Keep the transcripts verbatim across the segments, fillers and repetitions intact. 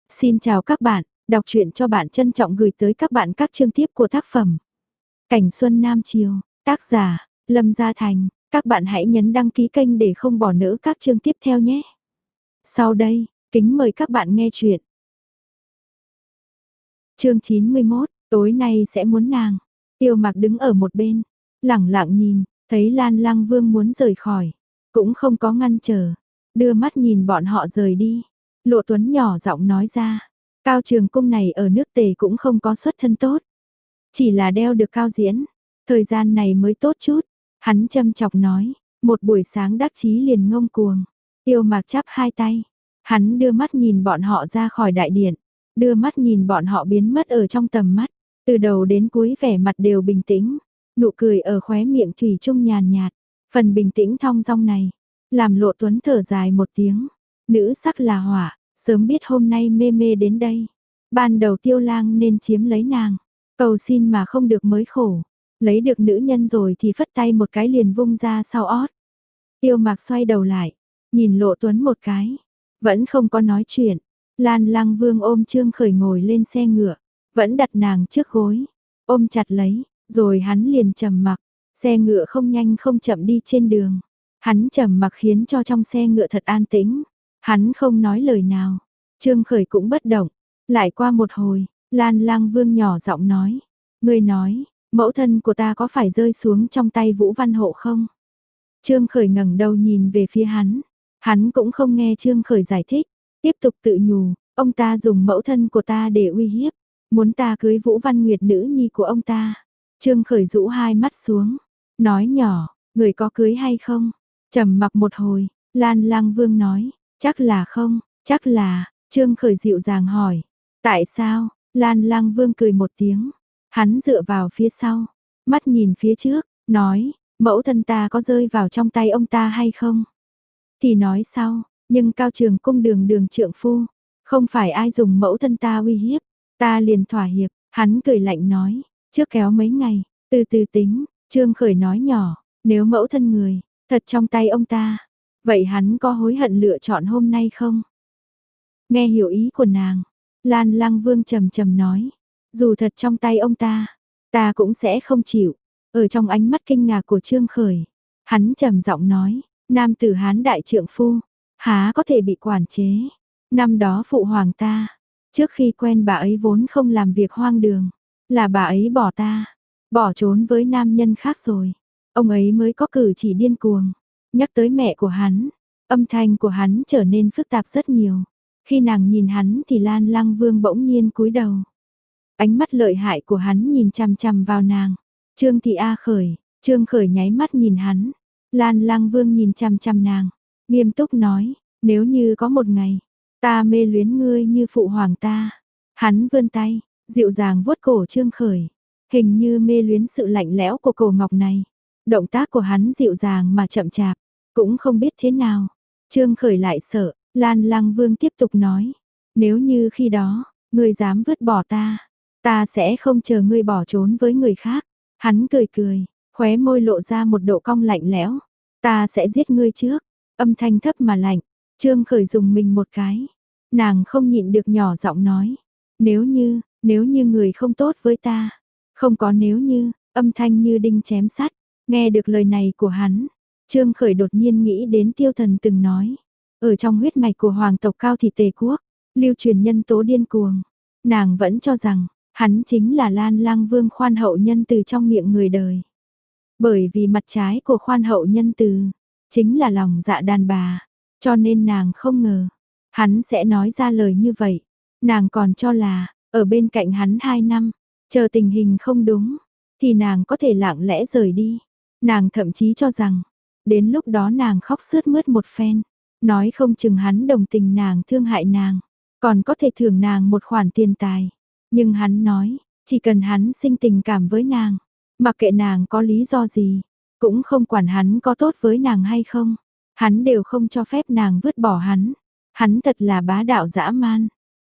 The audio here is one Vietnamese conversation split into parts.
Xin chào các bạn, đọc truyện cho bạn trân trọng gửi tới các bạn các chương tiếp của tác phẩm Cảnh Xuân Nam Chiều, tác giả Lâm Gia Thành. Các bạn hãy nhấn đăng ký kênh để không bỏ lỡ các chương tiếp theo nhé. Sau đây, kính mời các bạn nghe truyện. Chương chín mươi mốt, tối nay sẽ muốn nàng. Tiêu Mặc đứng ở một bên, lẳng lặng nhìn, thấy Lan Lăng Vương muốn rời khỏi, cũng không có ngăn trở, đưa mắt nhìn bọn họ rời đi. Lộ Tuấn nhỏ giọng nói ra, Cao Trường Cung này ở nước Tề cũng không có xuất thân tốt, chỉ là đeo được Cao Diễn, thời gian này mới tốt chút. Hắn châm chọc nói, một buổi sáng đắc chí liền ngông cuồng. Tiêu Mặc chắp hai tay, hắn đưa mắt nhìn bọn họ ra khỏi đại điện, đưa mắt nhìn bọn họ biến mất ở trong tầm mắt, từ đầu đến cuối vẻ mặt đều bình tĩnh, nụ cười ở khóe miệng thủy chung nhàn nhạt, phần bình tĩnh thong dong này, làm Lộ Tuấn thở dài một tiếng. Nữ sắc là hỏa, sớm biết hôm nay mê mê đến đây. Ban đầu Tiêu Lang nên chiếm lấy nàng, cầu xin mà không được mới khổ. Lấy được nữ nhân rồi thì phất tay một cái liền vung ra sau ót. Tiêu Mặc xoay đầu lại, nhìn Lộ Tuấn một cái, vẫn không có nói chuyện. Lan Lăng Vương ôm Trương Khởi ngồi lên xe ngựa, vẫn đặt nàng trước gối, ôm chặt lấy, rồi hắn liền trầm mặc. Xe ngựa không nhanh không chậm đi trên đường. Hắn trầm mặc khiến cho trong xe ngựa thật an tĩnh. Hắn không nói lời nào, Trương Khởi cũng bất động. Lại qua một hồi, Lan Lăng Vương nhỏ giọng nói, ngươi nói, mẫu thân của ta có phải rơi xuống trong tay Vũ Văn Hộ không? Trương Khởi ngẩng đầu nhìn về phía hắn, hắn cũng không nghe Trương Khởi giải thích, tiếp tục tự nhủ, ông ta dùng mẫu thân của ta để uy hiếp, muốn ta cưới Vũ Văn Nguyệt nữ nhi của ông ta. Trương Khởi rũ hai mắt xuống, nói nhỏ, người có cưới hay không? Trầm mặc một hồi, Lan Lăng Vương nói, chắc là không, chắc là. Trương Khởi dịu dàng hỏi, tại sao? Lan Lăng Vương cười một tiếng, hắn dựa vào phía sau, mắt nhìn phía trước, nói, mẫu thân ta có rơi vào trong tay ông ta hay không? Thì nói sau, nhưng Cao Trường Cung đường đường trượng phu, không phải ai dùng mẫu thân ta uy hiếp, ta liền thỏa hiệp. Hắn cười lạnh nói, trước kéo mấy ngày, từ từ tính. Trương Khởi nói nhỏ, nếu mẫu thân người thật trong tay ông ta, vậy hắn có hối hận lựa chọn hôm nay không? Nghe hiểu ý của nàng, Lan Lăng Vương trầm trầm nói, dù thật trong tay ông ta, ta cũng sẽ không chịu. Ở trong ánh mắt kinh ngạc của Trương Khởi, hắn trầm giọng nói, nam tử Hán đại trượng phu, há có thể bị quản chế. Năm đó phụ hoàng ta, trước khi quen bà ấy vốn không làm việc hoang đường, là bà ấy bỏ ta, bỏ trốn với nam nhân khác rồi. Ông ấy mới có cử chỉ điên cuồng. Nhắc tới mẹ của hắn, âm thanh của hắn trở nên phức tạp rất nhiều. Khi nàng nhìn hắn thì Lan Lăng Vương bỗng nhiên cúi đầu. Ánh mắt lợi hại của hắn nhìn chằm chằm vào nàng. Trương Thị A Khởi, Trương Khởi nháy mắt nhìn hắn. Lan Lăng Vương nhìn chằm chằm nàng, nghiêm túc nói, nếu như có một ngày, ta mê luyến ngươi như phụ hoàng ta. Hắn vươn tay, dịu dàng vuốt cổ Trương Khởi, hình như mê luyến sự lạnh lẽo của cổ ngọc này. Động tác của hắn dịu dàng mà chậm chạp, cũng không biết thế nào. Trương Khởi lại sợ, Lan Lăng Vương tiếp tục nói, nếu như khi đó, ngươi dám vứt bỏ ta, ta sẽ không chờ ngươi bỏ trốn với người khác. Hắn cười cười, khóe môi lộ ra một độ cong lạnh lẽo, ta sẽ giết ngươi trước. Âm thanh thấp mà lạnh. Trương Khởi dùng mình một cái, nàng không nhịn được nhỏ giọng nói, nếu như, nếu như người không tốt với ta. Không có nếu như, âm thanh như đinh chém sắt. Nghe được lời này của hắn, Trương Khởi đột nhiên nghĩ đến Tiêu Thần từng nói, ở trong huyết mạch của hoàng tộc Cao Thị Tề Quốc, lưu truyền nhân tố điên cuồng. Nàng vẫn cho rằng, hắn chính là Lan Lăng Vương khoan hậu nhân từ trong miệng người đời. Bởi vì mặt trái của khoan hậu nhân từ, chính là lòng dạ đàn bà, cho nên nàng không ngờ, hắn sẽ nói ra lời như vậy. Nàng còn cho là, ở bên cạnh hắn hai năm, chờ tình hình không đúng, thì nàng có thể lặng lẽ rời đi. Nàng thậm chí cho rằng, đến lúc đó nàng khóc sướt mướt một phen, nói không chừng hắn đồng tình nàng thương hại nàng, còn có thể thưởng nàng một khoản tiền tài. Nhưng hắn nói, chỉ cần hắn sinh tình cảm với nàng, mặc kệ nàng có lý do gì, cũng không quản hắn có tốt với nàng hay không, hắn đều không cho phép nàng vứt bỏ hắn. Hắn thật là bá đạo dã man.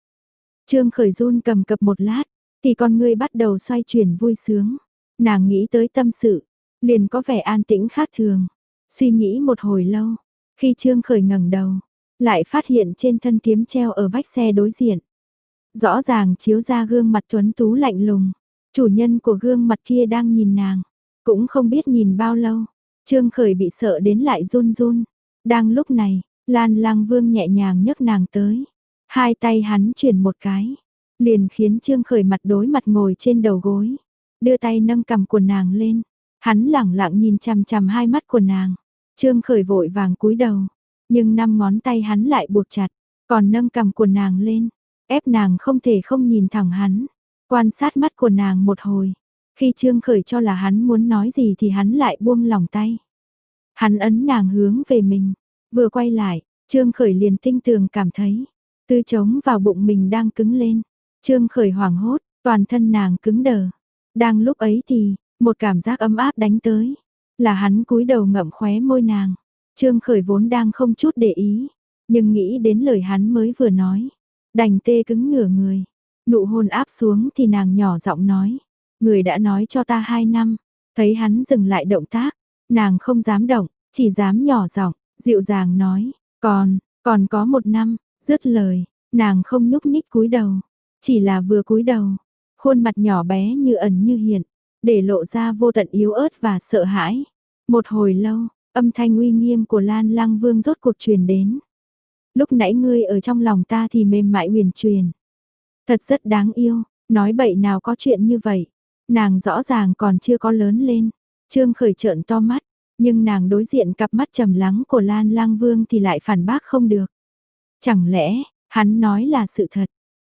Trương Khởi run cầm cập một lát, thì con ngươi bắt đầu xoay chuyển vui sướng. Nàng nghĩ tới tâm sự, liền có vẻ an tĩnh khác thường. Suy nghĩ một hồi lâu, khi Trương Khởi ngẩng đầu, lại phát hiện trên thân kiếm treo ở vách xe đối diện, rõ ràng chiếu ra gương mặt tuấn tú lạnh lùng. Chủ nhân của gương mặt kia đang nhìn nàng, cũng không biết nhìn bao lâu. Trương Khởi bị sợ đến lại run run. Đang lúc này, Lan Lang Vương nhẹ nhàng nhấc nàng tới. Hai tay hắn chuyển một cái, liền khiến Trương Khởi mặt đối mặt ngồi trên đầu gối. Đưa tay nâng cằm của nàng lên. Hắn lẳng lặng nhìn chằm chằm hai mắt của nàng. Trương Khởi vội vàng cúi đầu. Nhưng năm ngón tay hắn lại buộc chặt. Còn nâng cằm của nàng lên. Ép nàng không thể không nhìn thẳng hắn. Quan sát mắt của nàng một hồi. Khi Trương Khởi cho là hắn muốn nói gì thì hắn lại buông lỏng tay. Hắn ấn nàng hướng về mình. Vừa quay lại, Trương Khởi liền tinh tường cảm thấy. Tư trống vào bụng mình đang cứng lên. Trương Khởi hoảng hốt, toàn thân nàng cứng đờ. Đang lúc ấy thì, một cảm giác ấm áp đánh tới. Là hắn cúi đầu ngậm khóe môi nàng. Trương Khởi vốn đang không chút để ý. Nhưng nghĩ đến lời hắn mới vừa nói. Đành tê cứng nửa người. Nụ hôn áp xuống thì nàng nhỏ giọng nói. Người đã nói cho ta hai năm. Thấy hắn dừng lại động tác. Nàng không dám động, chỉ dám nhỏ giọng, dịu dàng nói. Còn, còn có một năm. Dứt lời, nàng không nhúc nhích cúi đầu. Chỉ là vừa cúi đầu. Khuôn mặt nhỏ bé như ẩn như hiện. Để lộ ra vô tận yếu ớt và sợ hãi. Một hồi lâu, âm thanh uy nghiêm của Lan Lang Vương rốt cuộc truyền đến. Lúc nãy ngươi ở trong lòng ta thì mềm mại huyền truyền. Thật rất đáng yêu, nói bậy nào có chuyện như vậy. Nàng rõ ràng còn chưa có lớn lên. Trương Khởi trợn to mắt, nhưng nàng đối diện cặp mắt trầm lắng của Lan Lang Vương thì lại phản bác không được. Chẳng lẽ, hắn nói là sự thật?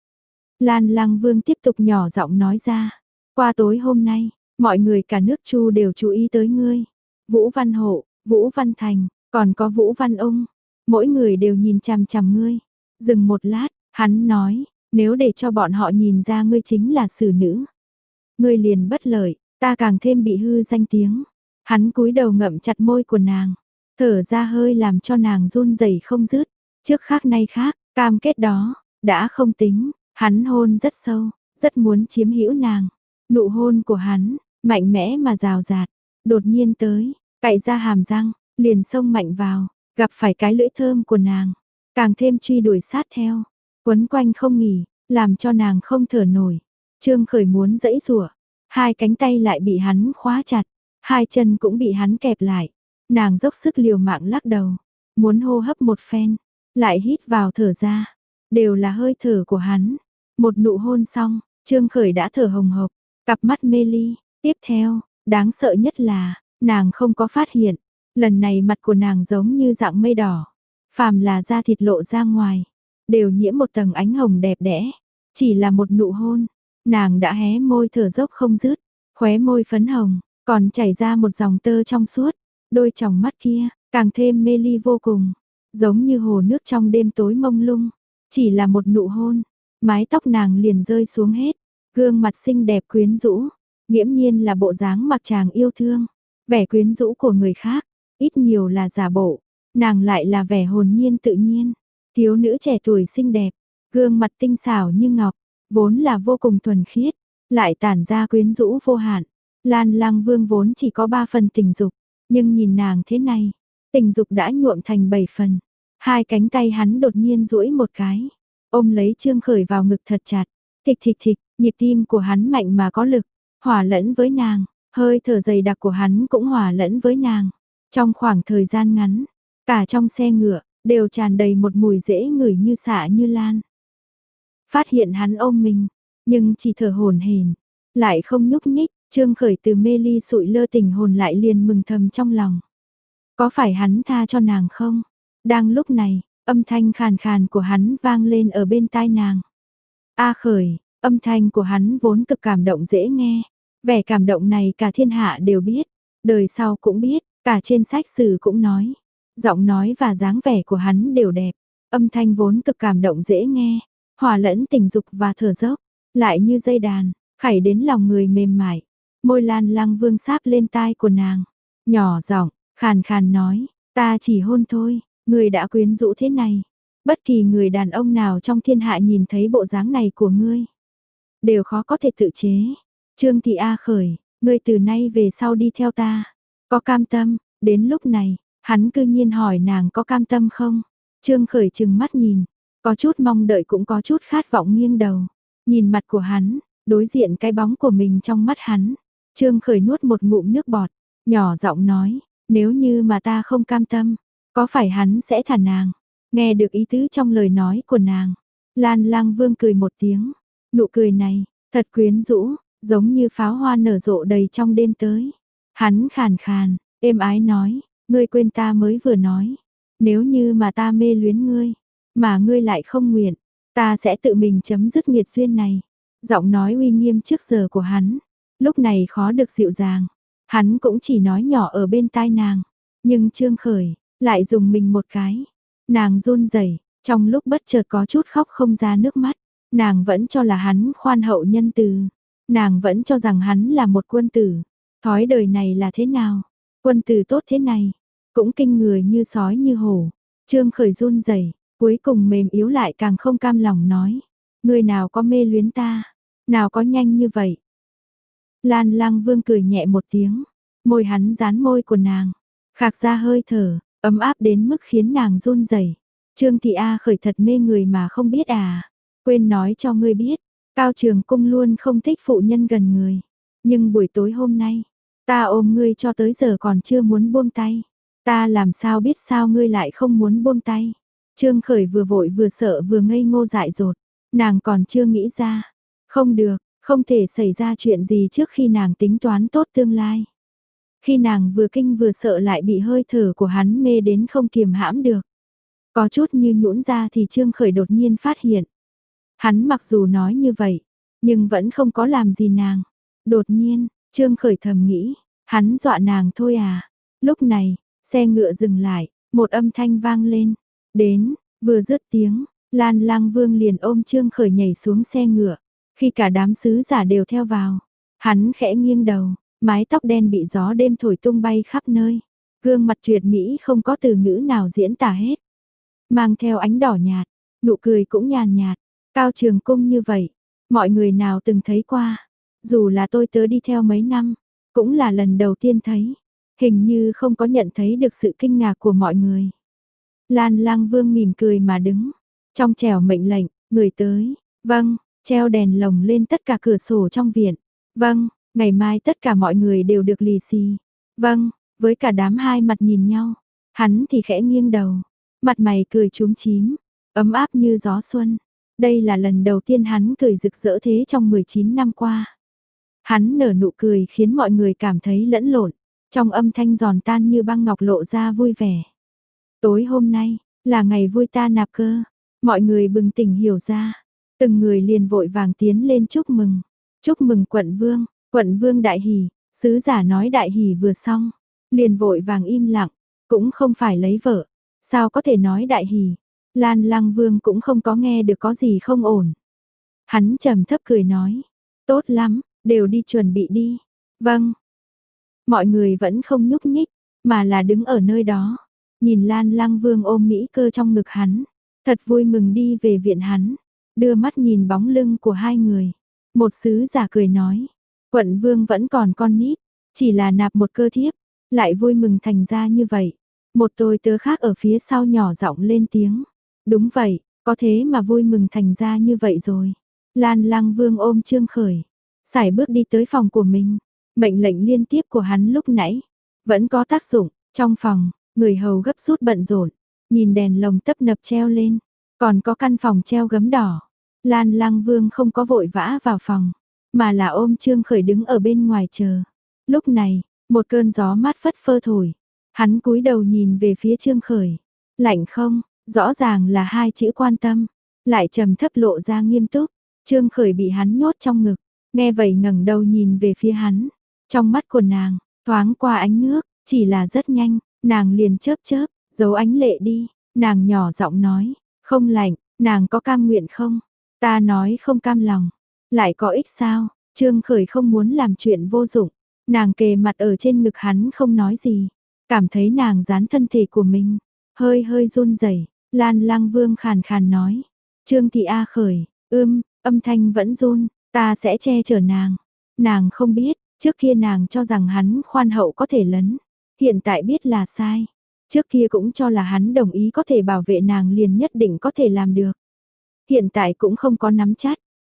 Lan Lang Vương tiếp tục nhỏ giọng nói ra. Qua tối hôm nay, mọi người cả nước Chu đều chú ý tới ngươi. Vũ Văn Hộ, Vũ Văn Thành, còn có Vũ Văn Ung. Mỗi người đều nhìn chằm chằm ngươi. Dừng một lát, hắn nói, nếu để cho bọn họ nhìn ra ngươi chính là xử nữ. Ngươi liền bất lợi, ta càng thêm bị hư danh tiếng. Hắn cúi đầu ngậm chặt môi của nàng. Thở ra hơi làm cho nàng run rẩy không dứt. Trước khác nay khác, cam kết đó, đã không tính. Hắn hôn rất sâu, rất muốn chiếm hữu nàng. Nụ hôn của hắn, mạnh mẽ mà rào rạt. Đột nhiên tới, cạy ra hàm răng, liền xông mạnh vào. Gặp phải cái lưỡi thơm của nàng, càng thêm truy đuổi sát theo, quấn quanh không nghỉ, làm cho nàng không thở nổi. Trương Khởi muốn giãy giụa, hai cánh tay lại bị hắn khóa chặt, hai chân cũng bị hắn kẹp lại. Nàng dốc sức liều mạng lắc đầu, muốn hô hấp một phen, lại hít vào thở ra, đều là hơi thở của hắn. Một nụ hôn xong, Trương Khởi đã thở hồng hộc, cặp mắt mê ly. Tiếp theo, đáng sợ nhất là, nàng không có phát hiện. Lần này mặt của nàng giống như dạng mây đỏ, phàm là da thịt lộ ra ngoài, đều nhiễm một tầng ánh hồng đẹp đẽ. Chỉ là một nụ hôn, nàng đã hé môi thở dốc không dứt, khóe môi phấn hồng, còn chảy ra một dòng tơ trong suốt, đôi tròng mắt kia, càng thêm mê ly vô cùng, giống như hồ nước trong đêm tối mông lung. Chỉ là một nụ hôn, mái tóc nàng liền rơi xuống hết, gương mặt xinh đẹp quyến rũ, nghiễm nhiên là bộ dáng mặc chàng yêu thương, vẻ quyến rũ của người khác. Ít nhiều là giả bộ, nàng lại là vẻ hồn nhiên tự nhiên, thiếu nữ trẻ tuổi xinh đẹp, gương mặt tinh xảo như ngọc, vốn là vô cùng thuần khiết, lại tản ra quyến rũ vô hạn. Lan Lang Vương vốn chỉ có ba phần tình dục, nhưng nhìn nàng thế này, tình dục đã nhuộm thành bảy phần. Hai cánh tay hắn đột nhiên duỗi một cái, ôm lấy Trương Khởi vào ngực thật chặt, thịch thịch thịch, nhịp tim của hắn mạnh mà có lực, hòa lẫn với nàng, hơi thở dày đặc của hắn cũng hòa lẫn với nàng. Trong khoảng thời gian ngắn, cả trong xe ngựa, đều tràn đầy một mùi dễ ngửi như xạ như lan. Phát hiện hắn ôm mình, nhưng chỉ thở hổn hển, lại không nhúc nhích. Trương Khởi từ mê ly sụi lơ tỉnh hồn lại liền mừng thầm trong lòng. Có phải hắn tha cho nàng không? Đang lúc này, âm thanh khàn khàn của hắn vang lên ở bên tai nàng. A Khởi, âm thanh của hắn vốn cực cảm động dễ nghe. Vẻ cảm động này cả thiên hạ đều biết, đời sau cũng biết. Cả trên sách sử cũng nói, giọng nói và dáng vẻ của hắn đều đẹp, âm thanh vốn cực cảm động dễ nghe, hòa lẫn tình dục và thở dốc, lại như dây đàn, khảy đến lòng người mềm mại. Môi Lan Lang Vương sáp lên tai của nàng, nhỏ giọng, khàn khàn nói, ta chỉ hôn thôi, người đã quyến rũ thế này, bất kỳ người đàn ông nào trong thiên hạ nhìn thấy bộ dáng này của ngươi, đều khó có thể tự chế. Trương Thị A Khởi, ngươi từ nay về sau đi theo ta. Có cam tâm, đến lúc này, hắn cư nhiên hỏi nàng có cam tâm không? Trương Khởi trừng mắt nhìn, có chút mong đợi cũng có chút khát vọng nghiêng đầu. nhìn mặt của hắn, đối diện cái bóng của mình trong mắt hắn. Trương Khởi nuốt một ngụm nước bọt, nhỏ giọng nói, nếu như mà ta không cam tâm, có phải hắn sẽ thả nàng? Nghe được ý tứ trong lời nói của nàng, Lan Lang Vương cười một tiếng, nụ cười này, thật quyến rũ, giống như pháo hoa nở rộ đầy trong đêm tới. Hắn khàn khàn, êm ái nói, ngươi quên ta mới vừa nói, nếu như mà ta mê luyến ngươi, mà ngươi lại không nguyện, ta sẽ tự mình chấm dứt nghiệt duyên này. Giọng nói uy nghiêm trước giờ của hắn, lúc này khó được dịu dàng, hắn cũng chỉ nói nhỏ ở bên tai nàng, nhưng Trương Khởi lại dùng mình một cái. Nàng run rẩy, trong lúc bất chợt có chút khóc không ra nước mắt, nàng vẫn cho là hắn khoan hậu nhân từ, nàng vẫn cho rằng hắn là một quân tử. Thói đời này là thế nào? Quân tử tốt thế này, cũng kinh người như sói như hổ. Trương Khởi run rẩy, cuối cùng mềm yếu lại càng không cam lòng nói, người nào có mê luyến ta, nào có nhanh như vậy. Lan Lang Vương cười nhẹ một tiếng, môi hắn dán môi của nàng, khạc ra hơi thở, ấm áp đến mức khiến nàng run rẩy. Trương Thị A Khởi thật mê người mà không biết à, quên nói cho ngươi biết, Cao Trường Cung luôn không thích phụ nhân gần người, nhưng buổi tối hôm nay, ta ôm ngươi cho tới giờ còn chưa muốn buông tay, ta làm sao biết sao ngươi lại không muốn buông tay. Trương Khởi vừa vội vừa sợ vừa ngây ngô dại dột, nàng còn chưa nghĩ ra, không được, không thể xảy ra chuyện gì trước khi nàng tính toán tốt tương lai. Khi nàng vừa kinh vừa sợ lại bị hơi thở của hắn mê đến không kiềm hãm được. Có chút như nhũn ra thì Trương Khởi đột nhiên phát hiện. Hắn mặc dù nói như vậy, nhưng vẫn không có làm gì nàng. Đột nhiên, Trương Khởi thầm nghĩ, hắn dọa nàng thôi à. Lúc này, xe ngựa dừng lại, một âm thanh vang lên. Đến, vừa dứt tiếng, Lan Lang Vương liền ôm Trương Khởi nhảy xuống xe ngựa. Khi cả đám sứ giả đều theo vào, hắn khẽ nghiêng đầu, mái tóc đen bị gió đêm thổi tung bay khắp nơi. Gương mặt tuyệt mỹ không có từ ngữ nào diễn tả hết. Mang theo ánh đỏ nhạt, nụ cười cũng nhàn nhạt, Cao Trường Cung như vậy, mọi người nào từng thấy qua. Dù là tôi tớ đi theo mấy năm, cũng là lần đầu tiên thấy. Hình như không có nhận thấy được sự kinh ngạc của mọi người. Lan Lang Vương mỉm cười mà đứng, trong trẻo mệnh lệnh, người tới, vâng, treo đèn lồng lên tất cả cửa sổ trong viện, vâng, ngày mai tất cả mọi người đều được lì xì, vâng, với cả đám hai mặt nhìn nhau, hắn thì khẽ nghiêng đầu, mặt mày cười chúm chím, ấm áp như gió xuân. Đây là lần đầu tiên hắn cười rực rỡ thế trong mười chín năm qua. Hắn nở nụ cười khiến mọi người cảm thấy lẫn lộn, trong âm thanh giòn tan như băng ngọc lộ ra vui vẻ. Tối hôm nay, là ngày vui ta nạp cơ, mọi người bừng tỉnh hiểu ra, từng người liền vội vàng tiến lên chúc mừng. Chúc mừng quận vương, quận vương đại hỉ, sứ giả nói đại hỉ vừa xong, liền vội vàng im lặng, cũng không phải lấy vợ, sao có thể nói đại hỉ. Lan Lang Vương cũng không có nghe được có gì không ổn. Hắn trầm thấp cười nói, tốt lắm, đều đi chuẩn bị đi. Vâng. Mọi người vẫn không nhúc nhích, mà là đứng ở nơi đó, nhìn Lan Lang Vương ôm Mỹ Cơ trong ngực hắn, thật vui mừng đi về viện hắn, đưa mắt nhìn bóng lưng của hai người. Một sứ giả cười nói, quận vương vẫn còn con nít, chỉ là nạp một cơ thiếp, lại vui mừng thành ra như vậy. Một tôi tớ khác ở phía sau nhỏ giọng lên tiếng, đúng vậy, có thế mà vui mừng thành ra như vậy rồi. Lan Lang Vương ôm Trương Khởi, sải bước đi tới phòng của mình, mệnh lệnh liên tiếp của hắn lúc nãy, vẫn có tác dụng. Trong phòng, người hầu gấp rút bận rộn, nhìn đèn lồng tấp nập treo lên, còn có căn phòng treo gấm đỏ. Lan Lang Vương không có vội vã vào phòng, mà là ôm Trương Khởi đứng ở bên ngoài chờ. Lúc này, một cơn gió mát phất phơ thổi, hắn cúi đầu nhìn về phía Trương Khởi. Lạnh không, rõ ràng là hai chữ quan tâm, lại trầm thấp lộ ra nghiêm túc. Trương Khởi bị hắn nhốt trong ngực, nghe vậy ngẩng đầu nhìn về phía hắn. Trong mắt của nàng, thoáng qua ánh nước, chỉ là rất nhanh, nàng liền chớp chớp, giấu ánh lệ đi. Nàng nhỏ giọng nói, không lạnh, nàng có cam nguyện không? Ta nói không cam lòng, lại có ích sao? Trương Khởi không muốn làm chuyện vô dụng, nàng kề mặt ở trên ngực hắn không nói gì, cảm thấy nàng dán thân thể của mình, hơi hơi run rẩy. Lan Lang Vương khàn khàn nói, Trương Thị A Khởi, ưm, âm thanh vẫn run, ta sẽ che chở nàng. Nàng không biết, trước kia nàng cho rằng hắn khoan hậu có thể lấn, hiện tại biết là sai. Trước kia cũng cho là hắn đồng ý có thể bảo vệ nàng liền nhất định có thể làm được. Hiện tại cũng không có nắm chắc,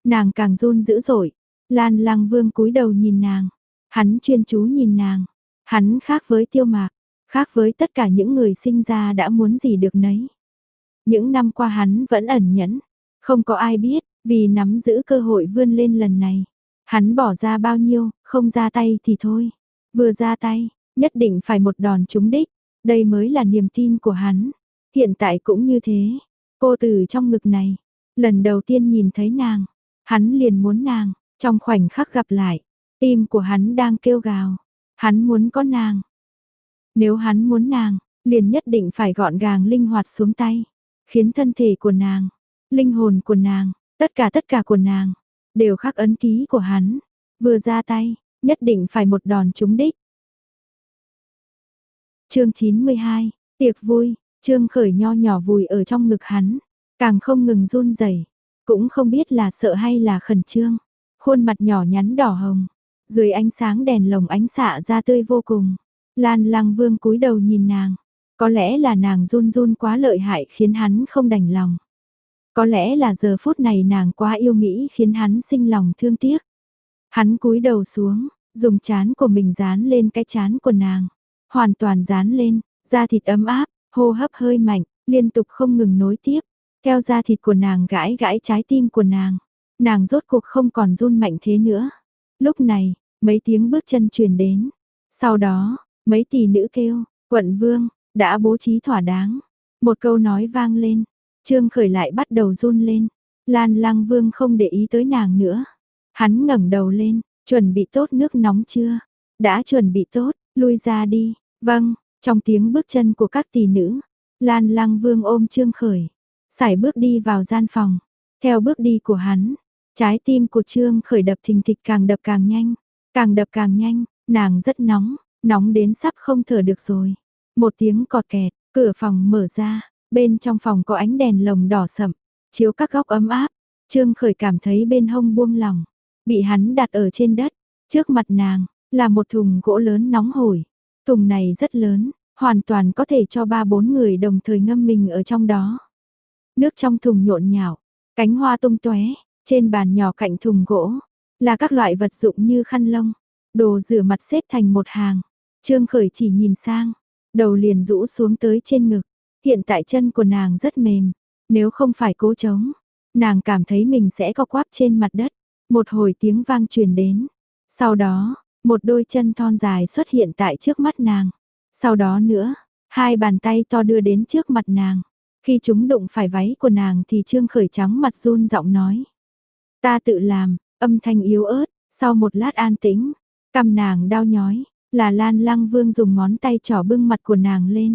nàng càng run dữ dội. Lan Lăng Vương cúi đầu nhìn nàng, hắn chuyên chú nhìn nàng. Hắn khác với Tiêu Mạc, khác với tất cả những người sinh ra đã muốn gì được nấy. Những năm qua hắn vẫn ẩn nhẫn, không có ai biết, vì nắm giữ cơ hội vươn lên lần này. Hắn bỏ ra bao nhiêu, không ra tay thì thôi. Vừa ra tay, nhất định phải một đòn trúng đích. Đây mới là niềm tin của hắn. Hiện tại cũng như thế. Cô từ trong ngực này, lần đầu tiên nhìn thấy nàng, hắn liền muốn nàng. Trong khoảnh khắc gặp lại, tim của hắn đang kêu gào. Hắn muốn có nàng. Nếu hắn muốn nàng, liền nhất định phải gọn gàng linh hoạt xuống tay. Khiến thân thể của nàng, linh hồn của nàng, tất cả tất cả của nàng, đều khắc ấn ký của hắn. Vừa ra tay, nhất định phải một đòn trúng đích. Chương chín mươi hai, tiệc vui. Trương Khởi nho nhỏ vùi ở trong ngực hắn, càng không ngừng run rẩy, cũng không biết là sợ hay là khẩn trương. Khuôn mặt nhỏ nhắn đỏ hồng, dưới ánh sáng đèn lồng ánh xạ ra tươi vô cùng. Lan Lăng Vương cúi đầu nhìn nàng, có lẽ là nàng run run quá lợi hại khiến hắn không đành lòng. Có lẽ là giờ phút này nàng quá yêu mỹ khiến hắn sinh lòng thương tiếc. Hắn cúi đầu xuống, dùng trán của mình dán lên cái trán của nàng, hoàn toàn dán lên, da thịt ấm áp, hô hấp hơi mạnh, liên tục không ngừng nối tiếp, theo da thịt của nàng gãi gãi trái tim của nàng. Nàng rốt cuộc không còn run mạnh thế nữa. Lúc này, mấy tiếng bước chân truyền đến. Sau đó, mấy tỷ nữ kêu, quận vương, đã bố trí thỏa đáng. Một câu nói vang lên, Trương Khởi lại bắt đầu run lên. Lan Lăng Vương không để ý tới nàng nữa. Hắn ngẩng đầu lên, chuẩn bị tốt nước nóng chưa? Đã chuẩn bị tốt, lui ra đi. Vâng, trong tiếng bước chân của các tỷ nữ, Lan Lăng Vương ôm Trương Khởi, sải bước đi vào gian phòng. Theo bước đi của hắn, trái tim của Trương Khởi đập thình thịch càng đập càng nhanh, càng đập càng nhanh, nàng rất nóng, nóng đến sắp không thở được rồi. Một tiếng cọt kẹt, cửa phòng mở ra, bên trong phòng có ánh đèn lồng đỏ sậm, chiếu các góc ấm áp. Trương Khởi cảm thấy bên hông buông lỏng, bị hắn đặt ở trên đất, trước mặt nàng là một thùng gỗ lớn nóng hổi. Thùng này rất lớn, hoàn toàn có thể cho ba bốn người đồng thời ngâm mình ở trong đó. Nước trong thùng nhộn nhạo, cánh hoa tung tóe, trên bàn nhỏ cạnh thùng gỗ là các loại vật dụng như khăn lông, đồ rửa mặt xếp thành một hàng. Trương Khởi chỉ nhìn sang, đầu liền rũ xuống tới trên ngực. Hiện tại chân của nàng rất mềm, nếu không phải cố chống, nàng cảm thấy mình sẽ co quắp trên mặt đất. Một hồi tiếng vang truyền đến, sau đó, một đôi chân thon dài xuất hiện tại trước mắt nàng. Sau đó nữa, hai bàn tay to đưa đến trước mặt nàng. Khi chúng đụng phải váy của nàng thì Trương Khởi trắng mặt run giọng nói. Ta tự làm, âm thanh yếu ớt, sau một lát an tĩnh, cằm nàng đau nhói, là Lan Lăng Vương dùng ngón tay trỏ bưng mặt của nàng lên.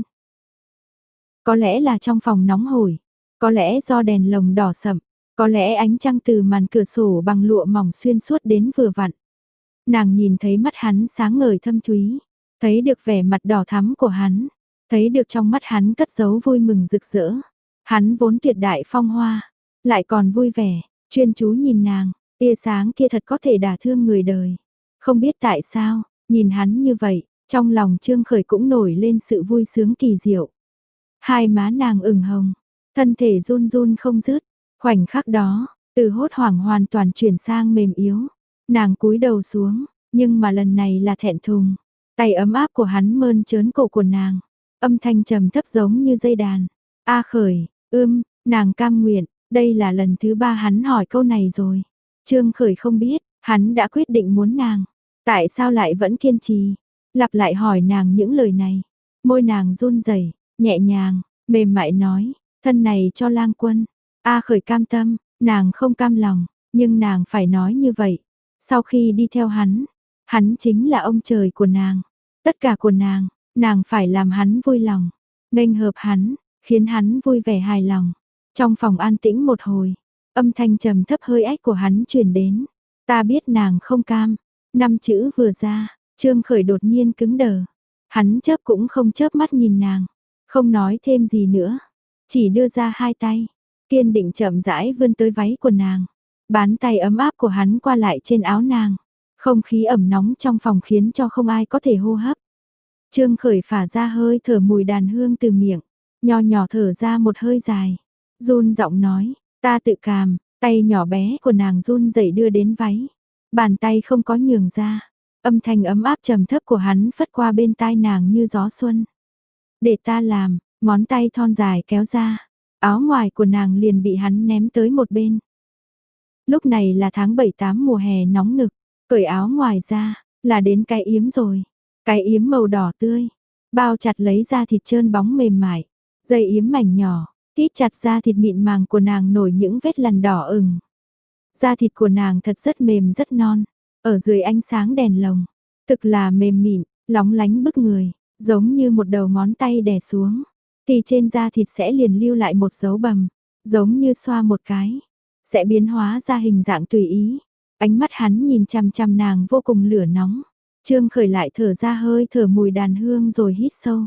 Có lẽ là trong phòng nóng hổi, có lẽ do đèn lồng đỏ sậm, có lẽ ánh trăng từ màn cửa sổ bằng lụa mỏng xuyên suốt đến vừa vặn. Nàng nhìn thấy mắt hắn sáng ngời thâm thúy, thấy được vẻ mặt đỏ thắm của hắn, thấy được trong mắt hắn cất giấu vui mừng rực rỡ. Hắn vốn tuyệt đại phong hoa, lại còn vui vẻ, chuyên chú nhìn nàng, tia sáng kia thật có thể đả thương người đời. Không biết tại sao, nhìn hắn như vậy, trong lòng Trương Khởi cũng nổi lên sự vui sướng kỳ diệu. Hai má nàng ửng hồng, thân thể run run không dứt, khoảnh khắc đó, từ hốt hoảng hoàn toàn chuyển sang mềm yếu. Nàng cúi đầu xuống, nhưng mà lần này là thẹn thùng. Tay ấm áp của hắn mơn trớn cổ của nàng, âm thanh trầm thấp giống như dây đàn. A Khởi, ưm, nàng cam nguyện, đây là lần thứ ba hắn hỏi câu này rồi. Trương Khởi không biết, hắn đã quyết định muốn nàng. Tại sao lại vẫn kiên trì, lặp lại hỏi nàng những lời này. Môi nàng run rẩy, nhẹ nhàng, mềm mại nói, thân này cho Lang Quân. A Khởi cam tâm, nàng không cam lòng, nhưng nàng phải nói như vậy. Sau khi đi theo hắn, hắn chính là ông trời của nàng. Tất cả của nàng, nàng phải làm hắn vui lòng, nghênh hợp hắn, khiến hắn vui vẻ hài lòng. Trong phòng an tĩnh một hồi, âm thanh trầm thấp hơi ách của hắn truyền đến. Ta biết nàng không cam. Năm chữ vừa ra, Trương Khởi đột nhiên cứng đờ. Hắn chớp cũng không chớp mắt nhìn nàng, không nói thêm gì nữa, chỉ đưa ra hai tay, kiên định chậm rãi vươn tới váy của nàng. Bàn tay ấm áp của hắn qua lại trên áo nàng. Không khí ẩm nóng trong phòng khiến cho không ai có thể hô hấp. Trương Khởi phả ra hơi thở mùi đàn hương từ miệng, nho nhỏ thở ra một hơi dài, run giọng nói, ta tự càm, tay Tay nhỏ bé của nàng run rẩy đưa đến váy, bàn tay không có nhường ra. Âm thanh ấm áp trầm thấp của hắn phất qua bên tai nàng như gió xuân. Để ta làm, ngón tay thon dài kéo ra, áo ngoài của nàng liền bị hắn ném tới một bên. Lúc này là tháng bảy tám mùa hè nóng nực, cởi áo ngoài ra, là đến cái yếm rồi. Cái yếm màu đỏ tươi, bao chặt lấy da thịt trơn bóng mềm mại, dây yếm mảnh nhỏ, tít chặt da thịt mịn màng của nàng nổi những vết lằn đỏ ửng. Da thịt của nàng thật rất mềm rất non, ở dưới ánh sáng đèn lồng, thực là mềm mịn, lóng lánh bức người, giống như một đầu ngón tay đè xuống, thì trên da thịt sẽ liền lưu lại một dấu bầm, giống như xoa một cái, sẽ biến hóa ra hình dạng tùy ý. Ánh mắt hắn nhìn chằm chằm nàng vô cùng lửa nóng. Trương Khởi lại thở ra hơi thở mùi đàn hương rồi hít sâu.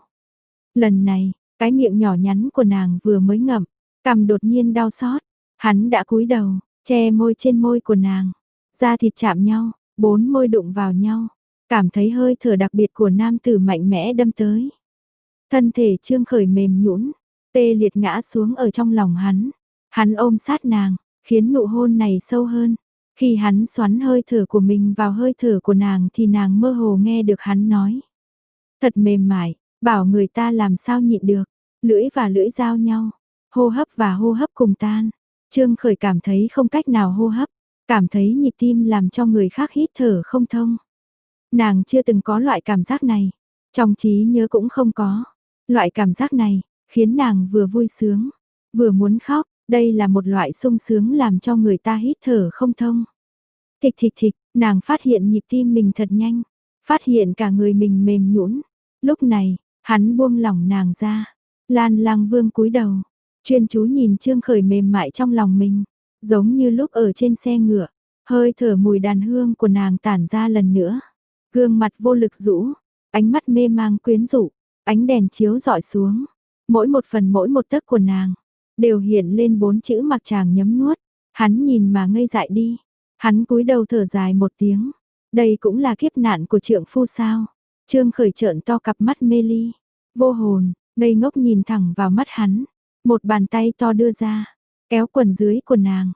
Lần này, cái miệng nhỏ nhắn của nàng vừa mới ngậm, cằm đột nhiên đau xót, hắn đã cúi đầu, che môi trên môi của nàng. Da thịt chạm nhau, bốn môi đụng vào nhau, cảm thấy hơi thở đặc biệt của nam tử mạnh mẽ đâm tới. Thân thể Trương Khởi mềm nhũn, tê liệt ngã xuống ở trong lòng hắn. Hắn ôm sát nàng, khiến nụ hôn này sâu hơn. Khi hắn xoắn hơi thở của mình vào hơi thở của nàng thì nàng mơ hồ nghe được hắn nói. Thật mềm mại, bảo người ta làm sao nhịn được, lưỡi và lưỡi giao nhau, hô hấp và hô hấp cùng tan. Trương Khởi cảm thấy không cách nào hô hấp, cảm thấy nhịp tim làm cho người khác hít thở không thông. Nàng chưa từng có loại cảm giác này, trong trí nhớ cũng không có. Loại cảm giác này, khiến nàng vừa vui sướng, vừa muốn khóc, đây là một loại sung sướng làm cho người ta hít thở không thông. Thịch thịch thịch, nàng phát hiện nhịp tim mình thật nhanh, phát hiện cả người mình mềm nhũn. Lúc này, hắn buông lỏng nàng ra, Lan Lang Vương cúi đầu, chuyên chú nhìn Trương Khởi mềm mại trong lòng mình, giống như lúc ở trên xe ngựa, hơi thở mùi đàn hương của nàng tản ra lần nữa. Gương mặt vô lực rũ, ánh mắt mê mang quyến rũ, ánh đèn chiếu rọi xuống, mỗi một phần mỗi một tấc của nàng đều hiện lên bốn chữ mặc chàng nhấm nuốt. Hắn nhìn mà ngây dại đi, hắn cúi đầu thở dài một tiếng. Đây cũng là kiếp nạn của trượng phu sao? Trương Khởi trợn to cặp mắt mê ly, vô hồn, ngây ngốc nhìn thẳng vào mắt hắn. Một bàn tay to đưa ra, kéo quần dưới của nàng.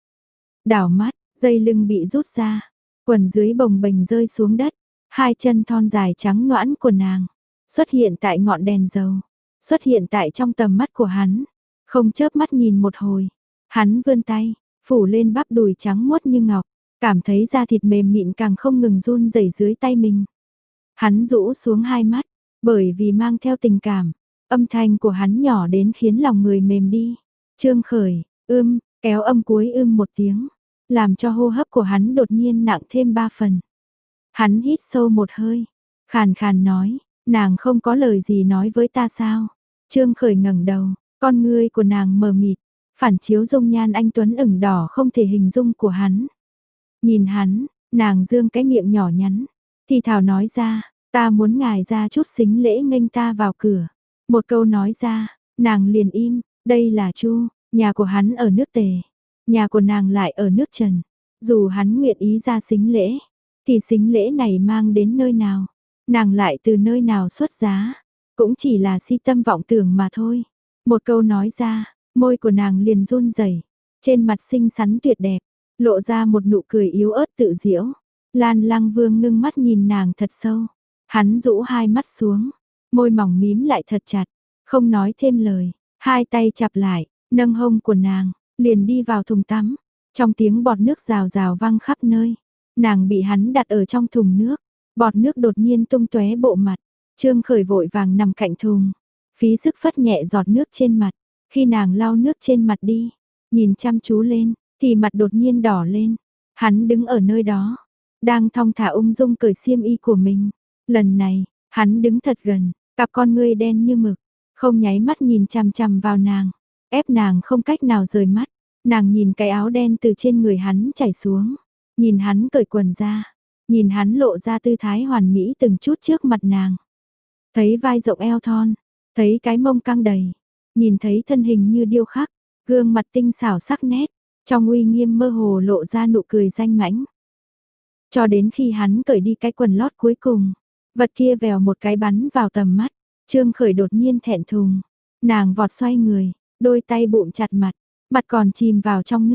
Đảo mắt, dây lưng bị rút ra, quần dưới bồng bềnh rơi xuống đất. Hai chân thon dài trắng nõn của nàng xuất hiện tại ngọn đèn dầu, xuất hiện tại trong tầm mắt của hắn. Không chớp mắt nhìn một hồi, hắn vươn tay, phủ lên bắp đùi trắng muốt như ngọc, cảm thấy da thịt mềm mịn càng không ngừng run rẩy dưới tay mình. Hắn rũ xuống hai mắt, bởi vì mang theo tình cảm, âm thanh của hắn nhỏ đến khiến lòng người mềm đi. Trương Khởi, ưm, kéo âm cuối ưm một tiếng, làm cho hô hấp của hắn đột nhiên nặng thêm ba phần. Hắn hít sâu một hơi, khàn khàn nói, nàng không có lời gì nói với ta sao? Trương Khởi ngẩng đầu, con ngươi của nàng mờ mịt, phản chiếu dung nhan anh tuấn ửng đỏ không thể hình dung của hắn. Nhìn hắn, nàng dương cái miệng nhỏ nhắn, thì thào nói ra, ta muốn ngài ra chút xính lễ nghênh ta vào cửa. Một câu nói ra, nàng liền im, đây là Chu, nhà của hắn ở nước Tề, nhà của nàng lại ở nước Trần. Dù hắn nguyện ý ra xính lễ, thì xính lễ này mang đến nơi nào, nàng lại từ nơi nào xuất giá, cũng chỉ là si tâm vọng tưởng mà thôi. Một câu nói ra, môi của nàng liền run rẩy, trên mặt xinh xắn tuyệt đẹp, lộ ra một nụ cười yếu ớt tự giễu. Lan Lang Vương ngưng mắt nhìn nàng thật sâu, hắn rũ hai mắt xuống, môi mỏng mím lại thật chặt, không nói thêm lời, hai tay chặp lại, nâng hông của nàng, liền đi vào thùng tắm, trong tiếng bọt nước rào rào vang khắp nơi. Nàng bị hắn đặt ở trong thùng nước, bọt nước đột nhiên tung tóe bộ mặt. Trương Khởi vội vàng nằm cạnh thùng, phí sức phất nhẹ giọt nước trên mặt. Khi nàng lau nước trên mặt đi, nhìn chăm chú lên, thì mặt đột nhiên đỏ lên. Hắn đứng ở nơi đó, đang thong thả ung dung cởi xiêm y của mình. Lần này, hắn đứng thật gần, cặp con ngươi đen như mực, không nháy mắt nhìn chằm chằm vào nàng, ép nàng không cách nào rời mắt. Nàng nhìn cái áo đen từ trên người hắn chảy xuống, nhìn hắn cởi quần ra, nhìn hắn lộ ra tư thái hoàn mỹ từng chút trước mặt nàng. Thấy vai rộng eo thon, thấy cái mông căng đầy, nhìn thấy thân hình như điêu khắc, gương mặt tinh xảo sắc nét, trong uy nghiêm mơ hồ lộ ra nụ cười danh mãnh. Cho đến khi hắn cởi đi cái quần lót cuối cùng, vật kia vèo một cái bắn vào tầm mắt. Trương Khởi đột nhiên thẹn thùng, nàng vọt xoay người, đôi tay bụm chặt mặt, mặt còn chìm vào trong nước,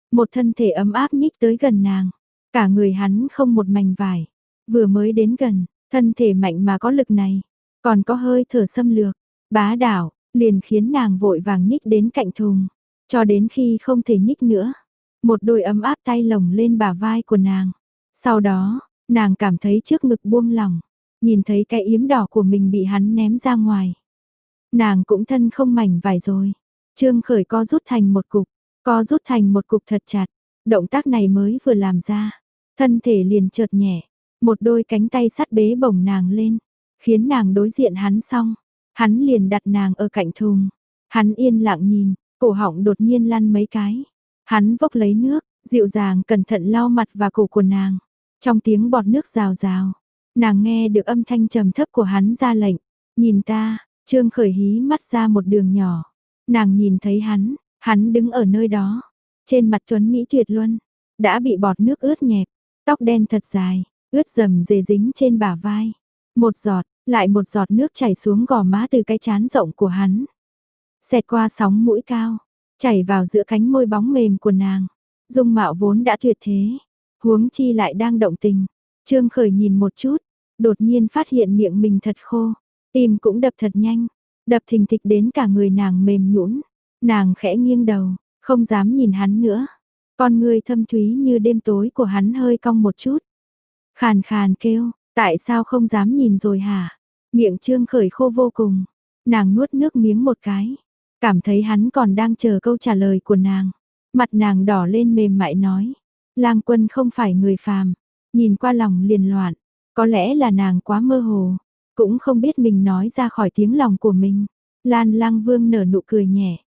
một thân thể ấm áp nhích tới gần nàng. Cả người hắn không một mảnh vải, vừa mới đến gần, thân thể mạnh mà có lực này, còn có hơi thở xâm lược, bá đạo, liền khiến nàng vội vàng nhích đến cạnh thùng, cho đến khi không thể nhích nữa. Một đôi ấm áp tay lồng lên bả vai của nàng. Sau đó, nàng cảm thấy trước ngực buông lỏng, nhìn thấy cái yếm đỏ của mình bị hắn ném ra ngoài. Nàng cũng thân không mảnh vải rồi. Trương Khởi co rút thành một cục, co rút thành một cục thật chặt. Động tác này mới vừa làm ra, thân thể liền chợt nhẹ, một đôi cánh tay sắt bế bổng nàng lên, khiến nàng đối diện hắn xong, hắn liền đặt nàng ở cạnh thùng. Hắn yên lặng nhìn, cổ họng đột nhiên lăn mấy cái. Hắn vốc lấy nước, dịu dàng cẩn thận lau mặt và cổ của nàng. Trong tiếng bọt nước rào rào, nàng nghe được âm thanh trầm thấp của hắn ra lệnh, nhìn ta. Trương Khởi hí mắt ra một đường nhỏ, nàng nhìn thấy hắn, hắn đứng ở nơi đó, trên mặt tuấn mỹ tuyệt luân, đã bị bọt nước ướt nhẹp, tóc đen thật dài, ướt rầm rề dính trên bả vai. Một giọt, lại một giọt nước chảy xuống gò má từ cái trán rộng của hắn, xẹt qua sóng mũi cao, chảy vào giữa cánh môi bóng mềm của nàng. Dung mạo vốn đã tuyệt thế, huống chi lại đang động tình. Trương Khởi nhìn một chút, đột nhiên phát hiện miệng mình thật khô, tim cũng đập thật nhanh, đập thình thịch đến cả người nàng mềm nhũn. Nàng khẽ nghiêng đầu, không dám nhìn hắn nữa. Con ngươi thâm thúy như đêm tối của hắn hơi cong một chút. Khàn khàn kêu, tại sao không dám nhìn rồi hả? Miệng Trương Khởi khô vô cùng. Nàng nuốt nước miếng một cái, cảm thấy hắn còn đang chờ câu trả lời của nàng. Mặt nàng đỏ lên mềm mại nói, Lang Quân không phải người phàm, nhìn qua lòng liền loạn. Có lẽ là nàng quá mơ hồ, cũng không biết mình nói ra khỏi tiếng lòng của mình. Lan Lang Vương nở nụ cười nhẹ.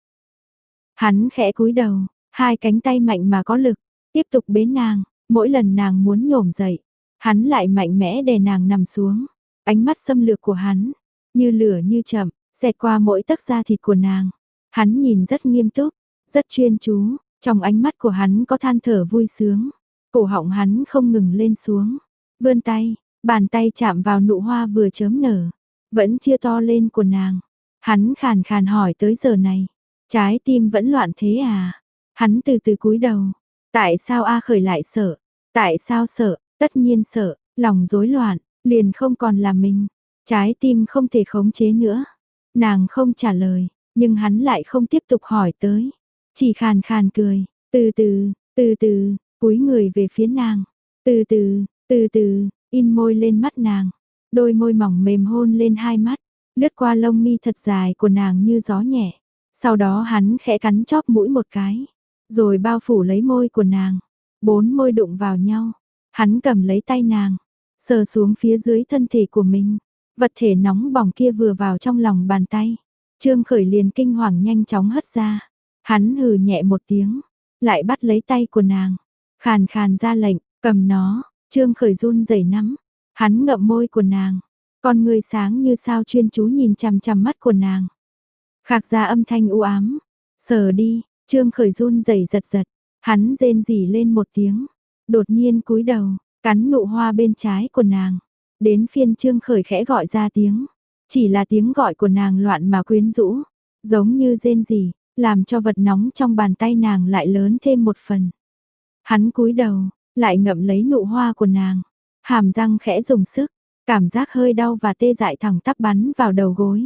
Hắn khẽ cúi đầu, hai cánh tay mạnh mà có lực, tiếp tục bế nàng. Mỗi lần nàng muốn nhổm dậy, hắn lại mạnh mẽ đè nàng nằm xuống. Ánh mắt xâm lược của hắn, như lửa như chậm, xẹt qua mỗi tấc da thịt của nàng. Hắn nhìn rất nghiêm túc, rất chuyên chú, trong ánh mắt của hắn có than thở vui sướng. Cổ họng hắn không ngừng lên xuống, vươn tay, bàn tay chạm vào nụ hoa vừa chớm nở, vẫn chưa to lên của nàng. Hắn khàn khàn hỏi tới giờ này, trái tim vẫn loạn thế à? Hắn từ từ cúi đầu, tại sao A Khởi lại sợ? Tại sao sợ? Tất nhiên sợ, lòng rối loạn, liền không còn là mình. Trái tim không thể khống chế nữa. Nàng không trả lời, nhưng hắn lại không tiếp tục hỏi tới, chỉ khàn khàn cười, từ từ, từ từ, cúi người về phía nàng, từ từ, từ từ, in môi lên mắt nàng, đôi môi mỏng mềm hôn lên hai mắt, lướt qua lông mi thật dài của nàng như gió nhẹ. Sau đó hắn khẽ cắn chóp mũi một cái, rồi bao phủ lấy môi của nàng, bốn môi đụng vào nhau. Hắn cầm lấy tay nàng, sờ xuống phía dưới thân thể của mình, vật thể nóng bỏng kia vừa vào trong lòng bàn tay. Trương Khởi liền kinh hoàng nhanh chóng hất ra. Hắn hừ nhẹ một tiếng, lại bắt lấy tay của nàng, khàn khàn ra lệnh, cầm nó. Trương Khởi run rẩy nắm, hắn ngậm môi của nàng, con ngươi sáng như sao chuyên chú nhìn chằm chằm mắt của nàng. Khạc ra âm thanh u ám, sờ đi. Trương Khởi run rẩy giật giật, hắn rên rỉ lên một tiếng, đột nhiên cúi đầu, cắn nụ hoa bên trái của nàng. Đến phiên Trương Khởi khẽ gọi ra tiếng, chỉ là tiếng gọi của nàng loạn mà quyến rũ, giống như rên rỉ, làm cho vật nóng trong bàn tay nàng lại lớn thêm một phần. Hắn cúi đầu, lại ngậm lấy nụ hoa của nàng, hàm răng khẽ dùng sức, cảm giác hơi đau và tê dại thẳng tắp bắn vào đầu gối,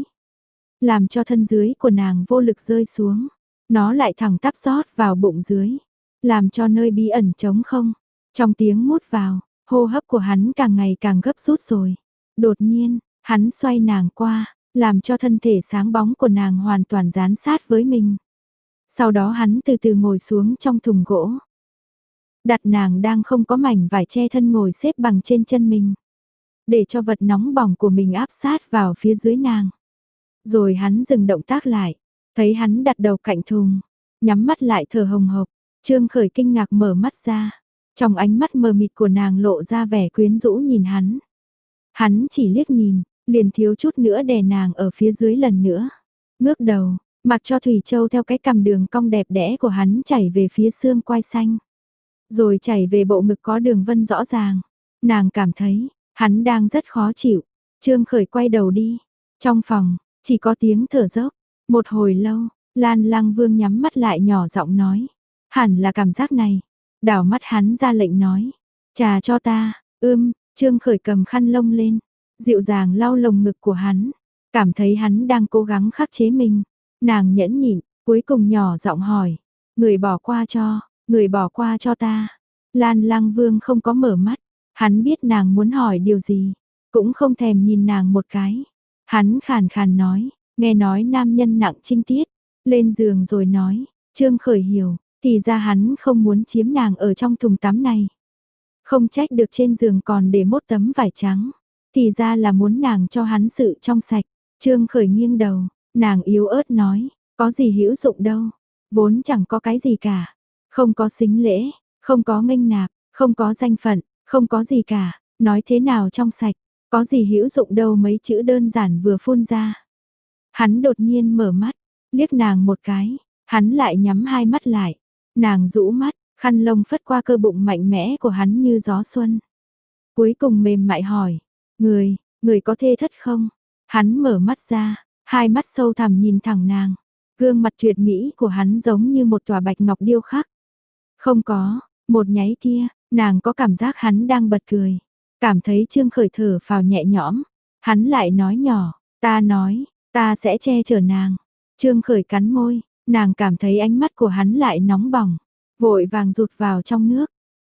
làm cho thân dưới của nàng vô lực rơi xuống. Nó lại thẳng tắp rót vào bụng dưới, làm cho nơi bí ẩn trống không. Trong tiếng mút vào, hô hấp của hắn càng ngày càng gấp rút rồi. Đột nhiên, hắn xoay nàng qua, làm cho thân thể sáng bóng của nàng hoàn toàn dán sát với mình. Sau đó hắn từ từ ngồi xuống trong thùng gỗ, đặt nàng đang không có mảnh vải che thân ngồi xếp bằng trên chân mình, để cho vật nóng bỏng của mình áp sát vào phía dưới nàng. Rồi hắn dừng động tác lại, thấy hắn đặt đầu cạnh thùng, nhắm mắt lại thở hồng hộc. Trương Khởi kinh ngạc mở mắt ra, trong ánh mắt mờ mịt của nàng lộ ra vẻ quyến rũ nhìn hắn. Hắn chỉ liếc nhìn, liền thiếu chút nữa đè nàng ở phía dưới lần nữa. Ngước đầu, mặc cho Thủy Châu theo cái cằm đường cong đẹp đẽ của hắn chảy về phía xương quai xanh, rồi chảy về bộ ngực có đường vân rõ ràng. Nàng cảm thấy, hắn đang rất khó chịu. Trương Khởi quay đầu đi. Trong phòng, chỉ có tiếng thở dốc. Một hồi lâu, Lan Lang Vương nhắm mắt lại nhỏ giọng nói, Hẳn là cảm giác này. Đảo mắt hắn ra lệnh nói. Trà cho ta, ưm, Trương Khởi cầm khăn lông lên. Dịu dàng lau lồng ngực của hắn. Cảm thấy hắn đang cố gắng khắc chế mình. Nàng nhẫn nhịn, cuối cùng nhỏ giọng hỏi. Người bỏ qua cho, người bỏ qua cho ta. Lan Lang Vương không có mở mắt. Hắn biết nàng muốn hỏi điều gì. Cũng không thèm nhìn nàng một cái. Hắn khàn khàn nói. Nghe nói nam nhân nặng trinh tiết. Lên giường rồi nói. Trương Khởi hiểu. Thì ra hắn không muốn chiếm nàng ở trong thùng tắm này. Không trách được trên giường còn để mốt tấm vải trắng. Thì ra là muốn nàng cho hắn sự trong sạch. Trương Khởi nghiêng đầu. Nàng yếu ớt nói. Có gì hữu dụng đâu. Vốn chẳng có cái gì cả. Không có sính lễ. Không có nghênh nạp. Không có danh phận. Không có gì cả. Nói thế nào trong sạch. Có gì hữu dụng đâu, mấy chữ đơn giản vừa phun ra. Hắn đột nhiên mở mắt. Liếc nàng một cái. Hắn lại nhắm hai mắt lại. Nàng rũ mắt. Khăn lông phất qua cơ bụng mạnh mẽ của hắn như gió xuân. Cuối cùng mềm mại hỏi. Người, người có thê thất không? Hắn mở mắt ra. Hai mắt sâu thẳm nhìn thẳng nàng. Gương mặt tuyệt mỹ của hắn giống như một tòa bạch ngọc điêu khắc. Không có, một nháy kia, nàng có cảm giác hắn đang bật cười. Cảm thấy Trương Khởi thở phào nhẹ nhõm. Hắn lại nói nhỏ. Ta nói, ta sẽ che chở nàng. Trương Khởi cắn môi. Nàng cảm thấy ánh mắt của hắn lại nóng bỏng. Vội vàng rụt vào trong nước.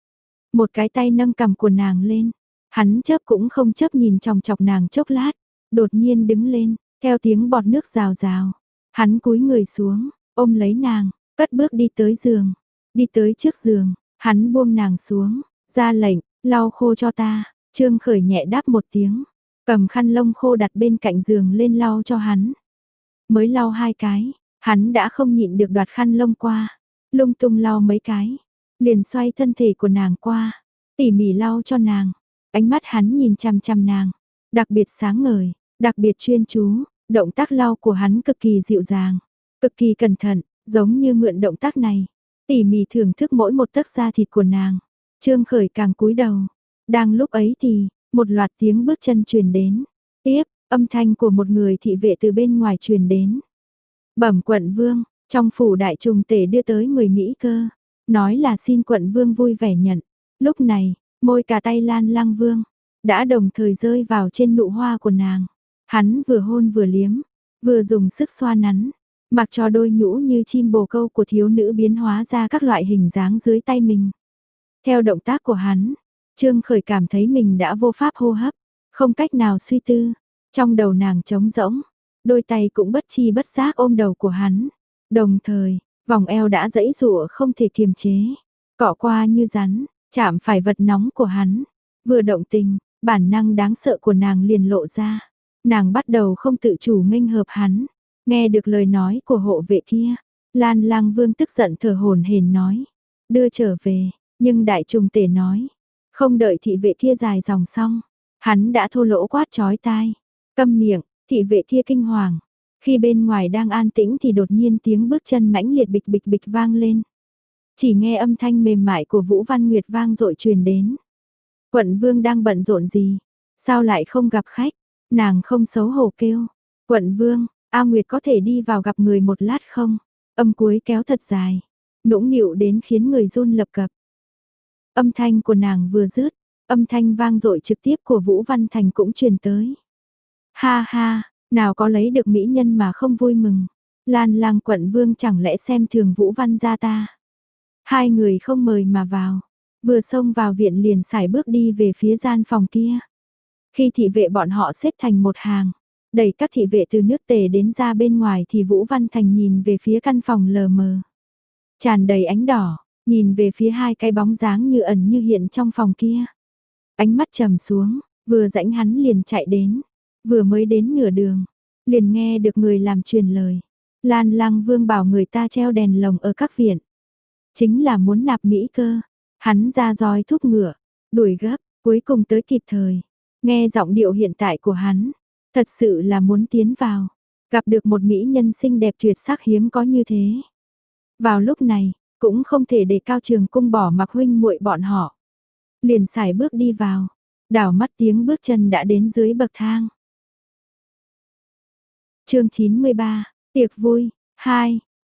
Một cái tay nâng cằm của nàng lên. Hắn chớp cũng không chớp nhìn chòng chọc nàng chốc lát. Đột nhiên đứng lên, theo tiếng bọt nước rào rào. Hắn cúi người xuống, ôm lấy nàng, cất bước đi tới giường. Đi tới trước giường, hắn buông nàng xuống, ra lệnh, lau khô cho ta. Trương Khởi nhẹ đáp một tiếng, cầm khăn lông khô đặt bên cạnh giường lên lau cho hắn. Mới lau hai cái, hắn đã không nhịn được đoạt khăn lông qua. Lung tung lau mấy cái, liền xoay thân thể của nàng qua, tỉ mỉ lau cho nàng. Ánh mắt hắn nhìn chằm chằm nàng, đặc biệt sáng ngời, đặc biệt chuyên chú. Động tác lau của hắn cực kỳ dịu dàng, cực kỳ cẩn thận, giống như mượn động tác này, tỉ mỉ thưởng thức mỗi một tấc da thịt của nàng. Trương Khởi càng cúi đầu. Đang lúc ấy thì, một loạt tiếng bước chân truyền đến. Tiếp, âm thanh của một người thị vệ từ bên ngoài truyền đến. Bẩm quận vương, trong phủ đại trùng tể đưa tới mười mỹ cơ, nói là xin quận vương vui vẻ nhận. Lúc này, môi cả tay Lan Lang Vương đã đồng thời rơi vào trên nụ hoa của nàng. Hắn vừa hôn vừa liếm, vừa dùng sức xoa nắn, mặc cho đôi nhũ như chim bồ câu của thiếu nữ biến hóa ra các loại hình dáng dưới tay mình. Theo động tác của hắn, Trương Khởi cảm thấy mình đã vô pháp hô hấp, không cách nào suy tư. Trong đầu nàng trống rỗng, đôi tay cũng bất chi bất giác ôm đầu của hắn. Đồng thời, vòng eo đã giãy giụa không thể kiềm chế, cọ qua như rắn, chạm phải vật nóng của hắn. Vừa động tình, bản năng đáng sợ của nàng liền lộ ra. Nàng bắt đầu không tự chủ nghênh hợp hắn. Nghe được lời nói của hộ vệ kia, Lan Lang Vương tức giận thở hổn hển nói, đưa trở về. Nhưng đại trùng tể nói, không đợi thị vệ kia dài dòng xong, hắn đã thô lỗ quát chói tai, câm miệng. Thị vệ kia kinh hoàng. Khi bên ngoài đang an tĩnh thì đột nhiên tiếng bước chân mãnh liệt bịch bịch bịch vang lên. Chỉ nghe âm thanh mềm mại của Vũ Văn Nguyệt vang dội truyền đến. Quận vương đang bận rộn gì? Sao lại không gặp khách? Nàng không xấu hổ kêu. Quận vương, A Nguyệt có thể đi vào gặp người một lát không? Âm cuối kéo thật dài, nũng nịu đến khiến người run lập cập. Âm thanh của nàng vừa dứt, âm thanh vang dội trực tiếp của Vũ Văn Thành cũng truyền tới. Ha ha, nào có lấy được mỹ nhân mà không vui mừng. Lan Lang quận vương chẳng lẽ xem thường Vũ Văn gia ta? Hai người không mời mà vào, vừa xông vào viện liền sải bước đi về phía gian phòng kia. Khi thị vệ bọn họ xếp thành một hàng, đẩy các thị vệ từ nước Tề đến ra bên ngoài thì Vũ Văn Thành nhìn về phía căn phòng lờ mờ, tràn đầy ánh đỏ, nhìn về phía hai cái bóng dáng như ẩn như hiện trong phòng kia. Ánh mắt trầm xuống, vừa rãnh hắn liền chạy đến. Vừa mới đến nửa đường, liền nghe được người làm truyền lời. Lan Lang Vương bảo người ta treo đèn lồng ở các viện, chính là muốn nạp mỹ cơ. Hắn ra roi thúc ngựa, đuổi gấp, cuối cùng tới kịp thời. Nghe giọng điệu hiện tại của hắn, thật sự là muốn tiến vào, gặp được một mỹ nhân xinh đẹp tuyệt sắc hiếm có như thế. Vào lúc này, cũng không thể để Cao Trường Cung bỏ mặc huynh muội bọn họ. Liền sải bước đi vào, đảo mắt tiếng bước chân đã đến dưới bậc thang. Chương chín mươi ba, tiệc vui, hai,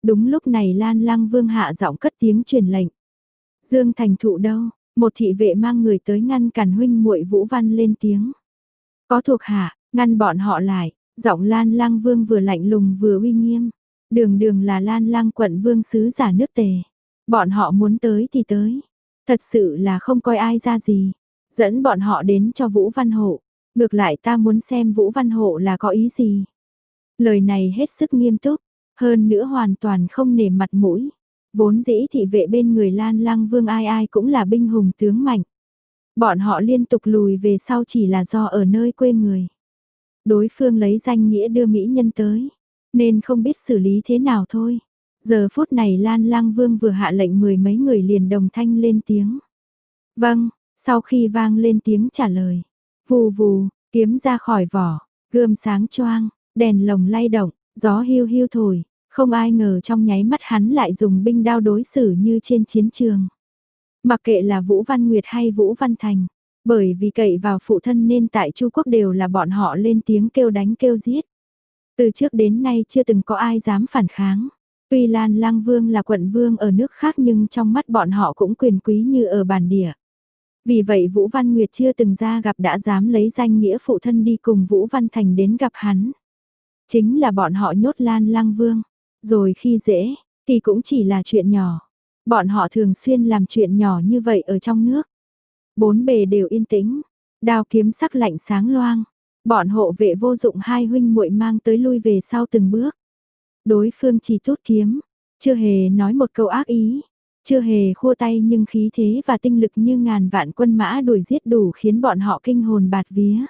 Đúng lúc này Lan Lăng Vương hạ giọng cất tiếng truyền lệnh. Dương Thành Thụ đâu? Một thị vệ mang người tới ngăn cản huynh muội Vũ Văn lên tiếng. Có thuộc hạ, ngăn bọn họ lại, giọng Lan Lăng Vương vừa lạnh lùng vừa uy nghiêm. Đường đường là Lan Lăng quận vương sứ giả nước Tề. Bọn họ muốn tới thì tới. Thật sự là không coi ai ra gì. Dẫn bọn họ đến cho Vũ Văn Hộ. Ngược lại ta muốn xem Vũ Văn Hộ là có ý gì. Lời này hết sức nghiêm túc. Hơn nữa hoàn toàn không nể mặt mũi. Vốn dĩ thị vệ bên người Lan Lăng Vương ai ai cũng là binh hùng tướng mạnh. Bọn họ liên tục lùi về sau chỉ là do ở nơi quê người. Đối phương lấy danh nghĩa đưa mỹ nhân tới, nên không biết xử lý thế nào thôi. Giờ phút này Lan Lăng Vương vừa hạ lệnh mười mấy người liền đồng thanh lên tiếng. Vâng, sau khi vang lên tiếng trả lời. Vù vù, kiếm ra khỏi vỏ, gươm sáng choang, đèn lồng lay động, gió hiu hiu thổi. Không ai ngờ trong nháy mắt hắn lại dùng binh đao đối xử như trên chiến trường. Mặc kệ là Vũ Văn Nguyệt hay Vũ Văn Thành, bởi vì cậy vào phụ thân nên tại Chu Quốc đều là bọn họ lên tiếng kêu đánh kêu giết. Từ trước đến nay chưa từng có ai dám phản kháng. Tuy Lan Lăng Vương là quận vương ở nước khác nhưng trong mắt bọn họ cũng quyền quý như ở bản địa. Vì vậy Vũ Văn Nguyệt chưa từng ra gặp đã dám lấy danh nghĩa phụ thân đi cùng Vũ Văn Thành đến gặp hắn. Chính là bọn họ nhốt Lan Lăng Vương. Rồi khi dễ, thì cũng chỉ là chuyện nhỏ. Bọn họ thường xuyên làm chuyện nhỏ như vậy ở trong nước. Bốn bề đều yên tĩnh, đao kiếm sắc lạnh sáng loang. Bọn hộ vệ vô dụng hai huynh muội mang tới lui về sau từng bước. Đối phương chỉ tốt kiếm, chưa hề nói một câu ác ý, chưa hề khua tay nhưng khí thế và tinh lực như ngàn vạn quân mã đuổi giết đủ khiến bọn họ kinh hồn bạt vía.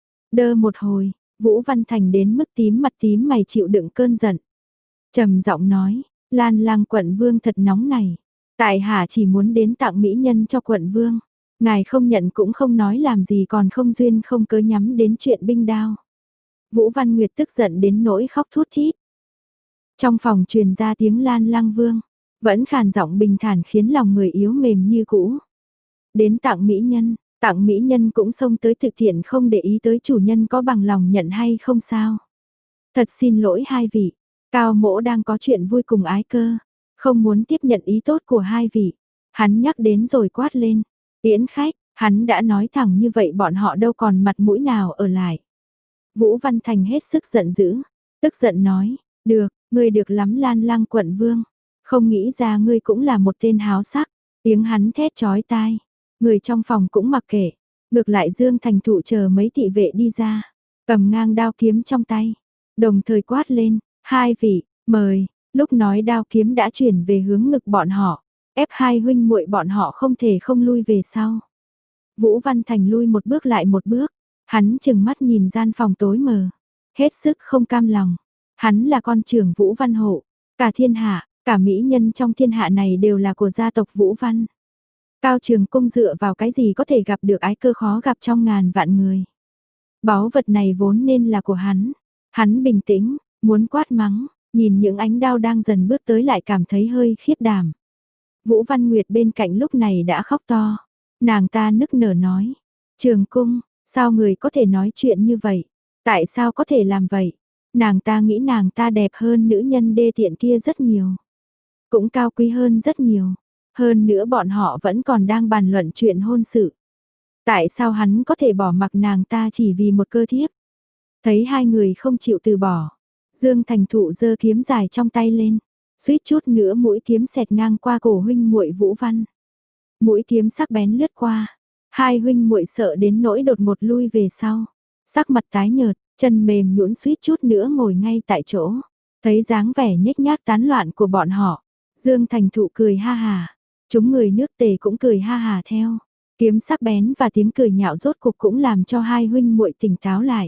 Đơ một hồi, Vũ Văn Thành đến mức tím mặt tím mày chịu đựng cơn giận. Trầm giọng nói, Lan Lăng quận vương thật nóng này. Tại hạ chỉ muốn đến tặng mỹ nhân cho quận vương. Ngài không nhận cũng không nói làm gì còn không duyên không cớ nhắm đến chuyện binh đao. Vũ Văn Nguyệt tức giận đến nỗi khóc thút thít. Trong phòng truyền ra tiếng Lan Lăng Vương, vẫn khàn giọng bình thản khiến lòng người yếu mềm như cũ. Đến tặng mỹ nhân, tặng mỹ nhân cũng xông tới thực thiện không để ý tới chủ nhân có bằng lòng nhận hay không sao. Thật xin lỗi hai vị, Cao Mỗ đang có chuyện vui cùng ái cơ, không muốn tiếp nhận ý tốt của hai vị. Hắn nhắc đến rồi quát lên, tiễn khách, hắn đã nói thẳng như vậy bọn họ đâu còn mặt mũi nào ở lại. Vũ Văn Thành hết sức giận dữ, tức giận nói, được, ngươi được lắm Lan Lăng quận vương, không nghĩ ra ngươi cũng là một tên háo sắc. Tiếng hắn thét chói tai, người trong phòng cũng mặc kệ, ngược lại Dương Thành Thụ chờ mấy thị vệ đi ra, cầm ngang đao kiếm trong tay, đồng thời quát lên, hai vị, mời. Lúc nói đao kiếm đã chuyển về hướng ngực bọn họ, ép hai huynh muội bọn họ không thể không lui về sau. Vũ Văn Thành lui một bước lại một bước, hắn chừng mắt nhìn gian phòng tối mờ, hết sức không cam lòng. Hắn là con trưởng Vũ Văn Hộ, cả thiên hạ, cả mỹ nhân trong thiên hạ này đều là của gia tộc Vũ Văn. Cao Trường Cung dựa vào cái gì có thể gặp được ái cơ khó gặp trong ngàn vạn người. Báu vật này vốn nên là của hắn. Hắn bình tĩnh, muốn quát mắng. Nhìn những ánh đao đang dần bước tới lại cảm thấy hơi khiếp đảm. Vũ Văn Nguyệt bên cạnh lúc này đã khóc to. Nàng ta nức nở nói. Trường Cung, sao người có thể nói chuyện như vậy? Tại sao có thể làm vậy? Nàng ta nghĩ nàng ta đẹp hơn nữ nhân đê tiện kia rất nhiều. Cũng cao quý hơn rất nhiều. Hơn nữa bọn họ vẫn còn đang bàn luận chuyện hôn sự. Tại sao hắn có thể bỏ mặc nàng ta chỉ vì một cơ thiếp? Thấy hai người không chịu từ bỏ. Dương Thành Thụ giơ kiếm dài trong tay lên, suýt chút nữa mũi kiếm xẹt ngang qua cổ huynh muội Vũ Văn. Mũi kiếm sắc bén lướt qua, hai huynh muội sợ đến nỗi đột ngột lui về sau, sắc mặt tái nhợt, chân mềm nhũn suýt chút nữa ngồi ngay tại chỗ. Thấy dáng vẻ nhếch nhác tán loạn của bọn họ, Dương Thành Thụ cười ha hà, chúng người nước Tề cũng cười ha hà theo. Kiếm sắc bén và tiếng cười nhạo rốt cục cũng làm cho hai huynh muội tỉnh táo lại.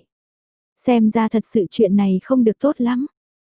Xem ra thật sự chuyện này không được tốt lắm.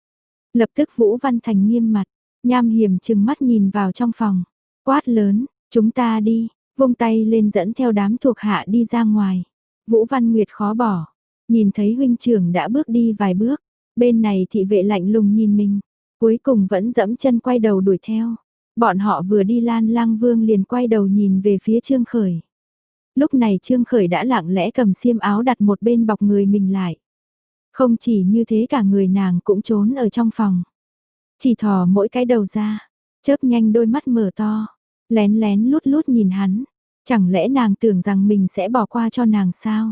Lập tức Vũ Văn Thành nghiêm mặt, nham hiểm chừng mắt nhìn vào trong phòng, quát lớn, chúng ta đi, vung tay lên dẫn theo đám thuộc hạ đi ra ngoài. Vũ Văn Nguyệt khó bỏ, nhìn thấy huynh trưởng đã bước đi vài bước, bên này thị vệ lạnh lùng nhìn mình, cuối cùng vẫn dẫm chân quay đầu đuổi theo. Bọn họ vừa đi Lan Lăng Vương liền quay đầu nhìn về phía Trương Khởi. Lúc này Trương Khởi đã lặng lẽ cầm xiêm áo đặt một bên bọc người mình lại. Không chỉ như thế cả người nàng cũng trốn ở trong phòng. chỉ thò mỗi cái đầu ra, chớp nhanh đôi mắt mở to, lén lén lút lút nhìn hắn. Chẳng lẽ nàng tưởng rằng mình sẽ bỏ qua cho nàng sao?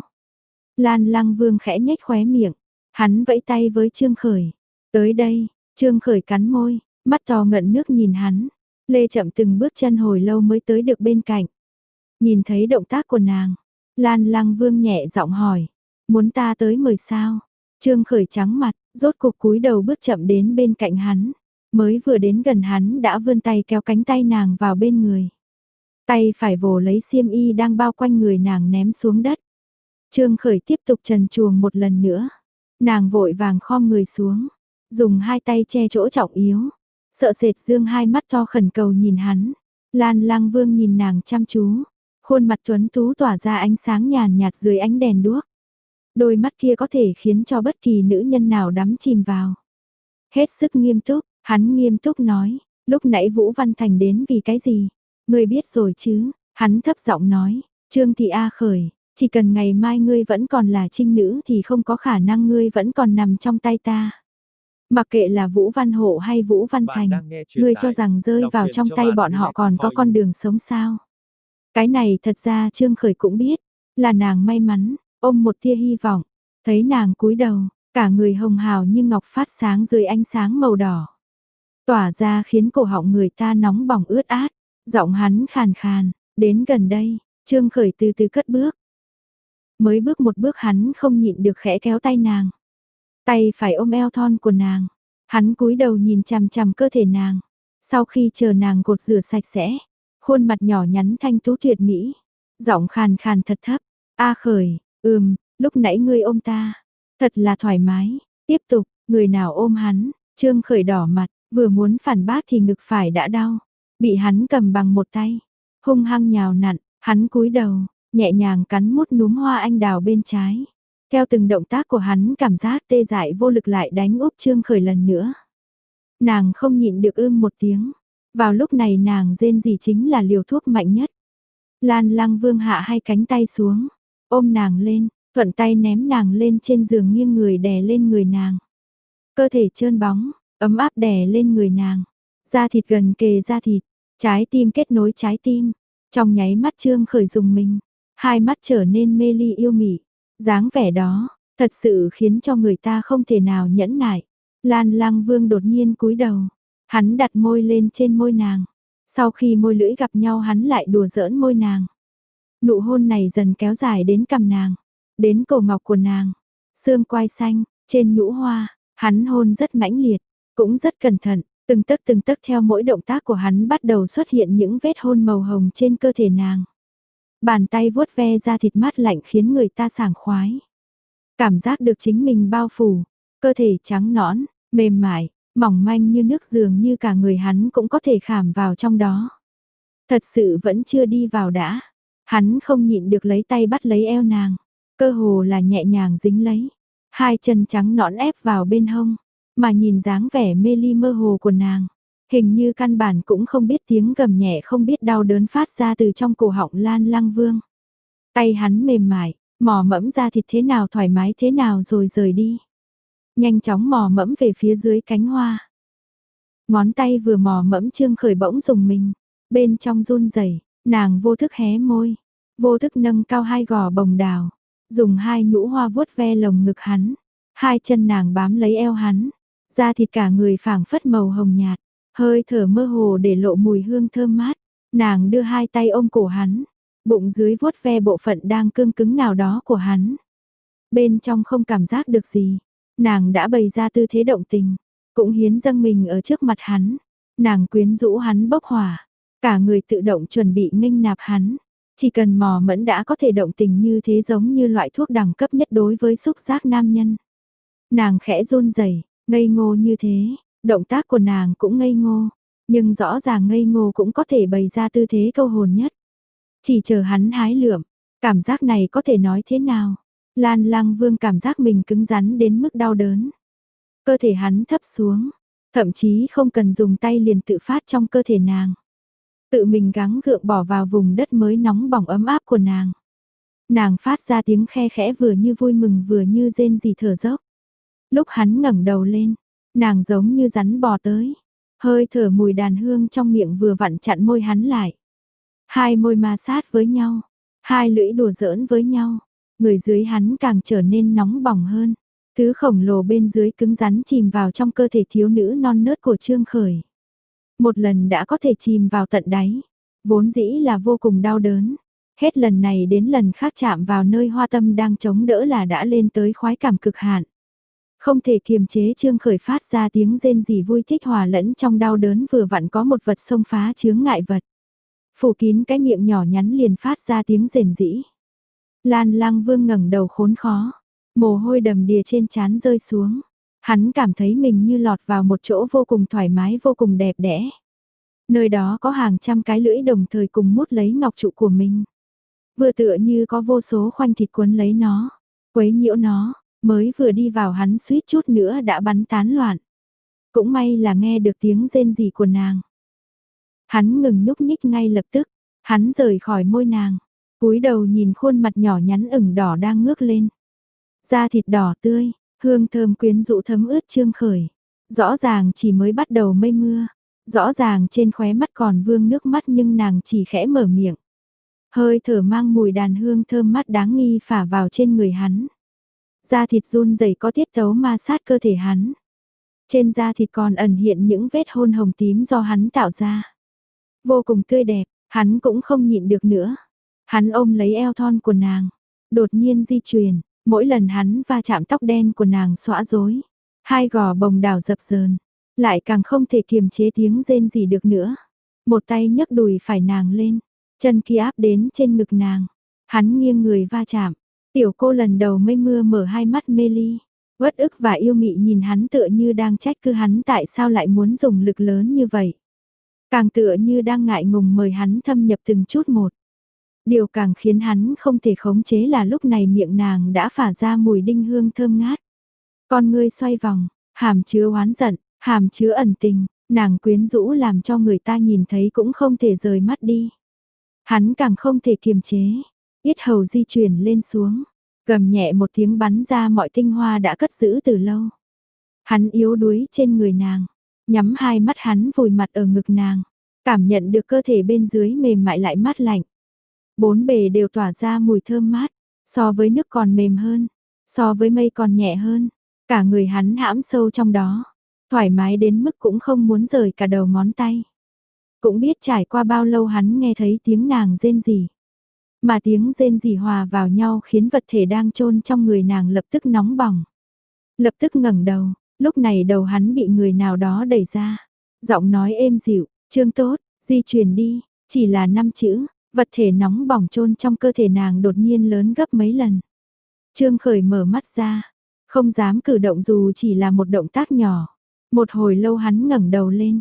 Lan Lăng Vương khẽ nhếch khóe miệng, hắn vẫy tay với Trương Khởi. Tới đây, Trương Khởi cắn môi, mắt to ngận nước nhìn hắn. Lê chậm từng bước chân hồi lâu mới tới được bên cạnh. Nhìn thấy động tác của nàng, Lan Lăng Vương nhẹ giọng hỏi, muốn ta tới mời sao? Trương Khởi trắng mặt, rốt cục cúi đầu bước chậm đến bên cạnh hắn. Mới vừa đến gần hắn đã vươn tay kéo cánh tay nàng vào bên người. Tay phải vồ lấy xiêm y đang bao quanh người nàng ném xuống đất. Trương Khởi tiếp tục trần truồng một lần nữa. Nàng vội vàng khom người xuống, dùng hai tay che chỗ trọng yếu. Sợ sệt dương hai mắt to khẩn cầu nhìn hắn. Lan Lăng Vương nhìn nàng chăm chú. Khuôn mặt tuấn tú tỏa ra ánh sáng nhàn nhạt dưới ánh đèn đuốc. Đôi mắt kia có thể khiến cho bất kỳ nữ nhân nào đắm chìm vào. Hết sức nghiêm túc, hắn nghiêm túc nói, lúc nãy Vũ Văn Thành đến vì cái gì? Ngươi biết rồi chứ? Hắn thấp giọng nói, Trương Thị A Khởi, chỉ cần ngày mai ngươi vẫn còn là trinh nữ thì không có khả năng ngươi vẫn còn nằm trong tay ta. Mặc kệ là Vũ Văn Hộ hay Vũ Văn Thành, ngươi cho rằng rơi vào trong tay bọn họ còn có con đường sống sao? Cái này thật ra Trương Khởi cũng biết, là nàng may mắn, ôm một tia hy vọng, thấy nàng cúi đầu, cả người hồng hào như ngọc phát sáng dưới ánh sáng màu đỏ. Tỏa ra khiến cổ họng người ta nóng bỏng ướt át, giọng hắn khàn khàn, đến gần đây, Trương Khởi từ từ cất bước. Mới bước một bước hắn không nhịn được khẽ kéo tay nàng. Tay phải ôm eo thon của nàng, hắn cúi đầu nhìn chằm chằm cơ thể nàng. Sau khi chờ nàng gột rửa sạch sẽ, khuôn mặt nhỏ nhắn thanh tú tuyệt mỹ, giọng khàn khàn thật thấp, A Khởi, ừm, lúc nãy ngươi ôm ta, thật là thoải mái. Tiếp tục, người nào ôm hắn? Trương Khởi đỏ mặt, vừa muốn phản bác thì ngực phải đã đau, bị hắn cầm bằng một tay, hung hăng nhào nặn. Hắn cúi đầu, nhẹ nhàng cắn mút núm hoa anh đào bên trái. Theo từng động tác của hắn, cảm giác tê dại vô lực lại đánh úp Trương Khởi lần nữa. Nàng không nhịn được ưm một tiếng. Vào lúc này nàng rên rỉ chính là liều thuốc mạnh nhất. Lan Lăng Vương hạ hai cánh tay xuống, ôm nàng lên, thuận tay ném nàng lên trên giường nghiêng người đè lên người nàng. Cơ thể trơn bóng, ấm áp đè lên người nàng. Da thịt gần kề da thịt, trái tim kết nối trái tim. Trong nháy mắt Trương Khởi dùng mình, hai mắt trở nên mê ly yêu mị. Dáng vẻ đó, thật sự khiến cho người ta không thể nào nhẫn nại. Lan Lăng Vương đột nhiên cúi đầu, hắn đặt môi lên trên môi nàng. Sau khi môi lưỡi gặp nhau hắn lại đùa giỡn môi nàng. Nụ hôn này dần kéo dài đến cằm nàng, đến cổ ngọc của nàng, xương quai xanh, trên nhũ hoa. Hắn hôn rất mãnh liệt, cũng rất cẩn thận. Từng tấc từng tấc theo mỗi động tác của hắn bắt đầu xuất hiện những vết hôn màu hồng trên cơ thể nàng. Bàn tay vuốt ve da thịt mát lạnh khiến người ta sảng khoái. Cảm giác được chính mình bao phủ, cơ thể trắng nõn, mềm mại, mỏng manh như nước dường như cả người hắn cũng có thể khảm vào trong đó. Thật sự vẫn chưa đi vào đã. Hắn không nhịn được lấy tay bắt lấy eo nàng, cơ hồ là nhẹ nhàng dính lấy. Hai chân trắng nõn ép vào bên hông. Mà nhìn dáng vẻ mê ly mơ hồ của nàng, hình như căn bản cũng không biết tiếng gầm nhẹ không biết đau đớn phát ra từ trong cổ họng Lan Lăng Vương. Tay hắn mềm mại, mò mẫm ra thịt thế nào thoải mái thế nào rồi rời đi. Nhanh chóng mò mẫm về phía dưới cánh hoa. Ngón tay vừa mò mẫm Trương Khởi bỗng dùng mình, bên trong run rẩy, nàng vô thức hé môi, vô thức nâng cao hai gò bồng đào, dùng hai nhũ hoa vuốt ve lồng ngực hắn, hai chân nàng bám lấy eo hắn. Da thịt cả người phảng phất màu hồng nhạt, hơi thở mơ hồ để lộ mùi hương thơm mát. Nàng đưa hai tay ôm cổ hắn, bụng dưới vuốt ve bộ phận đang cương cứng nào đó của hắn. Bên trong không cảm giác được gì, nàng đã bày ra tư thế động tình, cũng hiến dâng mình ở trước mặt hắn. Nàng quyến rũ hắn bốc hỏa, cả người tự động chuẩn bị nghênh nạp hắn. Chỉ cần mò mẫm đã có thể động tình như thế, giống như loại thuốc đẳng cấp nhất đối với xúc giác nam nhân. Nàng khẽ run rẩy, ngây ngô như thế, động tác của nàng cũng ngây ngô, nhưng rõ ràng ngây ngô cũng có thể bày ra tư thế câu hồn nhất. Chỉ chờ hắn hái lượm, cảm giác này có thể nói thế nào? Lan Lăng Vương cảm giác mình cứng rắn đến mức đau đớn. Cơ thể hắn thấp xuống, thậm chí không cần dùng tay liền tự phát trong cơ thể nàng. Tự mình gắng gượng bỏ vào vùng đất mới nóng bỏng ấm áp của nàng. Nàng phát ra tiếng khe khẽ vừa như vui mừng vừa như rên rỉ thở dốc. Lúc hắn ngẩng đầu lên, Nàng giống như rắn bò tới, hơi thở mùi đàn hương trong miệng vừa vặn chặn môi hắn lại. Hai môi ma sát với nhau, hai lưỡi đùa giỡn với nhau, người dưới hắn càng trở nên nóng bỏng hơn. Thứ khổng lồ bên dưới cứng rắn chìm vào trong cơ thể thiếu nữ non nớt của Trương Khởi. Một lần đã có thể chìm vào tận đáy, vốn dĩ là vô cùng đau đớn. Hết lần này đến lần khác chạm vào nơi hoa tâm đang chống đỡ là đã lên tới khoái cảm cực hạn. Không thể kiềm chế Trương Khởi phát ra tiếng rên rỉ vui thích hòa lẫn trong đau đớn, vừa vặn có một vật xông phá chướng ngại vật. Phủ kín cái miệng nhỏ nhắn liền phát ra tiếng rền rĩ. Lan Lang Vương ngẩng đầu khốn khó, mồ hôi đầm đìa trên trán rơi xuống. Hắn cảm thấy mình như lọt vào một chỗ vô cùng thoải mái, vô cùng đẹp đẽ. Nơi đó có hàng trăm cái lưỡi đồng thời cùng mút lấy ngọc trụ của mình. Vừa tựa như có vô số khoanh thịt cuốn lấy nó, quấy nhiễu nó, mới vừa đi vào hắn suýt chút nữa đã bắn tán loạn. Cũng may là nghe được tiếng rên rỉ của nàng. Hắn ngừng nhúc nhích ngay lập tức, hắn rời khỏi môi nàng, cúi đầu nhìn khuôn mặt nhỏ nhắn ửng đỏ đang ngước lên. Da thịt đỏ tươi, hương thơm quyến rũ thấm ướt Trương Khởi. Rõ ràng chỉ mới bắt đầu mây mưa, rõ ràng trên khóe mắt còn vương nước mắt nhưng nàng chỉ khẽ mở miệng. Hơi thở mang mùi đàn hương thơm mát đáng nghi phả vào trên người hắn. Da thịt run rẩy có tiết tấu ma sát cơ thể hắn. Trên da thịt còn ẩn hiện những vết hôn hồng tím do hắn tạo ra. Vô cùng tươi đẹp, hắn cũng không nhịn được nữa. Hắn ôm lấy eo thon của nàng, đột nhiên di chuyển, mỗi lần hắn va chạm tóc đen của nàng xõa rối. Hai gò bồng đảo dập dờn, lại càng không thể kiềm chế tiếng rên gì được nữa. Một tay nhấc đùi phải nàng lên, chân kia áp đến trên ngực nàng. Hắn nghiêng người va chạm. Tiểu cô lần đầu mây mưa mở hai mắt mê ly, uất ức và yêu mị nhìn hắn tựa như đang trách cứ hắn tại sao lại muốn dùng lực lớn như vậy. Càng tựa như đang ngại ngùng mời hắn thâm nhập từng chút một. Điều càng khiến hắn không thể khống chế là lúc này miệng nàng đã phả ra mùi đinh hương thơm ngát. Con ngươi xoay vòng, hàm chứa oán giận, hàm chứa ẩn tình, nàng quyến rũ làm cho người ta nhìn thấy cũng không thể rời mắt đi. Hắn càng không thể kiềm chế, yết hầu di chuyển lên xuống, gầm nhẹ một tiếng bắn ra mọi tinh hoa đã cất giữ từ lâu. Hắn yếu đuối trên người nàng, nhắm hai mắt hắn vùi mặt ở ngực nàng, cảm nhận được cơ thể bên dưới mềm mại lại mát lạnh. Bốn bề đều tỏa ra mùi thơm mát, so với nước còn mềm hơn, so với mây còn nhẹ hơn, cả người hắn hãm sâu trong đó, thoải mái đến mức cũng không muốn rời cả đầu ngón tay. Cũng biết trải qua bao lâu hắn nghe thấy tiếng nàng rên rỉ. Mà tiếng rên rỉ hòa vào nhau khiến vật thể đang chôn trong người nàng lập tức nóng bỏng. Lập tức ngẩng đầu, lúc này đầu hắn bị người nào đó đẩy ra. Giọng nói êm dịu, Trương tốt, di chuyển đi, chỉ là năm chữ, vật thể nóng bỏng chôn trong cơ thể nàng đột nhiên lớn gấp mấy lần. Trương Khởi mở mắt ra, không dám cử động dù chỉ là một động tác nhỏ. Một hồi lâu hắn ngẩng đầu lên.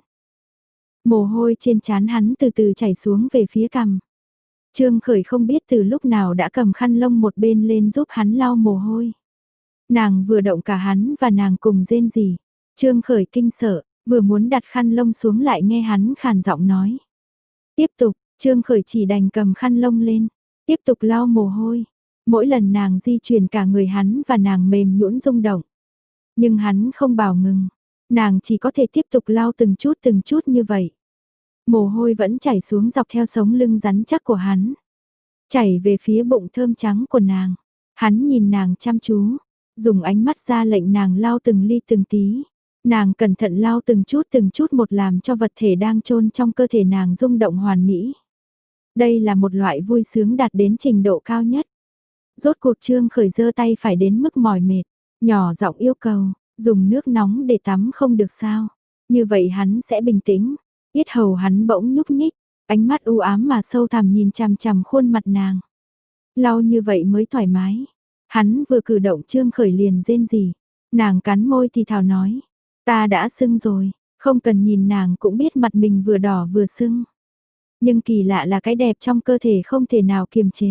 Mồ hôi trên trán hắn từ từ chảy xuống về phía cằm. Trương Khởi không biết từ lúc nào đã cầm khăn lông một bên lên giúp hắn lau mồ hôi. Nàng vừa động cả hắn và nàng cùng rên rỉ. Trương Khởi kinh sợ, vừa muốn đặt khăn lông xuống lại nghe hắn khàn giọng nói. Tiếp tục, Trương Khởi chỉ đành cầm khăn lông lên, tiếp tục lau mồ hôi. Mỗi lần nàng di chuyển cả người hắn và nàng mềm nhũn rung động. Nhưng hắn không bảo ngừng, nàng chỉ có thể tiếp tục lau từng chút từng chút như vậy. Mồ hôi vẫn chảy xuống dọc theo sống lưng rắn chắc của hắn. Chảy về phía bụng thơm trắng của nàng. Hắn nhìn nàng chăm chú, dùng ánh mắt ra lệnh nàng lau từng ly từng tí. Nàng cẩn thận lau từng chút từng chút một làm cho vật thể đang chôn trong cơ thể nàng rung động hoàn mỹ. Đây là một loại vui sướng đạt đến trình độ cao nhất. Rốt cuộc Trương Khởi giơ tay phải đến mức mỏi mệt, nhỏ giọng yêu cầu, dùng nước nóng để tắm không được sao? Như vậy hắn sẽ bình tĩnh. Yết hầu hắn bỗng nhúc nhích, ánh mắt u ám mà sâu thẳm nhìn chằm chằm khuôn mặt nàng. Lau như vậy mới thoải mái. Hắn vừa cử động Trương Khởi liền rên rỉ. Nàng cắn môi thì thào nói, ta đã sưng rồi, không cần nhìn nàng cũng biết mặt mình vừa đỏ vừa sưng. Nhưng kỳ lạ là cái đẹp trong cơ thể không thể nào kiềm chế.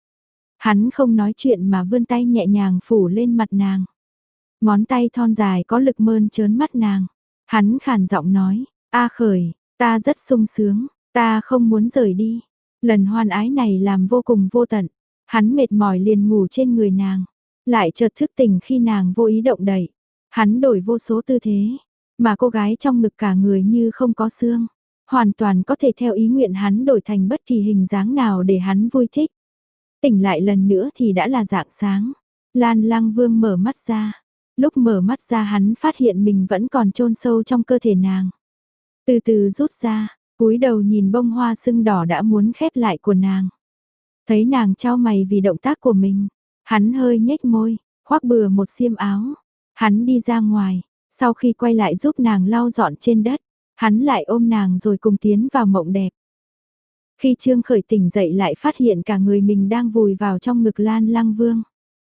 Hắn không nói chuyện mà vươn tay nhẹ nhàng phủ lên mặt nàng. Ngón tay thon dài có lực mơn trớn mắt nàng. Hắn khàn giọng nói, A Khởi, ta rất sung sướng, ta không muốn rời đi. Lần hoan ái này làm vô cùng vô tận. Hắn mệt mỏi liền ngủ trên người nàng. Lại chợt thức tỉnh khi nàng vô ý động đậy. Hắn đổi vô số tư thế. Mà cô gái trong ngực cả người như không có xương, hoàn toàn có thể theo ý nguyện hắn đổi thành bất kỳ hình dáng nào để hắn vui thích. Tỉnh lại lần nữa thì đã là rạng sáng. Lan Lang Vương mở mắt ra. Lúc mở mắt ra hắn phát hiện mình vẫn còn chôn sâu trong cơ thể nàng. Từ từ rút ra, cúi đầu nhìn bông hoa sưng đỏ đã muốn khép lại của nàng. Thấy nàng chau mày vì động tác của mình, hắn hơi nhếch môi, khoác bừa một xiêm áo. Hắn đi ra ngoài, sau khi quay lại giúp nàng lau dọn trên đất, hắn lại ôm nàng rồi cùng tiến vào mộng đẹp. Khi Trương Khởi tỉnh dậy lại phát hiện cả người mình đang vùi vào trong ngực Lan Lang Vương.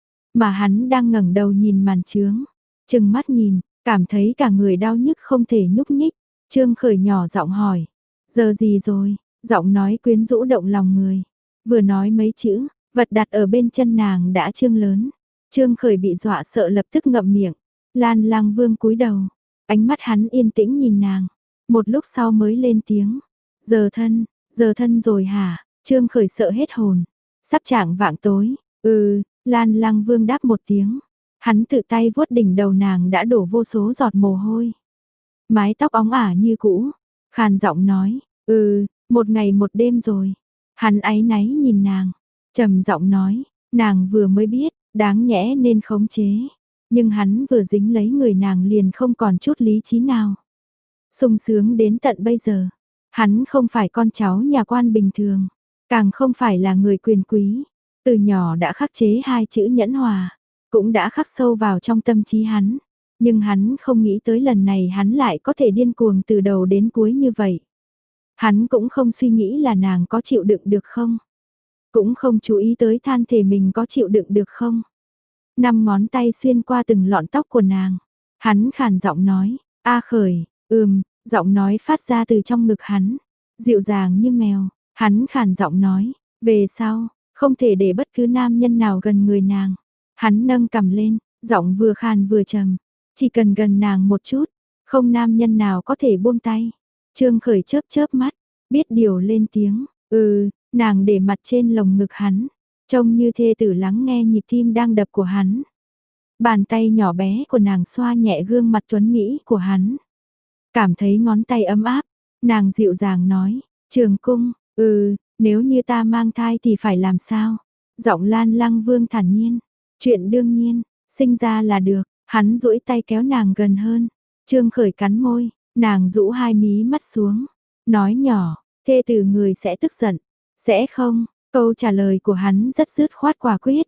Mà hắn đang ngẩng đầu nhìn màn trướng, chừng mắt nhìn, cảm thấy cả người đau nhức không thể nhúc nhích. Trương Khởi nhỏ giọng hỏi, giờ gì rồi, giọng nói quyến rũ động lòng người. Vừa nói mấy chữ, vật đặt ở bên chân nàng đã trương lớn. Trương Khởi bị dọa sợ lập tức ngậm miệng. Lan Lang Vương cúi đầu, ánh mắt hắn yên tĩnh nhìn nàng. Một lúc sau mới lên tiếng, giờ thân, giờ thân rồi hả? Trương Khởi sợ hết hồn. Sắp chạng vạng tối, ừ, Lan Lang Vương đáp một tiếng. Hắn tự tay vuốt đỉnh đầu nàng đã đổ vô số giọt mồ hôi. Mái tóc óng ả như cũ, khàn giọng nói, ừ, một ngày một đêm rồi. Hắn áy náy nhìn nàng, trầm giọng nói, nàng vừa mới biết, đáng nhẽ nên khống chế. Nhưng hắn vừa dính lấy người nàng liền không còn chút lý trí nào. Sung sướng đến tận bây giờ, hắn không phải con cháu nhà quan bình thường, càng không phải là người quyền quý. Từ nhỏ đã khắc chế hai chữ nhẫn hòa, cũng đã khắc sâu vào trong tâm trí hắn. Nhưng hắn không nghĩ tới lần này hắn lại có thể điên cuồng từ đầu đến cuối như vậy. Hắn cũng không suy nghĩ là nàng có chịu đựng được không. Cũng không chú ý tới than thể mình có chịu đựng được không. Năm ngón tay xuyên qua từng lọn tóc của nàng. Hắn khàn giọng nói, A Khởi, ừm, giọng nói phát ra từ trong ngực hắn. Dịu dàng như mèo, hắn khàn giọng nói, về sau, không thể để bất cứ nam nhân nào gần người nàng. Hắn nâng cằm lên, giọng vừa khàn vừa trầm. Chỉ cần gần nàng một chút, không nam nhân nào có thể buông tay. Trương Khởi chớp chớp mắt, biết điều lên tiếng, ừ, nàng để mặt trên lồng ngực hắn, trông như thê tử lắng nghe nhịp tim đang đập của hắn. Bàn tay nhỏ bé của nàng xoa nhẹ gương mặt tuấn mỹ của hắn. Cảm thấy ngón tay ấm áp, nàng dịu dàng nói, Trường Cung, ừ, nếu như ta mang thai thì phải làm sao? Giọng Lan Lang Vương thản nhiên, chuyện đương nhiên, sinh ra là được. Hắn duỗi tay kéo nàng gần hơn. Trương Khởi cắn môi, nàng rũ hai mí mắt xuống, nói nhỏ, thê tử người sẽ tức giận, sẽ không? Câu trả lời của hắn rất dứt khoát quả quyết.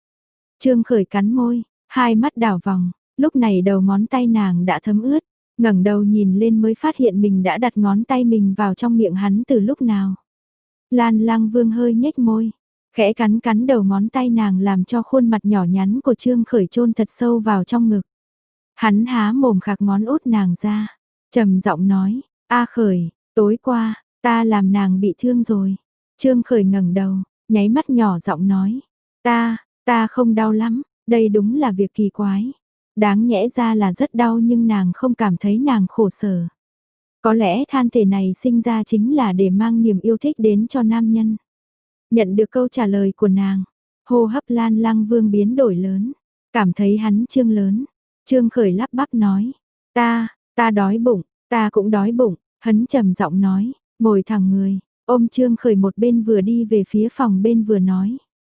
Trương Khởi cắn môi, hai mắt đảo vòng, lúc này đầu ngón tay nàng đã thấm ướt, ngẩng đầu nhìn lên mới phát hiện mình đã đặt ngón tay mình vào trong miệng hắn từ lúc nào. Lan Lang Vương hơi nhếch môi, khẽ cắn cắn đầu ngón tay nàng làm cho khuôn mặt nhỏ nhắn của Trương Khởi chôn thật sâu vào trong ngực. Hắn há mồm khạc ngón út nàng ra, trầm giọng nói, A Khởi, tối qua, ta làm nàng bị thương rồi. Trương Khởi ngẩng đầu, nháy mắt nhỏ giọng nói, ta, ta không đau lắm, đây đúng là việc kỳ quái. Đáng nhẽ ra là rất đau nhưng nàng không cảm thấy nàng khổ sở. Có lẽ than thể này sinh ra chính là để mang niềm yêu thích đến cho nam nhân. Nhận được câu trả lời của nàng, hô hấp Lan Lang Vương biến đổi lớn, cảm thấy hắn trương lớn. Trương Khởi lắp bắp nói, ta, ta đói bụng, ta cũng đói bụng, hắn trầm giọng nói, ngồi thẳng người, ôm Trương Khởi một bên vừa đi về phía phòng bên vừa nói.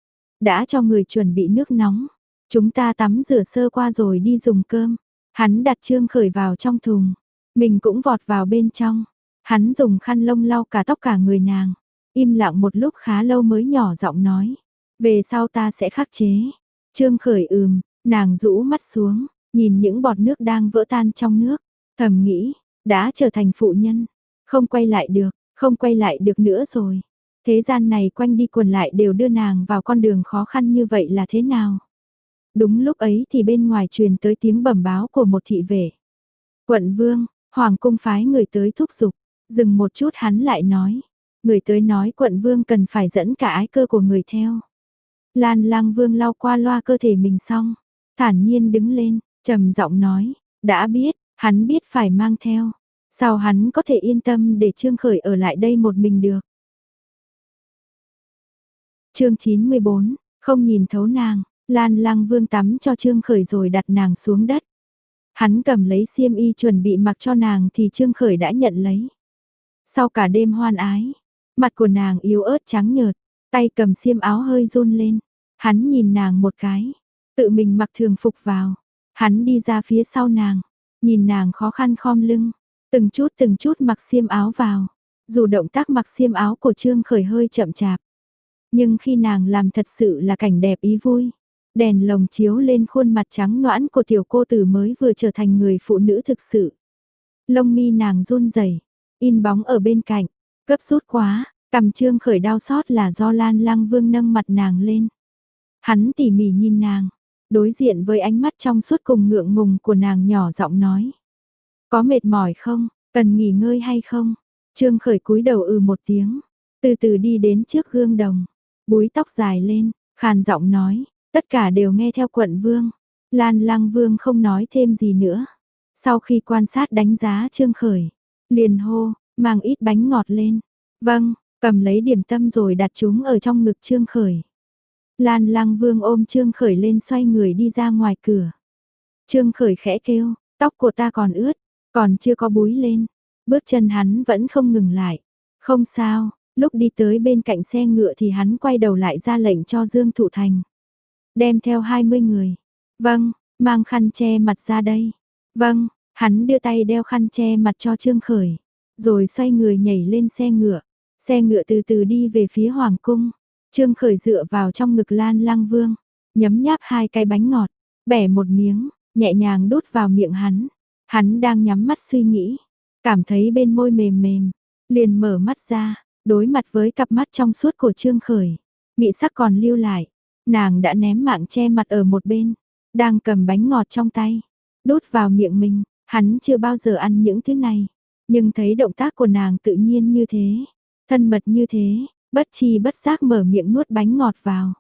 Đã cho người chuẩn bị nước nóng, chúng ta tắm rửa sơ qua rồi đi dùng cơm. Hắn đặt Trương Khởi vào trong thùng, mình cũng vọt vào bên trong. Hắn dùng khăn lông lau cả tóc cả người nàng, im lặng một lúc khá lâu mới nhỏ giọng nói, về sau ta sẽ khắc chế. Trương Khởi ừm, nàng rũ mắt xuống, nhìn những bọt nước đang vỡ tan trong nước, thầm nghĩ, đã trở thành phụ nhân, không quay lại được, không quay lại được nữa rồi. Thế gian này quanh đi quẩn lại đều đưa nàng vào con đường khó khăn như vậy là thế nào? Đúng lúc ấy thì bên ngoài truyền tới tiếng bẩm báo của một thị vệ. Quận Vương, Hoàng cung phái người tới thúc giục, dừng một chút hắn lại nói. Người tới nói quận Vương cần phải dẫn cả ái cơ của người theo. Lan Lang Vương lau qua loa cơ thể mình xong, thản nhiên đứng lên, trầm giọng nói, đã biết, hắn biết phải mang theo. Sao hắn có thể yên tâm để Trương Khởi ở lại đây một mình được? Chương chín mươi bốn, không nhìn thấu nàng, Lan Lang Vương tắm cho Trương Khởi rồi đặt nàng xuống đất. Hắn cầm lấy xiêm y chuẩn bị mặc cho nàng thì Trương Khởi đã nhận lấy. Sau cả đêm hoan ái, mặt của nàng yếu ớt trắng nhợt, tay cầm xiêm áo hơi run lên. Hắn nhìn nàng một cái, tự mình mặc thường phục vào. Hắn đi ra phía sau nàng, nhìn nàng khó khăn khom lưng, từng chút từng chút mặc xiêm áo vào. Dù động tác mặc xiêm áo của Trương Khởi hơi chậm chạp, nhưng khi nàng làm thật sự là cảnh đẹp ý vui. Đèn lồng chiếu lên khuôn mặt trắng nõn của tiểu cô tử mới vừa trở thành người phụ nữ thực sự. Lông mi nàng run rẩy, in bóng ở bên cạnh, gấp rút quá, cằm Trương Khởi đau xót là do Lan Lăng Vương nâng mặt nàng lên. Hắn tỉ mỉ nhìn nàng, đối diện với ánh mắt trong suốt cùng ngượng ngùng của nàng nhỏ giọng nói. Có mệt mỏi không, cần nghỉ ngơi hay không? Trương Khởi cúi đầu ừ một tiếng, từ từ đi đến trước gương đồng, búi tóc dài lên, khàn giọng nói, tất cả đều nghe theo quận vương. Lan Lăng Vương không nói thêm gì nữa. Sau khi quan sát đánh giá Trương Khởi, liền hô, mang ít bánh ngọt lên. Vâng, cầm lấy điểm tâm rồi đặt chúng ở trong ngực Trương Khởi. Lan Lăng Vương ôm Trương Khởi lên xoay người đi ra ngoài cửa. Trương Khởi khẽ kêu, tóc của ta còn ướt, còn chưa có búi lên. Bước chân hắn vẫn không ngừng lại. Không sao, lúc đi tới bên cạnh xe ngựa thì hắn quay đầu lại ra lệnh cho Dương Thụ Thành. Đem theo hai mươi người. Vâng, mang khăn che mặt ra đây. Vâng, hắn đưa tay đeo khăn che mặt cho Trương Khởi. Rồi xoay người nhảy lên xe ngựa. Xe ngựa từ từ đi về phía Hoàng Cung. Trương Khởi dựa vào trong ngực Lan Lăng Vương. Nhấm nháp hai cái bánh ngọt. Bẻ một miếng, nhẹ nhàng đút vào miệng hắn. Hắn đang nhắm mắt suy nghĩ. Cảm thấy bên môi mềm mềm. Liền mở mắt ra, đối mặt với cặp mắt trong suốt của Trương Khởi. Mị sắc còn lưu lại. Nàng đã ném mạng che mặt ở một bên, đang cầm bánh ngọt trong tay, đút vào miệng mình. Hắn chưa bao giờ ăn những thứ này, nhưng thấy động tác của nàng tự nhiên như thế, thân mật như thế, bất chi bất giác mở miệng nuốt bánh ngọt vào.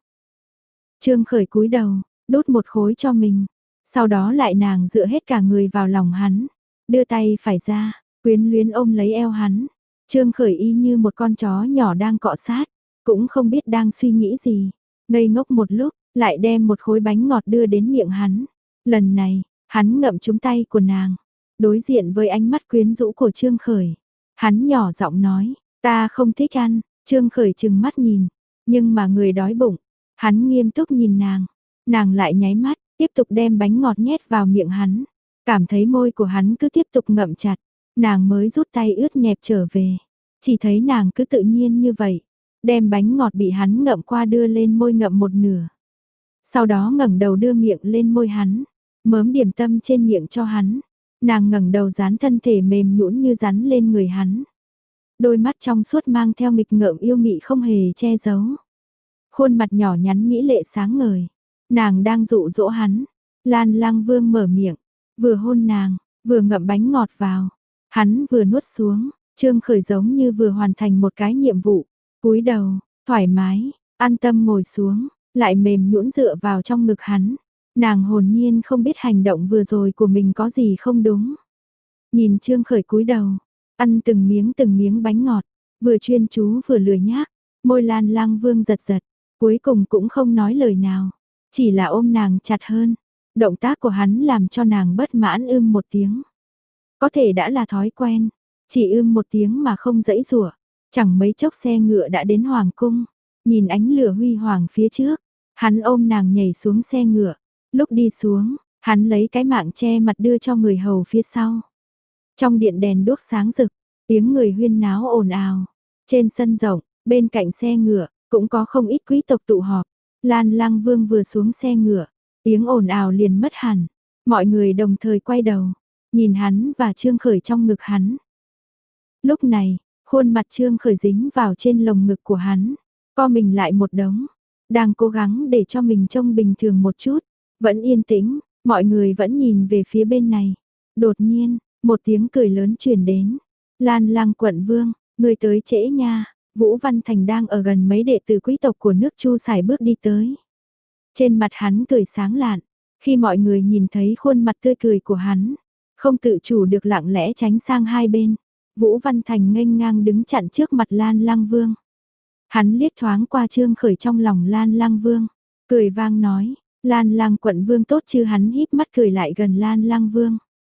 Trương Khởi cúi đầu, đút một khối cho mình, sau đó lại nàng dựa hết cả người vào lòng hắn, đưa tay phải ra, quyến luyến ôm lấy eo hắn. Trương Khởi y như một con chó nhỏ đang cọ sát, cũng không biết đang suy nghĩ gì. Ngây ngốc một lúc, lại đem một khối bánh ngọt đưa đến miệng hắn. Lần này, hắn ngậm trúng tay của nàng, đối diện với ánh mắt quyến rũ của Trương Khởi. Hắn nhỏ giọng nói, ta không thích ăn. Trương Khởi trừng mắt nhìn, nhưng mà người đói bụng. Hắn nghiêm túc nhìn nàng, nàng lại nháy mắt, tiếp tục đem bánh ngọt nhét vào miệng hắn. Cảm thấy môi của hắn cứ tiếp tục ngậm chặt, nàng mới rút tay ướt nhẹp trở về. Chỉ thấy nàng cứ tự nhiên như vậy, đem bánh ngọt bị hắn ngậm qua đưa lên môi ngậm một nửa. Sau đó ngẩng đầu đưa miệng lên môi hắn, mớm điểm tâm trên miệng cho hắn. Nàng ngẩng đầu dán thân thể mềm nhũn như rắn lên người hắn. Đôi mắt trong suốt mang theo nghịch ngợm yêu mị không hề che giấu. Khuôn mặt nhỏ nhắn mỹ lệ sáng ngời. Nàng đang dụ dỗ hắn. Lan Lăng Vương mở miệng, vừa hôn nàng, vừa ngậm bánh ngọt vào. Hắn vừa nuốt xuống, Trương Khởi giống như vừa hoàn thành một cái nhiệm vụ. Cúi đầu, thoải mái, an tâm ngồi xuống, lại mềm nhũn dựa vào trong ngực hắn. Nàng hồn nhiên không biết hành động vừa rồi của mình có gì không đúng. Nhìn Trương Khởi cúi đầu, ăn từng miếng từng miếng bánh ngọt, vừa chuyên chú vừa lười nhác, môi Lan Lăng Vương giật giật, cuối cùng cũng không nói lời nào, chỉ là ôm nàng chặt hơn. Động tác của hắn làm cho nàng bất mãn ưm một tiếng. Có thể đã là thói quen, chỉ ưm một tiếng mà không giãy giụa. Chẳng mấy chốc xe ngựa đã đến Hoàng Cung, nhìn ánh lửa huy hoàng phía trước, hắn ôm nàng nhảy xuống xe ngựa. Lúc đi xuống, hắn lấy cái mạng che mặt đưa cho người hầu phía sau. Trong điện đèn đuốc sáng rực, tiếng người huyên náo ồn ào. Trên sân rộng, bên cạnh xe ngựa, cũng có không ít quý tộc tụ họp. Lan Lăng Vương vừa xuống xe ngựa, tiếng ồn ào liền mất hẳn. Mọi người đồng thời quay đầu, nhìn hắn và Trương Khởi trong ngực hắn. Lúc này, khuôn mặt Trương Khởi dính vào trên lồng ngực của hắn, co mình lại một đống, đang cố gắng để cho mình trông bình thường một chút. Vẫn yên tĩnh, mọi người vẫn nhìn về phía bên này. Đột nhiên, một tiếng cười lớn truyền đến. Lan Lăng quận vương, người tới trễ nha. Vũ Văn Thành đang ở gần mấy đệ tử quý tộc của nước Chu Sải bước đi tới. Trên mặt hắn cười sáng lạn, khi mọi người nhìn thấy khuôn mặt tươi cười của hắn, không tự chủ được lặng lẽ tránh sang hai bên. Vũ Văn Thành nghênh ngang đứng chặn trước mặt Lan Lăng Vương. Hắn liếc thoáng qua Trương Khởi trong lòng Lan Lăng Vương, cười vang nói, Lan Lăng quận vương tốt chứ. Hắn híp mắt cười lại gần Lan Lăng Vương.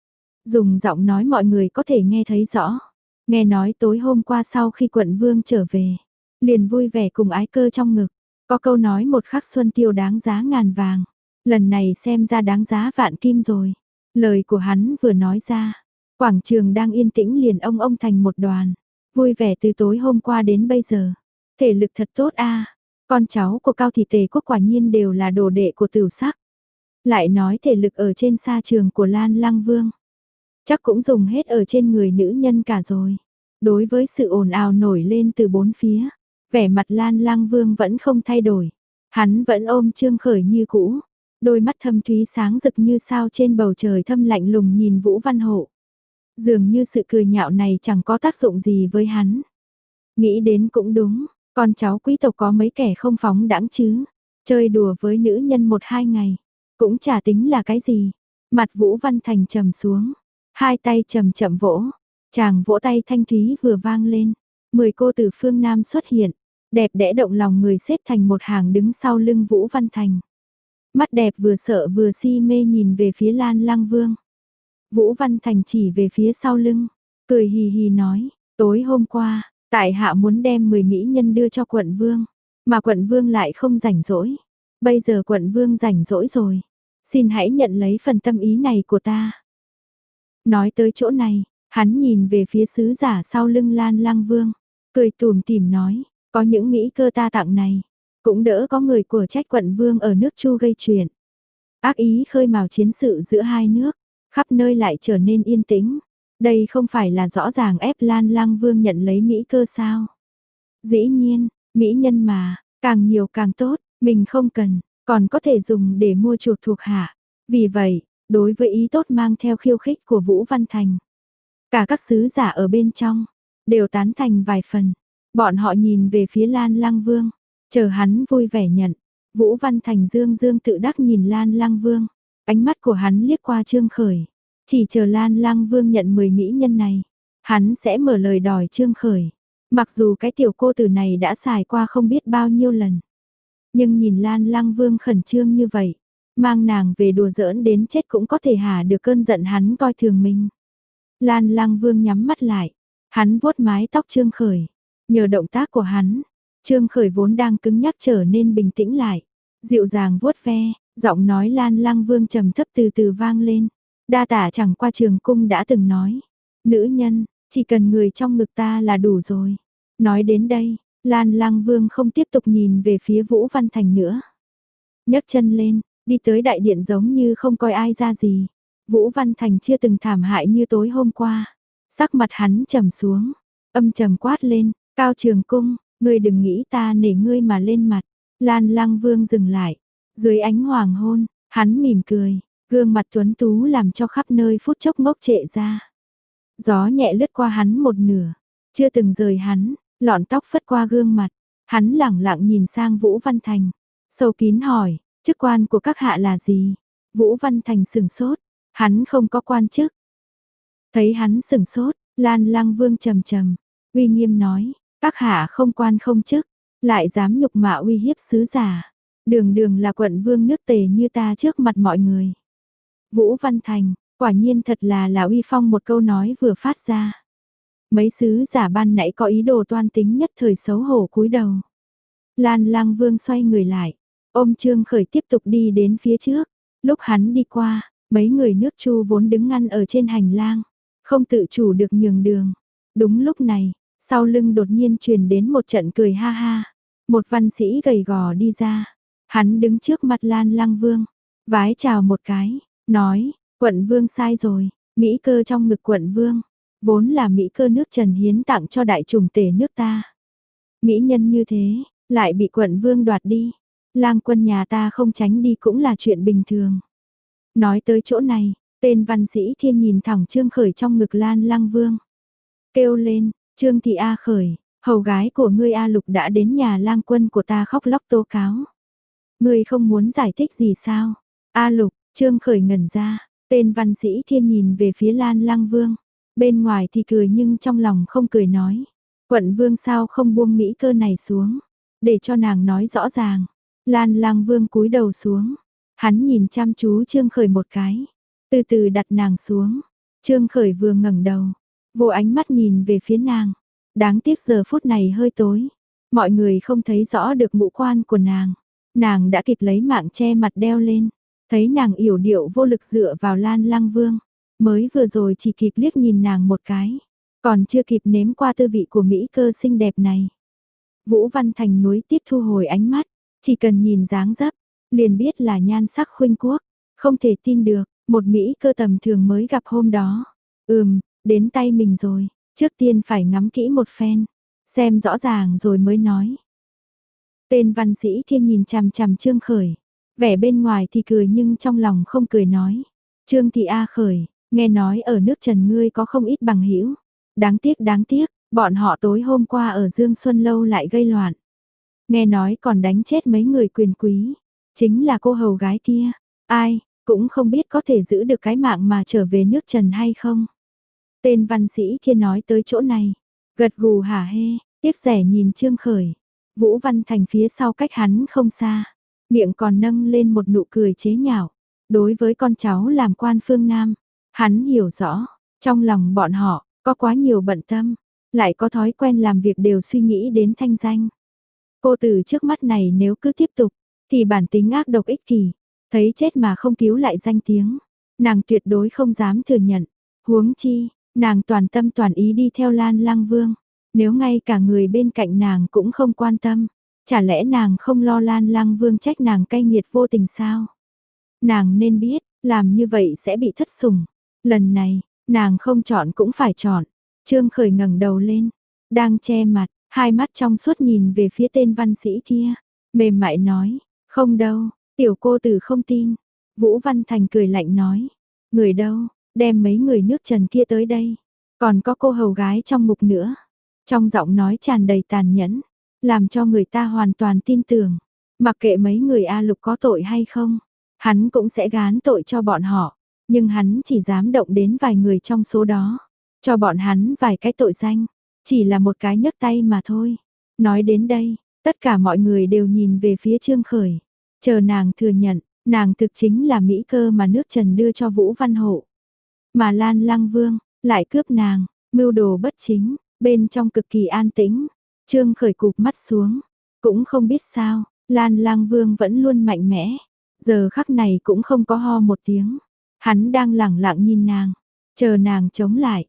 Dùng giọng nói mọi người có thể nghe thấy rõ. Nghe nói tối hôm qua sau khi quận vương trở về, liền vui vẻ cùng ái cơ trong ngực. Có câu nói một khắc xuân tiêu đáng giá ngàn vàng. Lần này xem ra đáng giá vạn kim rồi. Lời của hắn vừa nói ra, quảng trường đang yên tĩnh liền ông ông thành một đoàn. Vui vẻ từ tối hôm qua đến bây giờ. Thể lực thật tốt a. Con cháu của Cao Thị Tề Quốc quả nhiên đều là đồ đệ của Tửu Sắc. Lại nói thể lực ở trên sa trường của Lan Lăng Vương, chắc cũng dùng hết ở trên người nữ nhân cả rồi. Đối với sự ồn ào nổi lên từ bốn phía, vẻ mặt Lan Lăng Vương vẫn không thay đổi. Hắn vẫn ôm Trương Khởi như cũ, đôi mắt thâm thúy sáng rực như sao trên bầu trời thâm lạnh lùng nhìn Vũ Văn Hộ. Dường như sự cười nhạo này chẳng có tác dụng gì với hắn. Nghĩ đến cũng đúng, con cháu quý tộc có mấy kẻ không phóng đãng chứ. Chơi đùa với nữ nhân một hai ngày, cũng chả tính là cái gì. Mặt Vũ Văn Thành trầm xuống, hai tay chậm chậm vỗ, chàng vỗ tay thanh thúy vừa vang lên, mười cô từ phương Nam xuất hiện, đẹp đẽ động lòng người xếp thành một hàng đứng sau lưng Vũ Văn Thành. Mắt đẹp vừa sợ vừa si mê nhìn về phía Lan Lăng Vương. Vũ Văn Thành chỉ về phía sau lưng, cười hì hì nói, tối hôm qua, tại hạ muốn đem mười mỹ nhân đưa cho quận vương, mà quận vương lại không rảnh rỗi. Bây giờ quận vương rảnh rỗi rồi, xin hãy nhận lấy phần tâm ý này của ta. Nói tới chỗ này, hắn nhìn về phía sứ giả sau lưng Lan Lăng Vương, cười tủm tỉm nói, có những mỹ cơ ta tặng này, cũng đỡ có người của trách quận vương ở nước Chu gây chuyện. Ác ý khơi mào chiến sự giữa hai nước, khắp nơi lại trở nên yên tĩnh. Đây không phải là rõ ràng ép Lan Lăng Vương nhận lấy mỹ cơ sao? Dĩ nhiên, mỹ nhân mà, càng nhiều càng tốt, mình không cần, còn có thể dùng để mua chuộc thuộc hạ. Vì vậy, đối với ý tốt mang theo khiêu khích của Vũ Văn Thành, cả các sứ giả ở bên trong đều tán thành vài phần. Bọn họ nhìn về phía Lan Lăng Vương, chờ hắn vui vẻ nhận. Vũ Văn Thành dương dương tự đắc nhìn Lan Lăng Vương, ánh mắt của hắn liếc qua Trương Khởi, chỉ chờ Lan Lăng Vương nhận mười mỹ nhân này, hắn sẽ mở lời đòi Trương Khởi. Mặc dù cái tiểu cô tử này đã xài qua không biết bao nhiêu lần, nhưng nhìn Lan Lăng Vương khẩn trương như vậy, mang nàng về đùa giỡn đến chết cũng có thể hả được cơn giận hắn coi thường mình. Lan Lăng Vương nhắm mắt lại, hắn vuốt mái tóc Trương Khởi, nhờ động tác của hắn, Trương Khởi vốn đang cứng nhắc trở nên bình tĩnh lại, dịu dàng vuốt ve, giọng nói Lan Lăng Vương trầm thấp từ từ vang lên. Đa tả chẳng qua Trường Cung đã từng nói, nữ nhân, chỉ cần người trong ngực ta là đủ rồi. Nói đến đây, Lan Lăng Vương không tiếp tục nhìn về phía Vũ Văn Thành nữa. Nhấc chân lên, đi tới đại điện giống như không coi ai ra gì. Vũ Văn Thành chưa từng thảm hại như tối hôm qua. Sắc mặt hắn trầm xuống, âm trầm quát lên, Cao Trường Cung, ngươi đừng nghĩ ta nể ngươi mà lên mặt. Lan Lăng Vương dừng lại, dưới ánh hoàng hôn, hắn mỉm cười, gương mặt tuấn tú làm cho khắp nơi phút chốc ngốc trệ ra. Gió nhẹ lướt qua hắn một nửa, chưa từng rời hắn, lọn tóc phất qua gương mặt, hắn lẳng lặng nhìn sang Vũ Văn Thành, sâu kín hỏi, chức quan của các hạ là gì? Vũ Văn Thành sừng sốt, hắn không có quan chức. Thấy hắn sừng sốt, Lan Lăng Vương trầm trầm, uy nghiêm nói, các hạ không quan không chức, lại dám nhục mạ uy hiếp sứ giả. Đường đường là quận vương nước Tề như ta trước mặt mọi người. Vũ Văn Thành, quả nhiên thật là là uy phong một câu nói vừa phát ra. Mấy sứ giả ban nãy có ý đồ toan tính nhất thời xấu hổ cúi đầu. Lan Lăng Vương xoay người lại, ôm Trương Khởi tiếp tục đi đến phía trước. Lúc hắn đi qua, mấy người nước Chu vốn đứng ngăn ở trên hành lang, không tự chủ được nhường đường. Đúng lúc này, sau lưng đột nhiên truyền đến một trận cười ha ha. Một văn sĩ gầy gò đi ra, hắn đứng trước mặt Lan Lăng Vương, vái chào một cái, nói, quận vương sai rồi, mỹ cơ trong ngực quận vương, vốn là mỹ cơ nước Trần hiến tặng cho đại trùng tể nước ta. Mỹ nhân như thế, lại bị quận vương đoạt đi, lang quân nhà ta không tránh đi cũng là chuyện bình thường. Nói tới chỗ này, tên văn sĩ thiên nhìn thẳng Trương Khởi trong ngực Lan Lăng Vương, kêu lên, Trương thị A Khởi, hầu gái của ngươi A Lục đã đến nhà lang quân của ta khóc lóc tố cáo. Ngươi không muốn giải thích gì sao? A Lục, Trương Khởi ngẩn ra, tên văn sĩ thiên nhìn về phía Lan Lăng Vương. Bên ngoài thì cười nhưng trong lòng không cười nói. Quận vương sao không buông mỹ cơ này xuống, để cho nàng nói rõ ràng. Lan Lăng Vương cúi đầu xuống, hắn nhìn chăm chú Trương Khởi một cái, từ từ đặt nàng xuống. Trương Khởi vừa ngẩng đầu, vô ánh mắt nhìn về phía nàng. Đáng tiếc giờ phút này hơi tối, mọi người không thấy rõ được ngũ quan của nàng. Nàng đã kịp lấy mạng che mặt đeo lên, thấy nàng yểu điệu vô lực dựa vào Lan Lăng Vương, mới vừa rồi chỉ kịp liếc nhìn nàng một cái, còn chưa kịp nếm qua tư vị của mỹ cơ xinh đẹp này. Vũ Văn Thành nuối tiếc thu hồi ánh mắt, chỉ cần nhìn dáng dấp, liền biết là nhan sắc khuynh quốc, không thể tin được, một mỹ cơ tầm thường mới gặp hôm đó. Ừm, đến tay mình rồi, trước tiên phải ngắm kỹ một phen, xem rõ ràng rồi mới nói. Tên văn sĩ kia nhìn chằm chằm Trương Khởi, vẻ bên ngoài thì cười nhưng trong lòng không cười nói. Trương Thị A Khởi, nghe nói ở nước Trần ngươi có không ít bằng hữu. Đáng tiếc đáng tiếc, bọn họ tối hôm qua ở Dương Xuân Lâu lại gây loạn. Nghe nói còn đánh chết mấy người quyền quý, chính là cô hầu gái kia. Ai, cũng không biết có thể giữ được cái mạng mà trở về nước Trần hay không. Tên văn sĩ kia nói tới chỗ này, gật gù hả hê, tiếc rẻ nhìn Trương Khởi. Vũ Văn Thành phía sau cách hắn không xa, miệng còn nâng lên một nụ cười chế nhạo. Đối với con cháu làm quan phương Nam, hắn hiểu rõ, trong lòng bọn họ, có quá nhiều bận tâm, lại có thói quen làm việc đều suy nghĩ đến thanh danh. Cô từ trước mắt này nếu cứ tiếp tục, thì bản tính ác độc ích kỷ, thấy chết mà không cứu lại danh tiếng. Nàng tuyệt đối không dám thừa nhận, huống chi, nàng toàn tâm toàn ý đi theo Lan Lăng Vương. Nếu ngay cả người bên cạnh nàng cũng không quan tâm, chả lẽ nàng không lo Lan Lăng Vương trách nàng cay nghiệt vô tình sao? Nàng nên biết, làm như vậy sẽ bị thất sủng. Lần này, nàng không chọn cũng phải chọn. Trương Khởi ngẩng đầu lên, đang che mặt, hai mắt trong suốt nhìn về phía tên văn sĩ kia, mềm mại nói, không đâu, tiểu cô tử không tin. Vũ Văn Thành cười lạnh nói, người đâu, đem mấy người nước Trần kia tới đây, còn có cô hầu gái trong mục nữa. Trong giọng nói tràn đầy tàn nhẫn, làm cho người ta hoàn toàn tin tưởng, mặc kệ mấy người A Lục có tội hay không, hắn cũng sẽ gán tội cho bọn họ, nhưng hắn chỉ dám động đến vài người trong số đó, cho bọn hắn vài cái tội danh, chỉ là một cái nhấc tay mà thôi. Nói đến đây, tất cả mọi người đều nhìn về phía Trương Khởi, chờ nàng thừa nhận, nàng thực chính là mỹ cơ mà nước Trần đưa cho Vũ Văn Hộ. Mà Lan Lăng Vương lại cướp nàng, mưu đồ bất chính. Bên trong cực kỳ an tĩnh, Trương Khởi cụp mắt xuống, cũng không biết sao, Lan Lang Vương vẫn luôn mạnh mẽ, giờ khắc này cũng không có ho một tiếng, hắn đang lẳng lặng nhìn nàng, chờ nàng chống lại.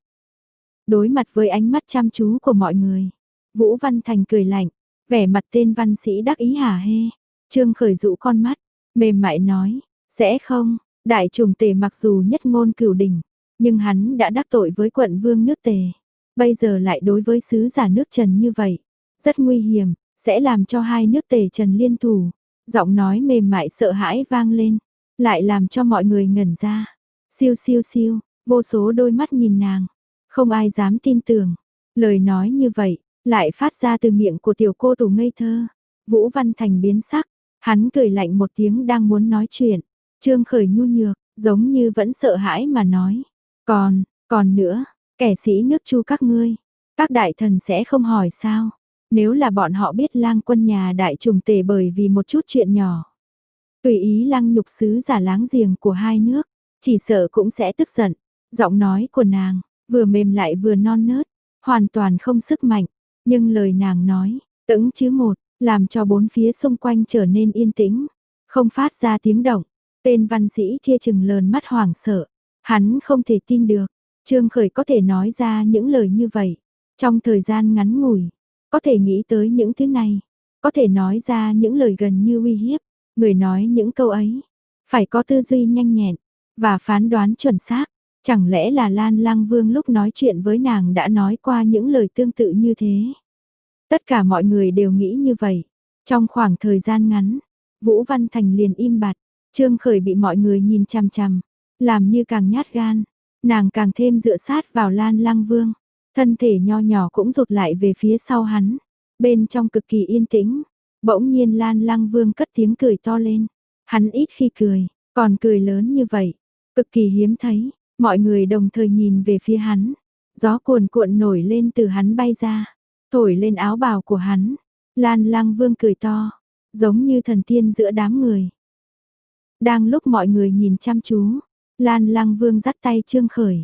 Đối mặt với ánh mắt chăm chú của mọi người, Vũ Văn Thành cười lạnh, vẻ mặt tên văn sĩ đắc ý hả hê. Trương Khởi dụ con mắt, mềm mại nói, sẽ không, đại trùng Tề mặc dù nhất ngôn cửu đỉnh, nhưng hắn đã đắc tội với quận vương nước Tề. Bây giờ lại đối với sứ giả nước Trần như vậy, rất nguy hiểm, sẽ làm cho hai nước Tề Trần liên thủ. Giọng nói mềm mại sợ hãi vang lên, lại làm cho mọi người ngẩn ra. Siêu siêu siêu, vô số đôi mắt nhìn nàng, không ai dám tin tưởng. Lời nói như vậy, lại phát ra từ miệng của tiểu cô tủ ngây thơ. Vũ Văn Thành biến sắc, hắn cười lạnh một tiếng đang muốn nói chuyện. Trương Khởi nhu nhược, giống như vẫn sợ hãi mà nói. Còn, còn nữa. Kẻ sĩ nước Chu các ngươi, các đại thần sẽ không hỏi sao, nếu là bọn họ biết lang quân nhà đại trùng Tề bởi vì một chút chuyện nhỏ. Tùy ý lăng nhục sứ giả láng giềng của hai nước, chỉ sợ cũng sẽ tức giận. Giọng nói của nàng, vừa mềm lại vừa non nớt, hoàn toàn không sức mạnh, nhưng lời nàng nói, tững chứ một, làm cho bốn phía xung quanh trở nên yên tĩnh, không phát ra tiếng động. Tên văn sĩ kia chừng lờn mắt hoảng sợ, hắn không thể tin được. Trương Khởi có thể nói ra những lời như vậy, trong thời gian ngắn ngủi, có thể nghĩ tới những thứ này, có thể nói ra những lời gần như uy hiếp, người nói những câu ấy, phải có tư duy nhanh nhẹn, và phán đoán chuẩn xác, chẳng lẽ là Lan Lăng Vương lúc nói chuyện với nàng đã nói qua những lời tương tự như thế. Tất cả mọi người đều nghĩ như vậy, trong khoảng thời gian ngắn, Vũ Văn Thành liền im bặt, Trương Khởi bị mọi người nhìn chằm chằm, làm như càng nhát gan. Nàng càng thêm dựa sát vào Lan Lăng Vương, thân thể nho nhỏ cũng rụt lại về phía sau hắn. Bên trong cực kỳ yên tĩnh, bỗng nhiên Lan Lăng Vương cất tiếng cười to lên. Hắn ít khi cười, còn cười lớn như vậy, cực kỳ hiếm thấy. Mọi người đồng thời nhìn về phía hắn, gió cuồn cuộn nổi lên từ hắn bay ra, thổi lên áo bào của hắn. Lan Lăng Vương cười to, giống như thần tiên giữa đám người. Đang lúc mọi người nhìn chăm chú, Lan Lăng Vương dắt tay Trương Khởi,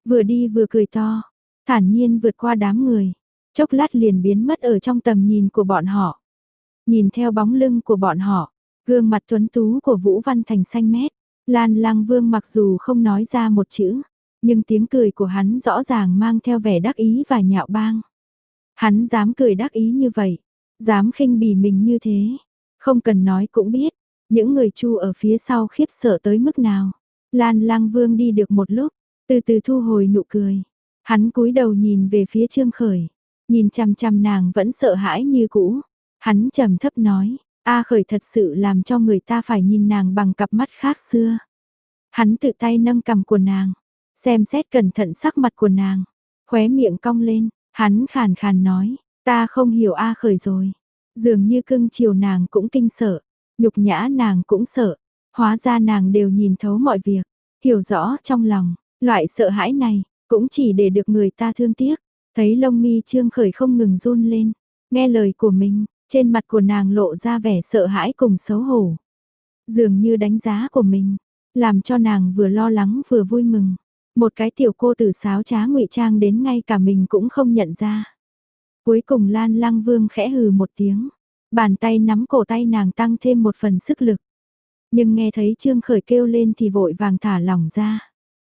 vừa đi vừa cười to, thản nhiên vượt qua đám người, chốc lát liền biến mất ở trong tầm nhìn của bọn họ. Nhìn theo bóng lưng của bọn họ, gương mặt tuấn tú của Vũ Văn Thành xanh mét, Lan Lăng Vương mặc dù không nói ra một chữ, nhưng tiếng cười của hắn rõ ràng mang theo vẻ đắc ý và nhạo báng. Hắn dám cười đắc ý như vậy, dám khinh bỉ mình như thế, không cần nói cũng biết, những người Chu ở phía sau khiếp sợ tới mức nào. Lan Lăng Vương đi được một lúc, từ từ thu hồi nụ cười, hắn cúi đầu nhìn về phía Trương Khởi, nhìn chằm chằm nàng vẫn sợ hãi như cũ, hắn trầm thấp nói, A Khởi thật sự làm cho người ta phải nhìn nàng bằng cặp mắt khác xưa. Hắn tự tay nâng cằm của nàng, xem xét cẩn thận sắc mặt của nàng, khóe miệng cong lên, hắn khàn khàn nói, ta không hiểu A Khởi rồi. Dường như cưng chiều nàng cũng kinh sợ, nhục nhã nàng cũng sợ, hóa ra nàng đều nhìn thấu mọi việc, hiểu rõ trong lòng, loại sợ hãi này, cũng chỉ để được người ta thương tiếc. Thấy lông mi Trương Khởi không ngừng run lên, nghe lời của mình, trên mặt của nàng lộ ra vẻ sợ hãi cùng xấu hổ. Dường như đánh giá của mình, làm cho nàng vừa lo lắng vừa vui mừng. Một cái tiểu cô tử sáo trá ngụy trang đến ngay cả mình cũng không nhận ra. Cuối cùng Lan Lăng Vương khẽ hừ một tiếng, bàn tay nắm cổ tay nàng tăng thêm một phần sức lực. Nhưng nghe thấy Trương Khởi kêu lên thì vội vàng thả lỏng ra.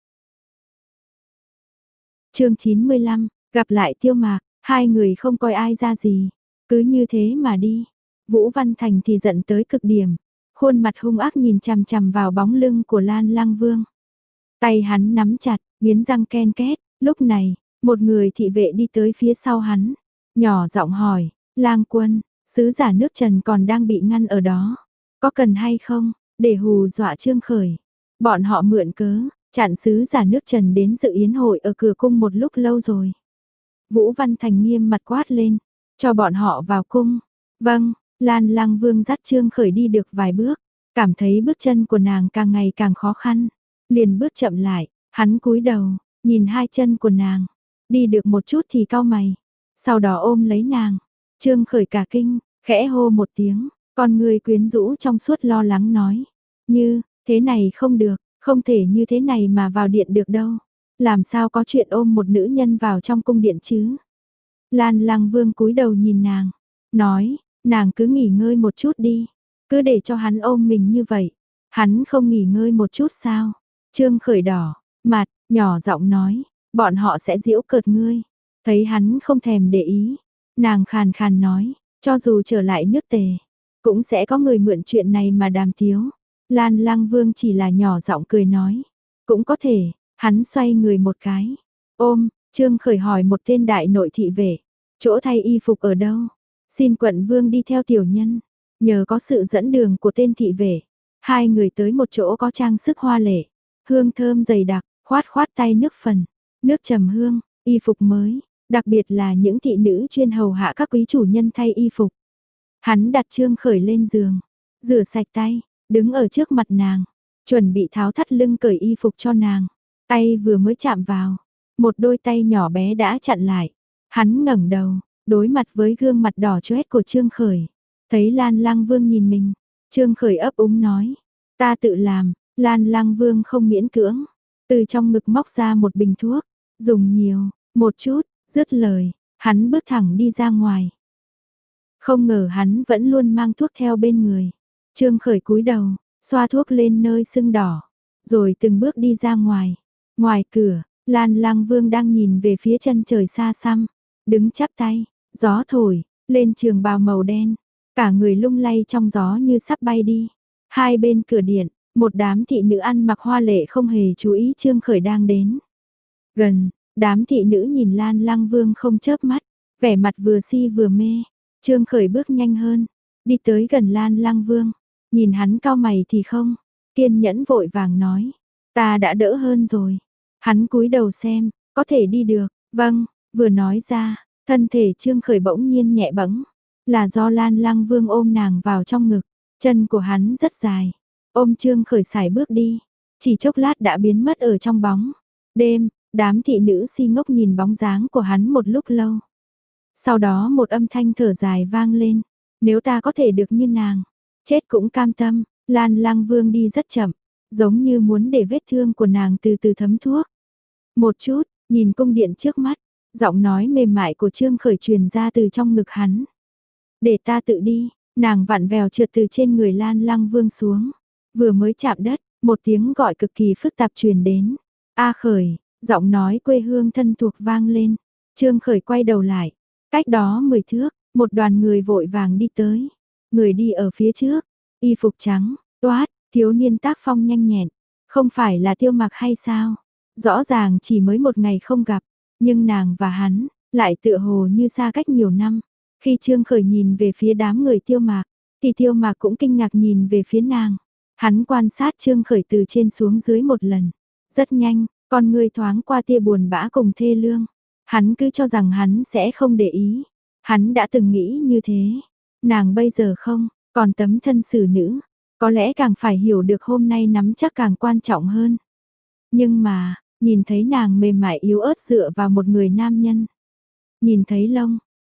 Chương chín mươi lăm, gặp lại Tiêu Mạc, hai người không coi ai ra gì, cứ như thế mà đi. Vũ Văn Thành thì giận tới cực điểm, khuôn mặt hung ác nhìn chằm chằm vào bóng lưng của Lan Lăng Vương. Tay hắn nắm chặt, nghiến răng ken két, lúc này, một người thị vệ đi tới phía sau hắn, nhỏ giọng hỏi, Lang Quân, sứ giả nước Trần còn đang bị ngăn ở đó, có cần hay không, để hù dọa Trương Khởi. Bọn họ mượn cớ, chặn sứ giả nước Trần đến dự yến hội ở cửa cung một lúc lâu rồi. Vũ Văn Thành nghiêm mặt quát lên, cho bọn họ vào cung. Vâng, Lan Lăng Vương dắt Trương Khởi đi được vài bước, cảm thấy bước chân của nàng càng ngày càng khó khăn, liền bước chậm lại, hắn cúi đầu, nhìn hai chân của nàng, đi được một chút thì cau mày, sau đó ôm lấy nàng. Trương Khởi cả kinh, khẽ hô một tiếng, con người quyến rũ trong suốt lo lắng nói, như, thế này không được, không thể như thế này mà vào điện được đâu. Làm sao có chuyện ôm một nữ nhân vào trong cung điện chứ? Lan Lăng Vương cúi đầu nhìn nàng, nói, nàng cứ nghỉ ngơi một chút đi, cứ để cho hắn ôm mình như vậy. Hắn không nghỉ ngơi một chút sao? Trương Khởi đỏ mặt, nhỏ giọng nói, bọn họ sẽ giễu cợt ngươi. Thấy hắn không thèm để ý, nàng khàn khàn nói, cho dù trở lại nước Tề, cũng sẽ có người mượn chuyện này mà đàm tiếu. Lan Lăng Vương chỉ là nhỏ giọng cười nói, cũng có thể. Hắn xoay người một cái, ôm, Trương Khởi hỏi một tên đại nội thị vệ, chỗ thay y phục ở đâu? Xin quận vương đi theo tiểu nhân. Nhờ có sự dẫn đường của tên thị vệ, hai người tới một chỗ có trang sức hoa lệ, hương thơm dày đặc, khoát khoát tay nước phần, nước trầm hương, y phục mới, đặc biệt là những thị nữ chuyên hầu hạ các quý chủ nhân thay y phục. Hắn đặt Trương Khởi lên giường, rửa sạch tay, đứng ở trước mặt nàng, chuẩn bị tháo thắt lưng cởi y phục cho nàng. Tay vừa mới chạm vào, một đôi tay nhỏ bé đã chặn lại. Hắn ngẩng đầu, đối mặt với gương mặt đỏ chót của Trương Khởi. Thấy Lan Lăng Vương nhìn mình, Trương Khởi ấp úng nói, ta tự làm. Lan Lăng Vương không miễn cưỡng, từ trong ngực móc ra một bình thuốc, dùng nhiều, một chút, dứt lời, hắn bước thẳng đi ra ngoài. Không ngờ hắn vẫn luôn mang thuốc theo bên người. Trương Khởi cúi đầu, xoa thuốc lên nơi sưng đỏ, rồi từng bước đi ra ngoài. Ngoài cửa, Lan Lăng Vương đang nhìn về phía chân trời xa xăm, đứng chắp tay, gió thổi, lên trường bào màu đen, cả người lung lay trong gió như sắp bay đi. Hai bên cửa điện, một đám thị nữ ăn mặc hoa lệ không hề chú ý Trương Khởi đang đến. Gần, đám thị nữ nhìn Lan Lăng Vương không chớp mắt, vẻ mặt vừa si vừa mê. Trương Khởi bước nhanh hơn, đi tới gần Lan Lăng Vương, nhìn hắn cau mày thì không, kiên nhẫn vội vàng nói, ta đã đỡ hơn rồi. Hắn cúi đầu xem, có thể đi được, vâng, vừa nói ra, thân thể Trương Khởi bỗng nhiên nhẹ bẫng, là do Lan Lăng Vương ôm nàng vào trong ngực, chân của hắn rất dài, ôm Trương Khởi sải bước đi, chỉ chốc lát đã biến mất ở trong bóng. Đêm, đám thị nữ si ngốc nhìn bóng dáng của hắn một lúc lâu. Sau đó một âm thanh thở dài vang lên, nếu ta có thể được như nàng, chết cũng cam tâm. Lan Lăng Vương đi rất chậm, giống như muốn để vết thương của nàng từ từ thấm thuốc. Một chút, nhìn cung điện trước mắt, giọng nói mềm mại của Trương Khởi truyền ra từ trong ngực hắn. Để ta tự đi, nàng vặn vèo trượt từ trên người Lan Lăng Vương xuống. Vừa mới chạm đất, một tiếng gọi cực kỳ phức tạp truyền đến. A Khởi, giọng nói quê hương thân thuộc vang lên. Trương Khởi quay đầu lại. Cách đó mười thước, một đoàn người vội vàng đi tới. Người đi ở phía trước, y phục trắng, toát, thiếu niên tác phong nhanh nhẹn. Không phải là Tiêu Mặc hay sao? Rõ ràng chỉ mới một ngày không gặp, nhưng nàng và hắn lại tựa hồ như xa cách nhiều năm. Khi Trương Khởi nhìn về phía đám người Tiêu Mạc, thì Tiêu Mạc cũng kinh ngạc nhìn về phía nàng. Hắn quan sát Trương Khởi từ trên xuống dưới một lần. Rất nhanh, con người thoáng qua tia buồn bã cùng thê lương. Hắn cứ cho rằng hắn sẽ không để ý. Hắn đã từng nghĩ như thế. Nàng bây giờ không, còn tấm thân xử nữ. Có lẽ càng phải hiểu được hôm nay nắm chắc càng quan trọng hơn. Nhưng mà, nhìn thấy nàng mềm mại yếu ớt dựa vào một người nam nhân. Nhìn thấy lông.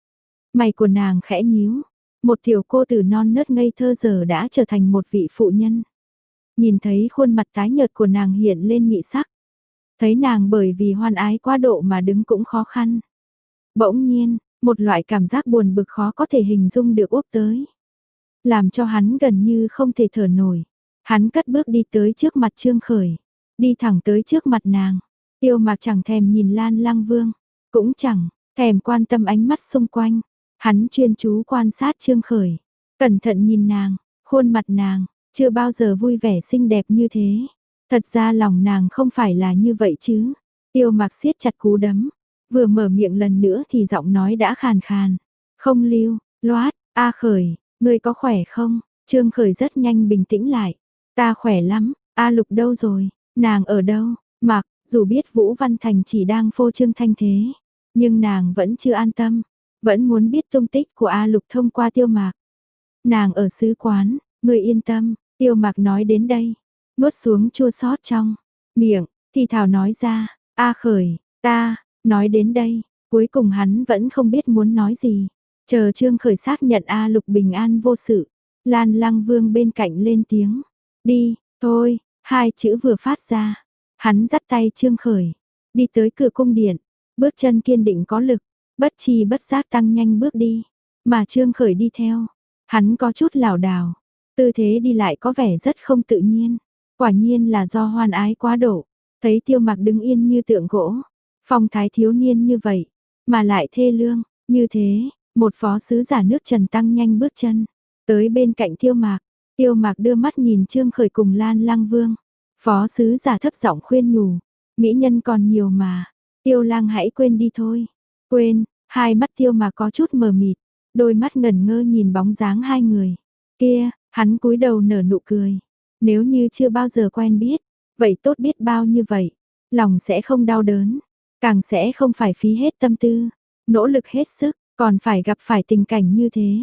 Mày của nàng khẽ nhíu. Một tiểu cô tử non nớt ngây thơ giờ đã trở thành một vị phụ nhân. Nhìn thấy khuôn mặt tái nhợt của nàng hiện lên mị sắc. Thấy nàng bởi vì hoan ái quá độ mà đứng cũng khó khăn. Bỗng nhiên, một loại cảm giác buồn bực khó có thể hình dung được úp tới. Làm cho hắn gần như không thể thở nổi. Hắn cất bước đi tới trước mặt Trương Khởi. Đi thẳng tới trước mặt nàng. Tiêu Mạc chẳng thèm nhìn Lan Lăng Vương. Cũng chẳng thèm quan tâm ánh mắt xung quanh. Hắn chuyên chú quan sát Trương Khởi. Cẩn thận nhìn nàng, khuôn mặt nàng, chưa bao giờ vui vẻ xinh đẹp như thế. Thật ra lòng nàng không phải là như vậy chứ. Tiêu Mạc siết chặt cú đấm. Vừa mở miệng lần nữa thì giọng nói đã khàn khàn. Không lưu, loát, A Khởi, ngươi có khỏe không? Trương Khởi rất nhanh bình tĩnh lại. Ta khỏe lắm, A Lục đâu rồi? Nàng ở đâu? Mạc, dù biết Vũ Văn Thành chỉ đang phô trương thanh thế. Nhưng nàng vẫn chưa an tâm. Vẫn muốn biết tung tích của A Lục thông qua Tiêu Mạc. Nàng ở sứ quán, ngươi yên tâm. Tiêu Mạc nói đến đây. Nuốt xuống chua xót trong miệng, thì thảo nói ra. A Khởi, ta, nói đến đây. Cuối cùng hắn vẫn không biết muốn nói gì. Chờ Trương Khởi xác nhận A Lục bình an vô sự. Lan Lăng Vương bên cạnh lên tiếng. Đi, thôi, hai chữ vừa phát ra. Hắn dắt tay Trương Khởi. Đi tới cửa cung điện. Bước chân kiên định có lực. Bất chi bất giác tăng nhanh bước đi. Mà Trương Khởi đi theo. Hắn có chút lảo đảo. Tư thế đi lại có vẻ rất không tự nhiên. Quả nhiên là do hoan ái quá độ. Thấy Tiêu Mạc đứng yên như tượng gỗ. Phong thái thiếu niên như vậy. Mà lại thê lương. Như thế, một phó sứ giả nước Trần tăng nhanh bước chân. Tới bên cạnh Tiêu Mạc. Tiêu Mạc đưa mắt nhìn Trương Khởi cùng Lan Lăng Vương. Phó sứ giả thấp giọng khuyên nhủ. Mỹ nhân còn nhiều mà. Tiêu lang hãy quên đi thôi. Quên, hai mắt Tiêu Mạc có chút mờ mịt. Đôi mắt ngẩn ngơ nhìn bóng dáng hai người. Kia, hắn cúi đầu nở nụ cười. Nếu như chưa bao giờ quen biết, vậy tốt biết bao như vậy. Lòng sẽ không đau đớn. Càng sẽ không phải phí hết tâm tư. Nỗ lực hết sức, còn phải gặp phải tình cảnh như thế.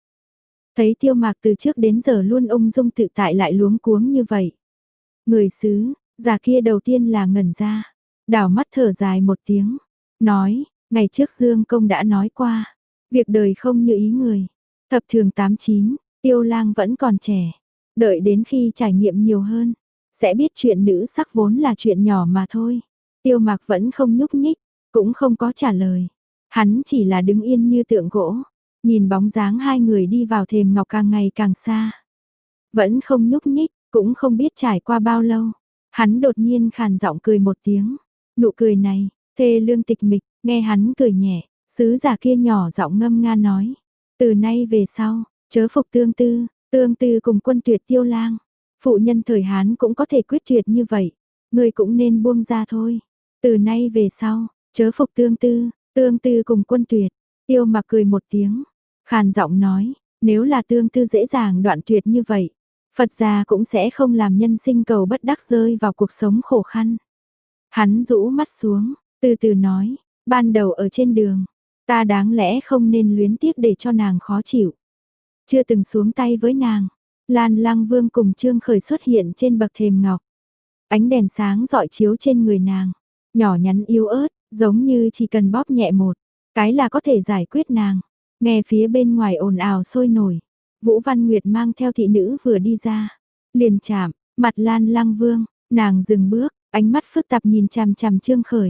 Thấy Tiêu Mạc từ trước đến giờ luôn ung dung tự tại lại luống cuống như vậy. Người xứ, già kia đầu tiên là ngẩn ra. Đảo mắt thở dài một tiếng. Nói, ngày trước Dương Công đã nói qua. Việc đời không như ý người. Thập thường tám chín, Tiêu lang vẫn còn trẻ. Đợi đến khi trải nghiệm nhiều hơn. Sẽ biết chuyện nữ sắc vốn là chuyện nhỏ mà thôi. Tiêu Mạc vẫn không nhúc nhích. Cũng không có trả lời. Hắn chỉ là đứng yên như tượng gỗ. Nhìn bóng dáng hai người đi vào thềm ngọc càng ngày càng xa. Vẫn không nhúc nhích. Cũng không biết trải qua bao lâu. Hắn đột nhiên khàn giọng cười một tiếng. Nụ cười này, thê lương tịch mịch, nghe hắn cười nhẹ. Sứ giả kia nhỏ giọng ngâm nga nói. Từ nay về sau, chớ phục tương tư. Tương tư cùng quân tuyệt Tiêu lang. Phụ nhân thời Hán cũng có thể quyết tuyệt như vậy. Người cũng nên buông ra thôi. Từ nay về sau, chớ phục tương tư. Tương tư cùng quân tuyệt. Tiêu Mạc cười một tiếng. Khàn giọng nói. Nếu là tương tư dễ dàng đoạn tuyệt như vậy. Phật gia cũng sẽ không làm nhân sinh cầu bất đắc rơi vào cuộc sống khổ khăn. Hắn rũ mắt xuống. Từ từ nói. Ban đầu ở trên đường. Ta đáng lẽ không nên luyến tiếc để cho nàng khó chịu. Chưa từng xuống tay với nàng. Lan Lăng Vương cùng Trương Khởi xuất hiện trên bậc thềm ngọc. Ánh đèn sáng rọi chiếu trên người nàng. Nhỏ nhắn yếu ớt, giống như chỉ cần bóp nhẹ một cái là có thể giải quyết nàng. Nghe phía bên ngoài ồn ào sôi nổi. Vũ Văn Nguyệt mang theo thị nữ vừa đi ra. Liền chạm, mặt Lan Lăng Vương, nàng dừng bước, ánh mắt phức tạp nhìn chằm chằm Trương Khởi.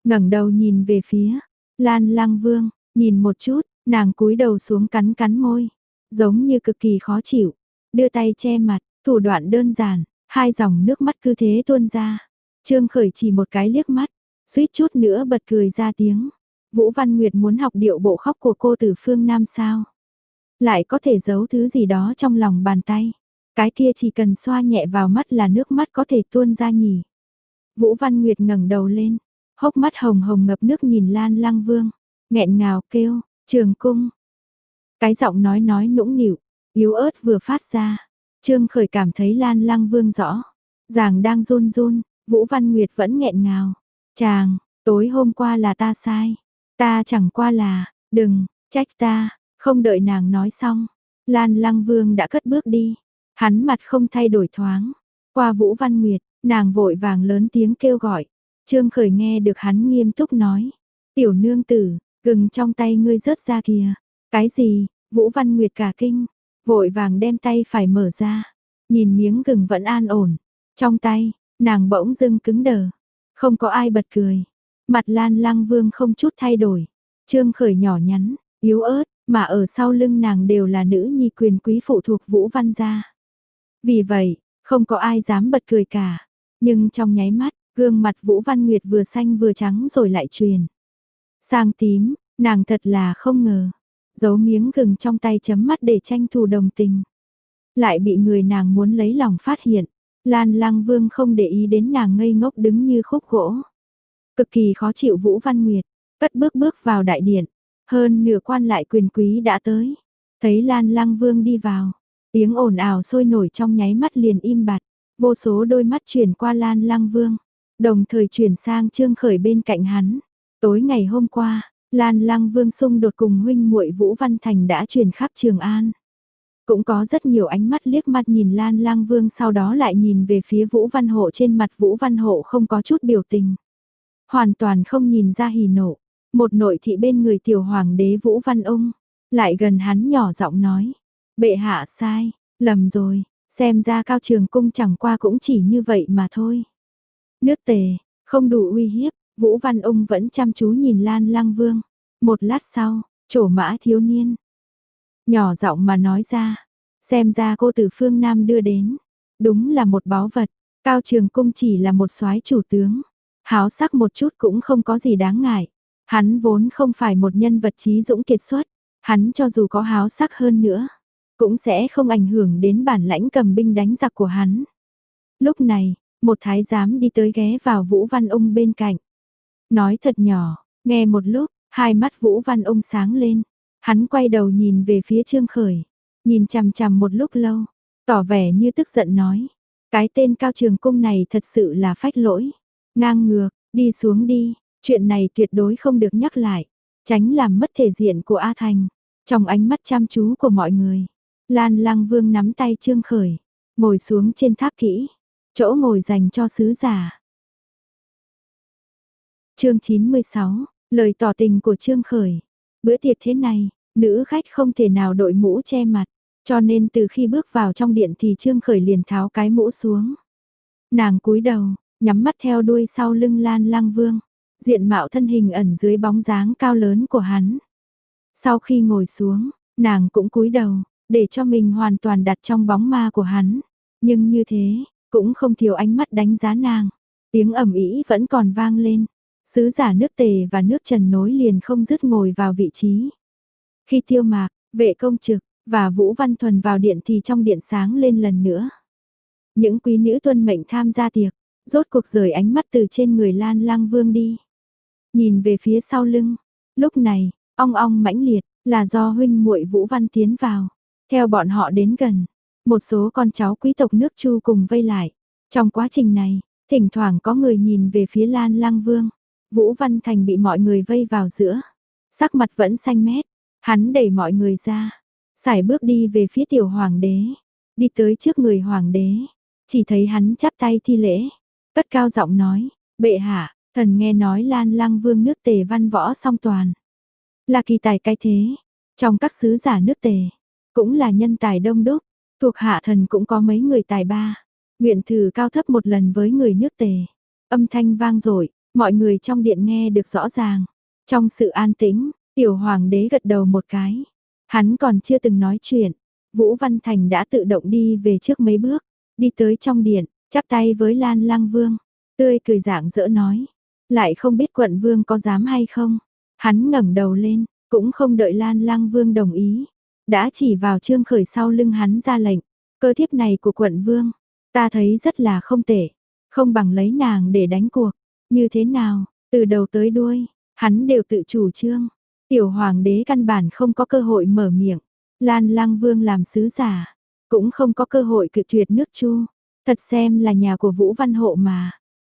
ngẩng đầu nhìn về phía Lan Lăng Vương, nhìn một chút, nàng cúi đầu xuống cắn cắn môi, giống như cực kỳ khó chịu, đưa tay che mặt, thủ đoạn đơn giản, hai dòng nước mắt cứ thế tuôn ra. Trương Khởi chỉ một cái liếc mắt, suýt chút nữa bật cười ra tiếng. Vũ Văn Nguyệt muốn học điệu bộ khóc của cô từ phương Nam sao? Lại có thể giấu thứ gì đó trong lòng bàn tay. Cái kia chỉ cần xoa nhẹ vào mắt là nước mắt có thể tuôn ra nhỉ. Vũ Văn Nguyệt ngẩng đầu lên, hốc mắt hồng hồng ngập nước nhìn Lan Lăng Vương, nghẹn ngào kêu, Trường Cung. Cái giọng nói nói nũng nịu, yếu ớt vừa phát ra. Trương Khởi cảm thấy Lan Lăng Vương rõ, ràng đang run run, Vũ Văn Nguyệt vẫn nghẹn ngào. Chàng, tối hôm qua là ta sai, ta chẳng qua là, đừng, trách ta, không đợi nàng nói xong. Lan Lăng Vương đã cất bước đi, hắn mặt không thay đổi thoáng, qua Vũ Văn Nguyệt, nàng vội vàng lớn tiếng kêu gọi. Trương Khởi nghe được hắn nghiêm túc nói, tiểu nương tử, gừng trong tay ngươi rớt ra kìa. Cái gì? Vũ Văn Nguyệt cả kinh, vội vàng đem tay phải mở ra, nhìn miếng gừng vẫn an ổn, trong tay, nàng bỗng dưng cứng đờ, không có ai bật cười, mặt Lan Lăng Vương không chút thay đổi, Trương Khởi nhỏ nhắn, yếu ớt, mà ở sau lưng nàng đều là nữ nhi quyền quý phụ thuộc Vũ Văn gia. Vì vậy, không có ai dám bật cười cả, nhưng trong nháy mắt, gương mặt Vũ Văn Nguyệt vừa xanh vừa trắng rồi lại truyền sang tím, nàng thật là không ngờ. Giấu miếng gừng trong tay chấm mắt để tranh thủ đồng tình. Lại bị người nàng muốn lấy lòng phát hiện. Lan Lăng Vương không để ý đến nàng ngây ngốc đứng như khúc gỗ. Cực kỳ khó chịu Vũ Văn Nguyệt, cất bước bước vào đại điện. Hơn nửa quan lại quyền quý đã tới. Thấy Lan Lăng Vương đi vào, tiếng ồn ào sôi nổi trong nháy mắt liền im bặt. Vô số đôi mắt chuyển qua Lan Lăng Vương, đồng thời chuyển sang Trương Khởi bên cạnh hắn. Tối ngày hôm qua, Lan Lăng Vương xung đột cùng huynh muội Vũ Văn Thành đã truyền khắp Trường An. Cũng có rất nhiều ánh mắt liếc mắt nhìn Lan Lăng Vương, sau đó lại nhìn về phía Vũ Văn Hộ, trên mặt Vũ Văn Hộ không có chút biểu tình. Hoàn toàn không nhìn ra hỉ nộ. Một nội thị bên người tiểu hoàng đế Vũ Văn Ung, lại gần hắn nhỏ giọng nói, bệ hạ sai, lầm rồi, xem ra Cao Trường Cung chẳng qua cũng chỉ như vậy mà thôi. Nước Tề, không đủ uy hiếp. Vũ Văn Ung vẫn chăm chú nhìn Lan Lăng Vương. Một lát sau, Trổ Mã thiếu niên nhỏ giọng mà nói ra, xem ra cô từ phương Nam đưa đến, đúng là một báu vật. Cao Trường Cung chỉ là một soái chủ tướng, háo sắc một chút cũng không có gì đáng ngại. Hắn vốn không phải một nhân vật trí dũng kiệt xuất, hắn cho dù có háo sắc hơn nữa, cũng sẽ không ảnh hưởng đến bản lãnh cầm binh đánh giặc của hắn. Lúc này, một thái giám đi tới ghé vào Vũ Văn Ung bên cạnh. Nói thật nhỏ, nghe một lúc, hai mắt Vũ Văn Ung sáng lên. Hắn quay đầu nhìn về phía Trương Khởi, nhìn chằm chằm một lúc lâu, tỏ vẻ như tức giận nói. Cái tên Cao Trường Cung này thật sự là phách lỗi. Ngang ngược, đi xuống đi, chuyện này tuyệt đối không được nhắc lại. Tránh làm mất thể diện của A Thành. Trong ánh mắt chăm chú của mọi người, Lan Lăng Vương nắm tay Trương Khởi, ngồi xuống trên tháp kỹ, chỗ ngồi dành cho sứ giả. Chương chín mươi sáu, lời tỏ tình của Trương Khởi. Bữa tiệc thế này, nữ khách không thể nào đội mũ che mặt, cho nên từ khi bước vào trong điện thì Trương Khởi liền tháo cái mũ xuống. Nàng cúi đầu, nhắm mắt theo đuôi sau lưng Lan Lăng Vương, diện mạo thân hình ẩn dưới bóng dáng cao lớn của hắn. Sau khi ngồi xuống, nàng cũng cúi đầu, để cho mình hoàn toàn đặt trong bóng ma của hắn. Nhưng như thế, cũng không thiếu ánh mắt đánh giá nàng. Tiếng ầm ĩ vẫn còn vang lên. Sứ giả nước Tề và nước Trần nối liền không dứt ngồi vào vị trí. Khi Tiêu Mạc, Vệ Công Trực và Vũ Văn Thuần vào điện thì trong điện sáng lên lần nữa. Những quý nữ tuân mệnh tham gia tiệc, rốt cuộc rời ánh mắt từ trên người Lan Lăng Vương đi. Nhìn về phía sau lưng, lúc này, ong ong mãnh liệt, là do huynh muội Vũ Văn tiến vào. Theo bọn họ đến gần, một số con cháu quý tộc nước Chu cùng vây lại. Trong quá trình này, thỉnh thoảng có người nhìn về phía Lan Lăng Vương. Vũ Văn Thành bị mọi người vây vào giữa, sắc mặt vẫn xanh mét, hắn đẩy mọi người ra, sải bước đi về phía tiểu hoàng đế, đi tới trước người hoàng đế, chỉ thấy hắn chắp tay thi lễ, cất cao giọng nói, bệ hạ, thần nghe nói Lan Lăng Vương nước Tề văn võ song toàn, là kỳ tài cái thế, trong các sứ giả nước Tề, cũng là nhân tài đông đúc, thuộc hạ thần cũng có mấy người tài ba, nguyện thử cao thấp một lần với người nước Tề. Âm thanh vang dội, Mọi người trong điện nghe được rõ ràng. Trong sự an tĩnh, tiểu hoàng đế gật đầu một cái. Hắn còn chưa từng nói chuyện. Vũ Văn Thành đã tự động đi về trước mấy bước, đi tới trong điện, chắp tay với Lan Lăng Vương, tươi cười rạng rỡ nói, lại không biết quận vương có dám hay không. Hắn ngẩng đầu lên, cũng không đợi Lan Lăng Vương đồng ý, đã chỉ vào Trương Khởi sau lưng hắn ra lệnh, cơ thiếp này của quận vương, ta thấy rất là không tệ, không bằng lấy nàng để đánh cuộc, như thế nào, từ đầu tới đuôi, hắn đều tự chủ trương. Tiểu hoàng đế căn bản không có cơ hội mở miệng, Lan Lăng Vương làm sứ giả, cũng không có cơ hội cự tuyệt nước Chu, thật xem là nhà của Vũ Văn Hộ mà.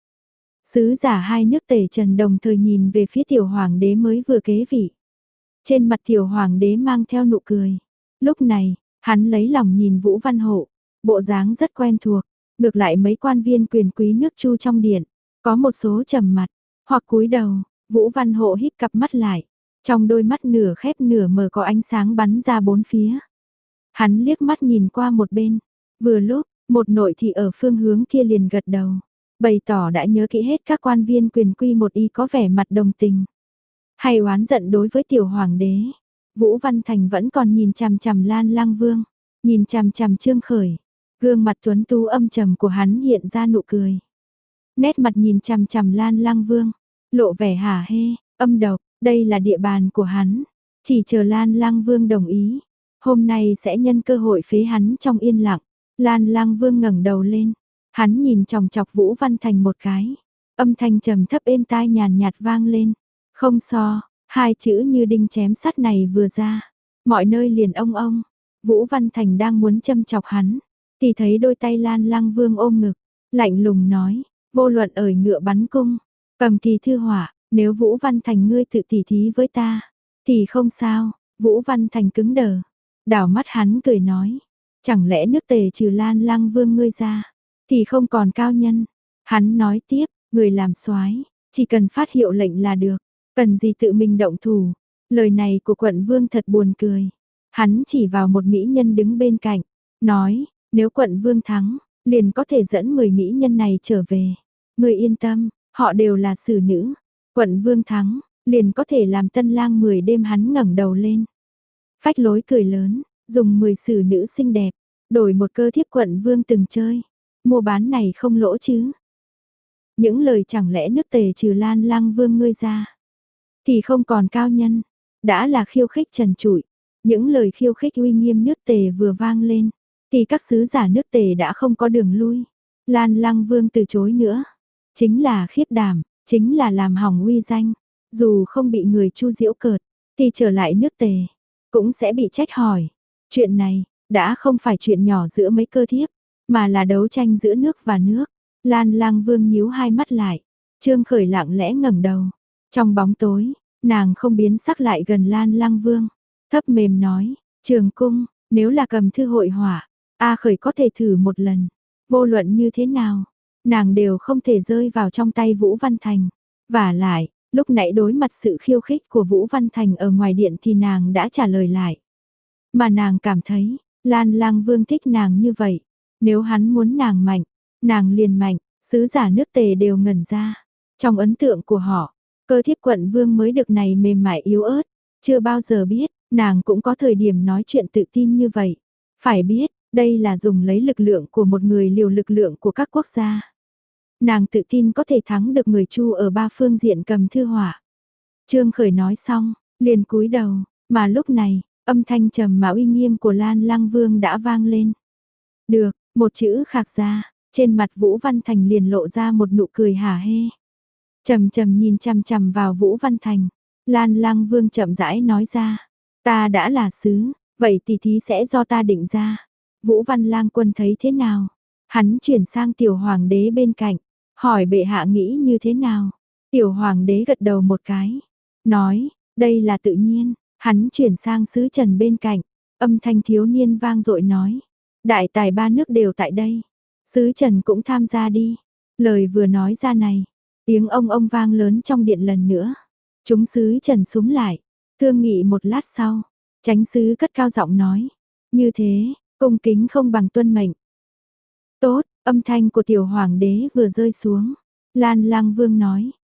Sứ giả hai nước Tề Trần đồng thời nhìn về phía tiểu hoàng đế mới vừa kế vị. Trên mặt tiểu hoàng đế mang theo nụ cười. Lúc này, hắn lấy lòng nhìn Vũ Văn Hộ, bộ dáng rất quen thuộc, ngược lại mấy quan viên quyền quý nước Chu trong điện, có một số trầm mặt, hoặc cúi đầu, Vũ Văn Hộ híp cặp mắt lại, trong đôi mắt nửa khép nửa mở có ánh sáng bắn ra bốn phía. Hắn liếc mắt nhìn qua một bên, vừa lúc, một nội thị ở phương hướng kia liền gật đầu, bày tỏ đã nhớ kỹ hết các quan viên quyền quy một y có vẻ mặt đồng tình. Hay oán giận đối với tiểu hoàng đế, Vũ Văn Thành vẫn còn nhìn chằm chằm Lan Lăng Vương, nhìn chằm chằm Trương Khởi, gương mặt tuấn tú âm trầm của hắn hiện ra nụ cười. Nét mặt nhìn chằm chằm Lan Lăng Vương, lộ vẻ hả hê, âm độc, đây là địa bàn của hắn, chỉ chờ Lan Lăng Vương đồng ý, hôm nay sẽ nhân cơ hội phế hắn trong yên lặng. Lan Lăng Vương ngẩng đầu lên, hắn nhìn chòng chọc Vũ Văn Thành một cái, âm thanh trầm thấp êm tai nhàn nhạt vang lên, không so, hai chữ như đinh chém sắt này vừa ra, mọi nơi liền ông ông. Vũ Văn Thành đang muốn châm chọc hắn, thì thấy đôi tay Lan Lăng Vương ôm ngực, lạnh lùng nói, vô luận ởi ngựa bắn cung, cầm kỳ thư hỏa, nếu Vũ Văn Thành ngươi tự tỉ thí với ta, thì không sao. Vũ Văn Thành cứng đờ, đảo mắt hắn cười nói, chẳng lẽ nước Tề trừ Lan Lăng Vương ngươi ra, thì không còn cao nhân. Hắn nói tiếp, người làm soái, chỉ cần phát hiệu lệnh là được, cần gì tự mình động thủ. Lời này của quận vương thật buồn cười. Hắn chỉ vào một mỹ nhân đứng bên cạnh, nói, nếu quận vương thắng, liền có thể dẫn mười mỹ nhân này trở về. Người yên tâm, họ đều là xử nữ. Quận vương thắng, liền có thể làm tân lang mười đêm. Hắn ngẩng đầu lên, phách lối cười lớn, dùng mười xử nữ xinh đẹp, đổi một cơ thiếp quận vương từng chơi. Mua bán này không lỗ chứ. Những lời chẳng lẽ nước Tề trừ Lan Lăng Vương ngươi ra, thì không còn cao nhân, đã là khiêu khích trần trụi. Những lời khiêu khích uy nghiêm nước Tề vừa vang lên, thì các sứ giả nước Tề đã không có đường lui. Lan Lăng Vương từ chối nữa, chính là khiếp đảm, chính là làm hỏng uy danh. Dù không bị người Chu giễu cợt, thì trở lại nước Tề, cũng sẽ bị trách hỏi. Chuyện này, đã không phải chuyện nhỏ giữa mấy cơ thiếp, mà là đấu tranh giữa nước và nước. Lan Lăng Vương nhíu hai mắt lại, Trương Khởi lặng lẽ ngẩng đầu. Trong bóng tối, nàng không biến sắc lại gần Lan Lăng Vương, thấp mềm nói, Trường Cung, nếu là cầm thư hội họa, A Khởi có thể thử một lần, vô luận như thế nào, nàng đều không thể rơi vào trong tay Vũ Văn Thành. Vả lại, lúc nãy đối mặt sự khiêu khích của Vũ Văn Thành ở ngoài điện thì nàng đã trả lời lại. Mà nàng cảm thấy, Lan Lăng Vương thích nàng như vậy, nếu hắn muốn nàng mạnh, nàng liền mạnh. Sứ giả nước Tề đều ngẩn ra, trong ấn tượng của họ, cơ thiếp quận vương mới được này mềm mại yếu ớt, chưa bao giờ biết, nàng cũng có thời điểm nói chuyện tự tin như vậy. Phải biết, đây là dùng lấy lực lượng của một người liều lực lượng của các quốc gia. Nàng tự tin có thể thắng được người Chu ở ba phương diện cầm thư họa. Trương Khởi nói xong, liền cúi đầu, mà lúc này, âm thanh trầm mà uy nghiêm của Lan Lăng Vương đã vang lên. Được, một chữ khạc ra, trên mặt Vũ Văn Thành liền lộ ra một nụ cười hả hê. Trầm trầm nhìn chằm chằm vào Vũ Văn Thành, Lan Lăng Vương chậm rãi nói ra, ta đã là sứ, vậy tỷ thí sẽ do ta định ra. Vũ Văn Lang Quân thấy thế nào? Hắn chuyển sang tiểu hoàng đế bên cạnh, hỏi bệ hạ nghĩ như thế nào? Tiểu hoàng đế gật đầu một cái, nói, đây là tự nhiên. Hắn chuyển sang sứ Trần bên cạnh, âm thanh thiếu niên vang dội nói, đại tài ba nước đều tại đây, sứ Trần cũng tham gia đi. Lời vừa nói ra này, tiếng ông ông vang lớn trong điện lần nữa. Chúng sứ Trần súng lại, thương nghị một lát sau, chánh sứ cất cao giọng nói, như thế, cung kính không bằng tuân mệnh. Tốt, âm thanh của tiểu hoàng đế vừa rơi xuống, Lan Lăng Vương nói,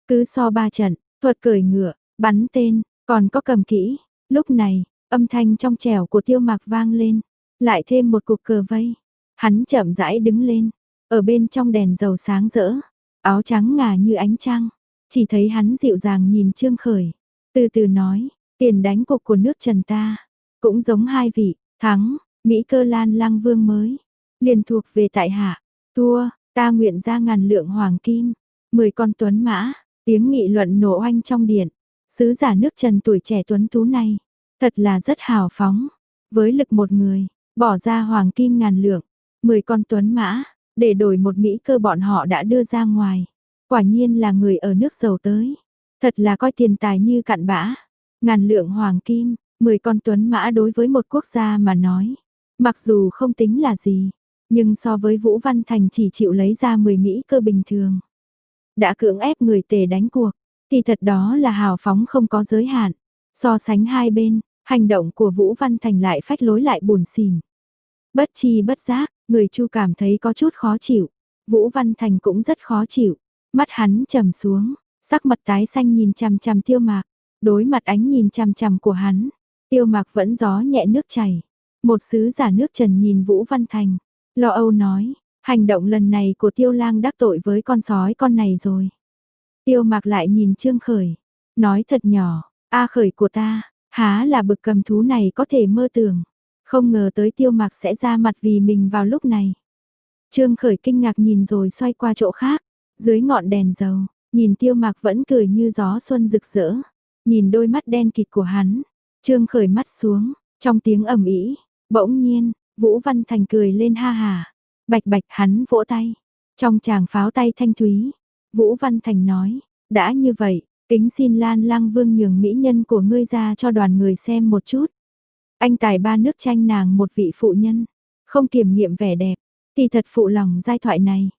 cứ so ba trận, thuật cởi ngựa, bắn tên, còn có cầm kỹ. Lúc này, âm thanh trong trẻo của Tiêu Mạc vang lên, lại thêm một cục cờ vây. Hắn chậm rãi đứng lên, ở bên trong đèn dầu sáng rỡ, áo trắng ngà như ánh trăng, chỉ thấy hắn dịu dàng nhìn Trương Khởi, từ từ nói, tiền đánh cuộc của nước Trần ta, cũng giống hai vị, thắng, Mỹ Cơ Lan Lăng Vương mới, liền thuộc về tại hạ, thua, ta nguyện ra ngàn lượng hoàng kim, mười con tuấn mã, tiếng nghị luận nổ oanh trong điện, sứ giả nước Trần tuổi trẻ tuấn tú này, thật là rất hào phóng, với lực một người, bỏ ra hoàng kim ngàn lượng, mười con tuấn mã, để đổi một Mỹ Cơ bọn họ đã đưa ra ngoài, quả nhiên là người ở nước giàu tới, thật là coi tiền tài như cặn bã, ngàn lượng hoàng kim, mười con tuấn mã đối với một quốc gia mà nói, mặc dù không tính là gì, nhưng so với Vũ Văn Thành chỉ chịu lấy ra mười Mỹ Cơ bình thường, đã cưỡng ép người Tề đánh cuộc, thì thật đó là hào phóng không có giới hạn. So sánh hai bên, hành động của Vũ Văn Thành lại phách lối lại buồn xỉn. Bất chi bất giác, người Chu cảm thấy có chút khó chịu, Vũ Văn Thành cũng rất khó chịu, mắt hắn trầm xuống, sắc mặt tái xanh nhìn chằm chằm Tiêu Mạc, đối mặt ánh nhìn chằm chằm của hắn, Tiêu Mạc vẫn gió nhẹ nước chảy. Một sứ giả nước Trần nhìn Vũ Văn Thành, lo âu nói, hành động lần này của Tiêu Lang đắc tội với con sói con này rồi. Tiêu Mạc lại nhìn Trương Khởi, nói thật nhỏ, a Khởi của ta, há là bực cầm thú này có thể mơ tưởng, không ngờ tới Tiêu Mạc sẽ ra mặt vì mình vào lúc này. Trương Khởi kinh ngạc nhìn rồi xoay qua chỗ khác, dưới ngọn đèn dầu, nhìn Tiêu Mạc vẫn cười như gió xuân rực rỡ, nhìn đôi mắt đen kịt của hắn, Trương Khởi mắt xuống, trong tiếng ầm ĩ, bỗng nhiên, Vũ Văn Thành cười lên ha hà, bạch bạch hắn vỗ tay, trong tràng pháo tay thanh thúy, Vũ Văn Thành nói, đã như vậy, kính xin Lan Lăng Vương nhường mỹ nhân của ngươi ra cho đoàn người xem một chút. Anh tài ba nước tranh nàng một vị phụ nhân, không kiểm nghiệm vẻ đẹp, thì thật phụ lòng giai thoại này.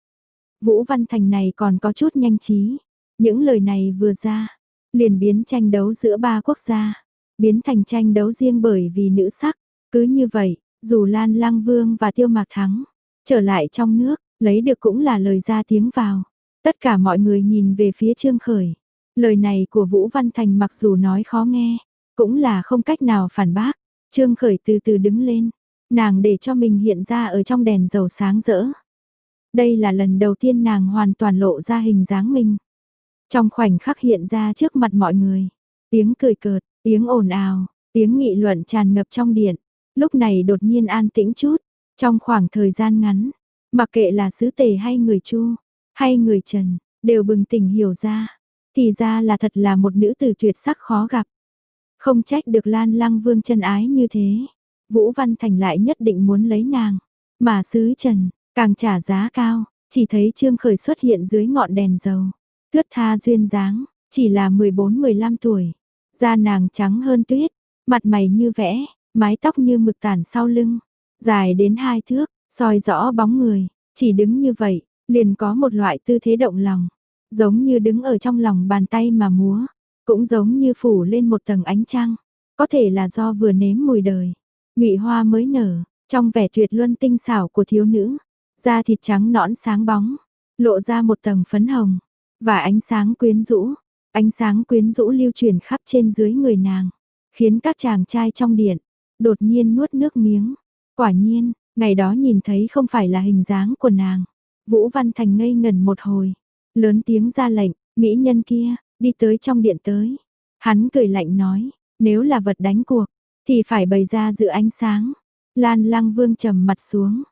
Vũ Văn Thành này còn có chút nhanh trí, những lời này vừa ra, liền biến tranh đấu giữa ba quốc gia, biến thành tranh đấu riêng bởi vì nữ sắc, cứ như vậy, dù Lan Lăng Vương và Tiêu Mạc thắng, trở lại trong nước, lấy được cũng là lời ra tiếng vào. Tất cả mọi người nhìn về phía Trương Khởi. Lời này của Vũ Văn Thành mặc dù nói khó nghe, cũng là không cách nào phản bác. Trương Khởi từ từ đứng lên, nàng để cho mình hiện ra ở trong đèn dầu sáng rỡ. Đây là lần đầu tiên nàng hoàn toàn lộ ra hình dáng mình. Trong khoảnh khắc hiện ra trước mặt mọi người, tiếng cười cợt, tiếng ồn ào, tiếng nghị luận tràn ngập trong điện. Lúc này đột nhiên an tĩnh chút, trong khoảng thời gian ngắn, mặc kệ là sứ Tề hay người Chu, hay người Trần, đều bừng tỉnh hiểu ra, thì ra là thật là một nữ tử tuyệt sắc khó gặp. Không trách được Lan Lăng Vương chân ái như thế, Vũ Văn Thành lại nhất định muốn lấy nàng, mà sứ Trần, càng trả giá cao, chỉ thấy Trương Khởi xuất hiện dưới ngọn đèn dầu, thướt tha duyên dáng, chỉ là mười bốn mười lăm tuổi, da nàng trắng hơn tuyết, mặt mày như vẽ, mái tóc như mực tản sau lưng, dài đến hai thước, soi rõ bóng người, chỉ đứng như vậy, liền có một loại tư thế động lòng, giống như đứng ở trong lòng bàn tay mà múa, cũng giống như phủ lên một tầng ánh trăng, có thể là do vừa nếm mùi đời, nhụy hoa mới nở, trong vẻ tuyệt luân tinh xảo của thiếu nữ, da thịt trắng nõn sáng bóng, lộ ra một tầng phấn hồng, và ánh sáng quyến rũ, ánh sáng quyến rũ lưu truyền khắp trên dưới người nàng, khiến các chàng trai trong điện đột nhiên nuốt nước miếng. Quả nhiên, ngày đó nhìn thấy không phải là hình dáng của nàng. Vũ Văn Thành ngây ngẩn một hồi, lớn tiếng ra lệnh, mỹ nhân kia, đi tới trong điện tới. Hắn cười lạnh nói, nếu là vật đánh cuộc, thì phải bày ra giữa ánh sáng. Lan Lăng Vương trầm mặt xuống.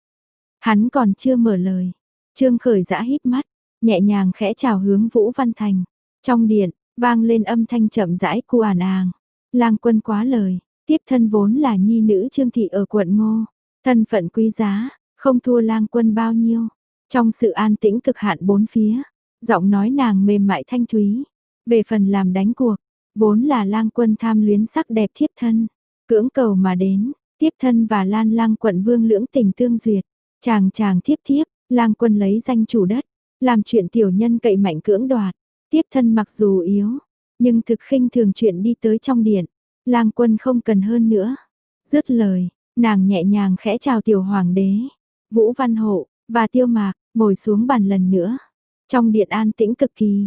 Hắn còn chưa mở lời. Trương Khởi dã híp mắt, nhẹ nhàng khẽ chào hướng Vũ Văn Thành. Trong điện, vang lên âm thanh chậm rãi cu ản àng. Lang quân quá lời, tiếp thân vốn là nhi nữ Trương thị ở quận Ngô, thân phận quý giá, không thua Lang quân bao nhiêu. Trong sự an tĩnh cực hạn bốn phía, giọng nói nàng mềm mại thanh thúy. Về phần làm đánh cuộc, vốn là Lang quân tham luyến sắc đẹp thiếp thân, cưỡng cầu mà đến, tiếp thân và Lan Lang quận vương lưỡng tình tương duyệt, chàng chàng thiếp thiếp, Lang quân lấy danh chủ đất, làm chuyện tiểu nhân cậy mạnh cưỡng đoạt, tiếp thân mặc dù yếu, nhưng thực khinh thường chuyện đi tới trong điện, Lang quân không cần hơn nữa. Dứt lời, nàng nhẹ nhàng khẽ chào tiểu hoàng đế, Vũ Văn Hộ và Tiêu Mạc, ngồi xuống bàn lần nữa. Trong điện an tĩnh cực kỳ,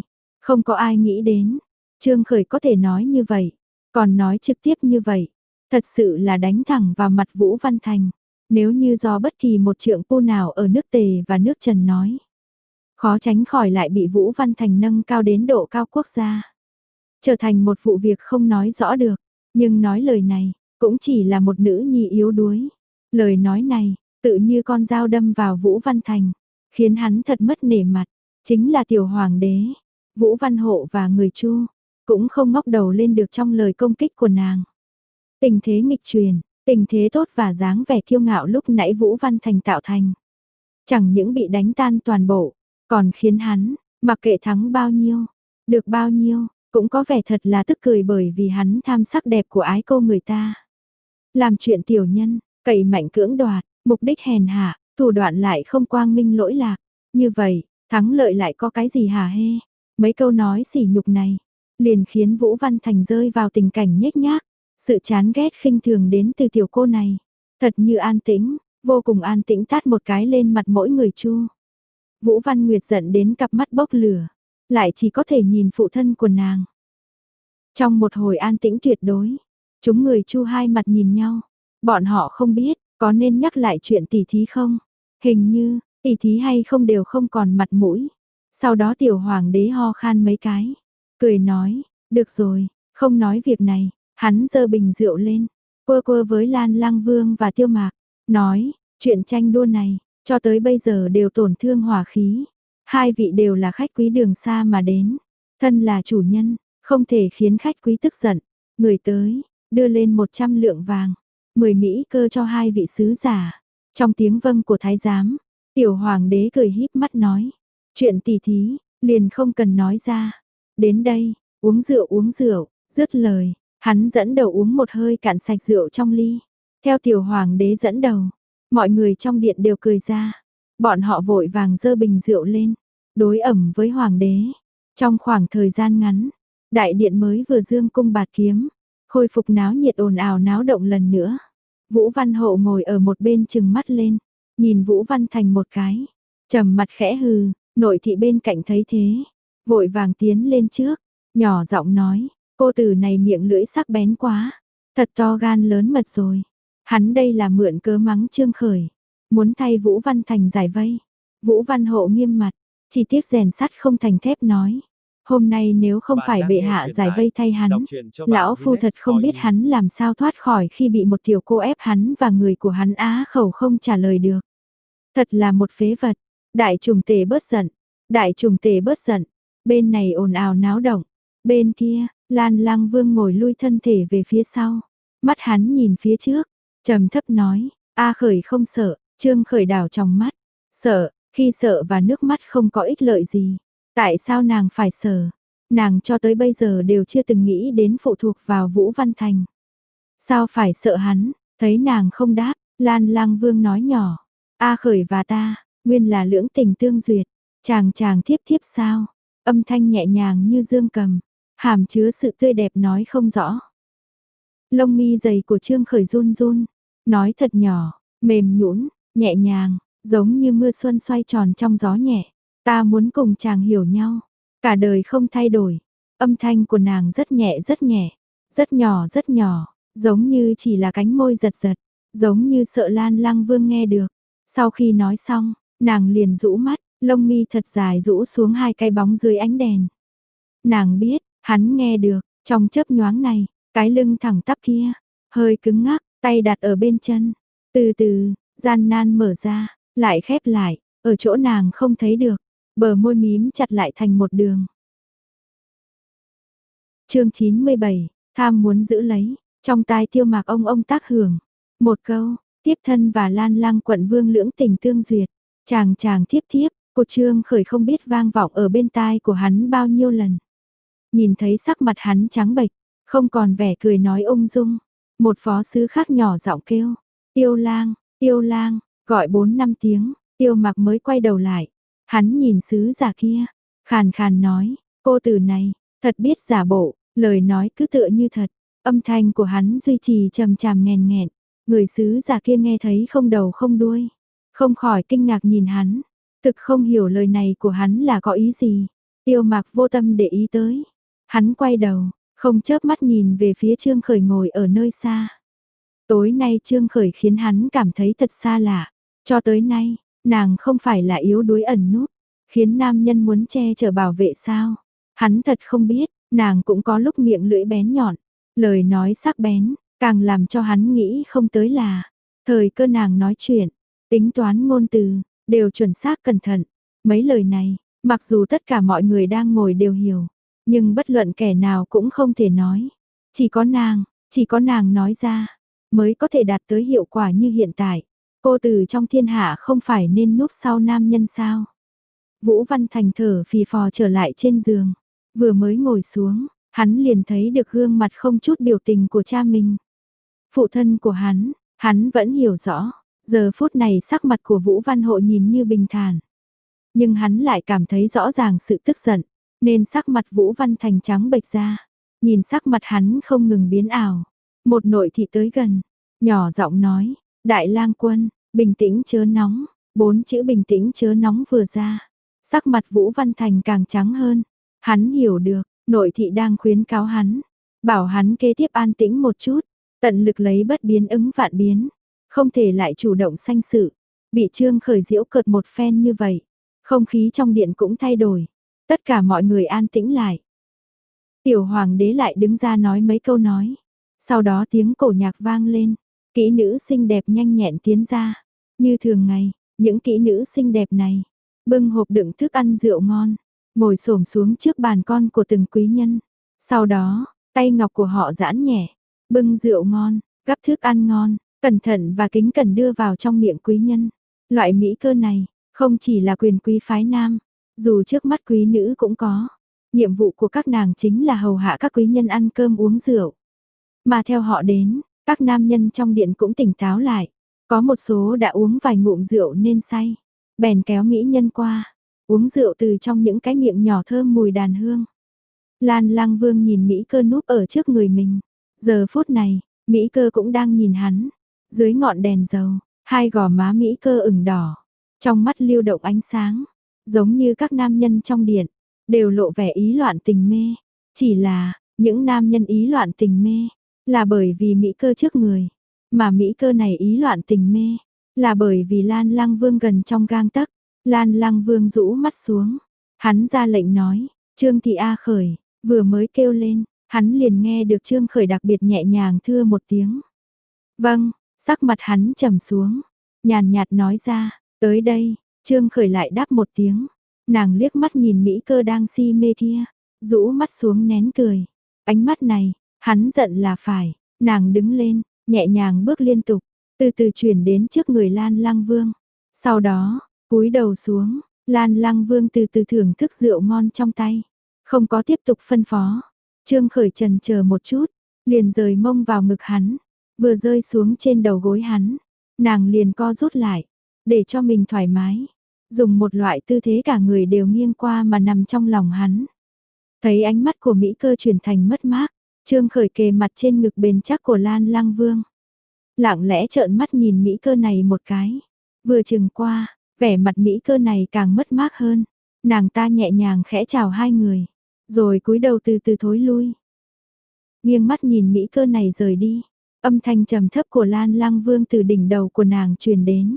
Không có ai nghĩ đến, Trương Khởi có thể nói như vậy, còn nói trực tiếp như vậy, thật sự là đánh thẳng vào mặt Vũ Văn Thành. Nếu như do bất kỳ một trượng phu nào ở nước Tề và nước Trần nói, khó tránh khỏi lại bị Vũ Văn Thành nâng cao đến độ cao quốc gia. Trở thành một vụ việc không nói rõ được, nhưng nói lời này, cũng chỉ là một nữ nhi yếu đuối. Lời nói này, tự như con dao đâm vào Vũ Văn Thành, khiến hắn thật mất nể mặt, chính là tiểu hoàng đế. Vũ Văn Hộ và người Chu, cũng không ngóc đầu lên được trong lời công kích của nàng. Tình thế nghịch truyền, tình thế tốt và dáng vẻ kiêu ngạo lúc nãy Vũ Văn Thành tạo thành. Chẳng những bị đánh tan toàn bộ, còn khiến hắn, mặc kệ thắng bao nhiêu, được bao nhiêu, cũng có vẻ thật là tức cười bởi vì hắn tham sắc đẹp của ái cô người ta. Làm chuyện tiểu nhân, cậy mạnh cưỡng đoạt, mục đích hèn hạ, thủ đoạn lại không quang minh lỗi lạc. Như vậy, thắng lợi lại có cái gì hả hê? Mấy câu nói sỉ nhục này, liền khiến Vũ Văn Thành rơi vào tình cảnh nhếch nhác. Sự chán ghét khinh thường đến từ tiểu cô này. Thật như an tĩnh, vô cùng an tĩnh tát một cái lên mặt mỗi người Chu. Vũ Văn Nguyệt giận đến cặp mắt bốc lửa, lại chỉ có thể nhìn phụ thân của nàng. Trong một hồi an tĩnh tuyệt đối, chúng người Chu hai mặt nhìn nhau. Bọn họ không biết, có nên nhắc lại chuyện tỉ thí không? Hình như, tỉ thí hay không đều không còn mặt mũi. Sau đó tiểu hoàng đế ho khan mấy cái, cười nói, được rồi, không nói việc này. Hắn giơ bình rượu lên, quơ quơ với Lan Lang Vương và Tiêu Mạc, nói, chuyện tranh đua này, cho tới bây giờ đều tổn thương hòa khí. Hai vị đều là khách quý đường xa mà đến, thân là chủ nhân, không thể khiến khách quý tức giận. Người tới, đưa lên một trăm lượng vàng, mười mỹ cơ cho hai vị sứ giả. Trong tiếng vâng của thái giám, tiểu hoàng đế cười híp mắt nói, chuyện tỉ thí, liền không cần nói ra. Đến đây, uống rượu uống rượu, dứt lời. Hắn dẫn đầu uống một hơi cạn sạch rượu trong ly. Theo tiểu hoàng đế dẫn đầu, mọi người trong điện đều cười ra. Bọn họ vội vàng dơ bình rượu lên, đối ẩm với hoàng đế. Trong khoảng thời gian ngắn, đại điện mới vừa dương cung bạt kiếm, khôi phục náo nhiệt ồn ào náo động lần nữa. Vũ Văn Hộ ngồi ở một bên chừng mắt lên, nhìn Vũ Văn Thành một cái, trầm mặt khẽ hừ, nội thị bên cạnh thấy thế, vội vàng tiến lên trước, nhỏ giọng nói. Cô tử này miệng lưỡi sắc bén quá, thật to gan lớn mật rồi. Hắn đây là mượn cớ mắng Trương Khởi, muốn thay Vũ Văn Thành giải vây. Vũ Văn Hộ nghiêm mặt, chỉ tiếc rèn sắt không thành thép nói. Hôm nay nếu không phải bệ hạ giải vây thay hắn, lão phu thật không biết hắn làm sao thoát khỏi khi bị một tiểu cô ép hắn và người của hắn á khẩu không trả lời được. Thật là một phế vật, đại trùng tề bớt giận, đại trùng tề bớt giận, bên này ồn ào náo động, bên kia, Lan Lang Vương ngồi lui thân thể về phía sau, mắt hắn nhìn phía trước, trầm thấp nói, A Khởi không sợ. Trương Khởi đảo trong mắt, sợ, khi sợ và nước mắt không có ích lợi gì. Tại sao nàng phải sợ? Nàng cho tới bây giờ đều chưa từng nghĩ đến phụ thuộc vào Vũ Văn Thành. Sao phải sợ hắn? Thấy nàng không đáp, Lan Lang Vương nói nhỏ, A Khởi và ta, nguyên là lưỡng tình tương duyệt, chàng chàng thiếp thiếp sao? Âm thanh nhẹ nhàng như dương cầm, hàm chứa sự tươi đẹp nói không rõ. Lông mi dày của Trương Khởi run run, nói thật nhỏ, mềm nhũn, nhẹ nhàng, giống như mưa xuân xoay tròn trong gió nhẹ. Ta muốn cùng chàng hiểu nhau, cả đời không thay đổi. Âm thanh của nàng rất nhẹ rất nhẹ, rất nhỏ rất nhỏ, giống như chỉ là cánh môi giật giật, giống như sợ Lan Lang Vương nghe được. Sau khi nói xong, nàng liền rũ mắt, lông mi thật dài rũ xuống hai cái bóng dưới ánh đèn. Nàng biết, hắn nghe được, trong chớp nhoáng này, cái lưng thẳng tắp kia, hơi cứng ngắc, tay đặt ở bên chân, từ từ, gian nan mở ra, lại khép lại, ở chỗ nàng không thấy được, bờ môi mím chặt lại thành một đường. Chương chín mươi bảy, tham muốn giữ lấy, trong tai Tiêu Mạc ông ông tác hưởng, một câu, tiếp thân và Lan Lang quận vương lưỡng tình tương duyệt, chàng chàng thiếp thiếp, cô Trương Khởi không biết vang vọng ở bên tai của hắn bao nhiêu lần. Nhìn thấy sắc mặt hắn trắng bệch, không còn vẻ cười nói ung dung, một phó sứ khác nhỏ giọng kêu, Tiêu Lang, Tiêu Lang, gọi bốn năm tiếng, Tiêu Mạc mới quay đầu lại, hắn nhìn sứ giả kia, khàn khàn nói, cô tử này, thật biết giả bộ, lời nói cứ tựa như thật, âm thanh của hắn duy trì trầm tràm nghèn nghẹn, người sứ giả kia nghe thấy không đầu không đuôi, không khỏi kinh ngạc nhìn hắn, thực không hiểu lời này của hắn là có ý gì. Tiêu Mạc vô tâm để ý tới. Hắn quay đầu, không chớp mắt nhìn về phía Trương Khởi ngồi ở nơi xa. Tối nay Trương Khởi khiến hắn cảm thấy thật xa lạ. Cho tới nay, nàng không phải là yếu đuối ẩn núp, khiến nam nhân muốn che chở bảo vệ sao. Hắn thật không biết, nàng cũng có lúc miệng lưỡi bén nhọn, lời nói sắc bén, càng làm cho hắn nghĩ không tới là, thời cơ nàng nói chuyện, tính toán ngôn từ, đều chuẩn xác cẩn thận. Mấy lời này, mặc dù tất cả mọi người đang ngồi đều hiểu, nhưng bất luận kẻ nào cũng không thể nói. Chỉ có nàng, chỉ có nàng nói ra, mới có thể đạt tới hiệu quả như hiện tại. Cô từ trong thiên hạ không phải nên núp sau nam nhân sao? Vũ Văn Thành thở phì phò trở lại trên giường, vừa mới ngồi xuống, hắn liền thấy được gương mặt không chút biểu tình của cha mình. Phụ thân của hắn, hắn vẫn hiểu rõ, giờ phút này sắc mặt của Vũ Văn Hộ nhìn như bình thản. Nhưng hắn lại cảm thấy rõ ràng sự tức giận, nên sắc mặt Vũ Văn Thành trắng bệch ra. Nhìn sắc mặt hắn không ngừng biến ảo. Một nội thị tới gần, nhỏ giọng nói, Đại Lang Quân, bình tĩnh chớ nóng. Bốn chữ bình tĩnh chớ nóng vừa ra, sắc mặt Vũ Văn Thành càng trắng hơn. Hắn hiểu được, nội thị đang khuyến cáo hắn, bảo hắn kế tiếp an tĩnh một chút, tận lực lấy bất biến ứng vạn biến, không thể lại chủ động sanh sự. Bị Trương Khởi giễu cợt một phen như vậy, không khí trong điện cũng thay đổi, tất cả mọi người an tĩnh lại. Tiểu hoàng đế lại đứng ra nói mấy câu nói, sau đó tiếng cổ nhạc vang lên, kỹ nữ xinh đẹp nhanh nhẹn tiến ra, như thường ngày, những kỹ nữ xinh đẹp này, bưng hộp đựng thức ăn rượu ngon, ngồi xổm xuống trước bàn con của từng quý nhân, sau đó, tay ngọc của họ giãn nhẹ, bưng rượu ngon, gắp thức ăn ngon, cẩn thận và kính cẩn đưa vào trong miệng quý nhân. Loại mỹ cơ này, không chỉ là quyền quý phái nam, dù trước mắt quý nữ cũng có. Nhiệm vụ của các nàng chính là hầu hạ các quý nhân ăn cơm uống rượu. Mà theo họ đến, các nam nhân trong điện cũng tỉnh táo lại. Có một số đã uống vài ngụm rượu nên say. Bèn kéo mỹ nhân qua, uống rượu từ trong những cái miệng nhỏ thơm mùi đàn hương. Lan Lang Vương nhìn Mỹ Cơ núp ở trước người mình. Giờ phút này, Mỹ Cơ cũng đang nhìn hắn. Dưới ngọn đèn dầu, hai gò má Mỹ Cơ ửng đỏ. Trong mắt lưu động ánh sáng, giống như các nam nhân trong điện, đều lộ vẻ ý loạn tình mê. Chỉ là, những nam nhân ý loạn tình mê, là bởi vì Mỹ Cơ trước người. Mà Mỹ Cơ này ý loạn tình mê, là bởi vì Lan Lang Vương gần trong gang tấc. Lan Lang Vương rũ mắt xuống, hắn ra lệnh nói, Trương Thị A Khởi, vừa mới kêu lên, hắn liền nghe được Trương Khởi đặc biệt nhẹ nhàng thưa một tiếng. Vâng, sắc mặt hắn trầm xuống, nhàn nhạt nói ra, tới đây. Trương Khởi lại đáp một tiếng, nàng liếc mắt nhìn Mỹ Cơ đang si mê kia, rũ mắt xuống nén cười. Ánh mắt này, hắn giận là phải, nàng đứng lên, nhẹ nhàng bước liên tục, từ từ chuyển đến trước người Lan Lang Vương. Sau đó, cúi đầu xuống, Lan Lang Vương từ từ thưởng thức rượu ngon trong tay, không có tiếp tục phân phó. Trương Khởi chần chờ một chút, liền rời mông vào ngực hắn, vừa rơi xuống trên đầu gối hắn, nàng liền co rút lại, để cho mình thoải mái, dùng một loại tư thế cả người đều nghiêng qua mà nằm trong lòng hắn. Thấy ánh mắt của Mỹ Cơ chuyển thành mất mát, Trương Khởi kề mặt trên ngực bền chắc của Lan Lang Vương. Lặng lẽ trợn mắt nhìn Mỹ Cơ này một cái, vừa chừng qua, vẻ mặt Mỹ Cơ này càng mất mát hơn. Nàng ta nhẹ nhàng khẽ chào hai người, rồi cúi đầu từ từ thối lui. Nghiêng mắt nhìn Mỹ Cơ này rời đi, âm thanh trầm thấp của Lan Lang Vương từ đỉnh đầu của nàng truyền đến.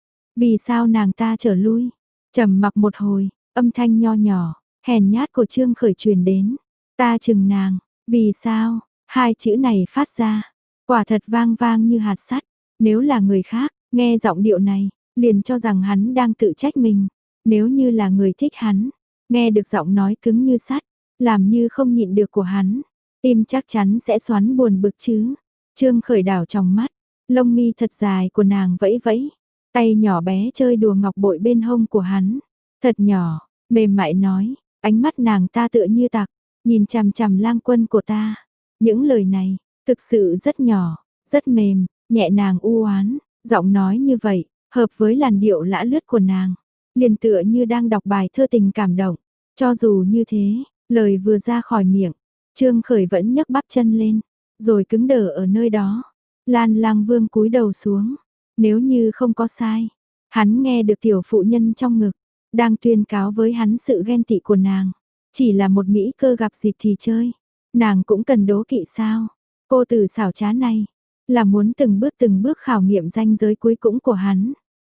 Vì sao nàng ta trở lui? Trầm mặc một hồi, âm thanh nho nhỏ, hèn nhát của Trương Khởi truyền đến. Ta chừng nàng, vì sao? Hai chữ này phát ra, quả thật vang vang như hạt sắt. Nếu là người khác, nghe giọng điệu này, liền cho rằng hắn đang tự trách mình. Nếu như là người thích hắn, nghe được giọng nói cứng như sắt, làm như không nhịn được của hắn, tim chắc chắn sẽ xoắn buồn bực chứ. Trương Khởi đảo trong mắt, lông mi thật dài của nàng vẫy vẫy, tay nhỏ bé chơi đùa ngọc bội bên hông của hắn, thật nhỏ, mềm mại nói, ánh mắt nàng ta tựa như tặc, nhìn chằm chằm Lang Quân của ta. Những lời này, thực sự rất nhỏ, rất mềm, nhẹ nhàng u oán, giọng nói như vậy, hợp với làn điệu lã lướt của nàng, liền tựa như đang đọc bài thơ tình cảm động. Cho dù như thế, lời vừa ra khỏi miệng, Trương Khởi vẫn nhấc bắp chân lên, rồi cứng đờ ở nơi đó. Lan Lang Vương cúi đầu xuống, nếu như không có sai, hắn nghe được tiểu phụ nhân trong ngực đang tuyên cáo với hắn sự ghen tị của nàng. Chỉ là một mỹ cơ gặp dịp thì chơi, nàng cũng cần đố kỵ sao? Cô từ xảo trá này, là muốn từng bước từng bước khảo nghiệm ranh giới cuối cùng của hắn.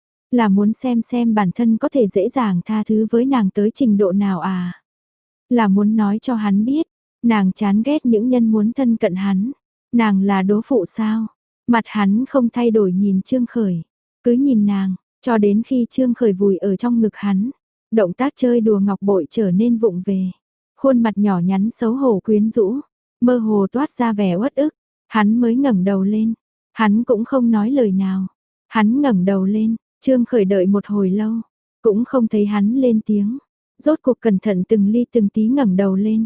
Là muốn xem xem bản thân có thể dễ dàng tha thứ với nàng tới trình độ nào à? Là muốn nói cho hắn biết, nàng chán ghét những nhân muốn thân cận hắn. Nàng là đố phụ sao? Mặt hắn không thay đổi nhìn Trương Khởi, cứ nhìn nàng, cho đến khi Trương Khởi vùi ở trong ngực hắn. Động tác chơi đùa ngọc bội trở nên vụng về. Khuôn mặt nhỏ nhắn xấu hổ quyến rũ, mơ hồ toát ra vẻ uất ức. Hắn mới ngẩng đầu lên, hắn cũng không nói lời nào. Hắn ngẩng đầu lên, Trương Khởi đợi một hồi lâu, cũng không thấy hắn lên tiếng. Rốt cuộc cẩn thận từng ly từng tí ngẩng đầu lên.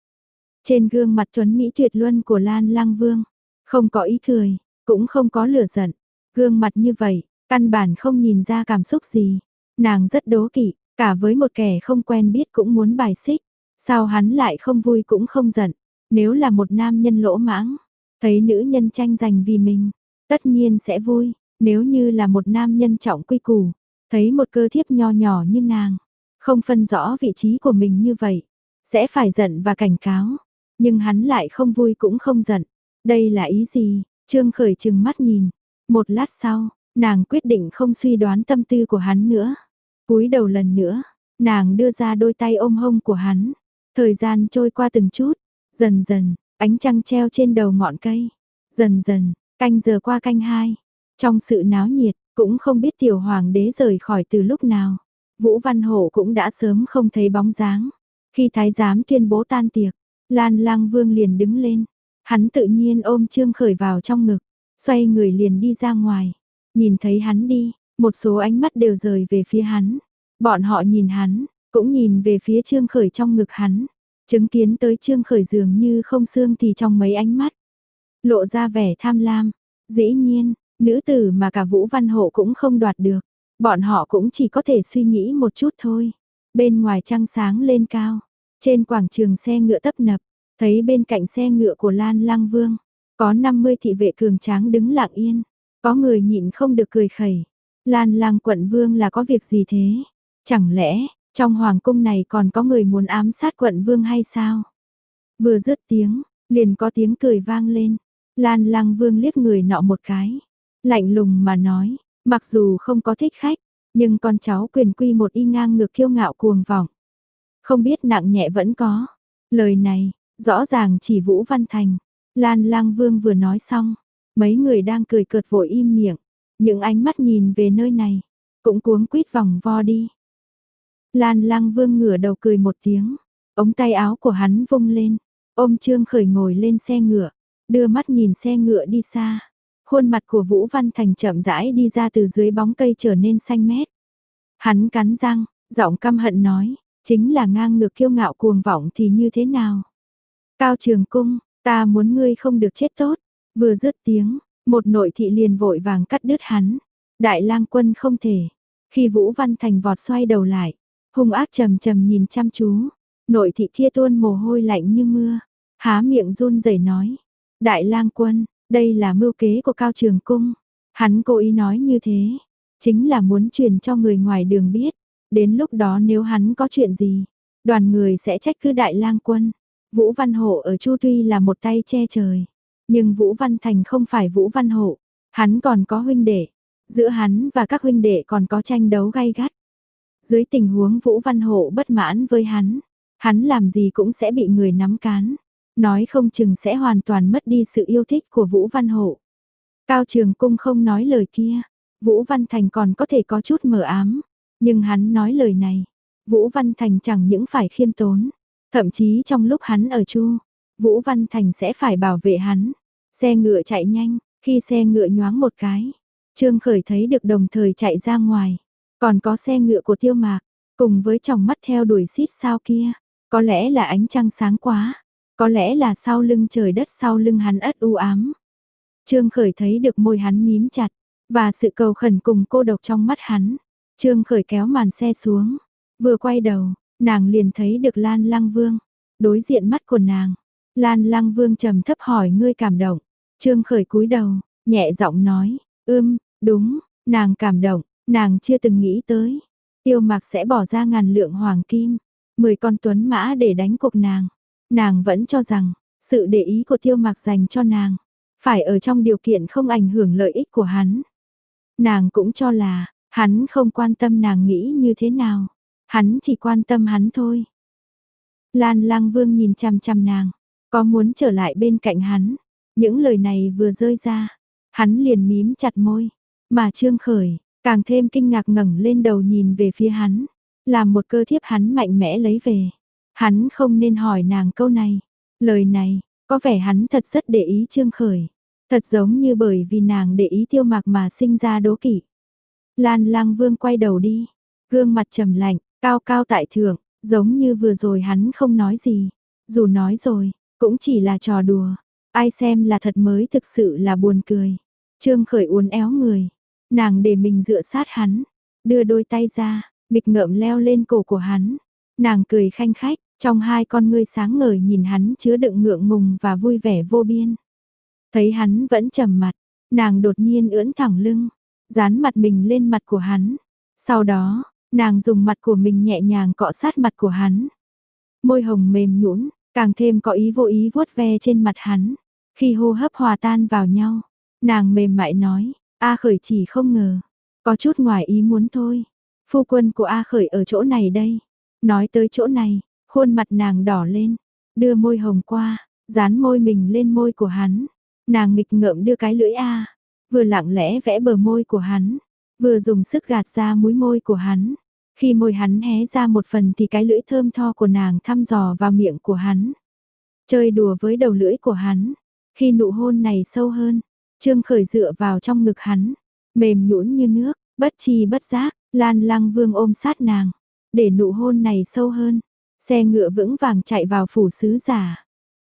Trên gương mặt tuấn mỹ tuyệt luân của Lan Lăng Vương, không có ý cười, cũng không có lửa giận. Gương mặt như vậy, căn bản không nhìn ra cảm xúc gì. Nàng rất đố kỵ, cả với một kẻ không quen biết cũng muốn bài xích. Sao hắn lại không vui cũng không giận? Nếu là một nam nhân lỗ mãng, thấy nữ nhân tranh giành vì mình, tất nhiên sẽ vui. Nếu như là một nam nhân trọng quy củ, thấy một cơ thiếp nho nhỏ như nàng, không phân rõ vị trí của mình như vậy, sẽ phải giận và cảnh cáo. Nhưng hắn lại không vui cũng không giận. Đây là ý gì? Trương Khởi trừng mắt nhìn. Một lát sau, nàng quyết định không suy đoán tâm tư của hắn nữa. Cúi đầu lần nữa, nàng đưa ra đôi tay ôm hông của hắn. Thời gian trôi qua từng chút, dần dần, ánh trăng treo trên đầu ngọn cây. Dần dần, canh giờ qua canh hai. Trong sự náo nhiệt, cũng không biết tiểu hoàng đế rời khỏi từ lúc nào. Vũ Văn Hổ cũng đã sớm không thấy bóng dáng. Khi thái giám tuyên bố tan tiệc, Lan Lang Vương liền đứng lên. Hắn tự nhiên ôm Trương Khởi vào trong ngực, xoay người liền đi ra ngoài. Nhìn thấy hắn đi, một số ánh mắt đều rời về phía hắn. Bọn họ nhìn hắn, cũng nhìn về phía Trương Khởi trong ngực hắn. Chứng kiến tới Trương Khởi dường như không xương thì trong mấy ánh mắt lộ ra vẻ tham lam. Dĩ nhiên, nữ tử mà cả Vũ Văn Hộ cũng không đoạt được. Bọn họ cũng chỉ có thể suy nghĩ một chút thôi. Bên ngoài trăng sáng lên cao, trên quảng trường xe ngựa tấp nập, thấy bên cạnh xe ngựa của Lan Lăng Vương, có năm mươi thị vệ cường tráng đứng lặng yên. Có người nhịn không được cười khẩy. Lan Lăng quận vương là có việc gì thế? Chẳng lẽ, trong hoàng cung này còn có người muốn ám sát quận vương hay sao? Vừa dứt tiếng, liền có tiếng cười vang lên. Lan Lăng Vương liếc người nọ một cái, lạnh lùng mà nói, mặc dù không có thích khách, nhưng con cháu quyền quy một y ngang ngược kiêu ngạo cuồng vọng. Không biết nặng nhẹ vẫn có. Lời này, rõ ràng chỉ Vũ Văn Thành. Lan Lang Vương vừa nói xong, mấy người đang cười cợt vội im miệng. Những ánh mắt nhìn về nơi này, cũng cuống quýt vòng vo đi. Lan Lang Vương ngửa đầu cười một tiếng, ống tay áo của hắn vung lên, ôm Trương Khởi ngồi lên xe ngựa, đưa mắt nhìn xe ngựa đi xa. Khuôn mặt của Vũ Văn Thành chậm rãi đi ra từ dưới bóng cây trở nên xanh mét. Hắn cắn răng, giọng căm hận nói, chính là ngang ngược kiêu ngạo cuồng vọng thì như thế nào? Cao Trường Cung, ta muốn ngươi không được chết tốt. Vừa dứt tiếng, một nội thị liền vội vàng cắt đứt hắn. Đại lang quân không thể. Khi Vũ Văn Thành vọt xoay đầu lại, hung ác trầm trầm nhìn chăm chú. Nội thị kia tuôn mồ hôi lạnh như mưa, há miệng run rẩy nói, Đại lang quân, đây là mưu kế của Cao Trường Cung. Hắn cố ý nói như thế, chính là muốn truyền cho người ngoài đường biết. Đến lúc đó nếu hắn có chuyện gì, đoàn người sẽ trách cứ Đại lang quân. Vũ Văn Hộ ở Chu tuy là một tay che trời, nhưng Vũ Văn Thành không phải Vũ Văn Hộ, hắn còn có huynh đệ, giữa hắn và các huynh đệ còn có tranh đấu gay gắt. Dưới tình huống Vũ Văn Hộ bất mãn với hắn, hắn làm gì cũng sẽ bị người nắm cán, nói không chừng sẽ hoàn toàn mất đi sự yêu thích của Vũ Văn Hộ. Cao Trường Cung không nói lời kia, Vũ Văn Thành còn có thể có chút mờ ám, nhưng hắn nói lời này, Vũ Văn Thành chẳng những phải khiêm tốn, thậm chí trong lúc hắn ở Chu, Vũ Văn Thành sẽ phải bảo vệ hắn. Xe ngựa chạy nhanh, khi xe ngựa nhoáng một cái, Trương Khởi thấy được đồng thời chạy ra ngoài, còn có xe ngựa của Tiêu Mạc, cùng với tròng mắt theo đuổi xít sao kia, có lẽ là ánh trăng sáng quá, có lẽ là sau lưng trời đất sau lưng hắn ất u ám. Trương Khởi thấy được môi hắn mím chặt, và sự cầu khẩn cùng cô độc trong mắt hắn. Trương Khởi kéo màn xe xuống, vừa quay đầu, nàng liền thấy được Lan Lăng Vương. Đối diện mắt của nàng, Lan Lăng Vương trầm thấp hỏi ngươi cảm động. Trương Khởi cúi đầu, nhẹ giọng nói, ưm, đúng, nàng cảm động, nàng chưa từng nghĩ tới. Tiêu Mạc sẽ bỏ ra ngàn lượng hoàng kim, mười con tuấn mã để đánh cuộc nàng. Nàng vẫn cho rằng, sự để ý của Tiêu Mặc dành cho nàng, phải ở trong điều kiện không ảnh hưởng lợi ích của hắn. Nàng cũng cho là, hắn không quan tâm nàng nghĩ như thế nào, hắn chỉ quan tâm hắn thôi. Lan Lang Vương nhìn chằm chằm nàng, có muốn trở lại bên cạnh hắn. Những lời này vừa rơi ra, hắn liền mím chặt môi, mà Trương Khởi càng thêm kinh ngạc ngẩng lên đầu nhìn về phía hắn, làm một cơ thiếp hắn mạnh mẽ lấy về. Hắn không nên hỏi nàng câu này. Lời này, có vẻ hắn thật rất để ý Trương Khởi, thật giống như bởi vì nàng để ý Tiêu Mặc mà sinh ra đố kỵ. Lan Lang Vương quay đầu đi, gương mặt trầm lạnh, cao cao tại thượng, giống như vừa rồi hắn không nói gì, dù nói rồi, cũng chỉ là trò đùa, ai xem là thật mới thực sự là buồn cười. Trương Khởi uốn éo người, nàng để mình dựa sát hắn, đưa đôi tay ra, nghịch ngợm leo lên cổ của hắn. Nàng cười khanh khách, trong hai con ngươi sáng ngời nhìn hắn chứa đựng ngượng ngùng và vui vẻ vô biên. Thấy hắn vẫn trầm mặt, nàng đột nhiên ưỡn thẳng lưng, dán mặt mình lên mặt của hắn. Sau đó, nàng dùng mặt của mình nhẹ nhàng cọ sát mặt của hắn. Môi hồng mềm nhũn, càng thêm có ý vô ý vuốt ve trên mặt hắn. Khi hô hấp hòa tan vào nhau, nàng mềm mại nói, A Khởi chỉ không ngờ, có chút ngoài ý muốn thôi. Phu quân của A Khởi ở chỗ này đây. Nói tới chỗ này, khuôn mặt nàng đỏ lên, đưa môi hồng qua, dán môi mình lên môi của hắn. Nàng nghịch ngợm đưa cái lưỡi A, vừa lặng lẽ vẽ bờ môi của hắn, vừa dùng sức gạt ra múi môi của hắn. Khi môi hắn hé ra một phần thì cái lưỡi thơm tho của nàng thăm dò vào miệng của hắn. Chơi đùa với đầu lưỡi của hắn. Khi nụ hôn này sâu hơn, Trương Khởi dựa vào trong ngực hắn, mềm nhũn như nước, bất chi bất giác, Lan Lang Vương ôm sát nàng, để nụ hôn này sâu hơn. Xe ngựa vững vàng chạy vào phủ sứ giả.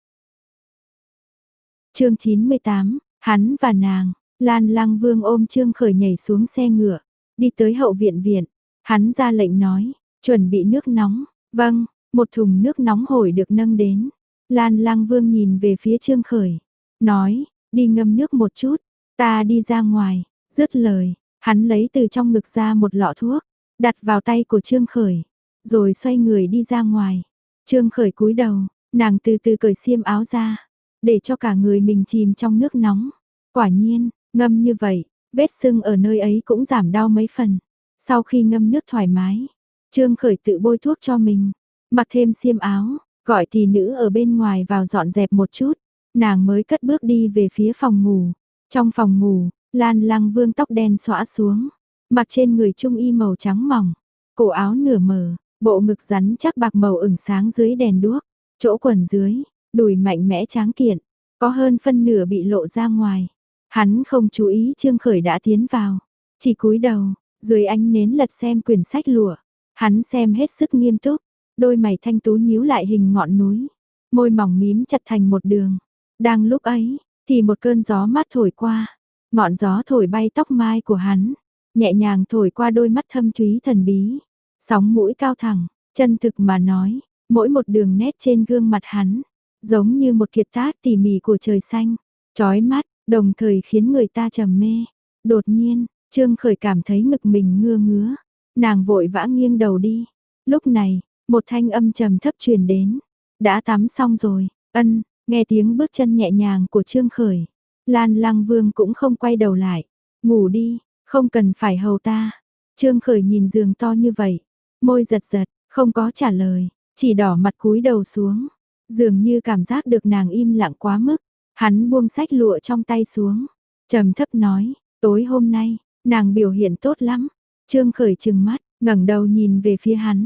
Chương chín mươi tám, hắn và nàng. Lan Lang Vương ôm Trương Khởi nhảy xuống xe ngựa, đi tới hậu viện viện. Hắn ra lệnh nói, chuẩn bị nước nóng. Vâng, một thùng nước nóng hổi được nâng đến. Lan Lang Vương nhìn về phía Trương Khởi, nói, đi ngâm nước một chút, ta đi ra ngoài. Dứt lời, hắn lấy từ trong ngực ra một lọ thuốc, đặt vào tay của Trương Khởi, rồi xoay người đi ra ngoài. Trương Khởi cúi đầu, nàng từ từ cởi xiêm áo ra, để cho cả người mình chìm trong nước nóng. Quả nhiên, ngâm như vậy, vết sưng ở nơi ấy cũng giảm đau mấy phần. Sau khi ngâm nước thoải mái, Trương Khởi tự bôi thuốc cho mình, mặc thêm xiêm áo, gọi tỷ nữ ở bên ngoài vào dọn dẹp một chút, nàng mới cất bước đi về phía phòng ngủ. Trong phòng ngủ, Lan Lang Vương tóc đen xõa xuống, mặc trên người trung y màu trắng mỏng, cổ áo nửa mở, bộ ngực rắn chắc bạc màu ửng sáng dưới đèn đuốc, chỗ quần dưới, đùi mạnh mẽ tráng kiện, có hơn phân nửa bị lộ ra ngoài. Hắn không chú ý Trương Khởi đã tiến vào, chỉ cúi đầu, dưới ánh nến lật xem quyển sách lụa. Hắn xem hết sức nghiêm túc, đôi mày thanh tú nhíu lại hình ngọn núi, môi mỏng mím chặt thành một đường. Đang lúc ấy, thì một cơn gió mát thổi qua, ngọn gió thổi bay tóc mai của hắn, nhẹ nhàng thổi qua đôi mắt thâm thúy thần bí. Sóng mũi cao thẳng, chân thực mà nói, mỗi một đường nét trên gương mặt hắn, giống như một kiệt tác tỉ mỉ của trời xanh, chói mắt, đồng thời khiến người ta trầm mê. Đột nhiên, Trương Khởi cảm thấy ngực mình ngưa ngứa, nàng vội vã nghiêng đầu đi. Lúc này, một thanh âm trầm thấp truyền đến, đã tắm xong rồi. Ân, nghe tiếng bước chân nhẹ nhàng của Trương Khởi, Lan Lang Vương cũng không quay đầu lại. Ngủ đi, không cần phải hầu ta. Trương Khởi nhìn giường to như vậy, môi giật giật, không có trả lời, chỉ đỏ mặt cúi đầu xuống. Dường như cảm giác được nàng im lặng quá mức, hắn buông sách lụa trong tay xuống, trầm thấp nói, tối hôm nay, nàng biểu hiện tốt lắm. Trương Khởi trừng mắt, ngẩng đầu nhìn về phía hắn.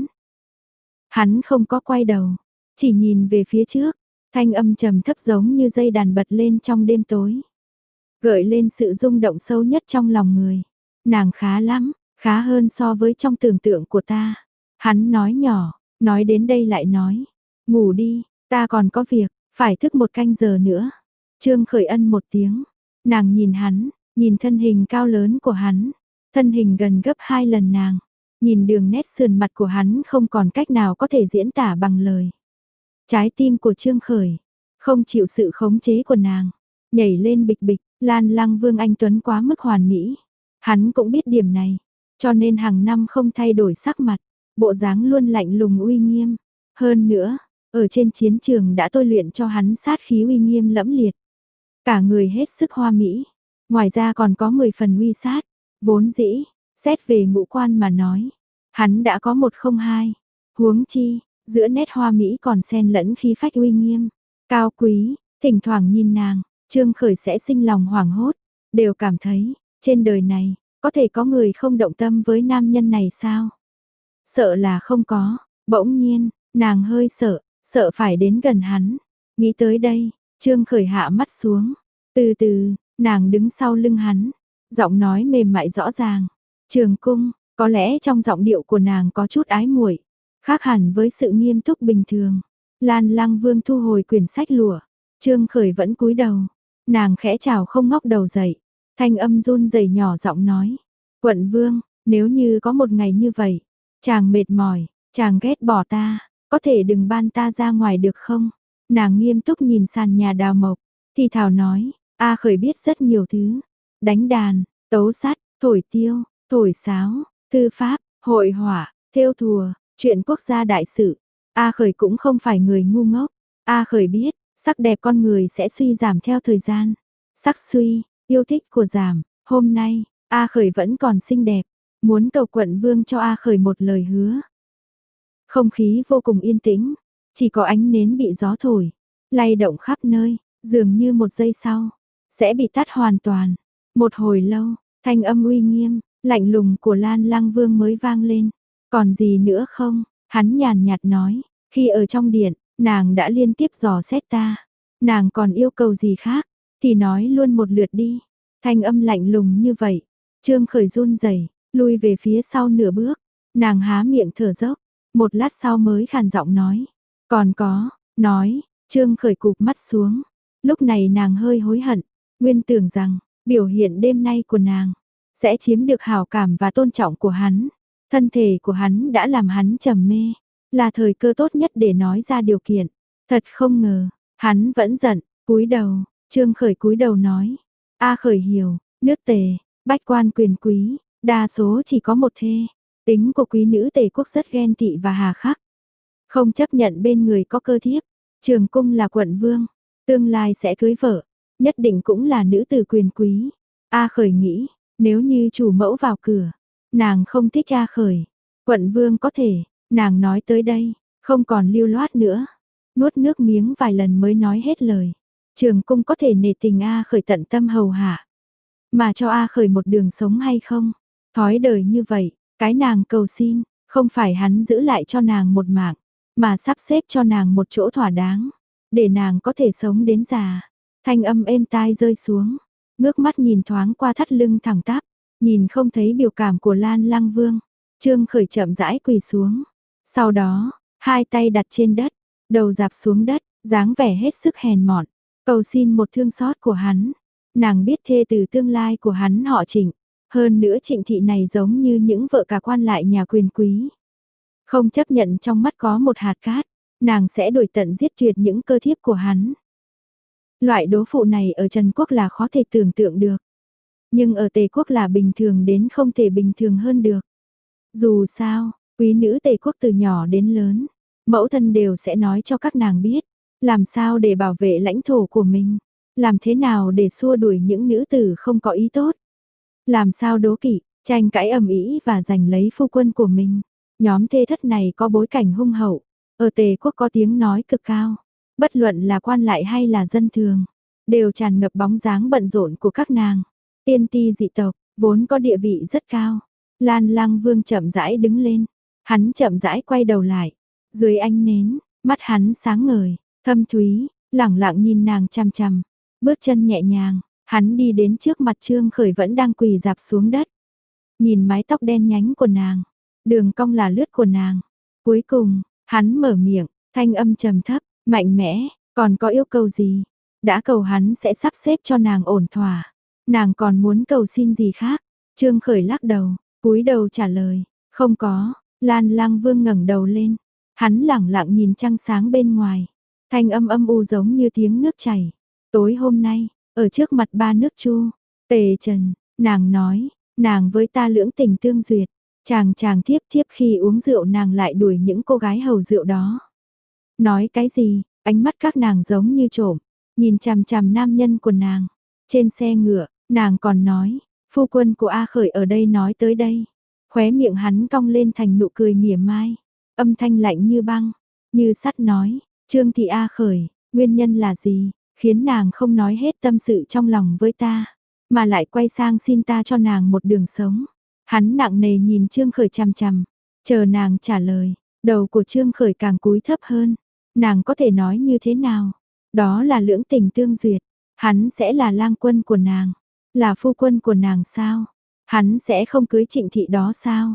Hắn không có quay đầu, chỉ nhìn về phía trước, thanh âm trầm thấp giống như dây đàn bật lên trong đêm tối, gợi lên sự rung động sâu nhất trong lòng người. Nàng khá lắm, khá hơn so với trong tưởng tượng của ta. Hắn nói nhỏ, nói đến đây lại nói, ngủ đi, ta còn có việc, phải thức một canh giờ nữa. Trương Khởi ân một tiếng, nàng nhìn hắn, nhìn thân hình cao lớn của hắn, thân hình gần gấp hai lần nàng, nhìn đường nét sườn mặt của hắn không còn cách nào có thể diễn tả bằng lời. Trái tim của Trương Khởi, không chịu sự khống chế của nàng, nhảy lên bịch bịch. Lan Lang Vương anh tuấn quá mức hoàn mỹ, hắn cũng biết điểm này, cho nên hàng năm không thay đổi sắc mặt, bộ dáng luôn lạnh lùng uy nghiêm. Hơn nữa, ở trên chiến trường đã tôi luyện cho hắn sát khí uy nghiêm lẫm liệt. Cả người hết sức hoa mỹ, ngoài ra còn có mười phần uy sát, vốn dĩ, xét về ngũ quan mà nói, hắn đã có một không hai, huống chi, giữa nét hoa mỹ còn xen lẫn khí phách uy nghiêm, cao quý, thỉnh thoảng nhìn nàng, Trương Khởi sẽ sinh lòng hoảng hốt, đều cảm thấy, trên đời này, có thể có người không động tâm với nam nhân này sao? Sợ là không có, bỗng nhiên, nàng hơi sợ, sợ phải đến gần hắn. Nghĩ tới đây, Trương Khởi hạ mắt xuống, từ từ, nàng đứng sau lưng hắn, giọng nói mềm mại rõ ràng. Trường Cung, có lẽ trong giọng điệu của nàng có chút ái muội, khác hẳn với sự nghiêm túc bình thường. Lan Lăng Vương thu hồi quyển sách lụa, Trương Khởi vẫn cúi đầu, nàng khẽ chào không ngóc đầu dậy, thanh âm run rẩy nhỏ giọng nói: "Quận Vương, nếu như có một ngày như vậy, chàng mệt mỏi, chàng ghét bỏ ta, có thể đừng ban ta ra ngoài được không?" Nàng nghiêm túc nhìn sàn nhà đào mộc, thì thào nói: "A Khởi biết rất nhiều thứ, đánh đàn, tấu sắt, thổi tiêu, thổi sáo, thư pháp, hội họa, thêu thùa, chuyện quốc gia đại sự. A Khởi cũng không phải người ngu ngốc. A Khởi biết, sắc đẹp con người sẽ suy giảm theo thời gian. Sắc suy, yêu thích của giảm, hôm nay, A Khởi vẫn còn xinh đẹp, muốn cầu quận vương cho A Khởi một lời hứa." Không khí vô cùng yên tĩnh, chỉ có ánh nến bị gió thổi, lay động khắp nơi, dường như một giây sau, sẽ bị tắt hoàn toàn. Một hồi lâu, thanh âm uy nghiêm, lạnh lùng của Lan Lăng Vương mới vang lên. "Còn gì nữa không?" Hắn nhàn nhạt nói, "Khi ở trong điện, nàng đã liên tiếp dò xét ta. Nàng còn yêu cầu gì khác, thì nói luôn một lượt đi." Thanh âm lạnh lùng như vậy, Trương Khởi run rẩy, lui về phía sau nửa bước, nàng há miệng thở dốc, một lát sau mới khàn giọng nói, "Còn có." Nói, Trương Khởi cụp mắt xuống, lúc này nàng hơi hối hận, nguyên tưởng rằng, biểu hiện đêm nay của nàng, sẽ chiếm được hảo cảm và tôn trọng của hắn. Thân thể của hắn đã làm hắn trầm mê, là thời cơ tốt nhất để nói ra điều kiện. Thật không ngờ, hắn vẫn giận, cúi đầu, Trương Khởi cúi đầu nói, "A Khởi hiểu, nước Tề, bách quan quyền quý, đa số chỉ có một thê. Tính của quý nữ Tề quốc rất ghen tị và hà khắc, không chấp nhận bên người có cơ thiếp. Trường Cung là quận vương, tương lai sẽ cưới vợ, nhất định cũng là nữ tử quyền quý." A Khởi nghĩ, nếu như chủ mẫu vào cửa, nàng không thích A Khởi, quận vương có thể, nàng nói tới đây, không còn lưu loát nữa, nuốt nước miếng vài lần mới nói hết lời. Trường Cung có thể nể tình A Khởi tận tâm hầu hạ, mà cho A Khởi một đường sống hay không? Thói đời như vậy, cái nàng cầu xin, không phải hắn giữ lại cho nàng một mạng, mà sắp xếp cho nàng một chỗ thỏa đáng, để nàng có thể sống đến già. Thanh âm êm tai rơi xuống, ngước mắt nhìn thoáng qua thắt lưng thẳng tắp, nhìn không thấy biểu cảm của Lan Lăng Vương. Trương Khởi chậm rãi quỳ xuống, sau đó, hai tay đặt trên đất, đầu dạp xuống đất, dáng vẻ hết sức hèn mọn, cầu xin một thương xót của hắn. Nàng biết thê từ tương lai của hắn họ Trịnh, hơn nữa Trịnh thị này giống như những vợ cả quan lại nhà quyền quý. Không chấp nhận trong mắt có một hạt cát, nàng sẽ đuổi tận giết tuyệt những cơ thiếp của hắn. Loại đố phụ này ở Trần Quốc là khó thể tưởng tượng được, nhưng ở Tề Quốc là bình thường đến không thể bình thường hơn được. Dù sao, quý nữ Tề Quốc từ nhỏ đến lớn, mẫu thân đều sẽ nói cho các nàng biết, làm sao để bảo vệ lãnh thổ của mình, làm thế nào để xua đuổi những nữ tử không có ý tốt, làm sao đố kỵ, tranh cãi ầm ĩ và giành lấy phu quân của mình. Nhóm thê thất này có bối cảnh hung hậu, ở Tề Quốc có tiếng nói cực cao, bất luận là quan lại hay là dân thường, đều tràn ngập bóng dáng bận rộn của các nàng. Tiên ti dị tộc, vốn có địa vị rất cao. Lan Lăng Vương chậm rãi đứng lên, hắn chậm rãi quay đầu lại, dưới ánh nến, mắt hắn sáng ngời, thâm thúy, lẳng lặng nhìn nàng chằm chằm, bước chân nhẹ nhàng, hắn đi đến trước mặt Trương Khởi vẫn đang quỳ dạp xuống đất. Nhìn mái tóc đen nhánh của nàng, đường cong là lướt của nàng. Cuối cùng, hắn mở miệng, thanh âm trầm thấp, mạnh mẽ, "Còn có yêu cầu gì?" Đã cầu hắn sẽ sắp xếp cho nàng ổn thỏa, nàng còn muốn cầu xin gì khác? Trương Khởi lắc đầu, cúi đầu trả lời, "Không có." Lan Lăng Vương ngẩng đầu lên, hắn lẳng lặng nhìn trăng sáng bên ngoài, thanh âm âm u giống như tiếng nước chảy. "Tối hôm nay, ở trước mặt ba nước Chu, Tề Trần, nàng nói, nàng với ta lưỡng tình tương duyệt, chàng chàng thiếp thiếp khi uống rượu nàng lại đuổi những cô gái hầu rượu đó. Nói cái gì, ánh mắt các nàng giống như trộm, nhìn chằm chằm nam nhân của nàng. Trên xe ngựa, nàng còn nói, phu quân của A Khởi ở đây nói tới đây. Khóe miệng hắn cong lên thành nụ cười mỉa mai, âm thanh lạnh như băng, như sắt nói, Trương thị A Khởi, nguyên nhân là gì, khiến nàng không nói hết tâm sự trong lòng với ta, mà lại quay sang xin ta cho nàng một đường sống. Hắn nặng nề nhìn Trương Khởi chằm chằm, chờ nàng trả lời, đầu của Trương Khởi càng cúi thấp hơn, nàng có thể nói như thế nào, đó là lưỡng tình tương duyệt, hắn sẽ là lang quân của nàng, là phu quân của nàng sao, hắn sẽ không cưới Trịnh thị đó sao.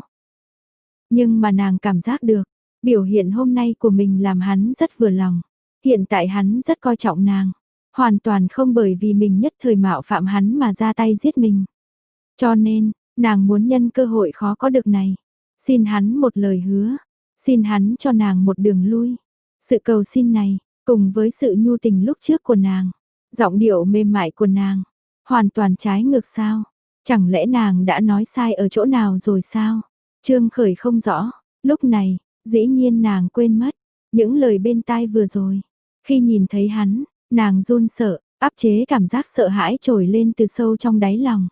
Nhưng mà nàng cảm giác được, biểu hiện hôm nay của mình làm hắn rất vừa lòng, hiện tại hắn rất coi trọng nàng, hoàn toàn không bởi vì mình nhất thời mạo phạm hắn mà ra tay giết mình. Cho nên, nàng muốn nhân cơ hội khó có được này, xin hắn một lời hứa, xin hắn cho nàng một đường lui. Sự cầu xin này, cùng với sự nhu tình lúc trước của nàng, giọng điệu mềm mại của nàng, hoàn toàn trái ngược sao? Chẳng lẽ nàng đã nói sai ở chỗ nào rồi sao? Trương Khởi không rõ, lúc này, dĩ nhiên nàng quên mất những lời bên tai vừa rồi. Khi nhìn thấy hắn, nàng run sợ, áp chế cảm giác sợ hãi trồi lên từ sâu trong đáy lòng.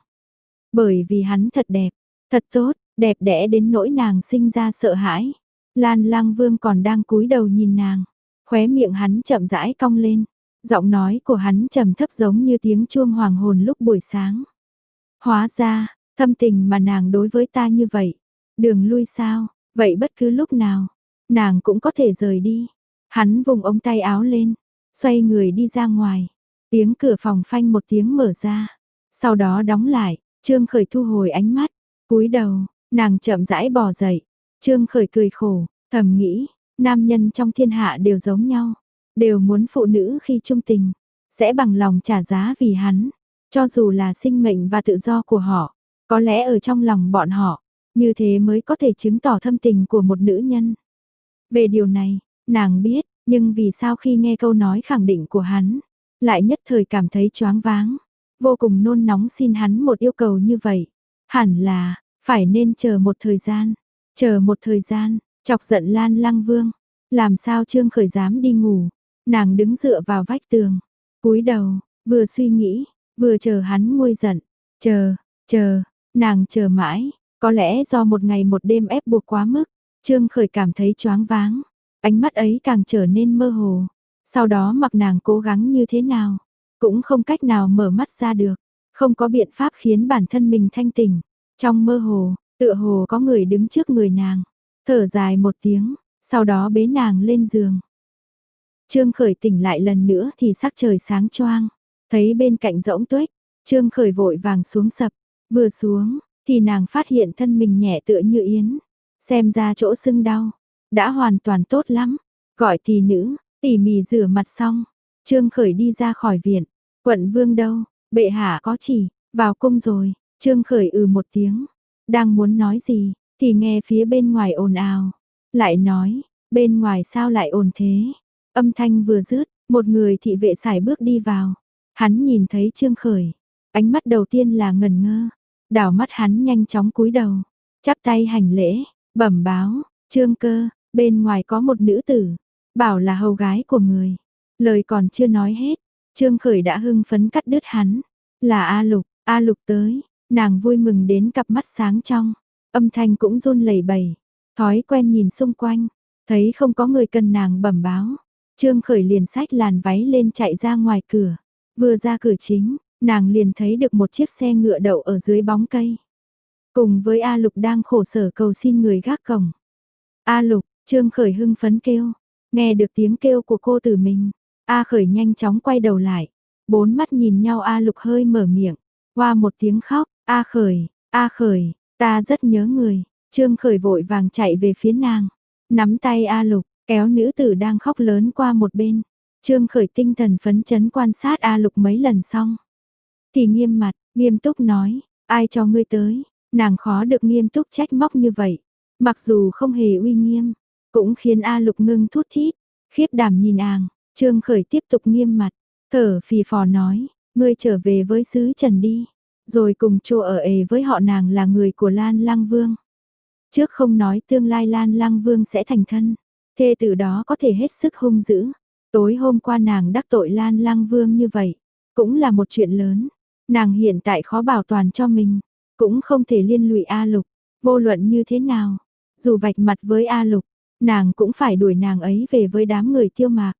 Bởi vì hắn thật đẹp, thật tốt, đẹp đẽ đến nỗi nàng sinh ra sợ hãi. Lan Lang Vương còn đang cúi đầu nhìn nàng, khóe miệng hắn chậm rãi cong lên, giọng nói của hắn trầm thấp giống như tiếng chuông hoàng hôn lúc buổi sáng. Hóa ra, thâm tình mà nàng đối với ta như vậy, đường lui sao, vậy bất cứ lúc nào, nàng cũng có thể rời đi. Hắn vùng ống tay áo lên, xoay người đi ra ngoài, tiếng cửa phòng phanh một tiếng mở ra, sau đó đóng lại. Trương Khởi thu hồi ánh mắt, cúi đầu, nàng chậm rãi bò dậy. Trương Khởi cười khổ, thầm nghĩ, nam nhân trong thiên hạ đều giống nhau, đều muốn phụ nữ khi chung tình, sẽ bằng lòng trả giá vì hắn, cho dù là sinh mệnh và tự do của họ, có lẽ ở trong lòng bọn họ, như thế mới có thể chứng tỏ thâm tình của một nữ nhân. Về điều này, nàng biết, nhưng vì sao khi nghe câu nói khẳng định của hắn, lại nhất thời cảm thấy choáng váng, vô cùng nôn nóng xin hắn một yêu cầu như vậy. Hẳn là, phải nên chờ một thời gian, chờ một thời gian, chọc giận Lan Lang Vương. Làm sao Trương Khởi dám đi ngủ, nàng đứng dựa vào vách tường, cúi đầu, vừa suy nghĩ, vừa chờ hắn nguôi giận. Chờ, chờ, nàng chờ mãi, có lẽ do một ngày một đêm ép buộc quá mức, Trương Khởi cảm thấy choáng váng, ánh mắt ấy càng trở nên mơ hồ. Sau đó mặc nàng cố gắng như thế nào, cũng không cách nào mở mắt ra được, không có biện pháp khiến bản thân mình thanh tỉnh. Trong mơ hồ, tựa hồ có người đứng trước người nàng, thở dài một tiếng, sau đó bế nàng lên giường. Trương Khởi tỉnh lại lần nữa thì sắc trời sáng choang, thấy bên cạnh rỗng tuếch, Trương Khởi vội vàng xuống sập, vừa xuống thì nàng phát hiện thân mình nhẹ tựa như yến, xem ra chỗ sưng đau đã hoàn toàn tốt lắm. Gọi tỷ nữ, tỉ mỉ rửa mặt xong, Trương Khởi đi ra khỏi viện. Quận vương đâu? Bệ hạ có chỉ, vào cung rồi. Trương Khởi ừ một tiếng, đang muốn nói gì thì nghe phía bên ngoài ồn ào, lại nói, bên ngoài sao lại ồn thế? Âm thanh vừa dứt, một người thị vệ sải bước đi vào. Hắn nhìn thấy Trương Khởi, ánh mắt đầu tiên là ngẩn ngơ, đảo mắt hắn nhanh chóng cúi đầu, chắp tay hành lễ, bẩm báo, Trương Cơ, bên ngoài có một nữ tử, bảo là hầu gái của người. Lời còn chưa nói hết, Trương Khởi đã hưng phấn cắt đứt hắn, là A Lục, A Lục tới, nàng vui mừng đến cặp mắt sáng trong, âm thanh cũng run lẩy bẩy, thói quen nhìn xung quanh, thấy không có người cần nàng bẩm báo, Trương Khởi liền xách làn váy lên chạy ra ngoài cửa, vừa ra cửa chính, nàng liền thấy được một chiếc xe ngựa đậu ở dưới bóng cây, cùng với A Lục đang khổ sở cầu xin người gác cổng. A Lục, Trương Khởi hưng phấn kêu, nghe được tiếng kêu của cô tử mình, A Khởi nhanh chóng quay đầu lại, bốn mắt nhìn nhau. A Lục hơi mở miệng, qua một tiếng khóc, A Khởi, A Khởi, ta rất nhớ người. Trương Khởi vội vàng chạy về phía nàng, nắm tay A Lục, kéo nữ tử đang khóc lớn qua một bên. Trương Khởi tinh thần phấn chấn quan sát A Lục mấy lần xong, thì nghiêm mặt, nghiêm túc nói, ai cho ngươi tới? Nàng khó được nghiêm túc trách móc như vậy, mặc dù không hề uy nghiêm, cũng khiến A Lục ngưng thút thít, khiếp đảm nhìn nàng. Trương Khởi tiếp tục nghiêm mặt, thở phì phò nói, ngươi trở về với xứ Trần đi, rồi cùng chô ở ề với họ. Nàng là người của Lan Lang Vương. Trước không nói tương lai Lan Lang Vương sẽ thành thân, thê tử đó có thể hết sức hung dữ. Tối hôm qua nàng đắc tội Lan Lăng Vương như vậy, cũng là một chuyện lớn. Nàng hiện tại khó bảo toàn cho mình, cũng không thể liên lụy A Lục, vô luận như thế nào, dù vạch mặt với A Lục, nàng cũng phải đuổi nàng ấy về với đám người Tiêu Mạc.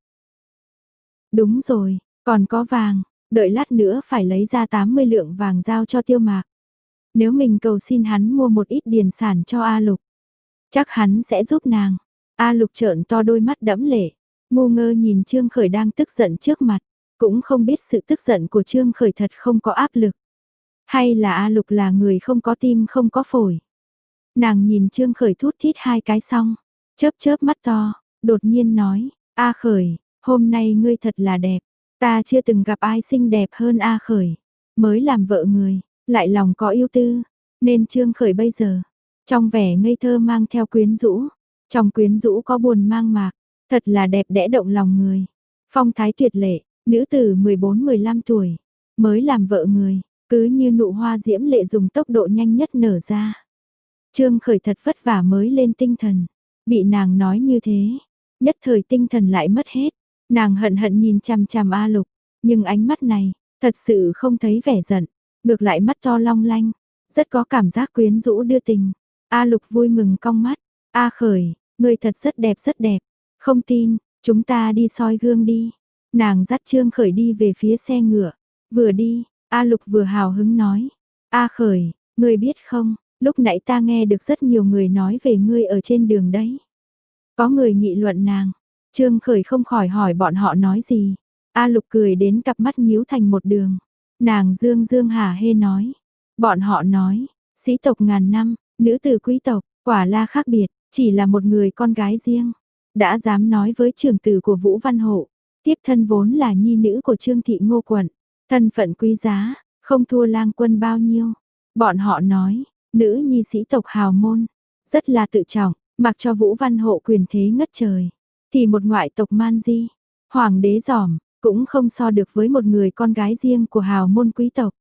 Đúng rồi, còn có vàng, đợi lát nữa phải lấy ra tám mươi lượng vàng giao cho Tiêu Mạc. Nếu mình cầu xin hắn mua một ít điền sản cho A Lục, chắc hắn sẽ giúp nàng. A Lục trợn to đôi mắt đẫm lệ, ngu ngơ nhìn Trương Khởi đang tức giận trước mặt, cũng không biết sự tức giận của Trương Khởi thật không có áp lực. Hay là A Lục là người không có tim không có phổi. Nàng nhìn Trương Khởi thút thít hai cái xong, chớp chớp mắt to, đột nhiên nói, A Khởi, hôm nay ngươi thật là đẹp, ta chưa từng gặp ai xinh đẹp hơn A Khởi, mới làm vợ người, lại lòng có yêu tư, nên Trương Khởi bây giờ, trong vẻ ngây thơ mang theo quyến rũ, trong quyến rũ có buồn mang mạc, thật là đẹp đẽ động lòng người. Phong thái tuyệt lệ, nữ tử mười bốn mười lăm tuổi, mới làm vợ người, cứ như nụ hoa diễm lệ dùng tốc độ nhanh nhất nở ra. Trương Khởi thật vất vả mới lên tinh thần, bị nàng nói như thế, nhất thời tinh thần lại mất hết. Nàng hận hận nhìn chằm chằm A Lục, nhưng ánh mắt này, thật sự không thấy vẻ giận, ngược lại mắt to long lanh, rất có cảm giác quyến rũ đưa tình. A Lục vui mừng cong mắt, A Khởi, ngươi thật rất đẹp rất đẹp, không tin, chúng ta đi soi gương đi. Nàng dắt Trương Khởi đi về phía xe ngựa, vừa đi, A Lục vừa hào hứng nói, A Khởi, ngươi biết không, lúc nãy ta nghe được rất nhiều người nói về ngươi ở trên đường đấy. Có người nghị luận nàng, Trương Khởi không khỏi hỏi bọn họ nói gì. A Lục cười đến cặp mắt nhíu thành một đường. Nàng dương dương hả hê nói. Bọn họ nói, sĩ tộc ngàn năm, nữ tử quý tộc, quả là khác biệt, chỉ là một người con gái riêng. Đã dám nói với trưởng tử của Vũ Văn Hộ, tiếp thân vốn là nhi nữ của Trương Thị Ngô Quận. Thân phận quý giá, không thua lang quân bao nhiêu. Bọn họ nói, nữ nhi sĩ tộc hào môn, rất là tự trọng, mặc cho Vũ Văn Hộ quyền thế ngất trời. Thì một ngoại tộc man di, hoàng đế giỏm, cũng không so được với một người con gái riêng của hào môn quý tộc.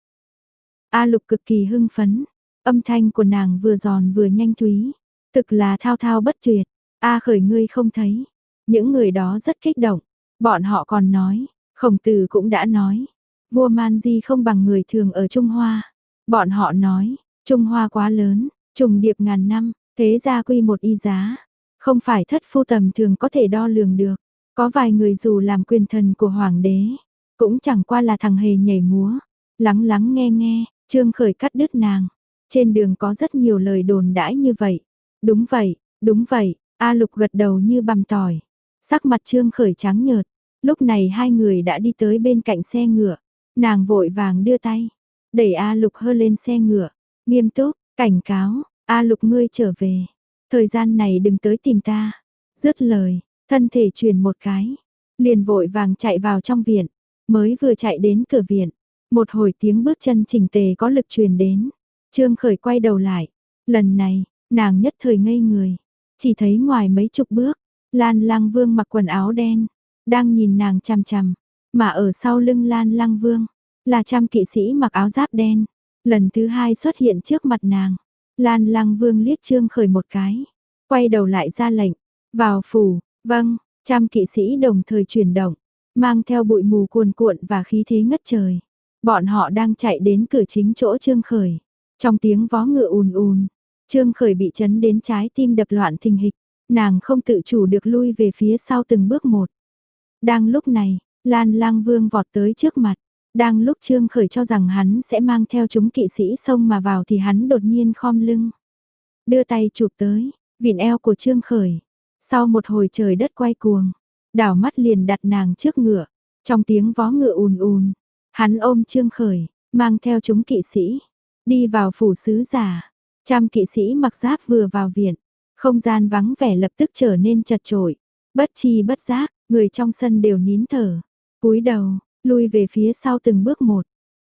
A Lục cực kỳ hưng phấn, âm thanh của nàng vừa giòn vừa nhanh thúy, thực là thao thao bất tuyệt. A Khởi ngươi không thấy, những người đó rất kích động, bọn họ còn nói, Khổng Tử cũng đã nói, vua man di không bằng người thường ở Trung Hoa. Bọn họ nói, Trung Hoa quá lớn, trùng điệp ngàn năm, thế gia quy một y giá. Không phải thất phu tầm thường có thể đo lường được. Có vài người dù làm quyền thần của hoàng đế, cũng chẳng qua là thằng hề nhảy múa. Lắng lắng nghe nghe, Trương Khởi cắt đứt nàng. Trên đường có rất nhiều lời đồn đãi như vậy. Đúng vậy, đúng vậy, A Lục gật đầu như bằm tỏi. Sắc mặt Trương Khởi trắng nhợt. Lúc này hai người đã đi tới bên cạnh xe ngựa. Nàng vội vàng đưa tay, đẩy A Lục hơ lên xe ngựa. Nghiêm túc, cảnh cáo, A Lục ngươi trở về. Thời gian này đừng tới tìm ta. Dứt lời, thân thể chuyển một cái, liền vội vàng chạy vào trong viện. Mới vừa chạy đến cửa viện, một hồi tiếng bước chân chỉnh tề có lực truyền đến. Trương Khởi quay đầu lại, lần này, nàng nhất thời ngây người. Chỉ thấy ngoài mấy chục bước, Lan Lăng Vương mặc quần áo đen, đang nhìn nàng chằm chằm. Mà ở sau lưng Lan Lăng Vương, là trăm kỵ sĩ mặc áo giáp đen. Lần thứ hai xuất hiện trước mặt nàng. Lan Lăng Vương liếc Trương Khởi một cái, quay đầu lại ra lệnh, vào phủ. Vâng, trăm kỵ sĩ đồng thời chuyển động, mang theo bụi mù cuồn cuộn và khí thế ngất trời. Bọn họ đang chạy đến cửa chính chỗ Trương Khởi. Trong tiếng vó ngựa ùn ùn, Trương Khởi bị chấn đến trái tim đập loạn thình thịch, nàng không tự chủ được lui về phía sau từng bước một. Đang lúc này, Lan Lang Vương vọt tới trước mặt. Đang lúc Trương Khởi cho rằng hắn sẽ mang theo chúng kỵ sĩ xông mà vào thì hắn đột nhiên khom lưng. Đưa tay chụp tới, vịn eo của Trương Khởi. Sau một hồi trời đất quay cuồng, đảo mắt liền đặt nàng trước ngựa. Trong tiếng vó ngựa ùn ùn, hắn ôm Trương Khởi, mang theo chúng kỵ sĩ, đi vào phủ sứ giả. Trăm kỵ sĩ mặc giáp vừa vào viện, không gian vắng vẻ lập tức trở nên chật chội. Bất chi bất giác, người trong sân đều nín thở, cúi đầu, lui về phía sau từng bước một.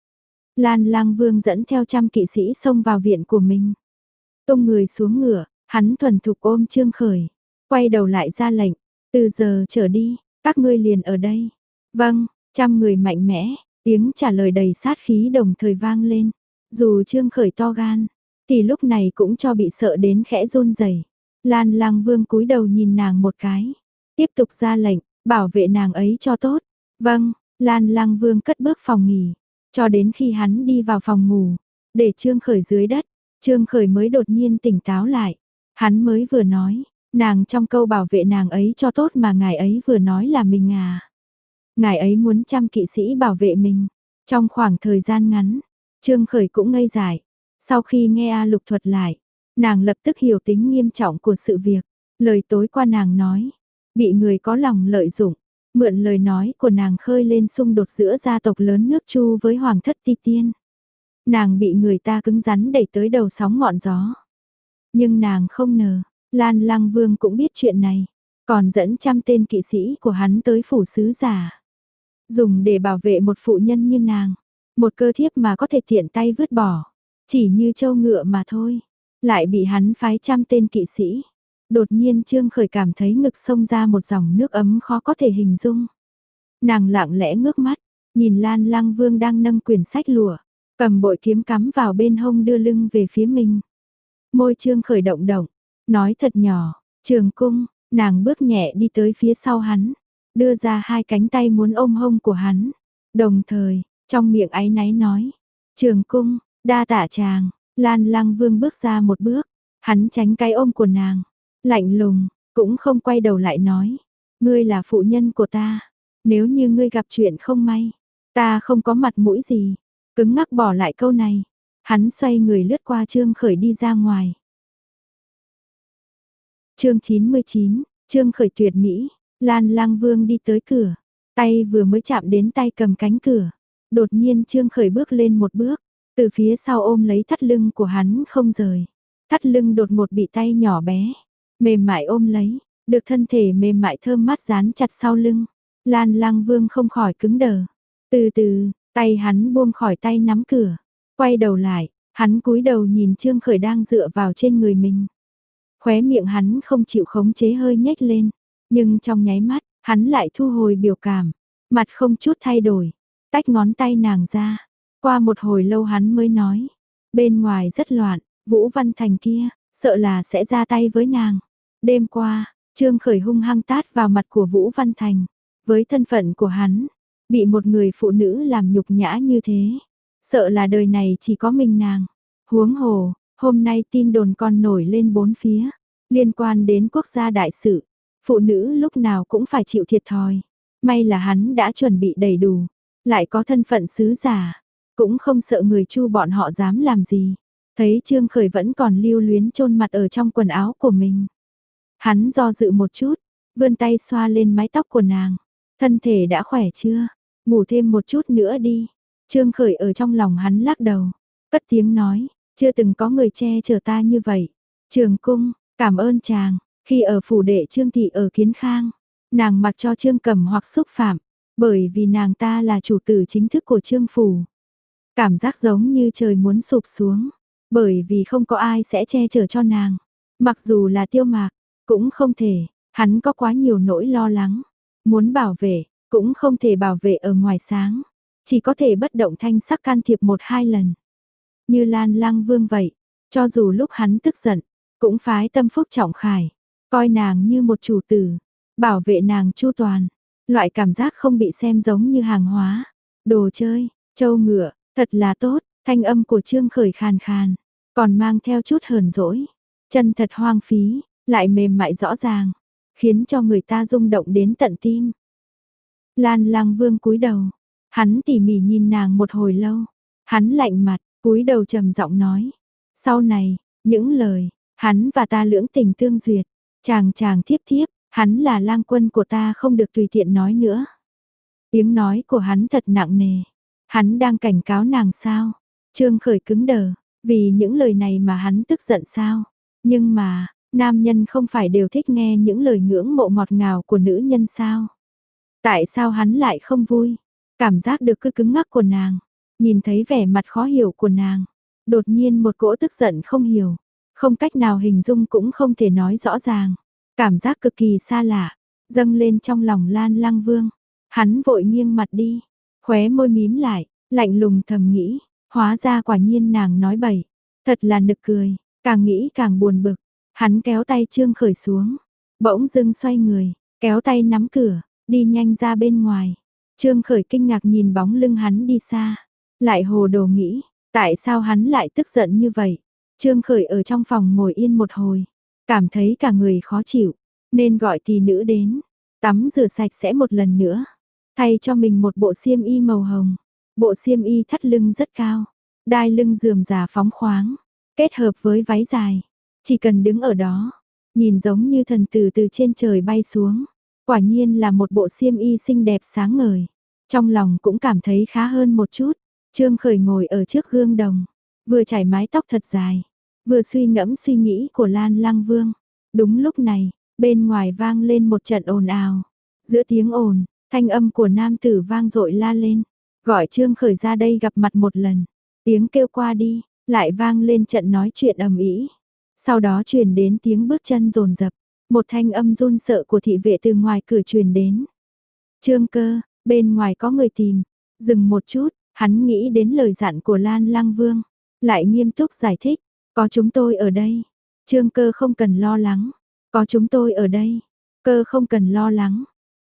Lan Lang Vương dẫn theo trăm kỵ sĩ xông vào viện của mình. Tung người xuống ngựa, hắn thuần thục ôm Trương Khởi, quay đầu lại ra lệnh, từ giờ trở đi, các ngươi liền ở đây. Vâng, trăm người mạnh mẽ, tiếng trả lời đầy sát khí đồng thời vang lên. Dù Trương Khởi to gan, thì lúc này cũng cho bị sợ đến khẽ run rẩy. Lan Lang Vương cúi đầu nhìn nàng một cái, tiếp tục ra lệnh, bảo vệ nàng ấy cho tốt. Vâng, Lan Lang Vương cất bước phòng nghỉ, cho đến khi hắn đi vào phòng ngủ, để Trương Khởi dưới đất, Trương Khởi mới đột nhiên tỉnh táo lại. Hắn mới vừa nói, nàng trong câu bảo vệ nàng ấy cho tốt mà ngài ấy vừa nói là mình à. Ngài ấy muốn trăm kỵ sĩ bảo vệ mình. Trong khoảng thời gian ngắn, Trương Khởi cũng ngây dại. Sau khi nghe A Lục thuật lại, nàng lập tức hiểu tính nghiêm trọng của sự việc. Lời tối qua nàng nói, bị người có lòng lợi dụng, mượn lời nói của nàng khơi lên xung đột giữa gia tộc lớn nước Chu với Hoàng thất Ti Tiên. Nàng bị người ta cứng rắn đẩy tới đầu sóng ngọn gió. Nhưng nàng không ngờ, Lan Lăng Vương cũng biết chuyện này, còn dẫn trăm tên kỵ sĩ của hắn tới phủ sứ giả. Dùng để bảo vệ một phụ nhân như nàng, một cơ thiếp mà có thể tiện tay vứt bỏ, chỉ như trâu ngựa mà thôi, lại bị hắn phái trăm tên kỵ sĩ. Đột nhiên Trương Khởi cảm thấy ngực xông ra một dòng nước ấm khó có thể hình dung. Nàng lặng lẽ ngước mắt, nhìn Lan Lăng Vương đang nâng quyển sách lụa, cầm bội kiếm cắm vào bên hông đưa lưng về phía mình. Môi Trương Khởi động động, nói thật nhỏ, Trường Cung, nàng bước nhẹ đi tới phía sau hắn, đưa ra hai cánh tay muốn ôm hông của hắn, đồng thời, trong miệng áy náy nói, Trường Cung, đa tạ chàng. Lan Lăng Vương bước ra một bước, hắn tránh cái ôm của nàng, lạnh lùng, cũng không quay đầu lại nói, ngươi là phụ nhân của ta, nếu như ngươi gặp chuyện không may, ta không có mặt mũi gì. Cứng ngắc bỏ lại câu này, hắn xoay người lướt qua Trương Khởi đi ra ngoài. Chương chín mươi chín, Trương Khởi tuyệt mỹ. Lan Lăng Vương đi tới cửa, tay vừa mới chạm đến tay cầm cánh cửa, đột nhiên Trương Khởi bước lên một bước, từ phía sau ôm lấy thắt lưng của hắn không rời. Thắt lưng đột ngột bị tay nhỏ bé, mềm mại ôm lấy, được thân thể mềm mại thơm mát dán chặt sau lưng. Lan Lăng Vương không khỏi cứng đờ. Từ từ, tay hắn buông khỏi tay nắm cửa, quay đầu lại, hắn cúi đầu nhìn Trương Khởi đang dựa vào trên người mình. Khóe miệng hắn không chịu khống chế hơi nhếch lên, nhưng trong nháy mắt, hắn lại thu hồi biểu cảm, mặt không chút thay đổi, tách ngón tay nàng ra. Qua một hồi lâu hắn mới nói, bên ngoài rất loạn, Vũ Văn Thành kia, sợ là sẽ ra tay với nàng. Đêm qua, Trương Khởi hung hăng tát vào mặt của Vũ Văn Thành, với thân phận của hắn, bị một người phụ nữ làm nhục nhã như thế, sợ là đời này chỉ có mình nàng. Huống hồ, hôm nay tin đồn còn nổi lên bốn phía, liên quan đến quốc gia đại sự, phụ nữ lúc nào cũng phải chịu thiệt thòi. May là hắn đã chuẩn bị đầy đủ, lại có thân phận sứ giả, cũng không sợ người Chu bọn họ dám làm gì. Thấy Trương Khởi vẫn còn lưu luyến chôn mặt ở trong quần áo của mình, hắn do dự một chút, vươn tay xoa lên mái tóc của nàng. Thân thể đã khỏe chưa? Ngủ thêm một chút nữa đi. Trương Khởi ở trong lòng hắn lắc đầu, cất tiếng nói, chưa từng có người che chở ta như vậy. Trường Cung, cảm ơn chàng. Khi ở phủ đệ Trương Thị ở Kiến Khang, nàng mặc cho Trương Cẩm hoặc xúc phạm, bởi vì nàng ta là chủ tử chính thức của Trương phủ. Cảm giác giống như trời muốn sụp xuống, bởi vì không có ai sẽ che chở cho nàng. Mặc dù là Tiêu Mạc, cũng không thể, hắn có quá nhiều nỗi lo lắng, muốn bảo vệ, cũng không thể bảo vệ ở ngoài sáng, chỉ có thể bất động thanh sắc can thiệp một hai lần. Như Lan Lăng Vương vậy, cho dù lúc hắn tức giận, cũng phái tâm phúc trọng khải, coi nàng như một chủ tử, bảo vệ nàng chu toàn, loại cảm giác không bị xem giống như hàng hóa, đồ chơi, trâu ngựa, thật là tốt. Thanh âm của Trương Khởi khàn khàn, còn mang theo chút hờn dỗi, chân thật hoang phí, lại mềm mại rõ ràng, khiến cho người ta rung động đến tận tim. Lan Lăng Vương cúi đầu, hắn tỉ mỉ nhìn nàng một hồi lâu, hắn lạnh mặt, cúi đầu trầm giọng nói, sau này, những lời, hắn và ta lưỡng tình tương duyệt, chàng chàng thiếp thiếp, hắn là lang quân của ta không được tùy tiện nói nữa. Tiếng nói của hắn thật nặng nề, hắn đang cảnh cáo nàng sao? Trương Khởi cứng đờ, vì những lời này mà hắn tức giận sao? Nhưng mà, nam nhân không phải đều thích nghe những lời ngưỡng mộ ngọt ngào của nữ nhân sao? Tại sao hắn lại không vui? Cảm giác được cứ cứng ngắc của nàng, nhìn thấy vẻ mặt khó hiểu của nàng, đột nhiên một cỗ tức giận không hiểu, không cách nào hình dung cũng không thể nói rõ ràng. Cảm giác cực kỳ xa lạ, dâng lên trong lòng Lan Lăng Vương. Hắn vội nghiêng mặt đi, khóe môi mím lại, lạnh lùng thầm nghĩ, hóa ra quả nhiên nàng nói bậy, thật là nực cười, càng nghĩ càng buồn bực. Hắn kéo tay Trương Khởi xuống, bỗng dưng xoay người, kéo tay nắm cửa, đi nhanh ra bên ngoài. Trương Khởi kinh ngạc nhìn bóng lưng hắn đi xa, lại hồ đồ nghĩ, tại sao hắn lại tức giận như vậy? Trương Khởi ở trong phòng ngồi yên một hồi, cảm thấy cả người khó chịu, nên gọi tỷ nữ đến, tắm rửa sạch sẽ một lần nữa, thay cho mình một bộ xiêm y màu hồng. Bộ xiêm y thắt lưng rất cao, đai lưng rườm rà phóng khoáng, kết hợp với váy dài, chỉ cần đứng ở đó, nhìn giống như thần tử từ trên trời bay xuống. Quả nhiên là một bộ xiêm y xinh đẹp sáng ngời. Trong lòng cũng cảm thấy khá hơn một chút. Trương Khởi ngồi ở trước gương đồng, vừa chải mái tóc thật dài, vừa suy ngẫm suy nghĩ của Lan Lăng Vương. Đúng lúc này, bên ngoài vang lên một trận ồn ào. Giữa tiếng ồn, thanh âm của nam tử vang dội la lên, gọi Trương Khởi ra đây gặp mặt một lần. Tiếng kêu qua đi, lại vang lên trận nói chuyện ầm ĩ. Sau đó truyền đến tiếng bước chân dồn dập, một thanh âm run sợ của thị vệ từ ngoài cửa truyền đến. Trương Cơ, bên ngoài có người tìm. Dừng một chút, hắn nghĩ đến lời dặn của Lan Lăng Vương, lại nghiêm túc giải thích, có chúng tôi ở đây. Trương Cơ không cần lo lắng, có chúng tôi ở đây. Cơ không cần lo lắng.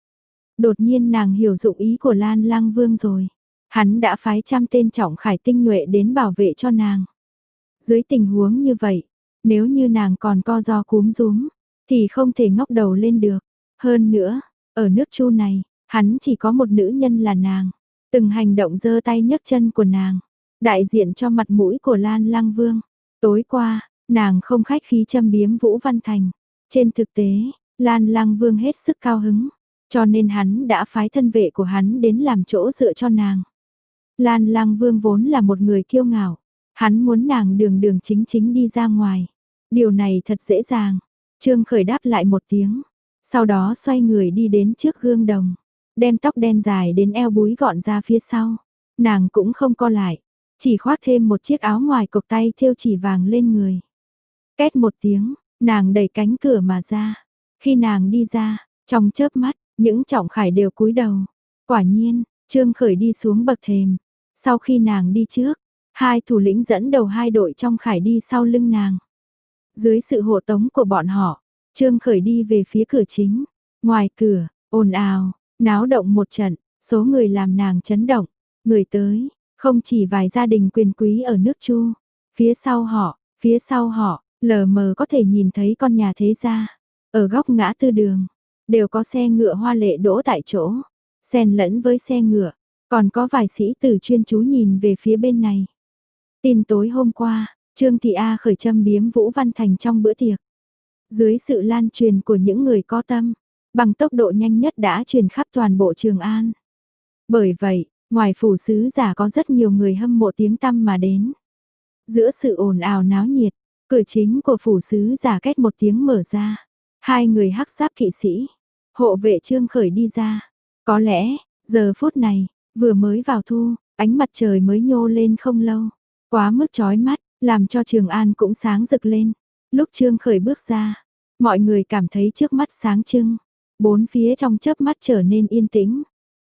Đột nhiên nàng hiểu dụng ý của Lan Lăng Vương rồi. Hắn đã phái trăm tên trọng khải tinh nhuệ đến bảo vệ cho nàng. Dưới tình huống như vậy, nếu như nàng còn co ro cúm rúm, thì không thể ngóc đầu lên được. Hơn nữa, ở nước Chu này, hắn chỉ có một nữ nhân là nàng. Từng hành động giơ tay nhấc chân của nàng, đại diện cho mặt mũi của Lan Lăng Vương. Tối qua, nàng không khách khí châm biếm Vũ Văn Thành. Trên thực tế, Lan Lăng Vương hết sức cao hứng, cho nên hắn đã phái thân vệ của hắn đến làm chỗ dựa cho nàng. Lan Lăng Vương vốn là một người kiêu ngạo, hắn muốn nàng đường đường chính chính đi ra ngoài. Điều này thật dễ dàng. Trương Khởi đáp lại một tiếng, sau đó xoay người đi đến trước gương đồng, đem tóc đen dài đến eo búi gọn ra phía sau. Nàng cũng không co lại, chỉ khoác thêm một chiếc áo ngoài cộc tay thêu chỉ vàng lên người. Két một tiếng, nàng đẩy cánh cửa mà ra. Khi nàng đi ra, trong chớp mắt, những trọng khải đều cúi đầu. Quả nhiên, Trương Khởi đi xuống bậc thềm. Sau khi nàng đi trước, hai thủ lĩnh dẫn đầu hai đội trong khải đi sau lưng nàng. Dưới sự hộ tống của bọn họ, Trương Khởi đi về phía cửa chính. Ngoài cửa, ồn ào, náo động một trận, số người làm nàng chấn động. Người tới, không chỉ vài gia đình quyền quý ở nước Chu. Phía sau họ, phía sau họ, lờ mờ có thể nhìn thấy con nhà thế gia. Ở góc ngã tư đường, đều có xe ngựa hoa lệ đỗ tại chỗ, xen lẫn với xe ngựa, còn có vài sĩ tử chuyên chú nhìn về phía bên này. Tin tối hôm qua, Trương Thị A khởi châm biếm Vũ Văn Thành trong bữa tiệc. Dưới sự lan truyền của những người có tâm, bằng tốc độ nhanh nhất đã truyền khắp toàn bộ Trường An. Bởi vậy, ngoài phủ sứ giả có rất nhiều người hâm mộ tiếng tăm mà đến. Giữa sự ồn ào náo nhiệt, cửa chính của phủ sứ giả két một tiếng mở ra. Hai người hắc giáp kỵ sĩ, hộ vệ Trương Khởi đi ra. Có lẽ, giờ phút này, vừa mới vào thu, ánh mặt trời mới nhô lên không lâu. Quá mức chói mắt, làm cho Trường An cũng sáng rực lên. Lúc Trương Khởi bước ra, mọi người cảm thấy trước mắt sáng trưng. Bốn phía trong chớp mắt trở nên yên tĩnh.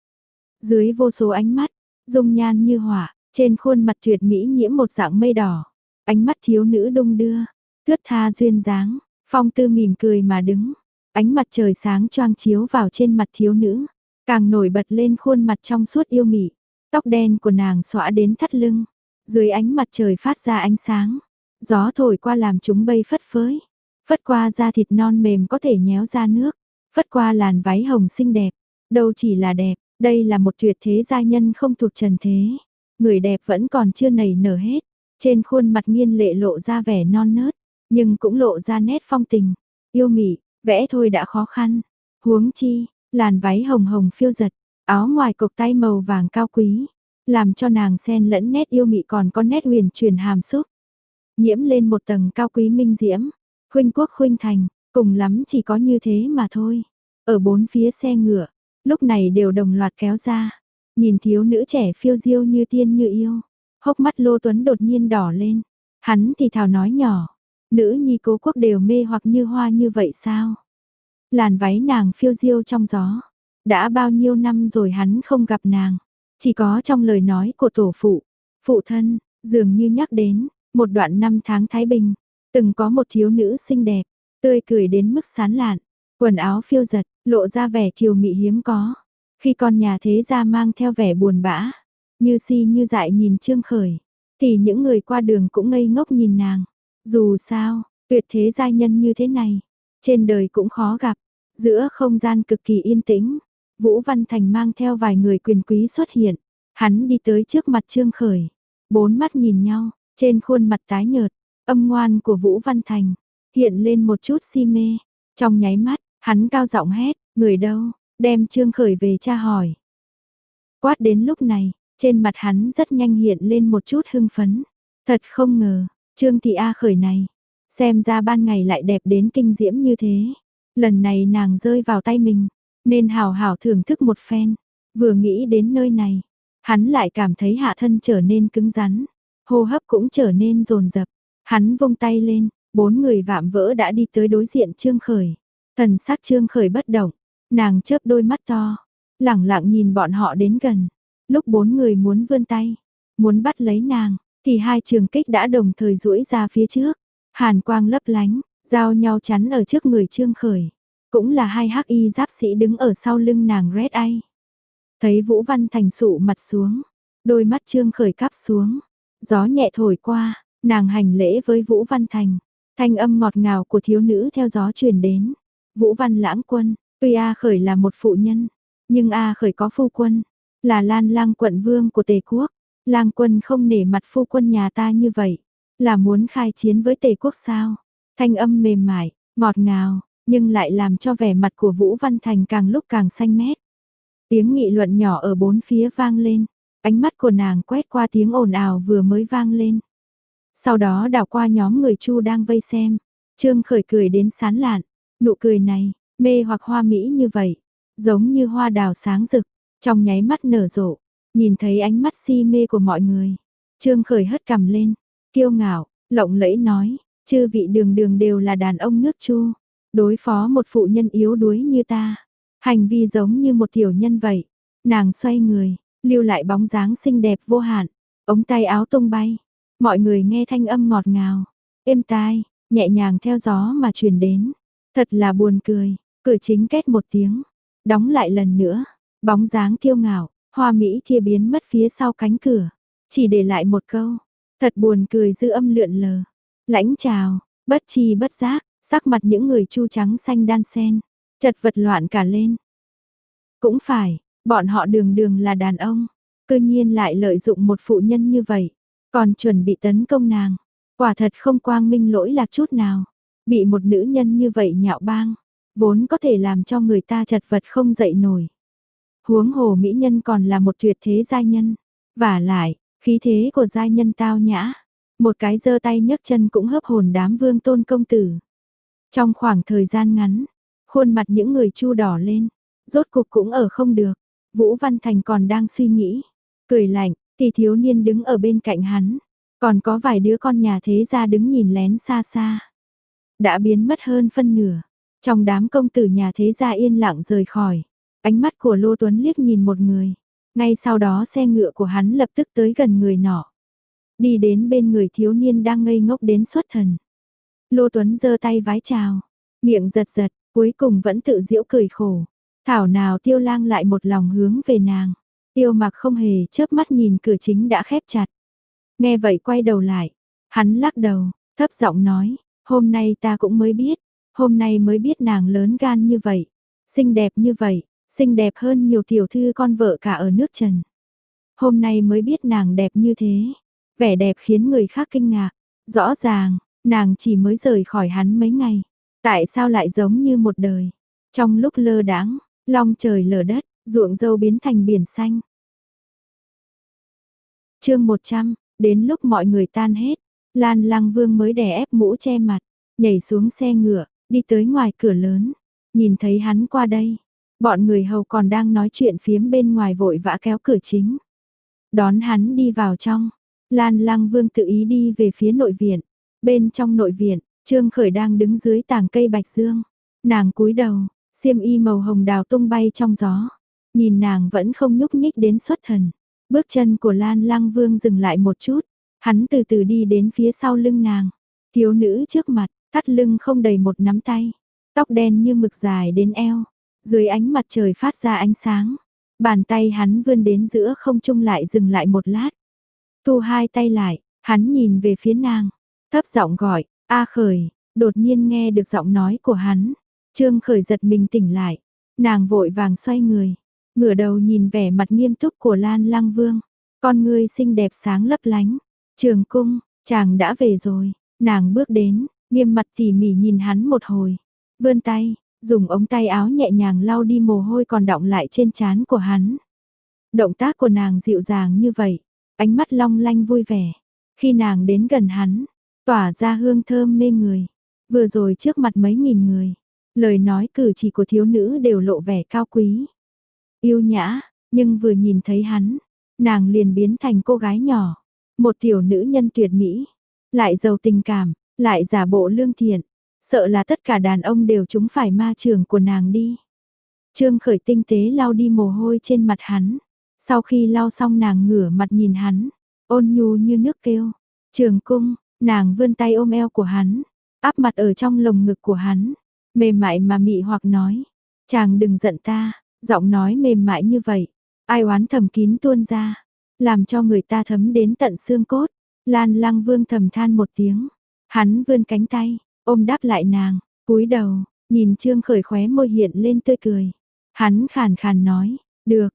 Dưới vô số ánh mắt, dung nhan như hỏa, trên khuôn mặt tuyệt mỹ nhiễm một dạng mây đỏ. Ánh mắt thiếu nữ đung đưa, thướt tha duyên dáng, phong tư mỉm cười mà đứng. Ánh mặt trời sáng choang chiếu vào trên mặt thiếu nữ, càng nổi bật lên khuôn mặt trong suốt yêu mị. Tóc đen của nàng xõa đến thắt lưng, dưới ánh mặt trời phát ra ánh sáng. Gió thổi qua làm chúng bay phất phới, phất qua da thịt non mềm có thể nhéo ra nước, phất qua làn váy hồng xinh đẹp. Đâu chỉ là đẹp, đây là một tuyệt thế giai nhân không thuộc trần thế. Người đẹp vẫn còn chưa nảy nở hết, trên khuôn mặt nghiên lệ lộ ra vẻ non nớt, nhưng cũng lộ ra nét phong tình, yêu mị, vẽ thôi đã khó khăn. Huống chi, làn váy hồng hồng phiêu giật, áo ngoài cộc tay màu vàng cao quý, làm cho nàng xen lẫn nét yêu mị còn có nét huyền chuyển hàm xúc. Nhiễm lên một tầng cao quý minh diễm, khuynh quốc khuynh thành, cùng lắm chỉ có như thế mà thôi. Ở bốn phía xe ngựa, lúc này đều đồng loạt kéo ra, nhìn thiếu nữ trẻ phiêu diêu như tiên như yêu, hốc mắt Lô Tuấn đột nhiên đỏ lên. Hắn thì thào nói nhỏ, nữ nhi Cố Quốc đều mê hoặc như hoa như vậy sao? Làn váy nàng phiêu diêu trong gió, đã bao nhiêu năm rồi hắn không gặp nàng, chỉ có trong lời nói của tổ phụ, phụ thân, dường như nhắc đến một đoạn năm tháng thái bình, Từng có một thiếu nữ xinh đẹp, tươi cười đến mức sán lạn, quần áo phiêu giật, lộ ra vẻ kiều mị hiếm có. Khi con nhà thế gia mang theo vẻ buồn bã, như si như dại nhìn Trương Khởi, thì những người qua đường cũng ngây ngốc nhìn nàng. Dù sao, tuyệt thế giai nhân như thế này, trên đời cũng khó gặp. Giữa không gian cực kỳ yên tĩnh, Vũ Văn Thành mang theo vài người quyền quý xuất hiện. Hắn đi tới trước mặt Trương Khởi, bốn mắt nhìn nhau, trên khuôn mặt tái nhợt, âm ngoan của Vũ Văn Thành hiện lên một chút si mê. Trong nháy mắt, hắn cao giọng hét, người đâu, đem Trương Khởi về tra hỏi. Quát đến lúc này, trên mặt hắn rất nhanh hiện lên một chút hưng phấn. Thật không ngờ, Trương Thị A Khởi này, xem ra ban ngày lại đẹp đến kinh diễm như thế. Lần này nàng rơi vào tay mình, nên hào hào thưởng thức một phen. Vừa nghĩ đến nơi này, hắn lại cảm thấy hạ thân trở nên cứng rắn, hô hấp cũng trở nên dồn dập. Hắn vung tay lên, bốn người vạm vỡ đã đi tới đối diện Trương Khởi. Thần sắc Trương Khởi bất động, nàng chớp đôi mắt to, lẳng lặng nhìn bọn họ đến gần. Lúc bốn người muốn vươn tay, muốn bắt lấy nàng, thì hai trường kích đã đồng thời duỗi ra phía trước. Hàn quang lấp lánh, giao nhau chắn ở trước người Trương Khởi. Cũng là hai hắc y giáp sĩ đứng ở sau lưng nàng Red Eye. Thấy Vũ Văn Thành sụ mặt xuống, đôi mắt Trương Khởi cắp xuống. Gió nhẹ thổi qua, nàng hành lễ với Vũ Văn Thành. Thanh âm ngọt ngào của thiếu nữ theo gió truyền đến. Vũ Văn Lãng Quân, tuy A Khởi là một phụ nhân, nhưng A Khởi có phu quân, là Lan Lang quận vương của Tề quốc. Lang Quân không nể mặt phu quân nhà ta như vậy, là muốn khai chiến với Tề quốc sao? Thanh âm mềm mại, ngọt ngào, nhưng lại làm cho vẻ mặt của Vũ Văn Thành càng lúc càng xanh mét. Tiếng nghị luận nhỏ ở bốn phía vang lên, ánh mắt của nàng quét qua tiếng ồn ào vừa mới vang lên. Sau đó đảo qua nhóm người Chu đang vây xem, Trương Khởi cười đến sán lạn, nụ cười này, mê hoặc hoa mỹ như vậy, giống như hoa đào sáng rực, trong nháy mắt nở rộ, nhìn thấy ánh mắt si mê của mọi người. Trương Khởi hất cằm lên, kiêu ngạo, lộng lẫy nói, chư vị đường đường đều là đàn ông nước Chu, đối phó một phụ nhân yếu đuối như ta, hành vi giống như một tiểu nhân vậy. Nàng xoay người, lưu lại bóng dáng xinh đẹp vô hạn, ống tay áo tung bay. Mọi người nghe thanh âm ngọt ngào, êm tai, nhẹ nhàng theo gió mà truyền đến. Thật là buồn cười, cửa chính két một tiếng, đóng lại lần nữa, bóng dáng kiêu ngạo, hoa mỹ kia biến mất phía sau cánh cửa, chỉ để lại một câu, thật buồn cười dư âm lượn lờ. Lãnh chào, bất chi bất giác, sắc mặt những người Chu trắng xanh đan sen, chật vật loạn cả lên. Cũng phải, bọn họ đường đường là đàn ông, cư nhiên lại lợi dụng một phụ nhân như vậy, còn chuẩn bị tấn công nàng, quả thật không quang minh lỗi lạc chút nào. Bị một nữ nhân như vậy nhạo báng, vốn có thể làm cho người ta chật vật không dậy nổi. Huống hồ mỹ nhân còn là một tuyệt thế giai nhân, vả lại, khí thế của giai nhân tao nhã, một cái giơ tay nhấc chân cũng hớp hồn đám vương tôn công tử. Trong khoảng thời gian ngắn, khuôn mặt những người Chu đỏ lên, rốt cục cũng ở không được. Vũ Văn Thành còn đang suy nghĩ, cười lạnh, thì thiếu niên đứng ở bên cạnh hắn, còn có vài đứa con nhà thế gia đứng nhìn lén xa xa. Đã biến mất hơn phân nửa, trong đám công tử nhà thế gia yên lặng rời khỏi. Ánh mắt của Lô Tuấn liếc nhìn một người, ngay sau đó xe ngựa của hắn lập tức tới gần người nọ. Đi đến bên người thiếu niên đang ngây ngốc đến xuất thần. Lô Tuấn giơ tay vái chào, miệng giật giật, cuối cùng vẫn tự giễu cười khổ. Thảo nào Tiêu Lang lại một lòng hướng về nàng. Tiêu Mặc không hề chớp mắt nhìn cửa chính đã khép chặt. Nghe vậy quay đầu lại, hắn lắc đầu, thấp giọng nói, hôm nay ta cũng mới biết, hôm nay mới biết nàng lớn gan như vậy, xinh đẹp như vậy, xinh đẹp hơn nhiều tiểu thư con vợ cả ở nước Trần. Hôm nay mới biết nàng đẹp như thế, vẻ đẹp khiến người khác kinh ngạc. Rõ ràng, nàng chỉ mới rời khỏi hắn mấy ngày, tại sao lại giống như một đời. Trong lúc lơ đãng, long trời lở đất, ruộng dâu biến thành biển xanh. Chương một trăm, đến lúc mọi người tan hết, Lan Lăng Vương mới đè ép mũ che mặt, nhảy xuống xe ngựa, đi tới ngoài cửa lớn, nhìn thấy hắn qua đây. Bọn người hầu còn đang nói chuyện phiếm bên ngoài vội vã kéo cửa chính. Đón hắn đi vào trong, Lan Lăng Vương tự ý đi về phía nội viện. Bên trong nội viện, Trương Khởi đang đứng dưới tàng cây bạch dương. Nàng cúi đầu, xiêm y màu hồng đào tung bay trong gió. Nhìn nàng vẫn không nhúc nhích đến xuất thần. Bước chân của Lan Lăng Vương dừng lại một chút, hắn từ từ đi đến phía sau lưng nàng. Thiếu nữ trước mặt, thắt lưng không đầy một nắm tay, tóc đen như mực dài đến eo, dưới ánh mặt trời phát ra ánh sáng. Bàn tay hắn vươn đến giữa không trung lại dừng lại một lát. Thu hai tay lại, hắn nhìn về phía nàng, thấp giọng gọi, "A Khởi." Đột nhiên nghe được giọng nói của hắn, Trương Khởi giật mình tỉnh lại, nàng vội vàng xoay người, ngửa đầu nhìn vẻ mặt nghiêm túc của Lan Lăng Vương, con ngươi xinh đẹp sáng lấp lánh. "Trường cung, chàng đã về rồi." Nàng bước đến, nghiêm mặt tỉ mỉ nhìn hắn một hồi, vươn tay, dùng ống tay áo nhẹ nhàng lau đi mồ hôi còn đọng lại trên trán của hắn. Động tác của nàng dịu dàng như vậy, ánh mắt long lanh vui vẻ. Khi nàng đến gần hắn, tỏa ra hương thơm mê người. Vừa rồi trước mặt mấy nghìn người, lời nói cử chỉ của thiếu nữ đều lộ vẻ cao quý, yêu nhã, nhưng vừa nhìn thấy hắn, nàng liền biến thành cô gái nhỏ, một tiểu nữ nhân tuyệt mỹ, lại giàu tình cảm, lại giả bộ lương thiện, sợ là tất cả đàn ông đều trúng phải ma trường của nàng đi. Trương Khởi tinh tế lau đi mồ hôi trên mặt hắn, sau khi lau xong nàng ngửa mặt nhìn hắn, ôn nhu như nước kêu, "Trường cung." Nàng vươn tay ôm eo của hắn, áp mặt ở trong lồng ngực của hắn, mềm mại mà mị hoặc nói, "Chàng đừng giận ta." Giọng nói mềm mại như vậy, ai oán thầm kín tuôn ra, làm cho người ta thấm đến tận xương cốt. Lan Lăng Vương thầm than một tiếng, hắn vươn cánh tay, ôm đáp lại nàng, cúi đầu, nhìn Trương Khởi khóe môi hiện lên tươi cười. Hắn khàn khàn nói, "Được."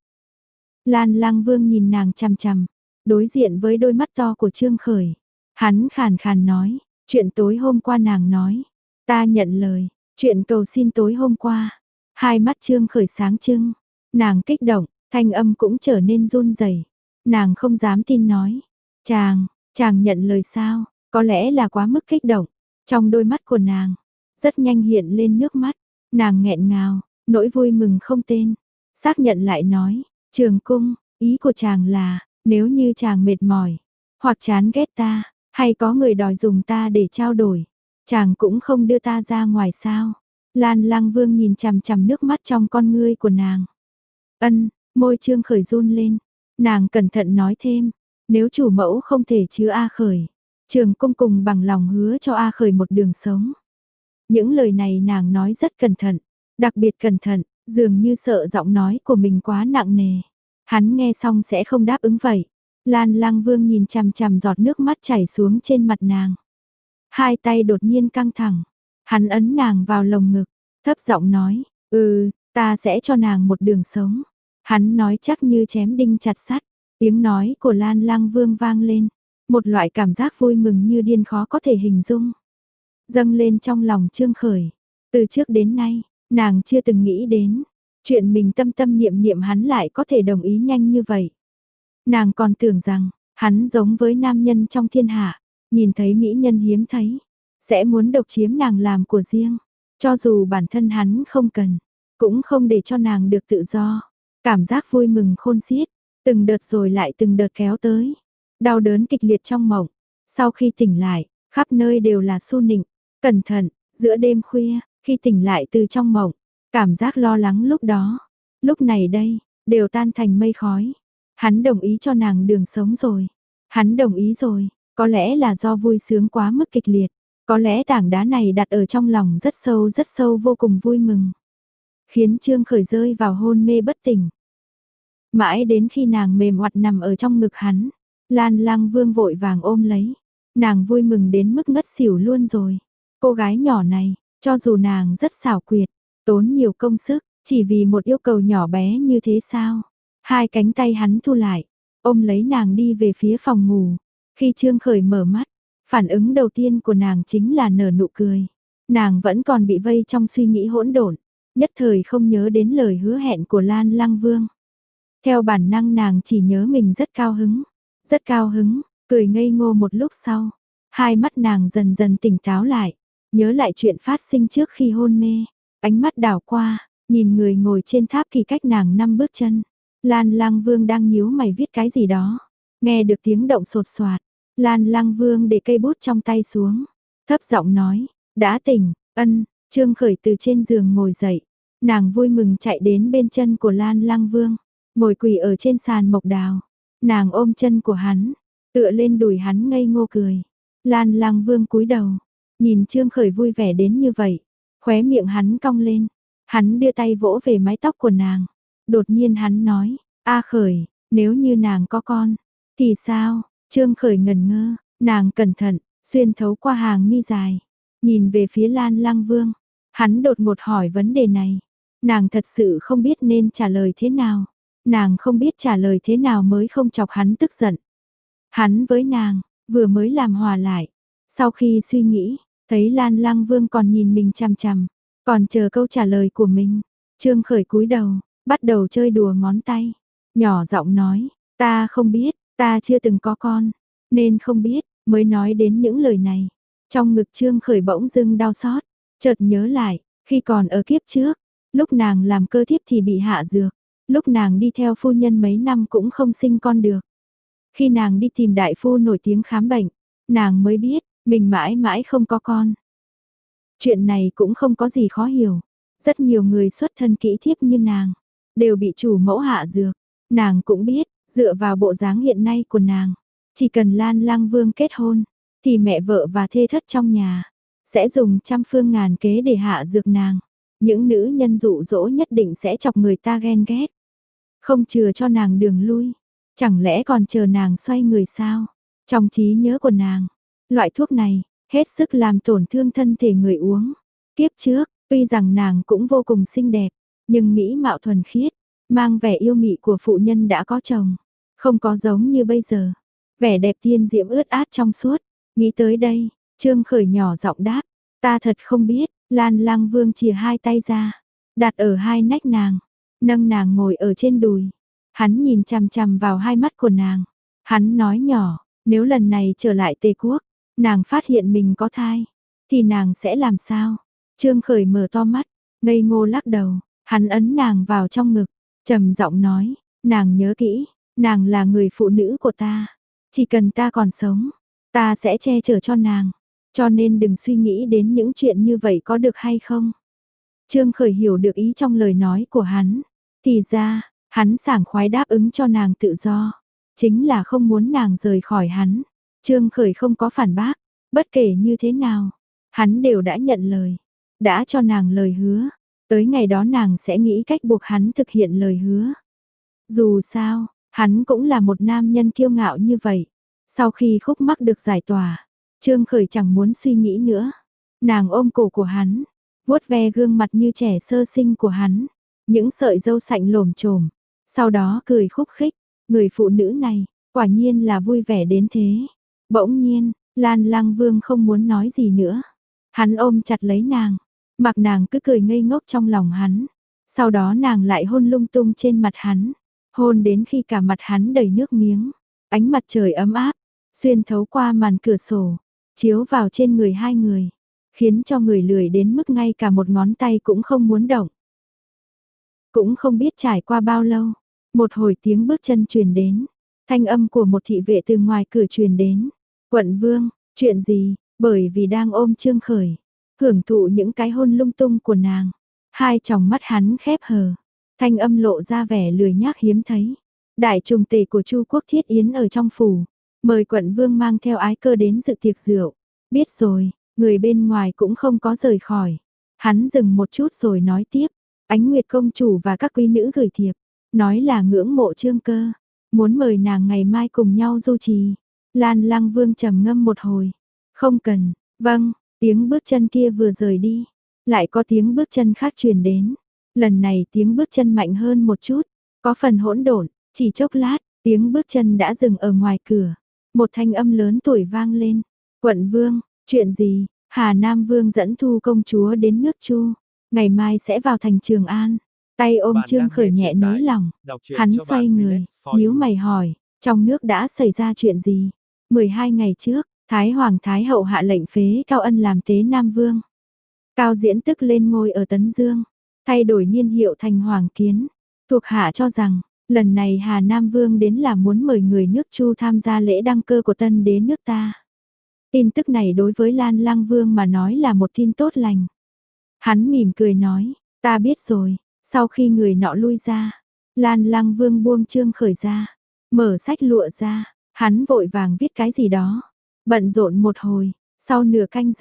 Lan Lăng Vương nhìn nàng chằm chằm, đối diện với đôi mắt to của Trương Khởi. Hắn khàn khàn nói, "Chuyện tối hôm qua nàng nói, ta nhận lời, chuyện cầu xin tối hôm qua." Hai mắt Trương Khởi sáng trưng, nàng kích động, thanh âm cũng trở nên run rẩy. Nàng không dám tin nói, "Chàng, chàng nhận lời sao?" Có lẽ là quá mức kích động, trong đôi mắt của nàng rất nhanh hiện lên nước mắt, nàng nghẹn ngào, nỗi vui mừng không tên, xác nhận lại nói, "Trường cung, ý của chàng là, nếu như chàng mệt mỏi, hoặc chán ghét ta, hay có người đòi dùng ta để trao đổi, chàng cũng không đưa ta ra ngoài sao?" Lan Lăng Vương nhìn chằm chằm nước mắt trong con ngươi của nàng. "Ân." Môi Trương Khởi run lên, nàng cẩn thận nói thêm, "Nếu chủ mẫu không thể chứa A Khởi, Trường cung cùng bằng lòng hứa cho A Khởi một đường sống." Những lời này nàng nói rất cẩn thận, đặc biệt cẩn thận, dường như sợ giọng nói của mình quá nặng nề. Hắn nghe xong sẽ không đáp ứng vậy. Lan Lăng Vương nhìn chằm chằm giọt nước mắt chảy xuống trên mặt nàng. Hai tay đột nhiên căng thẳng, hắn ấn nàng vào lồng ngực, thấp giọng nói, "Ừ, ta sẽ cho nàng một đường sống." Hắn nói chắc như chém đinh chặt sắt, tiếng nói của Lan Lăng Vương vang lên, một loại cảm giác vui mừng như điên khó có thể hình dung. Dâng lên trong lòng Trương Khởi, từ trước đến nay, nàng chưa từng nghĩ đến, chuyện mình tâm tâm niệm niệm hắn lại có thể đồng ý nhanh như vậy. Nàng còn tưởng rằng, hắn giống với nam nhân trong thiên hạ, nhìn thấy mỹ nhân hiếm thấy, sẽ muốn độc chiếm nàng làm của riêng, cho dù bản thân hắn không cần, cũng không để cho nàng được tự do. Cảm giác vui mừng khôn xiết, từng đợt rồi lại từng đợt kéo tới, đau đớn kịch liệt trong mộng. Sau khi tỉnh lại, khắp nơi đều là su nịnh, cẩn thận, giữa đêm khuya, khi tỉnh lại từ trong mộng, cảm giác lo lắng lúc đó, lúc này đây, đều tan thành mây khói. Hắn đồng ý cho nàng đường sống rồi, hắn đồng ý rồi, có lẽ là do vui sướng quá mức kịch liệt, có lẽ tảng đá này đặt ở trong lòng rất sâu rất sâu vô cùng vui mừng, khiến Trương Khởi rơi vào hôn mê bất tỉnh. Mãi đến khi nàng mềm oặt nằm ở trong ngực hắn, Lan Lăng Vương vội vàng ôm lấy, nàng vui mừng đến mức ngất xỉu luôn rồi. Cô gái nhỏ này, cho dù nàng rất xảo quyệt, tốn nhiều công sức, chỉ vì một yêu cầu nhỏ bé như thế sao? Hai cánh tay hắn thu lại, ôm lấy nàng đi về phía phòng ngủ. Khi Trương Khởi mở mắt, phản ứng đầu tiên của nàng chính là nở nụ cười. Nàng vẫn còn bị vây trong suy nghĩ hỗn độn, nhất thời không nhớ đến lời hứa hẹn của Lan Lăng Vương. Theo bản năng nàng chỉ nhớ mình rất cao hứng, rất cao hứng, cười ngây ngô một lúc sau, hai mắt nàng dần dần tỉnh táo lại, nhớ lại chuyện phát sinh trước khi hôn mê, ánh mắt đảo qua, nhìn người ngồi trên tháp kỳ cách nàng năm bước chân. Lan Lăng Vương đang nhíu mày viết cái gì đó, nghe được tiếng động sột soạt, Lan Lăng Vương để cây bút trong tay xuống, thấp giọng nói, "Đã tỉnh." "Ân." Trương Khởi từ trên giường ngồi dậy, nàng vui mừng chạy đến bên chân của Lan Lăng Vương, ngồi quỳ ở trên sàn mộc đào, nàng ôm chân của hắn, tựa lên đùi hắn ngây ngô cười. Lan Lăng Vương cúi đầu, Nhìn Trương Khởi vui vẻ đến như vậy, khóe miệng hắn cong lên, hắn đưa tay vỗ về mái tóc của nàng. Đột nhiên hắn nói, A Khởi, nếu như nàng có con, thì sao? Trương Khởi ngẩn ngơ, nàng cẩn thận, xuyên thấu qua hàng mi dài, nhìn về phía Lan Lăng Vương. Hắn đột ngột hỏi vấn đề này, nàng thật sự không biết nên trả lời thế nào. Nàng không biết trả lời thế nào mới không chọc hắn tức giận. Hắn với nàng, vừa mới làm hòa lại. Sau khi suy nghĩ, thấy Lan Lăng Vương còn nhìn mình chằm chằm, còn chờ câu trả lời của mình. Trương Khởi cúi đầu, bắt đầu chơi đùa ngón tay. Nhỏ giọng nói, ta không biết, ta chưa từng có con, nên không biết, mới nói đến những lời này. Trong ngực Trương Khởi bỗng dưng đau xót, chợt nhớ lại, khi còn ở kiếp trước, lúc nàng làm cơ thiếp thì bị hạ dược, lúc nàng đi theo phu nhân mấy năm cũng không sinh con được. Khi nàng đi tìm đại phu nổi tiếng khám bệnh, nàng mới biết, mình mãi mãi không có con. Chuyện này cũng không có gì khó hiểu. Rất nhiều người xuất thân kỹ thiếp như nàng, đều bị chủ mẫu hạ dược. Nàng cũng biết, dựa vào bộ dáng hiện nay của nàng, chỉ cần Lan Lăng Vương kết hôn, thì mẹ vợ và thê thất trong nhà, sẽ dùng trăm phương ngàn kế để hạ dược nàng. Những nữ nhân dụ dỗ nhất định sẽ chọc người ta ghen ghét. Không chừa cho nàng đường lui. Chẳng lẽ còn chờ nàng xoay người sao? Trong trí nhớ của nàng, loại thuốc này, hết sức làm tổn thương thân thể người uống. Kiếp trước, tuy rằng nàng cũng vô cùng xinh đẹp, nhưng mỹ mạo thuần khiết, mang vẻ yêu mị của phụ nhân đã có chồng. Không có giống như bây giờ. Vẻ đẹp tiên diễm ướt át trong suốt. Nghĩ tới đây, Trương Khởi nhỏ giọng đáp. Ta thật không biết. Lan Lăng Vương chìa hai tay ra, đặt ở hai nách nàng, nâng nàng ngồi ở trên đùi. Hắn nhìn chằm chằm vào hai mắt của nàng. Hắn nói nhỏ, nếu lần này trở lại Tề Quốc, nàng phát hiện mình có thai, thì nàng sẽ làm sao? Trương Khởi mở to mắt, ngây ngô lắc đầu. Hắn ấn nàng vào trong ngực, trầm giọng nói, nàng nhớ kỹ, nàng là người phụ nữ của ta. Chỉ cần ta còn sống, ta sẽ che chở cho nàng. Cho nên đừng suy nghĩ đến những chuyện như vậy có được hay không. Trương Khởi hiểu được ý trong lời nói của hắn. Thì ra, hắn sảng khoái đáp ứng cho nàng tự do. Chính là không muốn nàng rời khỏi hắn. Trương Khởi không có phản bác. Bất kể như thế nào, hắn đều đã nhận lời. Đã cho nàng lời hứa. Tới ngày đó nàng sẽ nghĩ cách buộc hắn thực hiện lời hứa. Dù sao, hắn cũng là một nam nhân kiêu ngạo như vậy. Sau khi khúc mắc được giải tỏa, Trương Khởi chẳng muốn suy nghĩ nữa. Nàng ôm cổ của hắn, vuốt ve gương mặt như trẻ sơ sinh của hắn, những sợi râu sạnh lồm chồm, sau đó cười khúc khích, người phụ nữ này, quả nhiên là vui vẻ đến thế. Bỗng nhiên, Lan Lăng Vương không muốn nói gì nữa. Hắn ôm chặt lấy nàng, mặc nàng cứ cười ngây ngốc trong lòng hắn. Sau đó nàng lại hôn lung tung trên mặt hắn, hôn đến khi cả mặt hắn đầy nước miếng. Ánh mặt trời ấm áp, xuyên thấu qua màn cửa sổ, chiếu vào trên người hai người, khiến cho người lười đến mức ngay cả một ngón tay cũng không muốn động. Cũng không biết trải qua bao lâu, một hồi tiếng bước chân truyền đến, thanh âm của một thị vệ từ ngoài cửa truyền đến. Quận Vương, chuyện gì? Bởi vì đang ôm Trương Khởi, hưởng thụ những cái hôn lung tung của nàng, hai tròng mắt hắn khép hờ, thanh âm lộ ra vẻ lười nhác hiếm thấy. Đại trùng tể của Chu Quốc Thiết Yến ở trong phủ, mời quận vương mang theo ái cơ đến dự tiệc rượu. Biết rồi, người bên ngoài cũng không có rời khỏi. Hắn dừng một chút rồi nói tiếp, Ánh Nguyệt công chủ và các quý nữ gửi thiệp, nói là ngưỡng mộ Trương Cơ, muốn mời nàng ngày mai cùng nhau du trì. Lan Lăng Vương trầm ngâm một hồi, không cần, vâng, tiếng bước chân kia vừa rời đi, lại có tiếng bước chân khác truyền đến. Lần này tiếng bước chân mạnh hơn một chút, có phần hỗn độn. Chỉ chốc lát, tiếng bước chân đã dừng ở ngoài cửa. Một thanh âm lớn tuổi vang lên. Quận Vương, chuyện gì? Hà Nam Vương dẫn Thu công chúa đến nước Chu. Ngày mai sẽ vào thành Trường An. Tay ôm Trương Khởi nhẹ nới lòng. Hắn xoay người, nhíu mày hỏi. Trong nước đã xảy ra chuyện gì? mười hai ngày trước, Thái Hoàng Thái Hậu hạ lệnh phế Cao Ân làm tế Nam Vương. Cao Diễn tức lên ngôi ở Tấn Dương. Thay đổi niên hiệu thành Hoàng Kiến. Thuộc hạ cho rằng, lần này Hà Nam Vương đến là muốn mời người nước Chu tham gia lễ đăng cơ của tân đế nước ta. Tin tức này đối với Lan Lăng Vương mà nói là một tin tốt lành. Hắn mỉm cười nói, ta biết rồi. Sau khi người nọ lui ra, Lan Lăng Vương buông Trương Khởi ra, mở sách lụa ra, hắn vội vàng viết cái gì đó. Bận rộn một hồi, sau nửa canh giờ,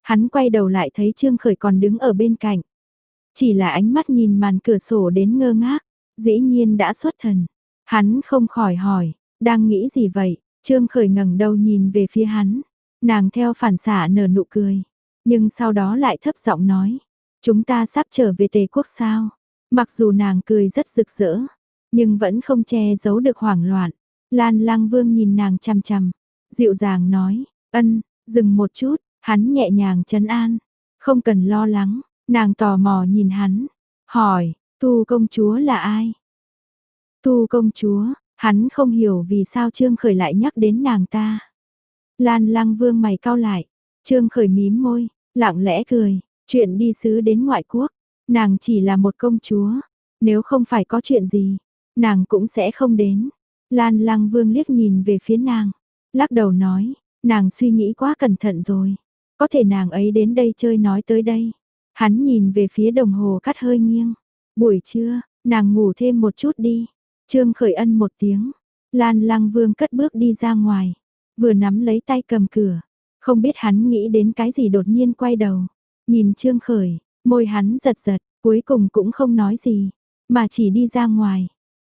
Hắn quay đầu lại thấy Trương Khởi còn đứng ở bên cạnh. Chỉ là ánh mắt nhìn màn cửa sổ đến ngơ ngác, dĩ nhiên đã xuất thần. Hắn không khỏi hỏi, đang nghĩ gì vậy? Trương Khởi ngẩng đầu nhìn về phía hắn. Nàng theo phản xạ nở nụ cười, nhưng sau đó lại thấp giọng nói, chúng ta sắp trở về Tề quốc sao? Mặc dù nàng cười rất rực rỡ, nhưng vẫn không che giấu được hoảng loạn. Lan Lang Vương nhìn nàng chằm chằm, dịu dàng nói, ân, dừng một chút, hắn nhẹ nhàng trấn an, không cần lo lắng. Nàng tò mò nhìn hắn, hỏi, Tu công chúa là ai? Tu công chúa, hắn không hiểu vì sao Trương Khởi lại nhắc đến nàng ta. Lan Lang Vương mày cau lại, Trương Khởi mím môi, lặng lẽ cười, chuyện đi sứ đến ngoại quốc, nàng chỉ là một công chúa, nếu không phải có chuyện gì, nàng cũng sẽ không đến. Lan Lang Vương liếc nhìn về phía nàng, lắc đầu nói, nàng suy nghĩ quá cẩn thận rồi, có thể nàng ấy đến đây chơi nói tới đây. Hắn nhìn về phía đồng hồ cắt hơi nghiêng, buổi trưa, nàng ngủ thêm một chút đi. Trương Khởi ân một tiếng, Lan Lang Vương cất bước đi ra ngoài, vừa nắm lấy tay cầm cửa, không biết hắn nghĩ đến cái gì đột nhiên quay đầu, nhìn Trương Khởi, môi hắn giật giật, cuối cùng cũng không nói gì, mà chỉ đi ra ngoài.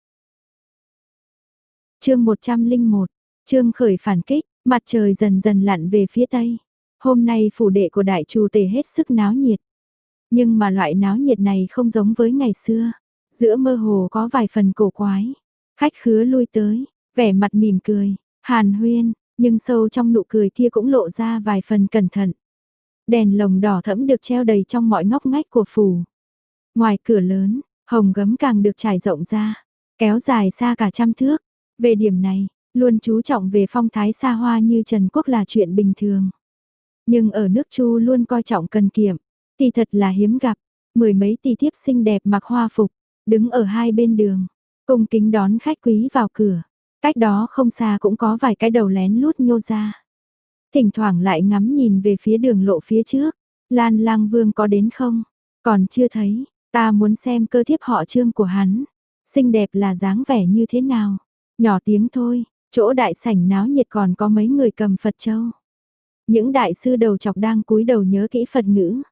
Chương một trăm lẻ một, Trương Khởi phản kích, mặt trời dần dần lặn về phía tây. Hôm nay phủ đệ của đại trù Tề hết sức náo nhiệt. Nhưng mà loại náo nhiệt này không giống với ngày xưa, giữa mơ hồ có vài phần cổ quái. Khách khứa lui tới, vẻ mặt mỉm cười, hàn huyên, nhưng sâu trong nụ cười kia cũng lộ ra vài phần cẩn thận. Đèn lồng đỏ thẫm được treo đầy trong mọi ngóc ngách của phủ. Ngoài cửa lớn, hồng gấm càng được trải rộng ra, kéo dài xa cả trăm thước. Về điểm này, luôn chú trọng về phong thái xa hoa như Trần Quốc là chuyện bình thường. Nhưng ở nước Chu luôn coi trọng cần kiệm, thì thật là hiếm gặp. Mười mấy tỷ thiếp xinh đẹp mặc hoa phục, đứng ở hai bên đường, cung kính đón khách quý vào cửa. Cách đó không xa cũng có vài cái đầu lén lút nhô ra. Thỉnh thoảng lại ngắm nhìn về phía đường lộ phía trước. Lan Lang Vương có đến không? Còn chưa thấy, ta muốn xem cơ thiếp họ Trương của hắn. Xinh đẹp là dáng vẻ như thế nào? Nhỏ tiếng thôi, chỗ đại sảnh náo nhiệt còn có mấy người cầm Phật châu. Những đại sư đầu chọc đang cúi đầu nhớ kỹ Phật ngữ.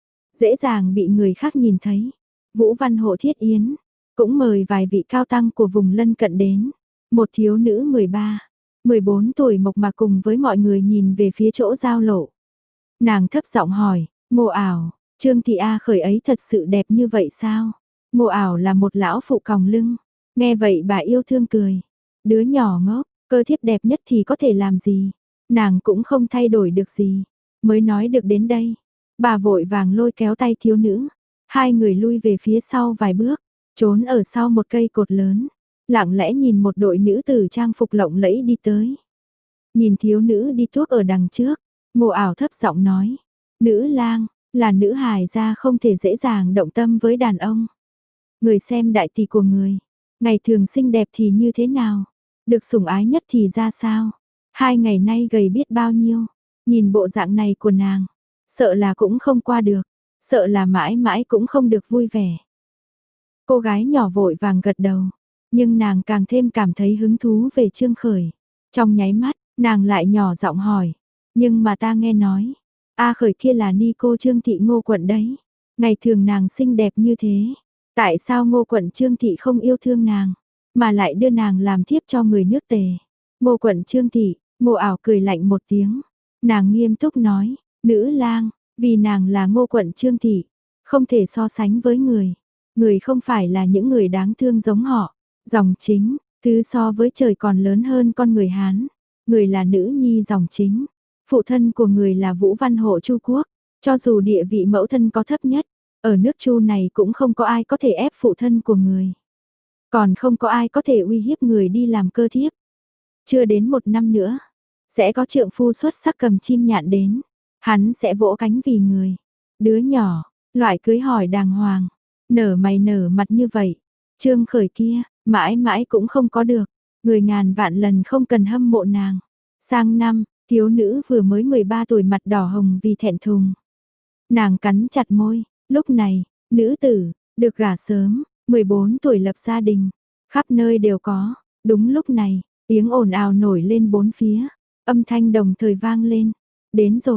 Dễ dàng bị người khác nhìn thấy. Vũ Văn Hộ Thiết Yến cũng mời vài vị cao tăng của vùng lân cận đến. Một thiếu nữ mười ba, mười bốn tuổi mộc mạc cùng với mọi người nhìn về phía chỗ giao lộ. Nàng thấp giọng hỏi, Ngô Ảo, Trương Thị A Khởi ấy thật sự đẹp như vậy sao? Ngô Ảo là một lão phụ còng lưng. Nghe vậy bà yêu thương cười. Đứa nhỏ ngốc, cơ thiếp đẹp nhất thì có thể làm gì? Nàng cũng không thay đổi được gì. Mới nói được đến đây, bà vội vàng lôi kéo tay thiếu nữ. Hai người lui về phía sau vài bước, trốn ở sau một cây cột lớn. Lặng lẽ nhìn một đội nữ tử trang phục lộng lẫy đi tới. Nhìn thiếu nữ đi tuốt ở đằng trước, Ngô Ảo thấp giọng nói, nữ lang, là nữ hài gia không thể dễ dàng động tâm với đàn ông. Người xem đại tỷ của người, ngày thường xinh đẹp thì như thế nào, được sủng ái nhất thì ra sao, hai ngày nay gầy biết bao nhiêu, nhìn bộ dạng này của nàng, sợ là cũng không qua được, sợ là mãi mãi cũng không được vui vẻ. Cô gái nhỏ vội vàng gật đầu, nhưng nàng càng thêm cảm thấy hứng thú về Trương Khởi. Trong nháy mắt, nàng lại nhỏ giọng hỏi, nhưng mà ta nghe nói, A Khởi kia là ni cô Trương Thị Ngô Quận đấy. Ngày thường nàng xinh đẹp như thế, tại sao Ngô Quận Trương Thị không yêu thương nàng, mà lại đưa nàng làm thiếp cho người nước Tề? Ngô Quận Trương Thị, Ngô Ảo cười lạnh một tiếng, nàng nghiêm túc nói, nữ lang, vì nàng là Ngô Quận Trương Thị, không thể so sánh với người. Người không phải là những người đáng thương giống họ. Dòng chính, thứ so với trời còn lớn hơn con người Hán. Người là nữ nhi dòng chính. Phụ thân của người là Vũ Văn Hộ Chu Quốc. Cho dù địa vị mẫu thân có thấp nhất, ở nước Chu này cũng không có ai có thể ép phụ thân của người. Còn không có ai có thể uy hiếp người đi làm cơ thiếp. Chưa đến một năm nữa, sẽ có trượng phu xuất sắc cầm chim nhạn đến. Hắn sẽ vỗ cánh vì người. Đứa nhỏ, loại cưới hỏi đàng hoàng. Nở mày nở mặt như vậy. Trương Khởi kia, mãi mãi cũng không có được. Người ngàn vạn lần không cần hâm mộ nàng. Sang năm, thiếu nữ vừa mới mười ba tuổi mặt đỏ hồng vì thẹn thùng. Nàng cắn chặt môi, lúc này, nữ tử, được gả sớm, mười bốn tuổi lập gia đình, khắp nơi đều có. Đúng lúc này, tiếng ồn ào nổi lên bốn phía, âm thanh đồng thời vang lên. Đến rồi,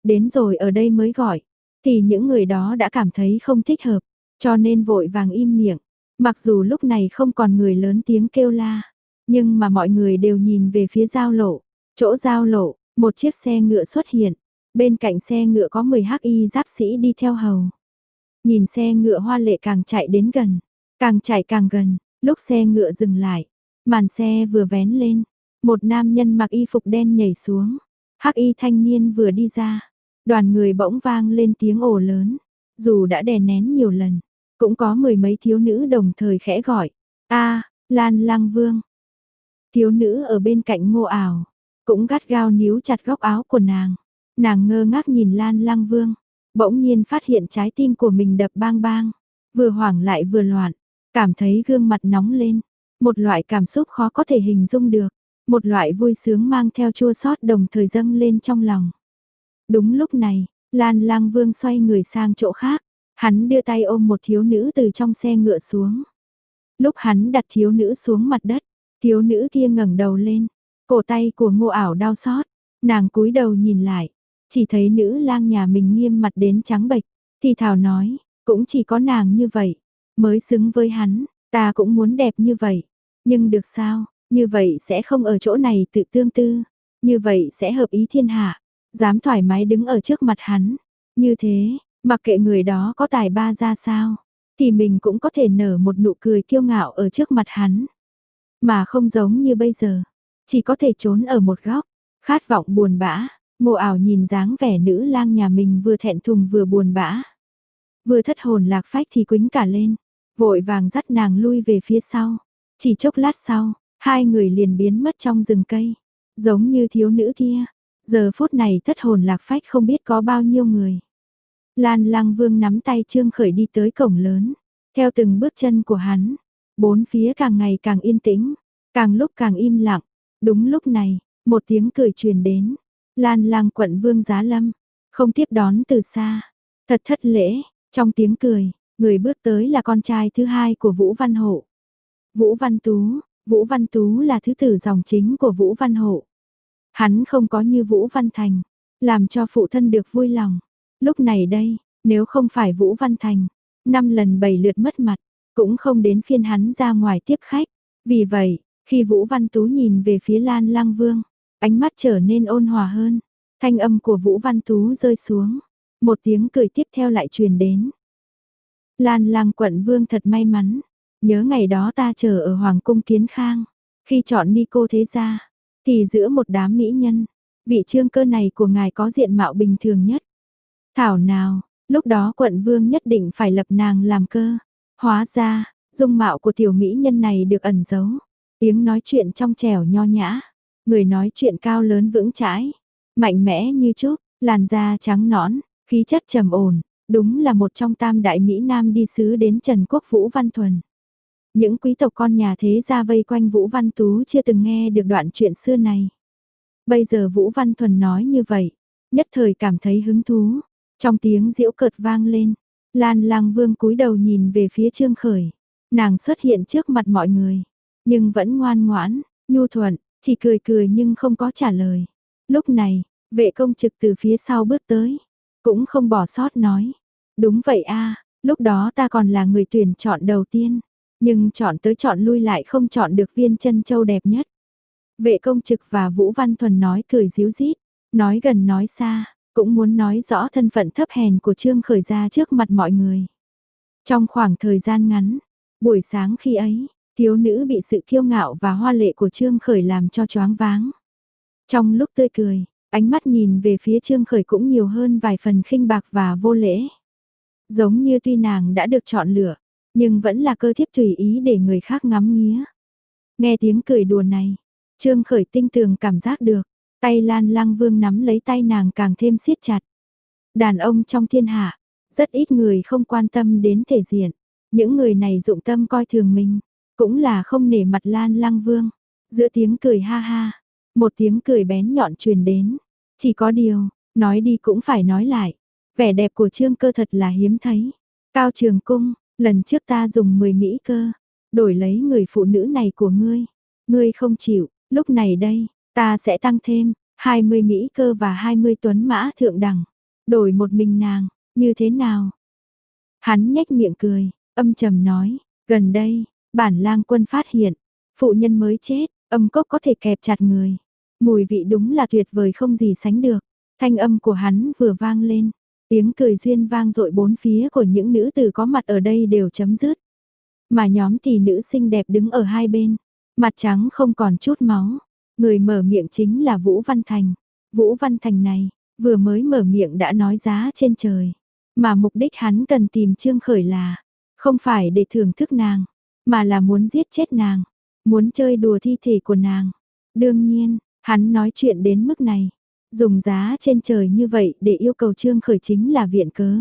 Đến rồi ở đây mới gọi, thì những người đó đã cảm thấy không thích hợp, cho nên vội vàng im miệng. Mặc dù lúc này không còn người lớn tiếng kêu la, nhưng mà mọi người đều nhìn về phía giao lộ. Chỗ giao lộ, một chiếc xe ngựa xuất hiện, bên cạnh xe ngựa có mười hắc y giáp sĩ đi theo hầu. Nhìn xe ngựa hoa lệ càng chạy đến gần, càng chạy càng gần, lúc xe ngựa dừng lại, màn xe vừa vén lên, một nam nhân mặc y phục đen nhảy xuống, hắc y thanh niên vừa đi ra, đoàn người bỗng vang lên tiếng ồ lớn, dù đã đè nén nhiều lần, cũng có mười mấy thiếu nữ đồng thời khẽ gọi, a, Lan Lang Vương. Thiếu nữ ở bên cạnh Ngô Ảo, cũng gắt gao níu chặt góc áo của nàng, nàng ngơ ngác nhìn Lan Lang Vương, bỗng nhiên phát hiện trái tim của mình đập bang bang, vừa hoảng lại vừa loạn, cảm thấy gương mặt nóng lên, một loại cảm xúc khó có thể hình dung được, một loại vui sướng mang theo chua xót đồng thời dâng lên trong lòng. Đúng lúc này, Lan Lang Vương xoay người sang chỗ khác, hắn đưa tay ôm một thiếu nữ từ trong xe ngựa xuống. Lúc hắn đặt thiếu nữ xuống mặt đất, thiếu nữ kia ngẩng đầu lên, cổ tay của Ngô Ảo đau xót, nàng cúi đầu nhìn lại, chỉ thấy nữ lang nhà mình nghiêm mặt đến trắng bệch, thì thào nói, cũng chỉ có nàng như vậy, mới xứng với hắn, ta cũng muốn đẹp như vậy, nhưng được sao, như vậy sẽ không ở chỗ này tự tương tư, như vậy sẽ hợp ý thiên hạ, dám thoải mái đứng ở trước mặt hắn, như thế, mặc kệ người đó có tài ba ra sao, thì mình cũng có thể nở một nụ cười kiêu ngạo ở trước mặt hắn, mà không giống như bây giờ, chỉ có thể trốn ở một góc, khát vọng buồn bã. Ngô Ảo nhìn dáng vẻ nữ lang nhà mình vừa thẹn thùng vừa buồn bã, vừa thất hồn lạc phách thì quĩnh cả lên, vội vàng dắt nàng lui về phía sau. Chỉ chốc lát sau, hai người liền biến mất trong rừng cây, giống như thiếu nữ kia. Giờ phút này thất hồn lạc phách không biết có bao nhiêu người. Lan Lang Vương nắm tay Trương Khởi đi tới cổng lớn, theo từng bước chân của hắn, bốn phía càng ngày càng yên tĩnh, càng lúc càng im lặng. Đúng lúc này, một tiếng cười truyền đến. Lan Lang quận Vương Giá Lâm, không tiếp đón từ xa, thật thất lễ, trong tiếng cười, người bước tới là con trai thứ hai của Vũ Văn Hộ. Vũ Văn Tú, Vũ Văn Tú là thứ tử dòng chính của Vũ Văn Hộ. Hắn không có như Vũ Văn Thành, làm cho phụ thân được vui lòng. Lúc này đây, nếu không phải Vũ Văn Thành, năm lần bảy lượt mất mặt, cũng không đến phiên hắn ra ngoài tiếp khách. Vì vậy, khi Vũ Văn Tú nhìn về phía Lan Lang Vương, ánh mắt trở nên ôn hòa hơn, thanh âm của Vũ Văn Tú rơi xuống, một tiếng cười tiếp theo lại truyền đến. Lan Lang quận Vương thật may mắn, nhớ ngày đó ta chờ ở Hoàng cung Kiến Khang, khi chọn ni cô thế gia, thì giữa một đám mỹ nhân, vị Trương Cơ này của ngài có diện mạo bình thường nhất. Thảo nào, lúc đó quận Vương nhất định phải lập nàng làm cơ, hóa ra, dung mạo của tiểu mỹ nhân này được ẩn giấu, tiếng nói chuyện trong trẻo nho nhã. Người nói chuyện cao lớn vững chãi, mạnh mẽ như trúc, làn da trắng nõn, khí chất trầm ổn, đúng là một trong tam đại Mỹ Nam đi sứ đến Trần Quốc Vũ Văn Thuần. Những quý tộc con nhà thế gia vây quanh Vũ Văn Tú chưa từng nghe được đoạn chuyện xưa này. Bây giờ Vũ Văn Thuần nói như vậy, nhất thời cảm thấy hứng thú, trong tiếng giễu cợt vang lên, Lan Lang Vương cúi đầu nhìn về phía Trương Khởi, nàng xuất hiện trước mặt mọi người, nhưng vẫn ngoan ngoãn, nhu thuận. Chỉ cười cười nhưng không có trả lời. Lúc này, vệ công trực từ phía sau bước tới, cũng không bỏ sót nói. Đúng vậy a, lúc đó ta còn là người tuyển chọn đầu tiên, nhưng chọn tới chọn lui lại không chọn được viên chân châu đẹp nhất. Vệ công trực và Vũ Văn Thuần nói cười ríu rít, nói gần nói xa, cũng muốn nói rõ thân phận thấp hèn của Trương Khởi ra trước mặt mọi người. Trong khoảng thời gian ngắn, buổi sáng khi ấy, thiếu nữ bị sự kiêu ngạo và hoa lệ của Trương Khởi làm cho choáng váng. Trong lúc tươi cười, ánh mắt nhìn về phía Trương Khởi cũng nhiều hơn vài phần khinh bạc và vô lễ. Giống như tuy nàng đã được chọn lựa, nhưng vẫn là cơ thiếp tùy ý để người khác ngắm nghía. Nghe tiếng cười đùa này, Trương Khởi tinh tường cảm giác được, tay Lan Lang Vương nắm lấy tay nàng càng thêm siết chặt. Đàn ông trong thiên hạ, rất ít người không quan tâm đến thể diện, những người này dụng tâm coi thường mình. Cũng là không nể mặt Lan Lang Vương. Giữa tiếng cười ha ha, một tiếng cười bén nhọn truyền đến. Chỉ có điều, nói đi cũng phải nói lại. Vẻ đẹp của Trương Cơ thật là hiếm thấy. Cao Trường Cung, lần trước ta dùng mười mỹ cơ, đổi lấy người phụ nữ này của ngươi. Ngươi không chịu, lúc này đây, ta sẽ tăng thêm hai mươi mỹ cơ và hai mươi tuấn mã thượng đẳng. đổi một mình nàng, như thế nào? Hắn nhếch miệng cười, âm trầm nói, gần đây, bản lang quân phát hiện, phụ nhân mới chết, âm cốc có thể kẹp chặt người. Mùi vị đúng là tuyệt vời không gì sánh được. Thanh âm của hắn vừa vang lên, tiếng cười duyên vang dội bốn phía của những nữ tử có mặt ở đây đều chấm dứt. Mà nhóm thì nữ xinh đẹp đứng ở hai bên, mặt trắng không còn chút máu. Người mở miệng chính là Vũ Văn Thành. Vũ Văn Thành này, vừa mới mở miệng đã nói giá trên trời. Mà mục đích hắn cần tìm Trương Khởi là, không phải để thưởng thức nàng, mà là muốn giết chết nàng, muốn chơi đùa thi thể của nàng. Đương nhiên, hắn nói chuyện đến mức này, dùng giá trên trời như vậy để yêu cầu Trương Khởi chính là viện cớ.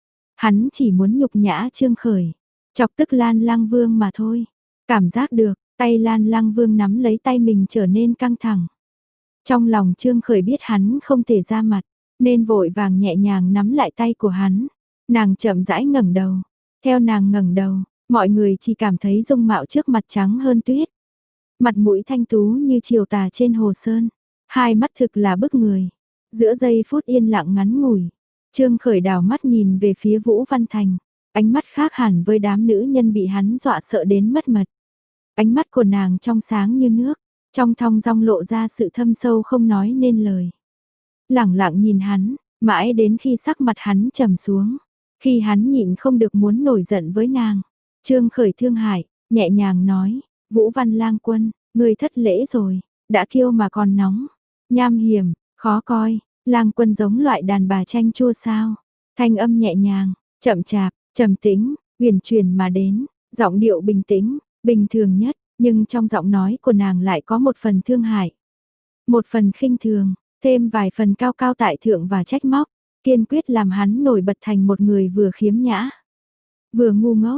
Hắn chỉ muốn nhục nhã Trương Khởi, chọc tức Lan Lăng Vương mà thôi. Cảm giác được, tay Lan Lăng Vương nắm lấy tay mình trở nên căng thẳng. Trong lòng Trương Khởi biết hắn không thể ra mặt, nên vội vàng nhẹ nhàng nắm lại tay của hắn. Nàng chậm rãi ngẩng đầu, theo nàng ngẩng đầu, mọi người chỉ cảm thấy dung mạo trước mặt trắng hơn tuyết. Mặt mũi thanh tú như chiều tà trên hồ sơn, hai mắt thực là bức người. Giữa giây phút yên lặng ngắn ngủi, Trương Khởi đảo mắt nhìn về phía Vũ Văn Thành, ánh mắt khác hẳn với đám nữ nhân bị hắn dọa sợ đến mất mật. Ánh mắt của nàng trong sáng như nước, trong thong dong lộ ra sự thâm sâu không nói nên lời. Lẳng lặng nhìn hắn, mãi đến khi sắc mặt hắn trầm xuống, khi hắn nhịn không được muốn nổi giận với nàng. Trương Khởi thương hại, nhẹ nhàng nói, Vũ Văn Lang Quân, ngươi thất lễ rồi, đã kiêu mà còn nóng, nham hiểm, khó coi, Lang Quân giống loại đàn bà chanh chua sao. Thanh âm nhẹ nhàng, chậm chạp, trầm tĩnh, huyền chuyển mà đến, giọng điệu bình tĩnh, bình thường nhất, nhưng trong giọng nói của nàng lại có một phần thương hại, một phần khinh thường, thêm vài phần cao cao tại thượng và trách móc, kiên quyết làm hắn nổi bật thành một người vừa khiếm nhã, vừa ngu ngốc.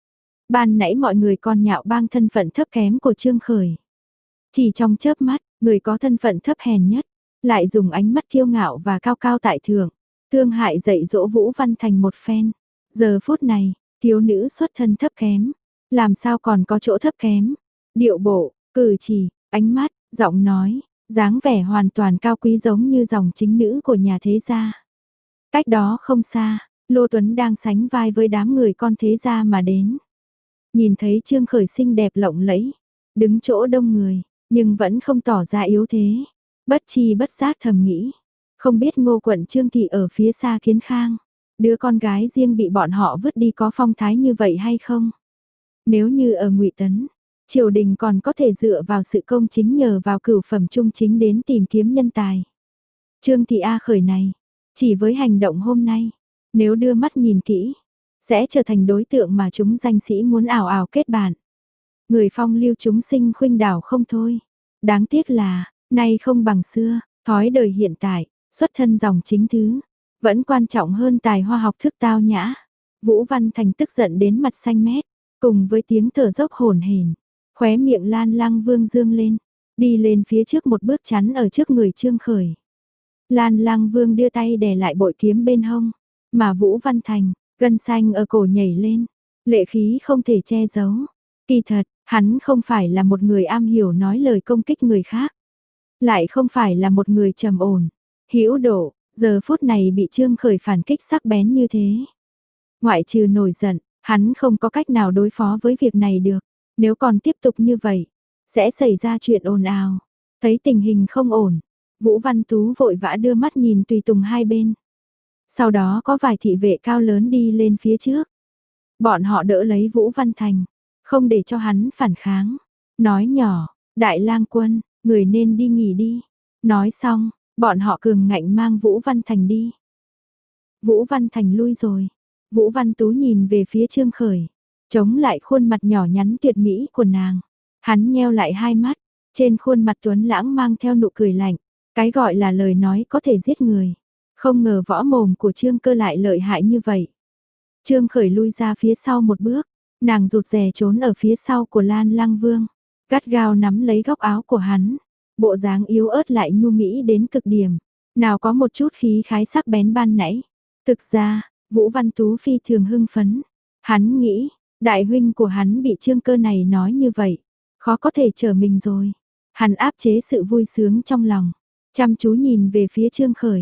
Ban nãy mọi người còn nhạo báng thân phận thấp kém của Trương Khởi. Chỉ trong chớp mắt, người có thân phận thấp hèn nhất, lại dùng ánh mắt kiêu ngạo và cao cao tại thượng, thương hại dạy dỗ Vũ Văn Thành một phen. Giờ phút này, thiếu nữ xuất thân thấp kém, làm sao còn có chỗ thấp kém. Điệu bộ, cử chỉ, ánh mắt, giọng nói, dáng vẻ hoàn toàn cao quý giống như dòng chính nữ của nhà thế gia. Cách đó không xa, Lô Tuấn đang sánh vai với đám người con thế gia mà đến. Nhìn thấy Trương Khởi xinh đẹp lộng lẫy, đứng chỗ đông người, nhưng vẫn không tỏ ra yếu thế. Bất chi bất giác thầm nghĩ, không biết Ngô quận Trương thị ở phía xa Kiến Khang, đứa con gái riêng bị bọn họ vứt đi có phong thái như vậy hay không? Nếu như ở Ngụy Tấn, triều đình còn có thể dựa vào sự công chính nhờ vào cửu phẩm trung chính đến tìm kiếm nhân tài. Trương thị A Khởi này, chỉ với hành động hôm nay, nếu đưa mắt nhìn kỹ, sẽ trở thành đối tượng mà chúng danh sĩ muốn ảo ảo kết bạn. Người phong lưu chúng sinh khuynh đảo không thôi. Đáng tiếc là, nay không bằng xưa, thói đời hiện tại, xuất thân dòng chính thứ, vẫn quan trọng hơn tài hoa học thức tao nhã. Vũ Văn Thành tức giận đến mặt xanh mét, cùng với tiếng thở dốc hổn hển, khóe miệng Lan Lăng Vương dương lên, đi lên phía trước một bước chắn ở trước người Trương Khởi. Lan Lăng Vương đưa tay đè lại bội kiếm bên hông, mà Vũ Văn Thành, gân xanh ở cổ nhảy lên, lệ khí không thể che giấu. Kỳ thật, hắn không phải là một người am hiểu nói lời công kích người khác, lại không phải là một người trầm ổn, hữu độ, giờ phút này bị Trương Khởi phản kích sắc bén như thế. Ngoại trừ nổi giận, hắn không có cách nào đối phó với việc này được, nếu còn tiếp tục như vậy, sẽ xảy ra chuyện ồn ào. Thấy tình hình không ổn, Vũ Văn Tú vội vã đưa mắt nhìn tùy tùng hai bên. Sau đó có vài thị vệ cao lớn đi lên phía trước. Bọn họ đỡ lấy Vũ Văn Thành, không để cho hắn phản kháng. Nói nhỏ, Đại Lang Quân, người nên đi nghỉ đi. Nói xong, bọn họ cường ngạnh mang Vũ Văn Thành đi. Vũ Văn Thành lui rồi. Vũ Văn Tú nhìn về phía Trương Khởi, chống lại khuôn mặt nhỏ nhắn tuyệt mỹ của nàng. Hắn nheo lại hai mắt, trên khuôn mặt tuấn lãng mang theo nụ cười lạnh. Cái gọi là lời nói có thể giết người. Không ngờ võ mồm của Trương Cơ lại lợi hại như vậy. Trương Khởi lui ra phía sau một bước, nàng rụt rè trốn ở phía sau của Lan Lăng Vương, gắt gao nắm lấy góc áo của hắn, bộ dáng yếu ớt lại nhu mỹ đến cực điểm, nào có một chút khí khái sắc bén ban nãy. Thực ra, Vũ Văn Tú phi thường hưng phấn, hắn nghĩ, đại huynh của hắn bị Trương Cơ này nói như vậy, khó có thể trở mình rồi. Hắn áp chế sự vui sướng trong lòng, chăm chú nhìn về phía Trương Khởi.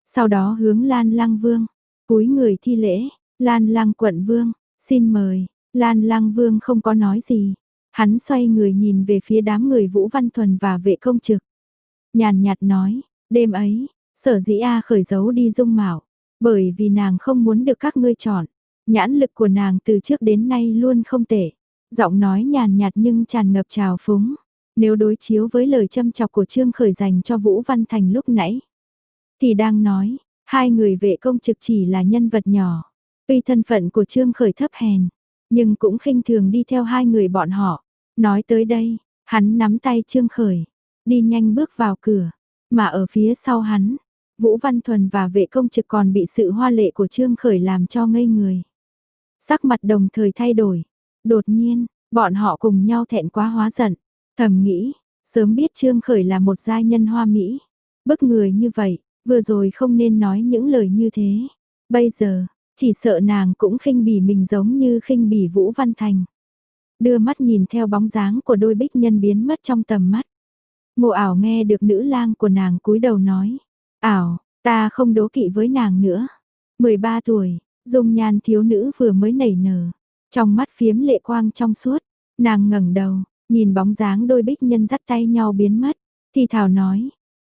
Sau đó hướng Lan Lăng Vương, cúi người thi lễ, Lan Lăng quận vương, xin mời, Lan Lăng Vương không có nói gì. Hắn xoay người nhìn về phía đám người Vũ Văn Thuần và vệ công trực. Nhàn nhạt nói, đêm ấy, sở dĩ A khởi giấu đi Dung Mạo, bởi vì nàng không muốn được các ngươi chọn. Nhãn lực của nàng từ trước đến nay luôn không tệ. Giọng nói nhàn nhạt nhưng tràn ngập trào phúng. Nếu đối chiếu với lời châm chọc của Trương Khởi dành cho Vũ Văn Thành lúc nãy, thì đang nói, hai người vệ công trực chỉ là nhân vật nhỏ. Tuy thân phận của Trương Khởi thấp hèn, nhưng cũng khinh thường đi theo hai người bọn họ. Nói tới đây, hắn nắm tay Trương Khởi, đi nhanh bước vào cửa, mà ở phía sau hắn, Vũ Văn Thuần và vệ công trực còn bị sự hoa lệ của Trương Khởi làm cho ngây người. Sắc mặt đồng thời thay đổi, đột nhiên, bọn họ cùng nhau thẹn quá hóa giận, thầm nghĩ, sớm biết Trương Khởi là một giai nhân hoa mỹ, bức người như vậy, vừa rồi không nên nói những lời như thế. Bây giờ, chỉ sợ nàng cũng khinh bỉ mình giống như khinh bỉ Vũ Văn Thành. Đưa mắt nhìn theo bóng dáng của đôi bích nhân biến mất trong tầm mắt. Ngô Ảo nghe được nữ lang của nàng cúi đầu nói, Ảo, ta không đố kỵ với nàng nữa. mười ba tuổi, dung nhan thiếu nữ vừa mới nảy nở, trong mắt phiếm lệ quang trong suốt, nàng ngẩng đầu, nhìn bóng dáng đôi bích nhân dắt tay nhau biến mất, thì thào nói,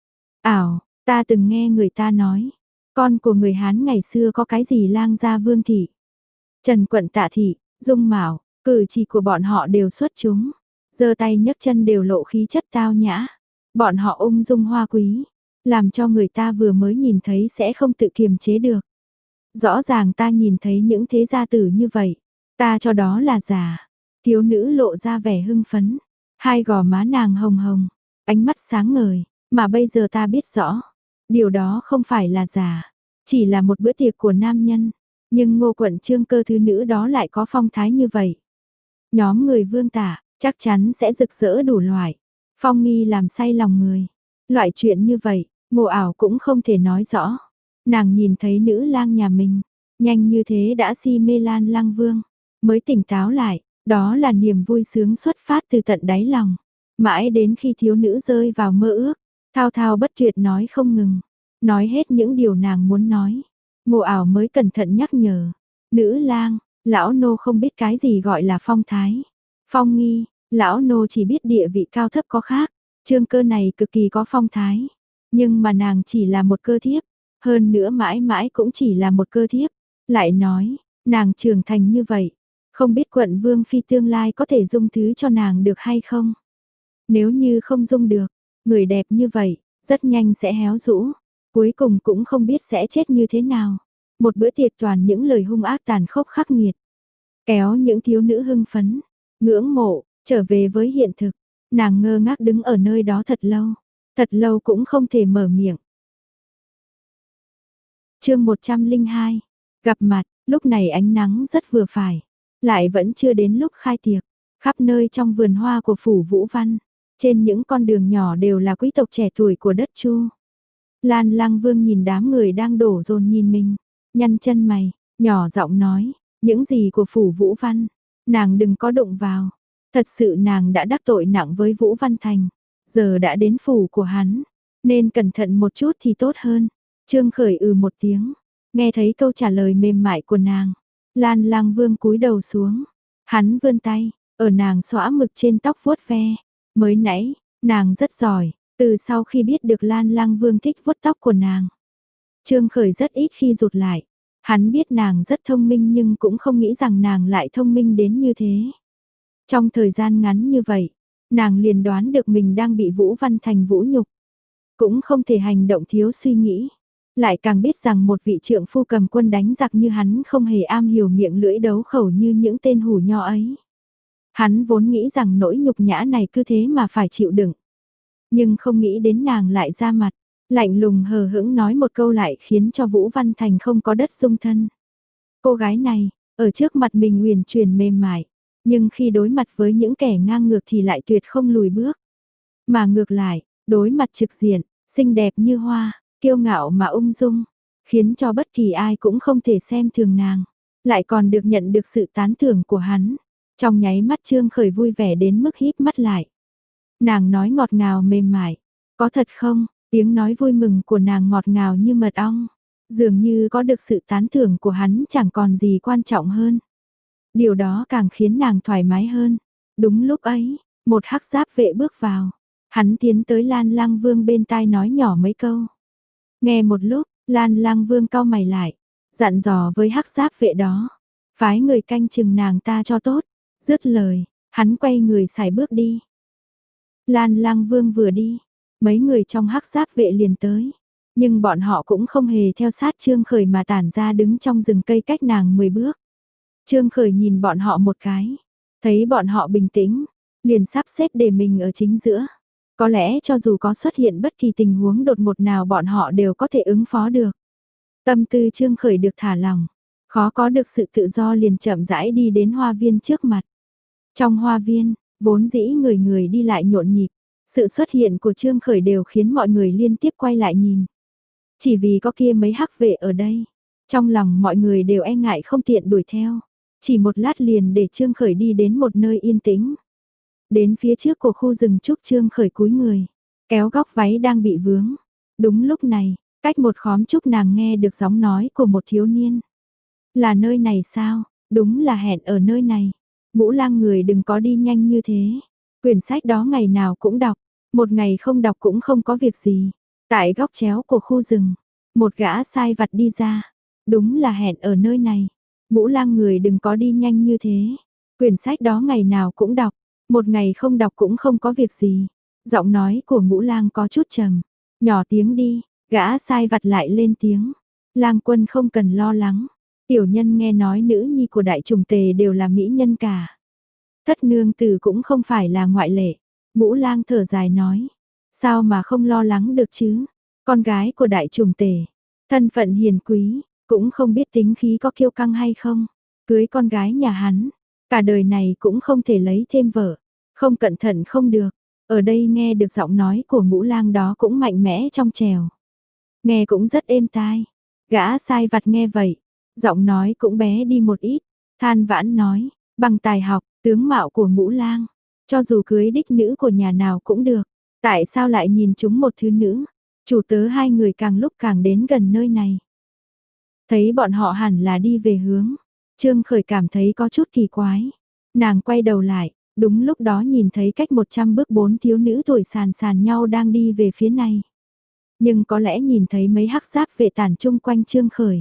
Ảo, ta từng nghe người ta nói, con của người Hán ngày xưa có cái gì lang gia vương thị, Trần quận Tạ thị, Dung Mạo, cử chỉ của bọn họ đều xuất chúng, giơ tay nhấc chân đều lộ khí chất tao nhã, bọn họ ung dung hoa quý, làm cho người ta vừa mới nhìn thấy sẽ không tự kiềm chế được. Rõ ràng ta nhìn thấy những thế gia tử như vậy, ta cho đó là giả. Thiếu nữ lộ ra vẻ hưng phấn, hai gò má nàng hồng hồng, ánh mắt sáng ngời, mà bây giờ ta biết rõ, điều đó không phải là giả, chỉ là một bữa tiệc của nam nhân, nhưng Ngô quận Trương cơ thứ nữ đó lại có phong thái như vậy. Nhóm người Vương Tả, chắc chắn sẽ rực rỡ đủ loại, phong nghi làm say lòng người. Loại chuyện như vậy, Ngô Ảo cũng không thể nói rõ. Nàng nhìn thấy nữ lang nhà mình, nhanh như thế đã si mê Lan Lăng Vương, mới tỉnh táo lại, đó là niềm vui sướng xuất phát từ tận đáy lòng. Mãi đến khi thiếu nữ rơi vào mơ ước, thao thao bất tuyệt nói không ngừng, nói hết những điều nàng muốn nói. Ngô Ảo mới cẩn thận nhắc nhở, nữ lang, lão nô không biết cái gì gọi là phong thái. Phong nghi, lão nô chỉ biết địa vị cao thấp có khác, Trương cơ này cực kỳ có phong thái, nhưng mà nàng chỉ là một cơ thiếp, hơn nữa mãi mãi cũng chỉ là một cơ thiếp. Lại nói, nàng trưởng thành như vậy, không biết quận vương phi tương lai có thể dung thứ cho nàng được hay không? Nếu như không dung được, người đẹp như vậy, rất nhanh sẽ héo rũ, cuối cùng cũng không biết sẽ chết như thế nào. Một bữa tiệc toàn những lời hung ác tàn khốc khắc nghiệt, kéo những thiếu nữ hưng phấn, ngưỡng mộ, trở về với hiện thực. Nàng ngơ ngác đứng ở nơi đó thật lâu, thật lâu cũng không thể mở miệng. Chương một trăm lẻ hai, gặp mặt, lúc này ánh nắng rất vừa phải, lại vẫn chưa đến lúc khai tiệc. Khắp nơi trong vườn hoa của phủ Vũ Văn, trên những con đường nhỏ đều là quý tộc trẻ tuổi của đất Chu. Lan Lăng Vương nhìn đám người đang đổ dồn nhìn mình, nhăn chân mày, nhỏ giọng nói, những gì của phủ Vũ Văn, nàng đừng có đụng vào. Thật sự nàng đã đắc tội nặng với Vũ Văn Thành, giờ đã đến phủ của hắn, nên cẩn thận một chút thì tốt hơn. Trương Khởi ừ một tiếng, nghe thấy câu trả lời mềm mại của nàng, Lan Lăng Vương cúi đầu xuống, hắn vươn tay, ở nàng xõa mực trên tóc vuốt ve. Mới nãy, nàng rất giỏi, từ sau khi biết được Lan Lăng Vương thích vuốt tóc của nàng, Trương Khởi rất ít khi rụt lại. Hắn biết nàng rất thông minh nhưng cũng không nghĩ rằng nàng lại thông minh đến như thế. Trong thời gian ngắn như vậy, nàng liền đoán được mình đang bị Vũ Văn Thành vũ nhục, cũng không thể hành động thiếu suy nghĩ. Lại càng biết rằng một vị trượng phu cầm quân đánh giặc như hắn không hề am hiểu miệng lưỡi đấu khẩu như những tên hủ nho ấy. Hắn vốn nghĩ rằng nỗi nhục nhã này cứ thế mà phải chịu đựng. Nhưng không nghĩ đến nàng lại ra mặt, lạnh lùng hờ hững nói một câu lại khiến cho Vũ Văn Thành không có đất dung thân. Cô gái này, ở trước mặt mình uyển chuyển mềm mại, nhưng khi đối mặt với những kẻ ngang ngược thì lại tuyệt không lùi bước. Mà ngược lại, đối mặt trực diện, xinh đẹp như hoa, kiêu ngạo mà ung dung, khiến cho bất kỳ ai cũng không thể xem thường nàng, lại còn được nhận được sự tán thưởng của hắn. Trong nháy mắt Trương Khởi vui vẻ đến mức híp mắt lại. Nàng nói ngọt ngào mềm mại, có thật không, Tiếng nói vui mừng của nàng ngọt ngào như mật ong, dường như có được sự tán thưởng của hắn chẳng còn gì quan trọng hơn. Điều đó càng khiến nàng thoải mái hơn. Đúng lúc ấy, một hắc giáp vệ bước vào. Hắn tiến tới Lan Lang Vương bên tai nói nhỏ mấy câu. Nghe một lúc, Lan Lang Vương cau mày lại, dặn dò với hắc giáp vệ đó, phái người canh chừng nàng ta cho tốt. Dứt lời, hắn quay người xài bước đi. Lan Lang Vương vừa đi, mấy người trong hắc giáp vệ liền tới, nhưng bọn họ cũng không hề theo sát Trương Khởi mà tản ra đứng trong rừng cây cách nàng mười bước. Trương Khởi nhìn bọn họ một cái, thấy bọn họ bình tĩnh, liền sắp xếp để mình ở chính giữa. Có lẽ cho dù có xuất hiện bất kỳ tình huống đột ngột nào bọn họ đều có thể ứng phó được. Tâm tư Trương Khởi được thả lỏng, khó có được sự tự do liền chậm rãi đi đến hoa viên trước mặt. Trong hoa viên, vốn dĩ người người đi lại nhộn nhịp, sự xuất hiện của Trương Khởi đều khiến mọi người liên tiếp quay lại nhìn. Chỉ vì có kia mấy hắc vệ ở đây, trong lòng mọi người đều e ngại không tiện đuổi theo. Chỉ một lát liền để Trương Khởi đi đến một nơi yên tĩnh. Đến phía trước của khu rừng trúc Trương Khởi cúi người, kéo góc váy đang bị vướng. Đúng lúc này, cách một khóm trúc nàng nghe được giọng nói của một thiếu niên. Là nơi này sao? Đúng là hẹn ở nơi này. Ngũ Lang người đừng có đi nhanh như thế. Quyển sách đó ngày nào cũng đọc, một ngày không đọc cũng không có việc gì. Tại góc chéo của khu rừng, một gã sai vặt đi ra. Đúng là hẹn ở nơi này. Ngũ Lang người đừng có đi nhanh như thế. Quyển sách đó ngày nào cũng đọc, một ngày không đọc cũng không có việc gì. Giọng nói của Ngũ Lang có chút trầm. Nhỏ tiếng đi, gã sai vặt lại lên tiếng. Lang quân không cần lo lắng. Tiểu nhân nghe nói nữ nhi của đại trùng tề đều là mỹ nhân cả. Thất nương tử cũng không phải là ngoại lệ. Ngũ Lang thở dài nói. Sao mà không lo lắng được chứ? Con gái của đại trùng tề, thân phận hiền quý, cũng không biết tính khí có kiêu căng hay không. Cưới con gái nhà hắn, cả đời này cũng không thể lấy thêm vợ. Không cẩn thận không được. Ở đây nghe được giọng nói của Ngũ Lang đó cũng mạnh mẽ trong trèo. Nghe cũng rất êm tai. Gã sai vặt nghe vậy, giọng nói cũng bé đi một ít, than vãn nói, bằng tài học, tướng mạo của Ngũ Lang, cho dù cưới đích nữ của nhà nào cũng được, tại sao lại nhìn chúng một thứ nữ? Chủ tớ hai người càng lúc càng đến gần nơi này. Thấy bọn họ hẳn là đi về hướng, Trương Khởi cảm thấy có chút kỳ quái. Nàng quay đầu lại, đúng lúc đó nhìn thấy cách một trăm bước bốn thiếu nữ tuổi sàn sàn nhau đang đi về phía này. Nhưng có lẽ nhìn thấy mấy hắc giáp vệ tản chung quanh Trương Khởi.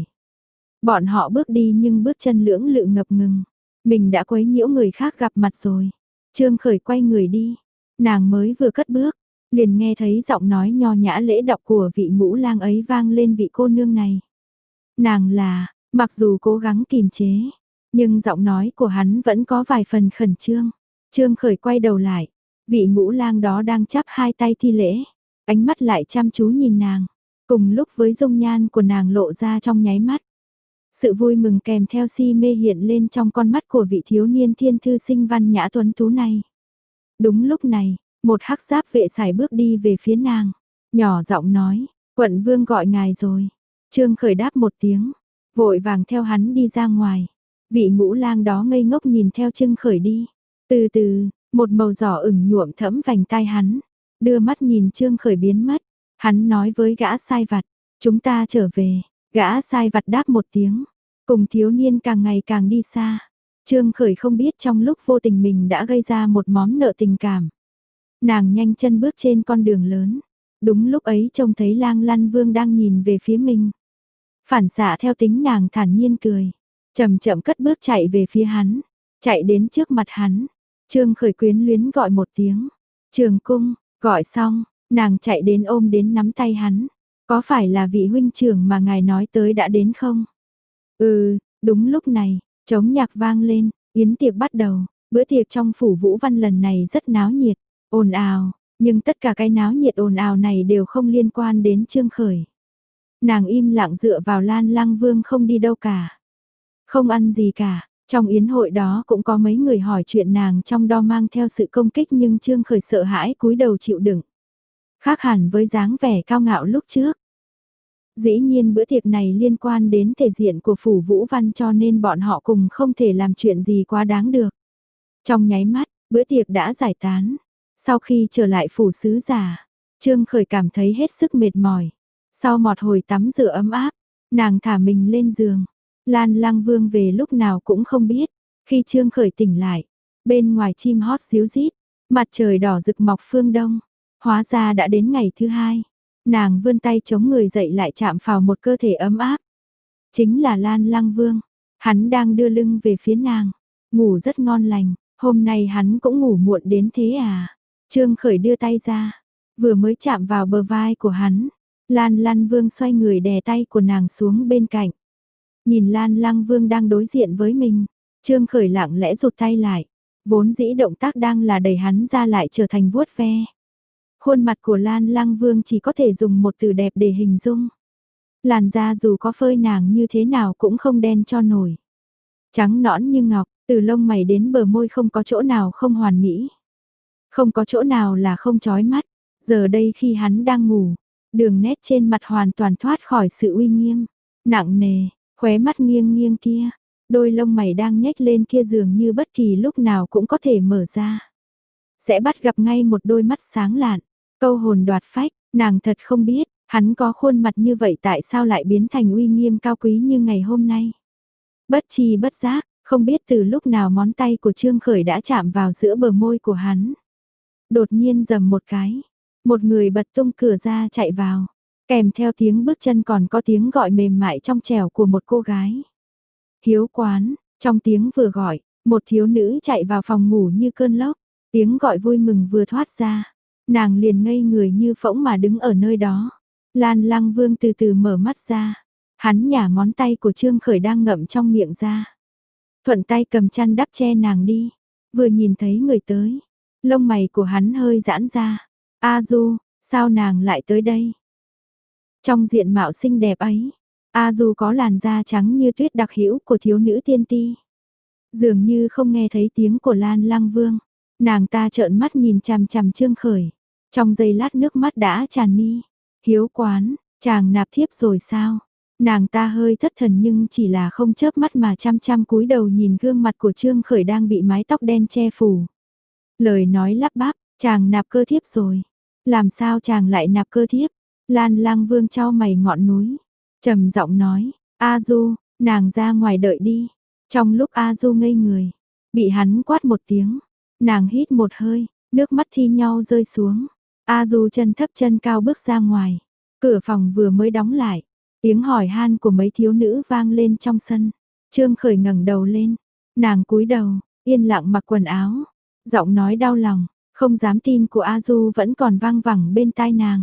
Bọn họ bước đi nhưng bước chân lưỡng lự ngập ngừng. Mình đã quấy nhiễu người khác gặp mặt rồi. Trương Khởi quay người đi. Nàng mới vừa cất bước, liền nghe thấy giọng nói nho nhã lễ đọc của vị Ngũ Lang ấy vang lên vị cô nương này. Nàng là, mặc dù cố gắng kìm chế, nhưng giọng nói của hắn vẫn có vài phần khẩn trương. Trương Khởi quay đầu lại, vị Ngũ Lang đó đang chắp hai tay thi lễ, ánh mắt lại chăm chú nhìn nàng, cùng lúc với dung nhan của nàng lộ ra trong nháy mắt. Sự vui mừng kèm theo si mê hiện lên trong con mắt của vị thiếu niên thiên thư sinh văn nhã tuấn tú này. Đúng lúc này, một hắc giáp vệ sải bước đi về phía nàng, nhỏ giọng nói, quận vương gọi ngài rồi. Trương Khởi đáp một tiếng, vội vàng theo hắn đi ra ngoài. Vị Ngũ Lang đó ngây ngốc nhìn theo Trương Khởi đi. Từ từ, một màu giỏ ửng nhuộm thẫm vành tai hắn, đưa mắt nhìn Trương Khởi biến mất. Hắn nói với gã sai vặt, chúng ta trở về. Gã sai vặt đáp một tiếng, cùng thiếu niên càng ngày càng đi xa. Trương Khởi không biết trong lúc vô tình mình đã gây ra một món nợ tình cảm. Nàng nhanh chân bước trên con đường lớn. Đúng lúc ấy trông thấy Lang Lăn Vương đang nhìn về phía mình. Phản xạ theo tính nàng thản nhiên cười, chậm chậm cất bước chạy về phía hắn, chạy đến trước mặt hắn. Trương Khởi quyến luyến gọi một tiếng, Trường Cung, gọi xong, nàng chạy đến ôm đến nắm tay hắn. Có phải là vị huynh trưởng mà ngài nói tới đã đến không? Ừ, đúng lúc này, trống nhạc vang lên, yến tiệc bắt đầu. Bữa tiệc trong phủ Vũ Văn lần này rất náo nhiệt, ồn ào, nhưng tất cả cái náo nhiệt ồn ào này đều không liên quan đến Trương Khởi. Nàng im lặng dựa vào Lan Lang Vương không đi đâu cả, không ăn gì cả. Trong yến hội đó cũng có mấy người hỏi chuyện nàng trong đó mang theo sự công kích, nhưng Trương Khởi sợ hãi cúi đầu chịu đựng. Khác hẳn với dáng vẻ cao ngạo lúc trước. Dĩ nhiên bữa tiệc này liên quan đến thể diện của phủ Vũ Văn cho nên bọn họ cùng không thể làm chuyện gì quá đáng được. Trong nháy mắt, bữa tiệc đã giải tán. Sau khi trở lại phủ sứ giả, Trương Khởi cảm thấy hết sức mệt mỏi. Sau một hồi tắm rửa ấm áp, nàng thả mình lên giường. Lan Lang Vương về lúc nào cũng không biết. Khi Trương Khởi tỉnh lại, bên ngoài chim hót ríu rít, mặt trời đỏ rực mọc phương đông. Hóa ra đã đến ngày thứ hai. Nàng vươn tay chống người dậy lại chạm vào một cơ thể ấm áp. Chính là Lan Lang Vương. Hắn đang đưa lưng về phía nàng, ngủ rất ngon lành. Hôm nay hắn cũng ngủ muộn đến thế à? Trương Khởi đưa tay ra, vừa mới chạm vào bờ vai của hắn. Lan Lang Vương xoay người đè tay của nàng xuống bên cạnh. Nhìn Lan Lang Vương đang đối diện với mình, Trương Khởi lặng lẽ rụt tay lại. Vốn dĩ động tác đang là đẩy hắn ra lại trở thành vuốt ve. Khuôn mặt của Lan Lang Vương chỉ có thể dùng một từ đẹp để hình dung. Làn da dù có phơi nàng như thế nào cũng không đen cho nổi. Trắng nõn như ngọc, từ lông mày đến bờ môi không có chỗ nào không hoàn mỹ. Không có chỗ nào là không chói mắt. Giờ đây khi hắn đang ngủ, đường nét trên mặt hoàn toàn thoát khỏi sự uy nghiêm. Nặng nề, khóe mắt nghiêng nghiêng kia, đôi lông mày đang nhếch lên kia dường như bất kỳ lúc nào cũng có thể mở ra. Sẽ bắt gặp ngay một đôi mắt sáng lạn, câu hồn đoạt phách, nàng thật không biết, hắn có khuôn mặt như vậy tại sao lại biến thành uy nghiêm cao quý như ngày hôm nay. Bất chi bất giác, không biết từ lúc nào ngón tay của Trương Khởi đã chạm vào giữa bờ môi của hắn. Đột nhiên rầm một cái, một người bật tung cửa ra chạy vào, kèm theo tiếng bước chân còn có tiếng gọi mềm mại trong trẻo của một cô gái. Hiếu Quán, trong tiếng vừa gọi, một thiếu nữ chạy vào phòng ngủ như cơn lốc, tiếng gọi vui mừng vừa thoát ra, nàng liền ngây người như phỗng mà đứng ở nơi đó. Lan Lang Vương từ từ mở mắt ra, hắn nhả ngón tay của Trương Khởi đang ngậm trong miệng ra. Thuận tay cầm chăn đắp che nàng đi, vừa nhìn thấy người tới, lông mày của hắn hơi giãn ra. A Du, sao nàng lại tới đây? Trong diện mạo xinh đẹp ấy, A Du có làn da trắng như tuyết đặc hữu của thiếu nữ tiên ti. Dường như không nghe thấy tiếng của Lan Lang Vương, nàng ta trợn mắt nhìn chằm chằm Trương Khởi, trong giây lát nước mắt đã tràn mi. Hiếu Quán, chàng nạp thiếp rồi sao? Nàng ta hơi thất thần nhưng chỉ là không chớp mắt mà chăm chăm cúi đầu nhìn gương mặt của Trương Khởi đang bị mái tóc đen che phủ. Lời nói lắp bắp, chàng nạp cơ thiếp rồi. Làm sao chàng lại nạp cơ thiếp? Lan Lang Vương chau mày ngọn núi, trầm giọng nói, A Du, nàng ra ngoài đợi đi. Trong lúc A Du ngây người, bị hắn quát một tiếng, nàng hít một hơi, nước mắt thi nhau rơi xuống. A Du chân thấp chân cao bước ra ngoài, cửa phòng vừa mới đóng lại, tiếng hỏi han của mấy thiếu nữ vang lên trong sân. Trương Khởi ngẩng đầu lên, nàng cúi đầu, yên lặng mặc quần áo, giọng nói đau lòng, không dám tin của A Du vẫn còn vang vẳng bên tai nàng.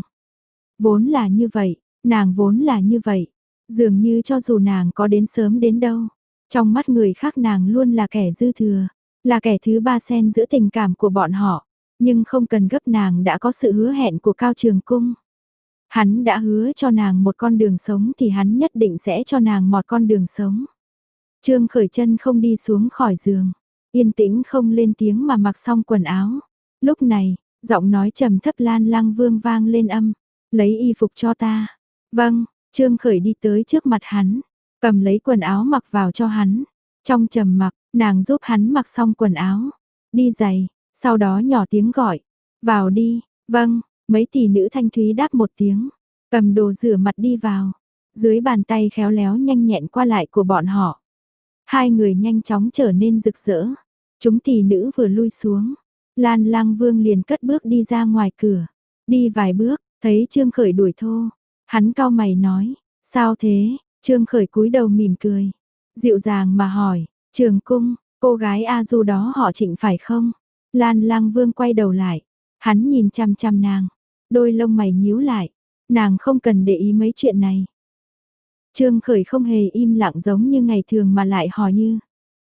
Vốn là như vậy, nàng vốn là như vậy, dường như cho dù nàng có đến sớm đến đâu, trong mắt người khác nàng luôn là kẻ dư thừa, là kẻ thứ ba xen giữa tình cảm của bọn họ, nhưng không cần gấp, nàng đã có sự hứa hẹn của Cao Trường Cung. Hắn đã hứa cho nàng một con đường sống thì hắn nhất định sẽ cho nàng một con đường sống. Trương Khởi chân không đi xuống khỏi giường, yên tĩnh không lên tiếng mà mặc xong quần áo. Lúc này, giọng nói trầm thấp Lan Lang Vương vang lên âm, lấy y phục cho ta. Vâng, Trương Khởi đi tới trước mặt hắn, cầm lấy quần áo mặc vào cho hắn. Trong trầm mặc, nàng giúp hắn mặc xong quần áo, đi giày, sau đó nhỏ tiếng gọi, vào đi. Vâng, mấy tỷ nữ thanh thúy đáp một tiếng, cầm đồ rửa mặt đi vào. Dưới bàn tay khéo léo nhanh nhẹn qua lại của bọn họ, hai người nhanh chóng trở nên rực rỡ. Chúng tỷ nữ vừa lui xuống, Lan Lang Vương liền cất bước đi ra ngoài cửa. Đi vài bước, thấy Trương Khởi đuổi thô, hắn cau mày nói, sao thế? Trương Khởi cúi đầu mỉm cười, dịu dàng mà hỏi, Trường Cung, cô gái A Du đó họ Trịnh phải không? Lan Lang Vương quay đầu lại, hắn nhìn chằm chằm nàng, đôi lông mày nhíu lại, nàng không cần để ý mấy chuyện này. Trương Khởi không hề im lặng giống như ngày thường mà lại hỏi như,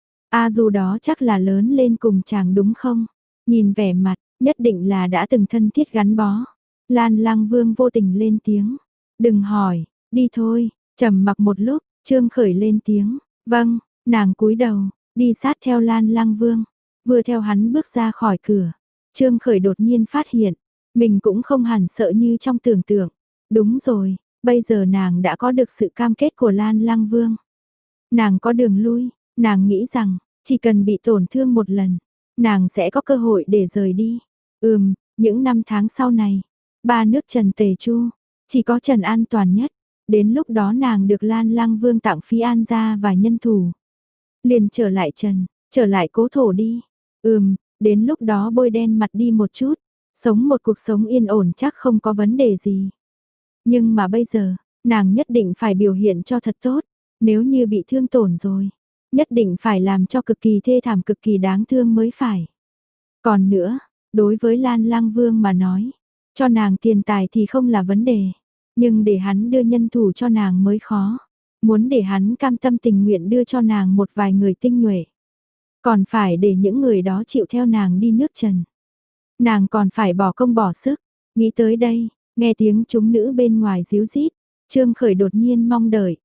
A Du đó chắc là lớn lên cùng chàng đúng không? Nhìn vẻ mặt, nhất định là đã từng thân thiết gắn bó. Lan Lang Vương vô tình lên tiếng, đừng hỏi, đi thôi. Trầm mặc một lúc, Trương Khởi lên tiếng, vâng. Nàng cúi đầu, đi sát theo Lan Lang Vương. Vừa theo hắn bước ra khỏi cửa, Trương Khởi đột nhiên phát hiện, mình cũng không hẳn sợ như trong tưởng tượng. Đúng rồi, bây giờ nàng đã có được sự cam kết của Lan Lang Vương. Nàng có đường lui, nàng nghĩ rằng, chỉ cần bị tổn thương một lần, nàng sẽ có cơ hội để rời đi. Ừm, những năm tháng sau này, Ba nước Trần Tề Chu, chỉ có Trần an toàn nhất. Đến lúc đó nàng được Lan Lăng Vương tặng phí an gia và nhân thủ. Liền trở lại Trần, trở lại cố thổ đi. Ừm, đến lúc đó bôi đen mặt đi một chút. Sống một cuộc sống yên ổn chắc không có vấn đề gì. Nhưng mà bây giờ, nàng nhất định phải biểu hiện cho thật tốt. Nếu như bị thương tổn rồi, nhất định phải làm cho cực kỳ thê thảm cực kỳ đáng thương mới phải. Còn nữa, đối với Lan Lang Vương mà nói, cho nàng tiền tài thì không là vấn đề. Nhưng để hắn đưa nhân thủ cho nàng mới khó. Muốn để hắn cam tâm tình nguyện đưa cho nàng một vài người tinh nhuệ. Còn phải để những người đó chịu theo nàng đi nước Trần. Nàng còn phải bỏ công bỏ sức. Nghĩ tới đây, nghe tiếng chúng nữ bên ngoài díu rít, Trương Khởi đột nhiên mong đợi.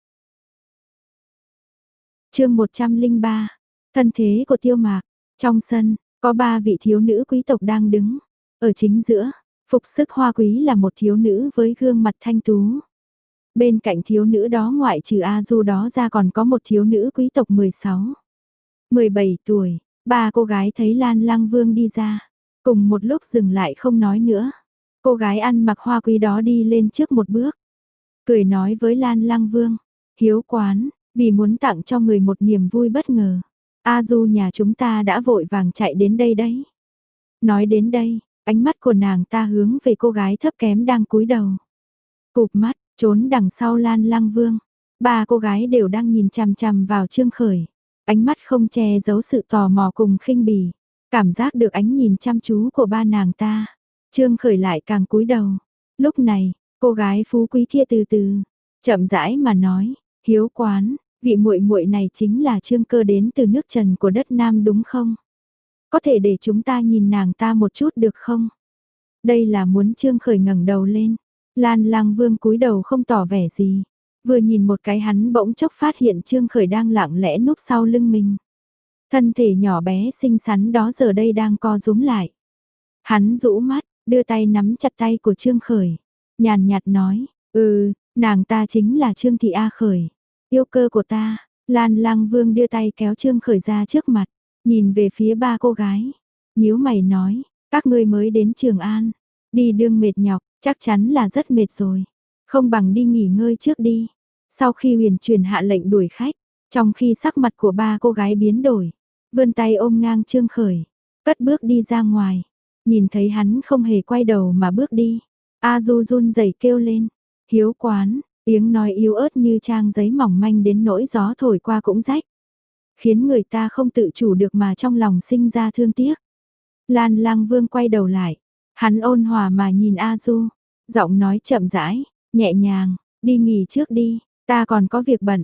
Chương một trăm lẻ ba. Thân thế của Tiêu Mạc. Trong sân, có ba vị thiếu nữ quý tộc đang đứng. Ở chính giữa, phục sức hoa quý là một thiếu nữ với gương mặt thanh tú. Bên cạnh thiếu nữ đó ngoại trừ A Du đó ra còn có một thiếu nữ quý tộc mười sáu, mười bảy tuổi. Ba cô gái thấy Lan Lang Vương đi ra, cùng một lúc dừng lại không nói nữa. Cô gái ăn mặc hoa quý đó đi lên trước một bước, cười nói với Lan Lang Vương, hiếu quán, vì muốn tặng cho người một niềm vui bất ngờ. A Du nhà chúng ta đã vội vàng chạy đến đây đấy. Nói đến đây, ánh mắt của nàng ta hướng về cô gái thấp kém đang cúi đầu. Cụp mắt, trốn đằng sau Lan Lang Vương. Ba cô gái đều đang nhìn chằm chằm vào Trương Khởi. Ánh mắt không che giấu sự tò mò cùng khinh bỉ. Cảm giác được ánh nhìn chăm chú của ba nàng ta. Trương Khởi lại càng cúi đầu. Lúc này, cô gái phú quý kia từ từ, chậm rãi mà nói, hiếu quán, vị muội muội này chính là Trương Cơ đến từ nước Trần của đất Nam đúng không? Có thể để chúng ta nhìn nàng ta một chút được không? Đây là muốn Trương Khởi ngẩng đầu lên. Lan Lang Vương cúi đầu không tỏ vẻ gì. Vừa nhìn một cái hắn bỗng chốc phát hiện Trương Khởi đang lặng lẽ núp sau lưng mình. Thân thể nhỏ bé xinh xắn đó giờ đây đang co rúm lại. Hắn rũ mắt, đưa tay nắm chặt tay của Trương Khởi. Nhàn nhạt nói, ừ, nàng ta chính là Trương Thị A Khởi. Yêu cơ của ta. Lan Lang Vương đưa tay kéo Trương Khởi ra trước mặt. Nhìn về phía ba cô gái. Nhíu mày nói, các ngươi mới đến Trường An. Đi đường mệt nhọc, chắc chắn là rất mệt rồi. Không bằng đi nghỉ ngơi trước đi. Sau khi huyền truyền hạ lệnh đuổi khách, trong khi sắc mặt của ba cô gái biến đổi, vươn tay ôm ngang Trương Khởi, cất bước đi ra ngoài. Nhìn thấy hắn không hề quay đầu mà bước đi, A Du run rẩy kêu lên, hiếu quán, tiếng nói yếu ớt như trang giấy mỏng manh đến nỗi gió thổi qua cũng rách. Khiến người ta không tự chủ được mà trong lòng sinh ra thương tiếc. Lan Lang Vương quay đầu lại, hắn ôn hòa mà nhìn A Du, giọng nói chậm rãi, nhẹ nhàng, đi nghỉ trước đi, ta còn có việc bận.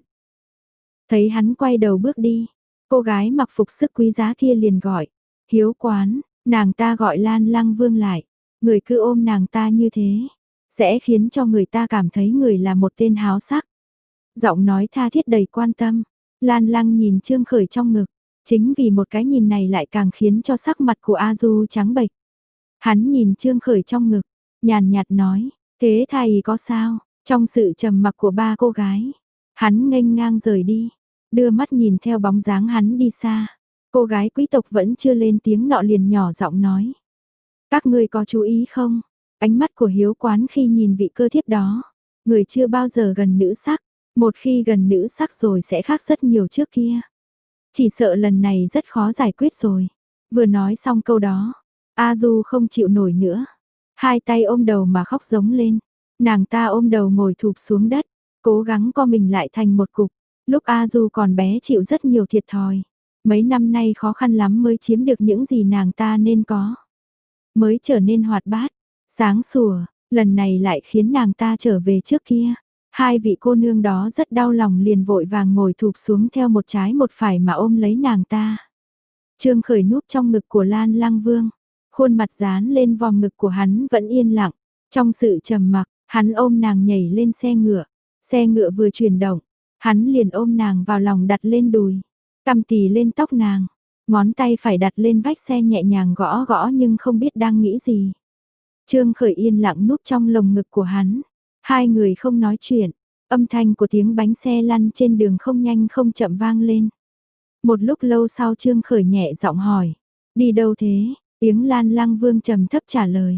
Thấy hắn quay đầu bước đi, cô gái mặc phục sức quý giá kia liền gọi, hiếu quán, nàng ta gọi Lan Lang Vương lại, người cứ ôm nàng ta như thế, sẽ khiến cho người ta cảm thấy người là một tên háo sắc. Giọng nói tha thiết đầy quan tâm, Lan Lang nhìn Trương Khởi trong ngực, chính vì một cái nhìn này lại càng khiến cho sắc mặt của A Du trắng bệch. Hắn nhìn Trương Khởi trong ngực, nhàn nhạt nói, thế thầy có sao? Trong sự trầm mặc của ba cô gái, hắn nghênh ngang rời đi, đưa mắt nhìn theo bóng dáng hắn đi xa. Cô gái quý tộc vẫn chưa lên tiếng nọ liền nhỏ giọng nói. Các ngươi có chú ý không? Ánh mắt của hiếu quán khi nhìn vị cơ thiếp đó, người chưa bao giờ gần nữ sắc, một khi gần nữ sắc rồi sẽ khác rất nhiều trước kia. Chỉ sợ lần này rất khó giải quyết rồi. Vừa nói xong câu đó, A Du không chịu nổi nữa, hai tay ôm đầu mà khóc giống lên. Nàng ta ôm đầu ngồi thụp xuống đất, cố gắng co mình lại thành một cục. Lúc A Du còn bé chịu rất nhiều thiệt thòi. Mấy năm nay khó khăn lắm mới chiếm được những gì nàng ta nên có. Mới trở nên hoạt bát, sáng sủa, lần này lại khiến nàng ta trở về trước kia. Hai vị cô nương đó rất đau lòng liền vội vàng ngồi thụp xuống theo một trái một phải mà ôm lấy nàng ta. Trương Khởi núp trong ngực của Lan Lang Vương, khuôn mặt dán lên vòng ngực của hắn vẫn yên lặng. Trong sự trầm mặc, hắn ôm nàng nhảy lên xe ngựa. Xe ngựa vừa chuyển động, hắn liền ôm nàng vào lòng đặt lên đùi, cằm tì lên tóc nàng, ngón tay phải đặt lên vách xe nhẹ nhàng gõ gõ nhưng không biết đang nghĩ gì. Trương Khởi yên lặng núp trong lồng ngực của hắn, hai người không nói chuyện, âm thanh của tiếng bánh xe lăn trên đường không nhanh không chậm vang lên. Một lúc lâu sau Trương Khởi nhẹ giọng hỏi, đi đâu thế? Tiếng Lan Lang Vương trầm thấp trả lời,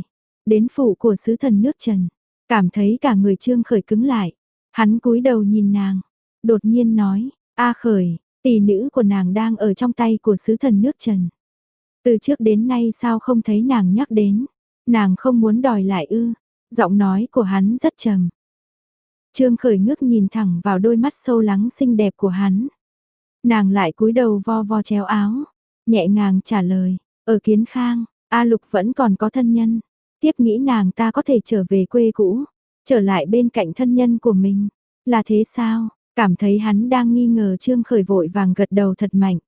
Đến phủ của sứ thần nước Trần, cảm thấy cả người Trương Khởi cứng lại. Hắn cúi đầu nhìn nàng, đột nhiên nói, A Khởi, tỷ nữ của nàng đang ở trong tay của sứ thần nước Trần. Từ trước đến nay sao không thấy nàng nhắc đến, nàng không muốn đòi lại ư, giọng nói của hắn rất trầm. Trương Khởi ngước nhìn thẳng vào đôi mắt sâu lắng xinh đẹp của hắn. Nàng lại cúi đầu vo vo chéo áo, nhẹ nhàng trả lời, ở Kiến Khang, A Lục vẫn còn có thân nhân, tiếp nghĩ nàng ta có thể trở về quê cũ, trở lại bên cạnh thân nhân của mình, là thế sao? Cảm thấy hắn đang nghi ngờ Trương Khởi vội vàng gật đầu thật mạnh.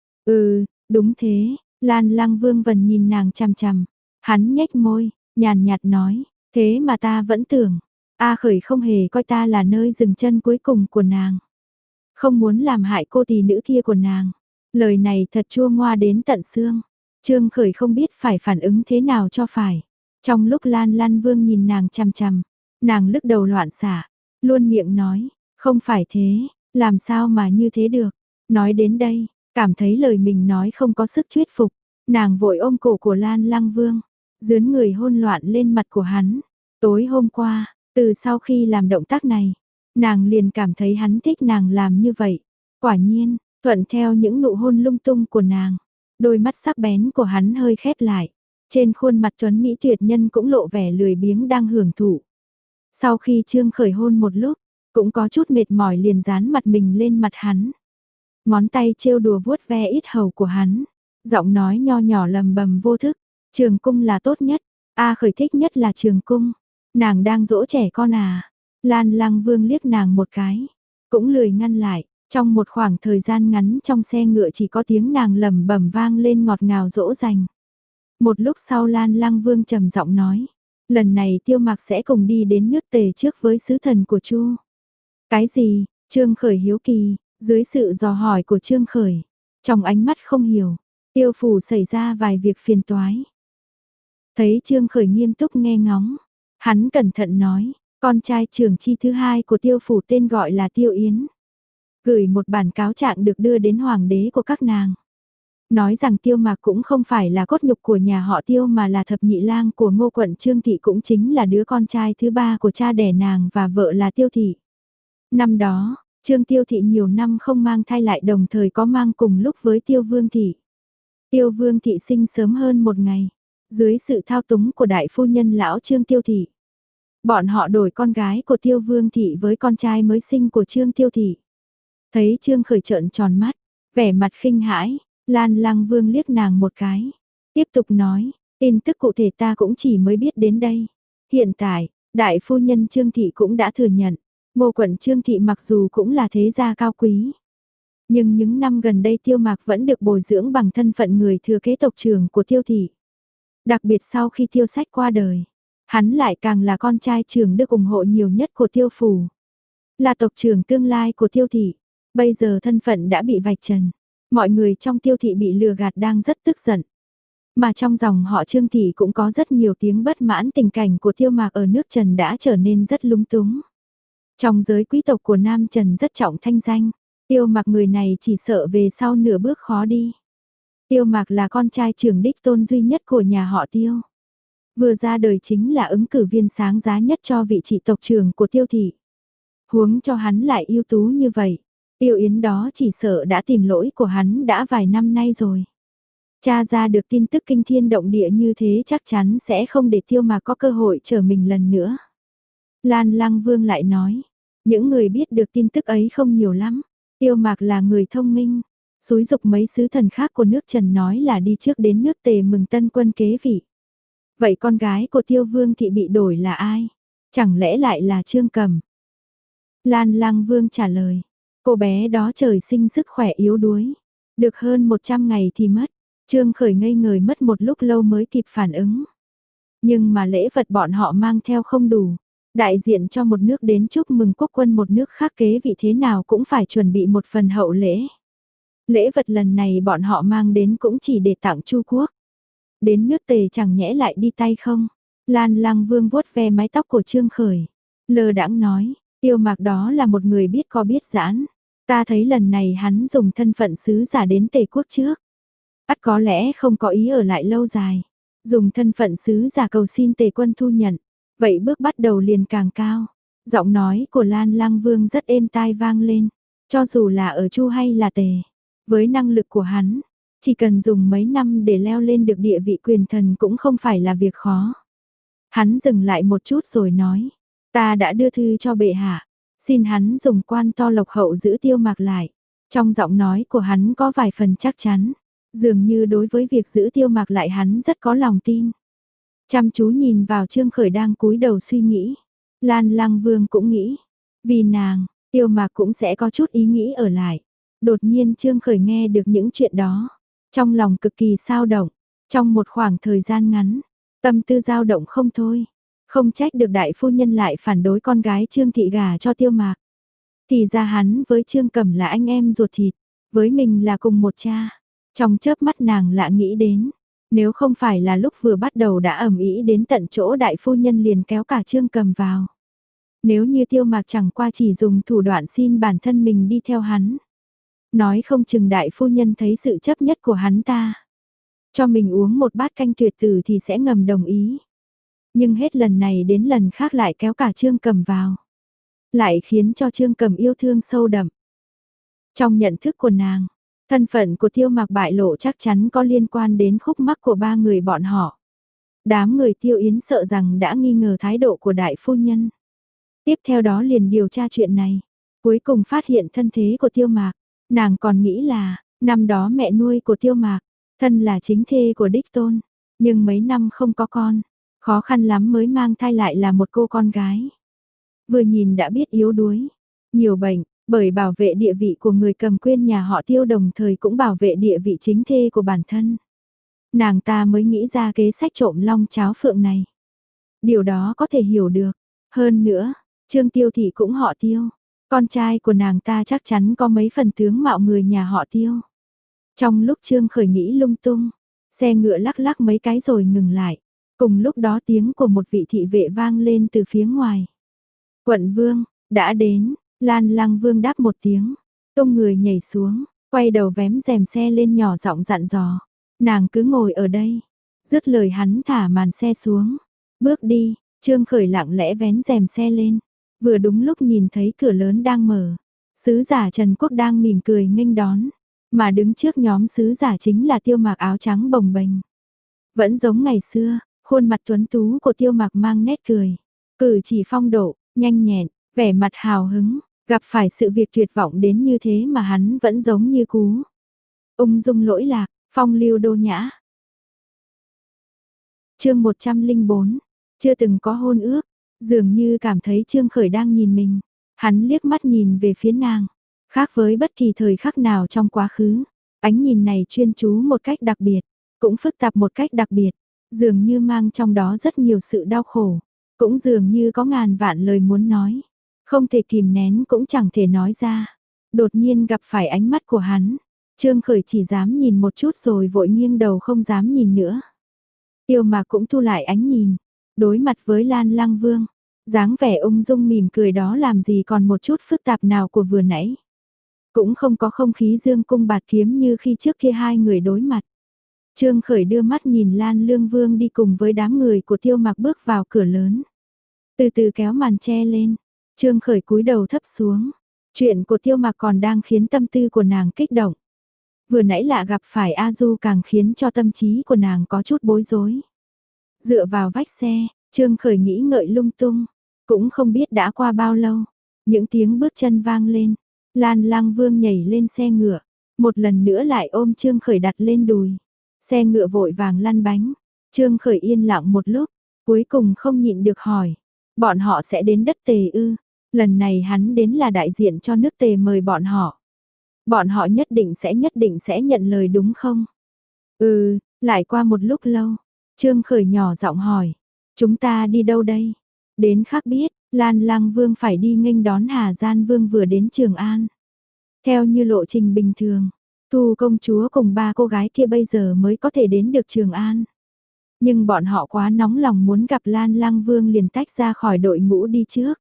Ừ, đúng thế, Lan Lăng Vương Vân nhìn nàng chằm chằm, hắn nhếch môi, nhàn nhạt nói, thế mà ta vẫn tưởng, A Khởi không hề coi ta là nơi dừng chân cuối cùng của nàng. Không muốn làm hại cô tỷ nữ kia của nàng. Lời này thật chua ngoa đến tận xương. Trương Khởi không biết phải phản ứng thế nào cho phải. Trong lúc Lan Lan Vương nhìn nàng chằm chằm, nàng lức đầu loạn xạ, luôn miệng nói, không phải thế, làm sao mà như thế được. Nói đến đây, cảm thấy lời mình nói không có sức thuyết phục, nàng vội ôm cổ của Lan Lăng Vương, dướn người hôn loạn lên mặt của hắn. Tối hôm qua, từ sau khi làm động tác này, nàng liền cảm thấy hắn thích nàng làm như vậy. Quả nhiên, thuận theo những nụ hôn lung tung của nàng, đôi mắt sắc bén của hắn hơi khép lại. Trên khuôn mặt tuấn mỹ tuyệt nhân cũng lộ vẻ lười biếng đang hưởng thụ. Sau khi Trương Khởi hôn một lúc, cũng có chút mệt mỏi liền dán mặt mình lên mặt hắn. Ngón tay trêu đùa vuốt ve ít hầu của hắn, giọng nói nho nhỏ lầm bầm vô thức, Trường Cung là tốt nhất, A Khởi thích nhất là Trường Cung. Nàng đang dỗ trẻ con à? Lan Lăng Vương liếc nàng một cái, cũng lười ngăn lại. Trong một khoảng thời gian ngắn trong xe ngựa chỉ có tiếng nàng lẩm bẩm vang lên ngọt ngào dỗ dành. Một lúc sau Lan Lăng Vương trầm giọng nói, lần này Tiêu Mạc sẽ cùng đi đến nước Tề trước với sứ thần của Chu. Cái gì? Trương Khởi hiếu kỳ, dưới sự dò hỏi của Trương Khởi, trong ánh mắt không hiểu, Tiêu phủ xảy ra vài việc phiền toái. Thấy Trương Khởi nghiêm túc nghe ngóng, hắn cẩn thận nói, con trai trưởng chi thứ hai của Tiêu phủ tên gọi là Tiêu Yến, gửi một bản cáo trạng được đưa đến hoàng đế của các nàng. Nói rằng Tiêu Mạc cũng không phải là cốt nhục của nhà họ Tiêu mà là thập nhị lang của Ngô quận Trương Thị, cũng chính là đứa con trai thứ ba của cha đẻ nàng và vợ là Tiêu Thị. Năm đó, Trương Tiêu Thị nhiều năm không mang thai lại, đồng thời có mang cùng lúc với Tiêu Vương Thị. Tiêu Vương Thị sinh sớm hơn một ngày, dưới sự thao túng của đại phu nhân lão Trương Tiêu Thị. Bọn họ đổi con gái của Tiêu Vương Thị với con trai mới sinh của Trương Tiêu Thị. Thấy Trương Khởi trợn tròn mắt, vẻ mặt khinh hãi, Lan Lăng Vương liếc nàng một cái, tiếp tục nói, tin tức cụ thể ta cũng chỉ mới biết đến đây. Hiện tại, đại phu nhân Trương Thị cũng đã thừa nhận, Ngô quận Trương Thị mặc dù cũng là thế gia cao quý, nhưng những năm gần đây Tiêu Mạc vẫn được bồi dưỡng bằng thân phận người thừa kế tộc trưởng của Tiêu Thị. Đặc biệt sau khi Tiêu Sách qua đời, hắn lại càng là con trai trưởng được ủng hộ nhiều nhất của Tiêu phủ, là tộc trưởng tương lai của Tiêu Thị. Bây giờ thân phận đã bị vạch trần, mọi người trong Tiêu Thị bị lừa gạt đang rất tức giận. Mà trong dòng họ Trương Thị cũng có rất nhiều tiếng bất mãn, tình cảnh của Tiêu Mạc ở nước Trần đã trở nên rất lúng túng. Trong giới quý tộc của Nam Trần rất trọng thanh danh, Tiêu Mạc người này chỉ sợ về sau nửa bước khó đi. Tiêu Mạc là con trai trưởng đích tôn duy nhất của nhà họ Tiêu. Vừa ra đời chính là ứng cử viên sáng giá nhất cho vị trí tộc trưởng của Tiêu Thị. Huống cho hắn lại ưu tú như vậy, Tiêu Yến đó chỉ sợ đã tìm lỗi của hắn đã vài năm nay rồi. Cha ra được tin tức kinh thiên động địa như thế chắc chắn sẽ không để Tiêu Mạc có cơ hội trở mình lần nữa. Lan Lăng Vương lại nói, những người biết được tin tức ấy không nhiều lắm. Tiêu Mạc là người thông minh, xúi giục mấy sứ thần khác của nước Trần nói là đi trước đến nước Tề mừng tân quân kế vị. Vậy con gái của Tiêu Vương Thị bị đổi là ai? Chẳng lẽ lại là Trương Cầm? Lan Lăng Vương trả lời, cô bé đó trời sinh sức khỏe yếu đuối, được hơn một trăm ngày thì mất. Trương Khởi ngây người mất một lúc lâu mới kịp phản ứng. Nhưng mà lễ vật bọn họ mang theo không đủ, đại diện cho một nước đến chúc mừng quốc quân một nước khác kế vị thế nào cũng phải chuẩn bị một phần hậu lễ. Lễ vật lần này bọn họ mang đến cũng chỉ để tặng Chu quốc. Đến nước Tề chẳng nhẽ lại đi tay không? Lan Lăng Vương vuốt ve mái tóc của Trương Khởi, lơ đãng nói, Tiêu Mạc đó là một người biết co biết giãn. Ta thấy lần này hắn dùng thân phận sứ giả đến Tề quốc trước, ắt có lẽ không có ý ở lại lâu dài. dùng thân phận sứ giả cầu xin Tề Quân thu nhận. Vậy bước bắt đầu liền càng cao. Giọng nói của Lan Lăng Vương rất êm tai vang lên, cho dù là ở Chu hay là Tề, với năng lực của hắn, chỉ cần dùng mấy năm để leo lên được địa vị quyền thần cũng không phải là việc khó. Hắn dừng lại một chút rồi nói, ta đã đưa thư cho bệ hạ, xin hắn dùng quan to lộc hậu giữ Tiêu Mạc lại. Trong giọng nói của hắn có vài phần chắc chắn, dường như đối với việc giữ Tiêu Mạc lại hắn rất có lòng tin. Chăm chú nhìn vào Trương Khởi đang cúi đầu suy nghĩ, Lan Lăng Vương cũng nghĩ, vì nàng, Tiêu Mạc cũng sẽ có chút ý nghĩ ở lại. Đột nhiên Trương Khởi nghe được những chuyện đó, trong lòng cực kỳ xao động, trong một khoảng thời gian ngắn, tâm tư dao động không thôi. Không trách được đại phu nhân lại phản đối con gái Trương Thị gả cho Tiêu Mạc. Thì ra hắn với Trương Cẩm là anh em ruột thịt, với mình là cùng một cha. Trong chớp mắt nàng lạ nghĩ đến, nếu không phải là lúc vừa bắt đầu đã ầm ĩ đến tận chỗ đại phu nhân liền kéo cả Trương Cẩm vào. Nếu như Tiêu Mạc chẳng qua chỉ dùng thủ đoạn xin bản thân mình đi theo hắn. Nói không chừng đại phu nhân thấy sự chấp nhất của hắn ta, cho mình uống một bát canh tuyệt tử thì sẽ ngầm đồng ý. Nhưng hết lần này đến lần khác lại kéo cả Trương Cẩm vào, lại khiến cho Trương Cẩm yêu thương sâu đậm. Trong nhận thức của nàng, thân phận của Tiêu Mạc bại lộ chắc chắn có liên quan đến khúc mắc của ba người bọn họ. Đám người Tiêu Yến sợ rằng đã nghi ngờ thái độ của đại phu nhân. Tiếp theo đó liền điều tra chuyện này, cuối cùng phát hiện thân thế của Tiêu Mạc. Nàng còn nghĩ là, năm đó mẹ nuôi của Tiêu Mạc, thân là chính thê của đích tôn, nhưng mấy năm không có con, khó khăn lắm mới mang thai lại là một cô con gái. Vừa nhìn đã biết yếu đuối, nhiều bệnh, bởi bảo vệ địa vị của người cầm quyền nhà họ Tiêu đồng thời cũng bảo vệ địa vị chính thê của bản thân. Nàng ta mới nghĩ ra kế sách trộm long cháo phượng này. Điều đó có thể hiểu được. Hơn nữa, Trương Tiêu Thị cũng họ Tiêu. Con trai của nàng ta chắc chắn có mấy phần tướng mạo người nhà họ Tiêu. Trong lúc Trương Khởi nghĩ lung tung, xe ngựa lắc lắc mấy cái rồi ngừng lại. Cùng lúc đó tiếng của một vị thị vệ vang lên từ phía ngoài. Quận Vương, đã đến, Lan Lăng Vương đáp một tiếng, tung người nhảy xuống, quay đầu vén rèm xe lên nhỏ giọng dặn dò. Nàng cứ ngồi ở đây. Dứt lời hắn thả màn xe xuống, bước đi, Trương Khởi lặng lẽ vén rèm xe lên. Vừa đúng lúc nhìn thấy cửa lớn đang mở, sứ giả Trần Quốc đang mỉm cười nghênh đón, mà đứng trước nhóm sứ giả chính là Tiêu Mạc áo trắng bồng bềnh. Vẫn giống ngày xưa, khuôn mặt tuấn tú của Tiêu Mạc mang nét cười, cử chỉ phong độ, nhanh nhẹn, vẻ mặt hào hứng, gặp phải sự việc tuyệt vọng đến như thế mà hắn vẫn giống như cú. Ung dung lỗi lạc, phong lưu đô nhã. Chương một trăm lẻ bốn, chưa từng có hôn ước. Dường như cảm thấy Trương Khởi đang nhìn mình, hắn liếc mắt nhìn về phía nàng, khác với bất kỳ thời khắc nào trong quá khứ, ánh nhìn này chuyên chú một cách đặc biệt, cũng phức tạp một cách đặc biệt, dường như mang trong đó rất nhiều sự đau khổ, cũng dường như có ngàn vạn lời muốn nói, không thể kìm nén cũng chẳng thể nói ra. Đột nhiên gặp phải ánh mắt của hắn, Trương Khởi chỉ dám nhìn một chút rồi vội nghiêng đầu không dám nhìn nữa. Tiêu Mạc cũng thu lại ánh nhìn, đối mặt với Lan Lăng Vương, dáng vẻ ung dung mỉm cười đó làm gì còn một chút phức tạp nào của vừa nãy. Cũng không có không khí dương cung bạt kiếm như khi trước kia hai người đối mặt. Trương Khởi đưa mắt nhìn Lan Lương Vương đi cùng với đám người của Tiêu Mạc bước vào cửa lớn. Từ từ kéo màn che lên, Trương Khởi cúi đầu thấp xuống. Chuyện của Tiêu Mạc còn đang khiến tâm tư của nàng kích động. Vừa nãy lạ gặp phải A Du càng khiến cho tâm trí của nàng có chút bối rối. Dựa vào vách xe, Trương Khởi nghĩ ngợi lung tung, cũng không biết đã qua bao lâu, những tiếng bước chân vang lên, Lan Lăng Vương nhảy lên xe ngựa, một lần nữa lại ôm Trương Khởi đặt lên đùi. Xe ngựa vội vàng lăn bánh, Trương Khởi yên lặng một lúc, cuối cùng không nhịn được hỏi, bọn họ sẽ đến đất Tề ư? Lần này hắn đến là đại diện cho nước Tề mời bọn họ. Bọn họ nhất định sẽ nhất định sẽ nhận lời đúng không? Ừ, lại qua một lúc lâu, Trương Khởi nhỏ giọng hỏi, chúng ta đi đâu đây? Đến khác biết, Lan Lăng Vương phải đi nghênh đón Hà Gian Vương vừa đến Trường An. Theo như lộ trình bình thường, Thu công chúa cùng ba cô gái kia bây giờ mới có thể đến được Trường An. Nhưng bọn họ quá nóng lòng muốn gặp Lan Lăng Vương liền tách ra khỏi đội ngũ đi trước.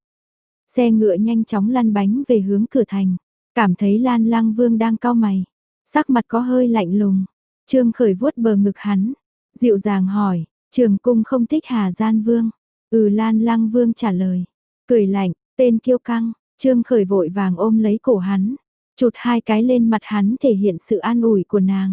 Xe ngựa nhanh chóng lăn bánh về hướng cửa thành, cảm thấy Lan Lăng Vương đang cau mày, sắc mặt có hơi lạnh lùng. Trương Khởi vuốt bờ ngực hắn, dịu dàng hỏi, Trường cung không thích Hà Gian Vương. Ừ, Lan Lăng Vương trả lời. Cười lạnh, tên kiêu căng, Trương Khởi vội vàng ôm lấy cổ hắn, chụt hai cái lên mặt hắn thể hiện sự an ủi của nàng.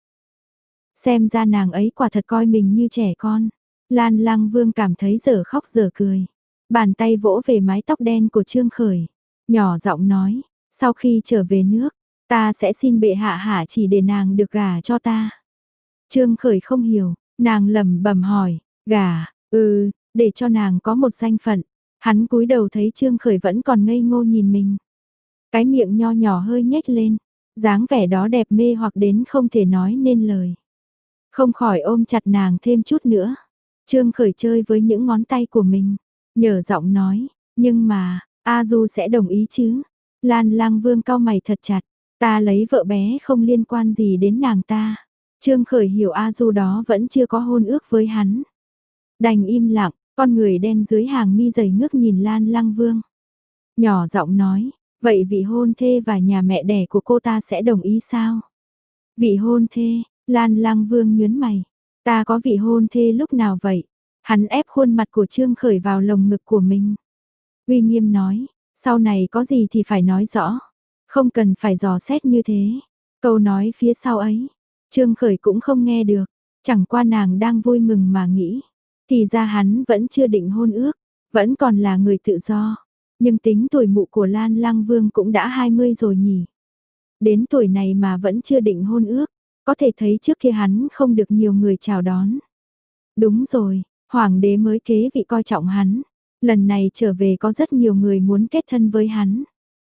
Xem ra nàng ấy quả thật coi mình như trẻ con. Lan Lăng Vương cảm thấy dở khóc dở cười. Bàn tay vỗ về mái tóc đen của Trương Khởi. Nhỏ giọng nói, sau khi trở về nước, ta sẽ xin bệ hạ hạ chỉ để nàng được gả cho ta. Trương Khởi không hiểu, nàng lẩm bẩm hỏi, gả, ừ, để cho nàng có một danh phận. Hắn cúi đầu thấy Trương Khởi vẫn còn ngây ngô nhìn mình. Cái miệng nho nhỏ hơi nhếch lên, dáng vẻ đó đẹp mê hoặc đến không thể nói nên lời. Không khỏi ôm chặt nàng thêm chút nữa. Trương Khởi chơi với những ngón tay của mình, nhở giọng nói, nhưng mà, A Du sẽ đồng ý chứ? Lan Lang Vương cau mày thật chặt, ta lấy vợ bé không liên quan gì đến nàng ta. Trương Khởi hiểu A Du đó vẫn chưa có hôn ước với hắn. Đành im lặng, con người đen dưới hàng mi dày ngước nhìn Lan Lang Vương. Nhỏ giọng nói, vậy vị hôn thê và nhà mẹ đẻ của cô ta sẽ đồng ý sao? Vị hôn thê, Lan Lang Vương nhớn mày, ta có vị hôn thê lúc nào vậy? Hắn ép khuôn mặt của Trương Khởi vào lồng ngực của mình. Uy nghiêm nói, sau này có gì thì phải nói rõ, không cần phải dò xét như thế. Câu nói phía sau ấy, Trương Khởi cũng không nghe được, chẳng qua nàng đang vui mừng mà nghĩ. Thì ra hắn vẫn chưa định hôn ước, vẫn còn là người tự do. Nhưng tính tuổi mụ của Lan Lang Vương cũng đã hai mươi rồi nhỉ. Đến tuổi này mà vẫn chưa định hôn ước, có thể thấy trước kia hắn không được nhiều người chào đón. Đúng rồi, hoàng đế mới kế vị coi trọng hắn. Lần này trở về có rất nhiều người muốn kết thân với hắn.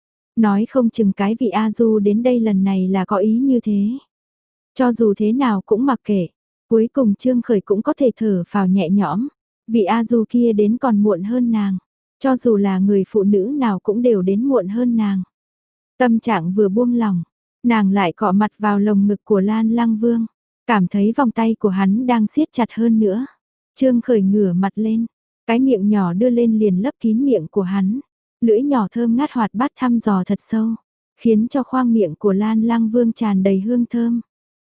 Nói không chừng cái vị A Du đến đây lần này là có ý như thế. Cho dù thế nào cũng mặc kệ, cuối cùng Trương Khởi cũng có thể thở phào nhẹ nhõm. Vị A Du kia đến còn muộn hơn nàng. Cho dù là người phụ nữ nào cũng đều đến muộn hơn nàng. Tâm trạng vừa buông lỏng, nàng lại cọ mặt vào lồng ngực của Lan Lang Vương. Cảm thấy vòng tay của hắn đang siết chặt hơn nữa. Trương Khởi ngửa mặt lên, cái miệng nhỏ đưa lên liền lấp kín miệng của hắn. Lưỡi nhỏ thơm ngát hoạt bát thăm dò thật sâu, khiến cho khoang miệng của Lan Lang Vương tràn đầy hương thơm.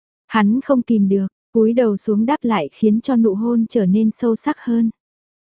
Hắn không kìm được, cúi đầu xuống đáp lại khiến cho nụ hôn trở nên sâu sắc hơn.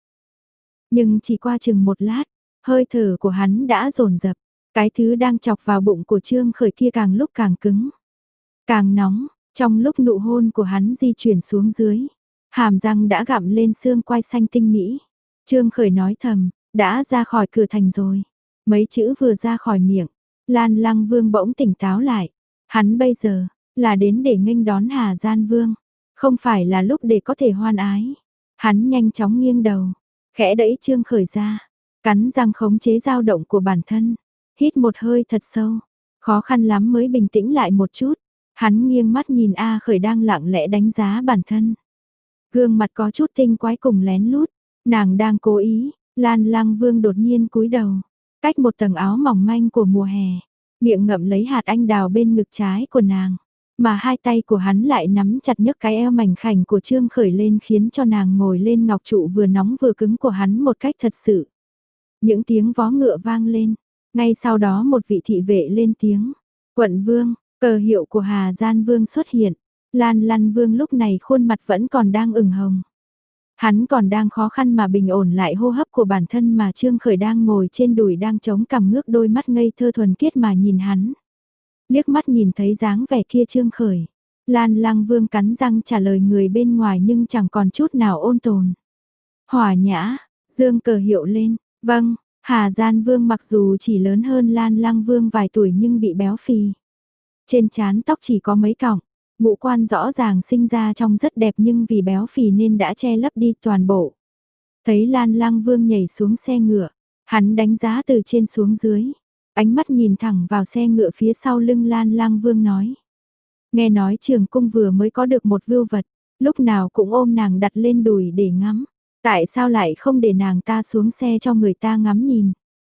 Nhưng chỉ qua chừng một lát, hơi thở của hắn đã dồn dập, cái thứ đang chọc vào bụng của Trương Khởi kia càng lúc càng cứng, càng nóng, trong lúc nụ hôn của hắn di chuyển xuống dưới, hàm răng đã gặm lên xương quai xanh tinh mỹ. Trương Khởi nói thầm, đã ra khỏi cửa thành rồi. Mấy chữ vừa ra khỏi miệng, Lan Lang Vương bỗng tỉnh táo lại. Hắn bây giờ là đến để nghênh đón Hà Gian Vương, không phải là lúc để có thể hoan ái. Hắn nhanh chóng nghiêng đầu, khẽ đẩy Trương Khởi ra, cắn răng khống chế dao động của bản thân, hít một hơi thật sâu, khó khăn lắm mới bình tĩnh lại một chút. Hắn nghiêng mắt nhìn A Khởi đang lặng lẽ đánh giá bản thân. Gương mặt có chút tinh quái cùng lén lút, nàng đang cố ý. Lan Lang Vương đột nhiên cúi đầu, cách một tầng áo mỏng manh của mùa hè, miệng ngậm lấy hạt anh đào bên ngực trái của nàng, mà hai tay của hắn lại nắm chặt nhấc cái eo mảnh khảnh của Trương Khởi lên khiến cho nàng ngồi lên ngọc trụ vừa nóng vừa cứng của hắn một cách thật sự. Những tiếng vó ngựa vang lên, ngay sau đó một vị thị vệ lên tiếng, "Quận Vương." Cờ hiệu của Hà Gian Vương xuất hiện. Lan Lăng Vương lúc này khuôn mặt vẫn còn đang ửng hồng. Hắn còn đang khó khăn mà bình ổn lại hô hấp của bản thân mà Trương Khởi đang ngồi trên đùi đang chống cằm ngước đôi mắt ngây thơ thuần khiết mà nhìn hắn. Liếc mắt nhìn thấy dáng vẻ kia Trương Khởi, Lan Lăng Vương cắn răng trả lời người bên ngoài nhưng chẳng còn chút nào ôn tồn. Hỏa nhã, dương cờ hiệu lên, vâng, Hà Gian Vương mặc dù chỉ lớn hơn Lan Lăng Vương vài tuổi nhưng bị béo phì. Trên trán tóc chỉ có mấy cọng, ngũ quan rõ ràng sinh ra trông rất đẹp nhưng vì béo phì nên đã che lấp đi toàn bộ. Thấy Lan Lăng Vương nhảy xuống xe ngựa, hắn đánh giá từ trên xuống dưới, ánh mắt nhìn thẳng vào xe ngựa phía sau lưng Lan Lăng Vương nói. Nghe nói Trường Cung vừa mới có được một vưu vật, lúc nào cũng ôm nàng đặt lên đùi để ngắm, tại sao lại không để nàng ta xuống xe cho người ta ngắm nhìn.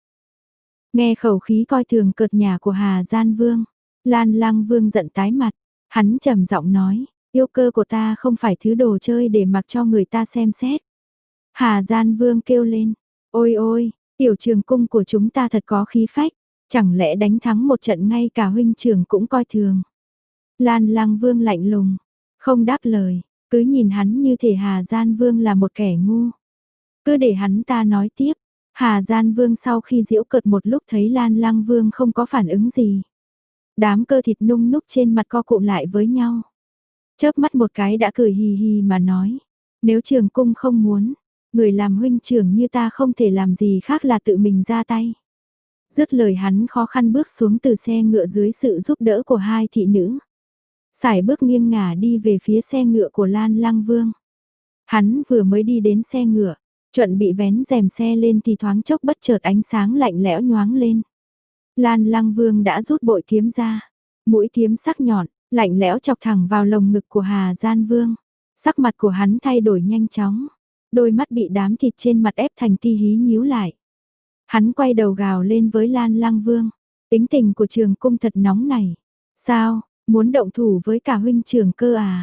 Nghe khẩu khí coi thường cợt nhả của Hà Gian Vương, Lan Lăng Vương giận tái mặt, hắn trầm giọng nói, yêu cơ của ta không phải thứ đồ chơi để mặc cho người ta xem xét. Hà Gian Vương kêu lên, ôi ôi, tiểu Trường Cung của chúng ta thật có khí phách, chẳng lẽ đánh thắng một trận ngay cả huynh trưởng cũng coi thường. Lan Lăng Vương lạnh lùng, không đáp lời, cứ nhìn hắn như thể Hà Gian Vương là một kẻ ngu. Cứ để hắn ta nói tiếp. Hà Gian Vương sau khi giễu cợt một lúc thấy Lan Lăng Vương không có phản ứng gì. Đám cơ thịt nung núc trên mặt co cụm lại với nhau. Chớp mắt một cái đã cười hì hì mà nói. Nếu trường cung không muốn, người làm huynh trưởng như ta không thể làm gì khác là tự mình ra tay. Dứt lời hắn khó khăn bước xuống từ xe ngựa dưới sự giúp đỡ của hai thị nữ. Sải bước nghiêng ngả đi về phía xe ngựa của Lan Lăng Vương. Hắn vừa mới đi đến xe ngựa, chuẩn bị vén rèm xe lên thì thoáng chốc bất chợt ánh sáng lạnh lẽo nhoáng lên. Lan Lăng Vương đã rút bội kiếm ra, mũi kiếm sắc nhọn, lạnh lẽo chọc thẳng vào lồng ngực của Hà Gian Vương. Sắc mặt của hắn thay đổi nhanh chóng, đôi mắt bị đám thịt trên mặt ép thành ti hí nhíu lại. Hắn quay đầu gào lên với Lan Lăng Vương, tính tình của trường cung thật nóng này. Sao, muốn động thủ với cả huynh trưởng cơ à?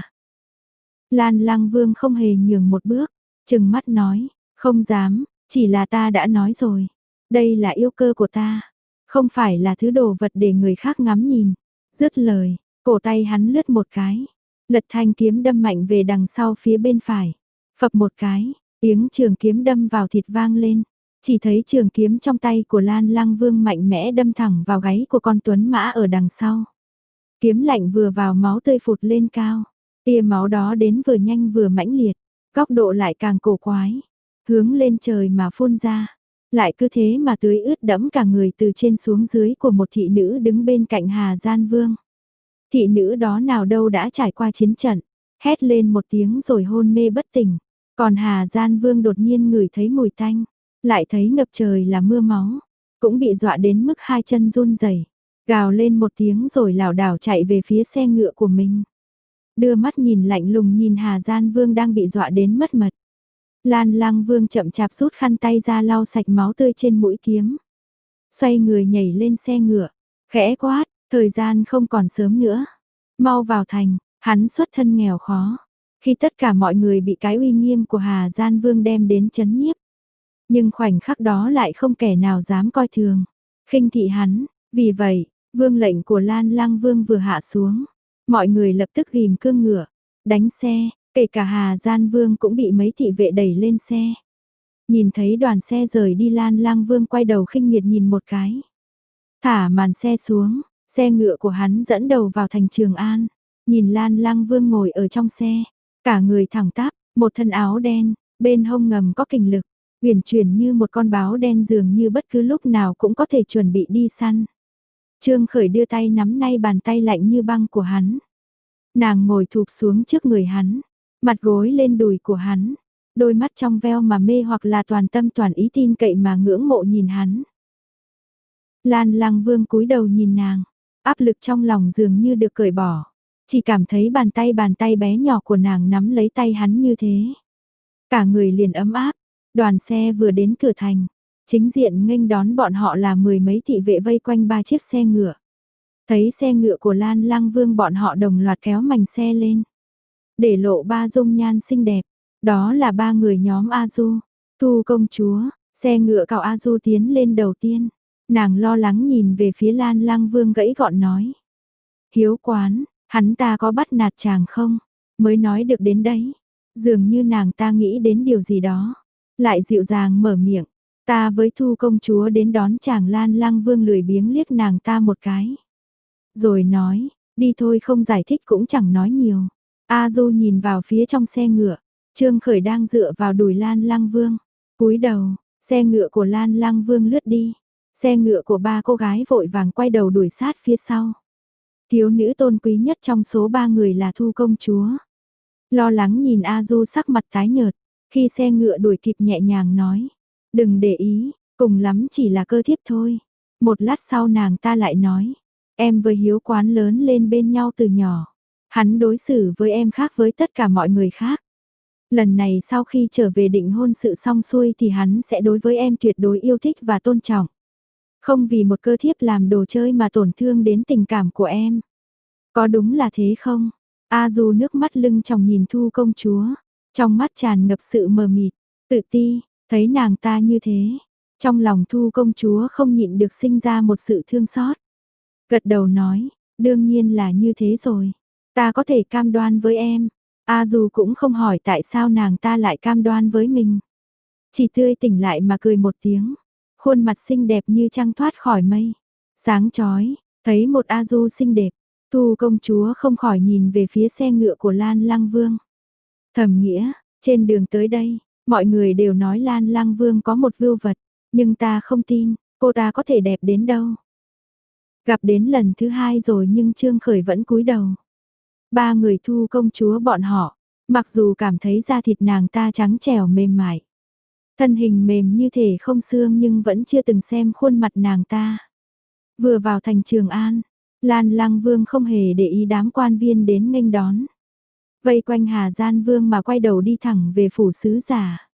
Lan Lăng Vương không hề nhường một bước, trừng mắt nói, không dám, chỉ là ta đã nói rồi. Đây là yêu cơ của ta, không phải là thứ đồ vật để người khác ngắm nhìn. Dứt lời, cổ tay hắn lướt một cái, lật thanh kiếm đâm mạnh về đằng sau phía bên phải. Phập một cái, tiếng trường kiếm đâm vào thịt vang lên. Chỉ thấy trường kiếm trong tay của Lan Lăng Vương mạnh mẽ đâm thẳng vào gáy của con tuấn mã ở đằng sau. Kiếm lạnh vừa vào máu tươi phụt lên cao. Tia máu đó đến vừa nhanh vừa mãnh liệt, góc độ lại càng cổ quái, hướng lên trời mà phun ra, lại cứ thế mà tưới ướt đẫm cả người từ trên xuống dưới của một thị nữ đứng bên cạnh Hà Gian Vương. Thị nữ đó nào đâu đã trải qua chiến trận, hét lên một tiếng rồi hôn mê bất tỉnh, còn Hà Gian Vương đột nhiên ngửi thấy mùi tanh, lại thấy ngập trời là mưa máu, cũng bị dọa đến mức hai chân run rẩy, gào lên một tiếng rồi lảo đảo chạy về phía xe ngựa của mình. Đưa mắt nhìn lạnh lùng nhìn Hà Gian Vương đang bị dọa đến mất mật. Lan Lăng Vương chậm chạp rút khăn tay ra lau sạch máu tươi trên mũi kiếm. Xoay người nhảy lên xe ngựa, khẽ quát, thời gian không còn sớm nữa. Mau vào thành, hắn xuất thân nghèo khó. Khi tất cả mọi người bị cái uy nghiêm của Hà Gian Vương đem đến chấn nhiếp. Nhưng khoảnh khắc đó lại không kẻ nào dám coi thường, khinh thị hắn. Vì vậy, vương lệnh của Lan Lăng Vương vừa hạ xuống. Mọi người lập tức ghim cương ngựa, đánh xe, kể cả Hà Gian Vương cũng bị mấy thị vệ đẩy lên xe. Nhìn thấy đoàn xe rời đi Lan Lăng Vương quay đầu khinh miệt nhìn một cái. Thả màn xe xuống, xe ngựa của hắn dẫn đầu vào thành Trường An. Nhìn Lan Lăng Vương ngồi ở trong xe, cả người thẳng tắp, một thân áo đen, bên hông ngầm có kình lực, uyển chuyển như một con báo đen dường như bất cứ lúc nào cũng có thể chuẩn bị đi săn. Trương Khởi đưa tay nắm nay bàn tay lạnh như băng của hắn. Nàng ngồi thụp xuống trước người hắn, mặt gối lên đùi của hắn, đôi mắt trong veo mà mê hoặc là toàn tâm toàn ý tin cậy mà ngưỡng mộ nhìn hắn. Lan Lăng Vương cúi đầu nhìn nàng, áp lực trong lòng dường như được cởi bỏ, chỉ cảm thấy bàn tay bàn tay bé nhỏ của nàng nắm lấy tay hắn như thế. Cả người liền ấm áp, đoàn xe vừa đến cửa thành. Chính diện nghênh đón bọn họ là mười mấy thị vệ vây quanh ba chiếc xe ngựa. Thấy xe ngựa của Lan Lăng Vương bọn họ đồng loạt kéo mành xe lên. Để lộ ba dung nhan xinh đẹp. Đó là ba người nhóm A Du. Thu công chúa, xe ngựa cào A Du tiến lên đầu tiên. Nàng lo lắng nhìn về phía Lan Lăng Vương gãy gọn nói. Hiếu quán, hắn ta có bắt nạt chàng không? Mới nói được đến đấy. Dường như nàng ta nghĩ đến điều gì đó. Lại dịu dàng mở miệng. Ta với Thu công chúa đến đón chàng. Lan Lăng Vương lười biếng liếc nàng ta một cái. Rồi nói, đi thôi, không giải thích cũng chẳng nói nhiều. A Du nhìn vào phía trong xe ngựa. Trương Khởi đang dựa vào đùi Lan Lăng Vương. Cúi đầu, xe ngựa của Lan Lăng Vương lướt đi. Xe ngựa của ba cô gái vội vàng quay đầu đuổi sát phía sau. Thiếu nữ tôn quý nhất trong số ba người là Thu công chúa. Lo lắng nhìn A Du sắc mặt tái nhợt. Khi xe ngựa đuổi kịp nhẹ nhàng nói. Đừng để ý, cùng lắm chỉ là cơ thiếp thôi. Một lát sau nàng ta lại nói. Em với Hiếu quán lớn lên bên nhau từ nhỏ. Hắn đối xử với em khác với tất cả mọi người khác. Lần này sau khi trở về định hôn sự xong xuôi thì hắn sẽ đối với em tuyệt đối yêu thích và tôn trọng. Không vì một cơ thiếp làm đồ chơi mà tổn thương đến tình cảm của em. Có đúng là thế không? A Du nước mắt lưng tròng nhìn Thu công chúa. Trong mắt tràn ngập sự mờ mịt, tự ti, thấy nàng ta như thế. Trong lòng Thu công chúa không nhịn được sinh ra một sự thương xót. Gật đầu nói, đương nhiên là như thế rồi. Ta có thể cam đoan với em, A Du cũng không hỏi tại sao nàng ta lại cam đoan với mình. Chỉ tươi tỉnh lại mà cười một tiếng. Khuôn mặt xinh đẹp như trăng thoát khỏi mây. Sáng chói, thấy một A Du xinh đẹp. Thu công chúa không khỏi nhìn về phía xe ngựa của Lan Lăng Vương. Thẩm Nghĩa, trên đường tới đây, mọi người đều nói Lan Lăng Vương có một vưu vật. Nhưng ta không tin, cô ta có thể đẹp đến đâu. Gặp đến lần thứ hai rồi nhưng Trương Khởi vẫn cúi đầu. Ba người Thu công chúa bọn họ, mặc dù cảm thấy da thịt nàng ta trắng trẻo mềm mại. Thân hình mềm như thể không xương nhưng vẫn chưa từng xem khuôn mặt nàng ta. Vừa vào thành Trường An, Lan Lăng Vương không hề để ý đám quan viên đến nghênh đón. Vây quanh Hà Gian Vương mà quay đầu đi thẳng về phủ sứ giả.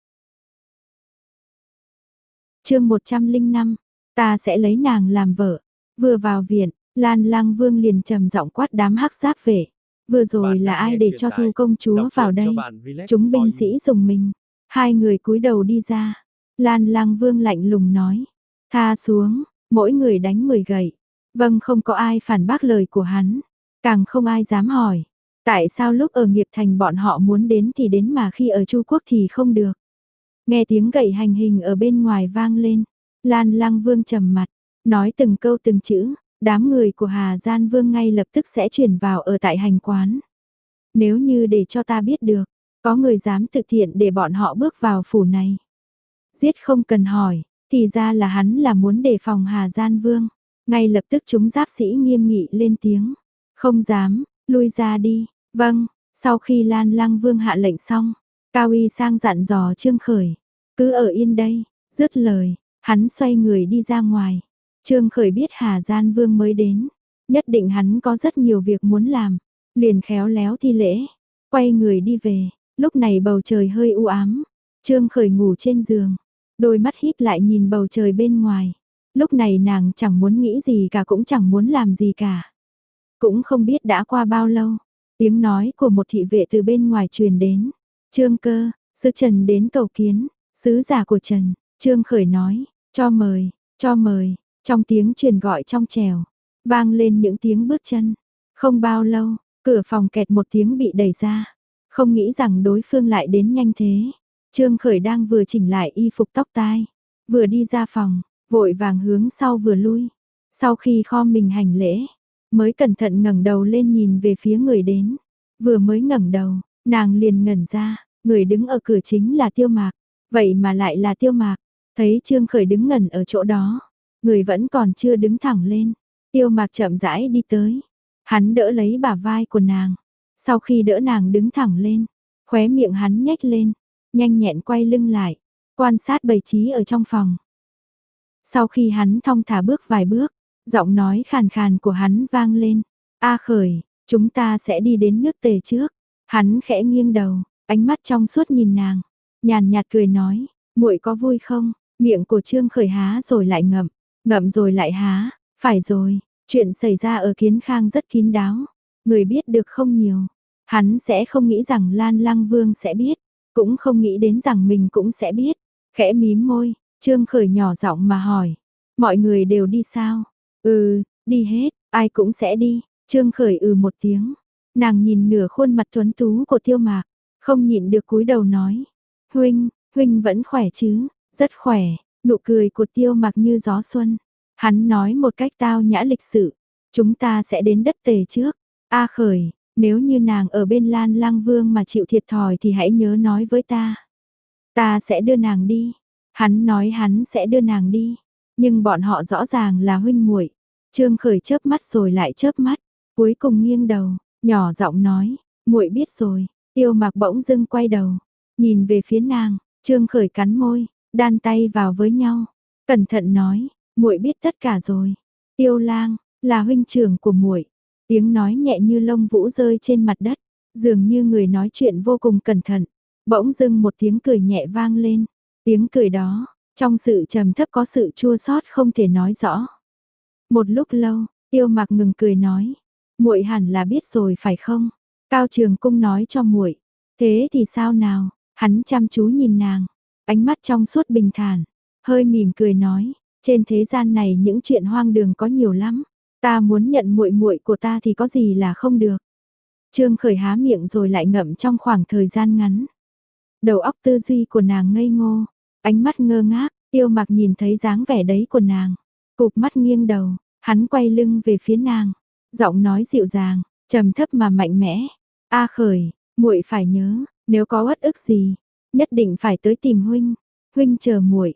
Chương một trăm lẻ năm, ta sẽ lấy nàng làm vợ. Vừa vào viện, Lan Lăng Vương liền trầm giọng quát đám hắc giáp vệ. Vừa rồi là ai để cho Thu công chúa vào đây? Chúng binh sĩ dùng mình. Hai người cúi đầu đi ra. Lan Lăng Vương lạnh lùng nói. Tha xuống, mỗi người đánh mười gậy. Vâng, không có ai phản bác lời của hắn. Càng không ai dám hỏi. Tại sao lúc ở Nghiệp Thành bọn họ muốn đến thì đến mà khi ở Chu Quốc thì không được? Nghe tiếng gậy hành hình ở bên ngoài vang lên. Lan Lăng Vương trầm mặt. Nói từng câu từng chữ. Đám người của Hà Gian Vương ngay lập tức sẽ chuyển vào ở tại hành quán. Nếu như để cho ta biết được, có người dám thực hiện để bọn họ bước vào phủ này. Giết không cần hỏi, thì ra là hắn là muốn đề phòng Hà Gian Vương. Ngay lập tức chúng giáp sĩ nghiêm nghị lên tiếng. Không dám, lui ra đi. Vâng, sau khi Lan Lăng Vương hạ lệnh xong, Cao Y sang dặn dò Trương Khởi. Cứ ở yên đây, dứt lời, hắn xoay người đi ra ngoài. Trương Khởi biết Hà Gian Vương mới đến, nhất định hắn có rất nhiều việc muốn làm, liền khéo léo thi lễ, quay người đi về. Lúc này bầu trời hơi u ám, Trương Khởi ngủ trên giường, đôi mắt híp lại nhìn bầu trời bên ngoài. Lúc này nàng chẳng muốn nghĩ gì cả cũng chẳng muốn làm gì cả. Cũng không biết đã qua bao lâu, tiếng nói của một thị vệ từ bên ngoài truyền đến. Trương Cơ, sứ Trần đến cầu kiến. Sứ giả của Trần, Trương Khởi nói, cho mời, cho mời. Trong tiếng truyền gọi trong trèo, vang lên những tiếng bước chân. Không bao lâu, cửa phòng kẹt một tiếng bị đẩy ra. Không nghĩ rằng đối phương lại đến nhanh thế. Trương Khởi đang vừa chỉnh lại y phục tóc tai, vừa đi ra phòng, vội vàng hướng sau vừa lui. Sau khi khom mình hành lễ, mới cẩn thận ngẩng đầu lên nhìn về phía người đến. Vừa mới ngẩng đầu, nàng liền ngẩn ra, người đứng ở cửa chính là Tiêu Mạc. Vậy mà lại là Tiêu Mạc. Thấy Trương Khởi đứng ngẩn ở chỗ đó, người vẫn còn chưa đứng thẳng lên. Tiêu Mạc chậm rãi đi tới. Hắn đỡ lấy bả vai của nàng. Sau khi đỡ nàng đứng thẳng lên, khóe miệng hắn nhếch lên, nhanh nhẹn quay lưng lại, quan sát bày trí ở trong phòng. Sau khi hắn thong thả bước vài bước, giọng nói khàn khàn của hắn vang lên. A Khởi, chúng ta sẽ đi đến nước Tề trước. Hắn khẽ nghiêng đầu, ánh mắt trong suốt nhìn nàng, nhàn nhạt cười nói, muội có vui không? Miệng của Trương Khởi há rồi lại ngậm, ngậm rồi lại há. Phải rồi, chuyện xảy ra ở Kiến Khang rất kín đáo, người biết được không nhiều. Hắn sẽ không nghĩ rằng Lan Lăng Vương sẽ biết, cũng không nghĩ đến rằng mình cũng sẽ biết. Khẽ mím môi, Trương Khởi nhỏ giọng mà hỏi, mọi người đều đi sao? Ừ, đi hết, ai cũng sẽ đi. Trương Khởi ừ một tiếng. Nàng nhìn nửa khuôn mặt tuấn tú của Tiêu Mạc, không nhịn được cúi đầu nói, huynh, huynh vẫn khỏe chứ? Rất khỏe. Nụ cười của Tiêu Mạc như gió xuân. Hắn nói một cách tao nhã lịch sự, chúng ta sẽ đến đất Tề trước. A Khởi, nếu như nàng ở bên Lan Lăng Vương mà chịu thiệt thòi thì hãy nhớ nói với ta. Ta sẽ đưa nàng đi. Hắn nói hắn sẽ đưa nàng đi, nhưng bọn họ rõ ràng là huynh muội. Trương Khởi chớp mắt rồi lại chớp mắt, cuối cùng nghiêng đầu, nhỏ giọng nói, muội biết rồi. Tiêu Mạc bỗng dưng quay đầu, nhìn về phía nàng. Trương Khởi cắn môi, đan tay vào với nhau, cẩn thận nói, muội biết tất cả rồi. Tiêu Lang là huynh trưởng của muội. Tiếng nói nhẹ như lông vũ rơi trên mặt đất, dường như người nói chuyện vô cùng cẩn thận. Bỗng dưng một tiếng cười nhẹ vang lên. Tiếng cười đó, trong sự trầm thấp có sự chua xót không thể nói rõ. Một lúc lâu, Tiêu Mạc ngừng cười nói, muội hẳn là biết rồi phải không? Cao Trường Cung nói cho muội. Thế thì sao nào? Hắn chăm chú nhìn nàng, ánh mắt trong suốt bình thản, hơi mỉm cười nói, trên thế gian này những chuyện hoang đường có nhiều lắm, ta muốn nhận muội muội của ta thì có gì là không được. Trương Khởi há miệng rồi lại ngậm trong khoảng thời gian ngắn. Đầu óc tư duy của nàng ngây ngô, ánh mắt ngơ ngác, Tiêu Mặc nhìn thấy dáng vẻ đấy của nàng, cụp mắt nghiêng đầu, hắn quay lưng về phía nàng, giọng nói dịu dàng, trầm thấp mà mạnh mẽ, "A Khởi, muội phải nhớ, nếu có uất ức gì, nhất định phải tới tìm huynh, huynh chờ muội."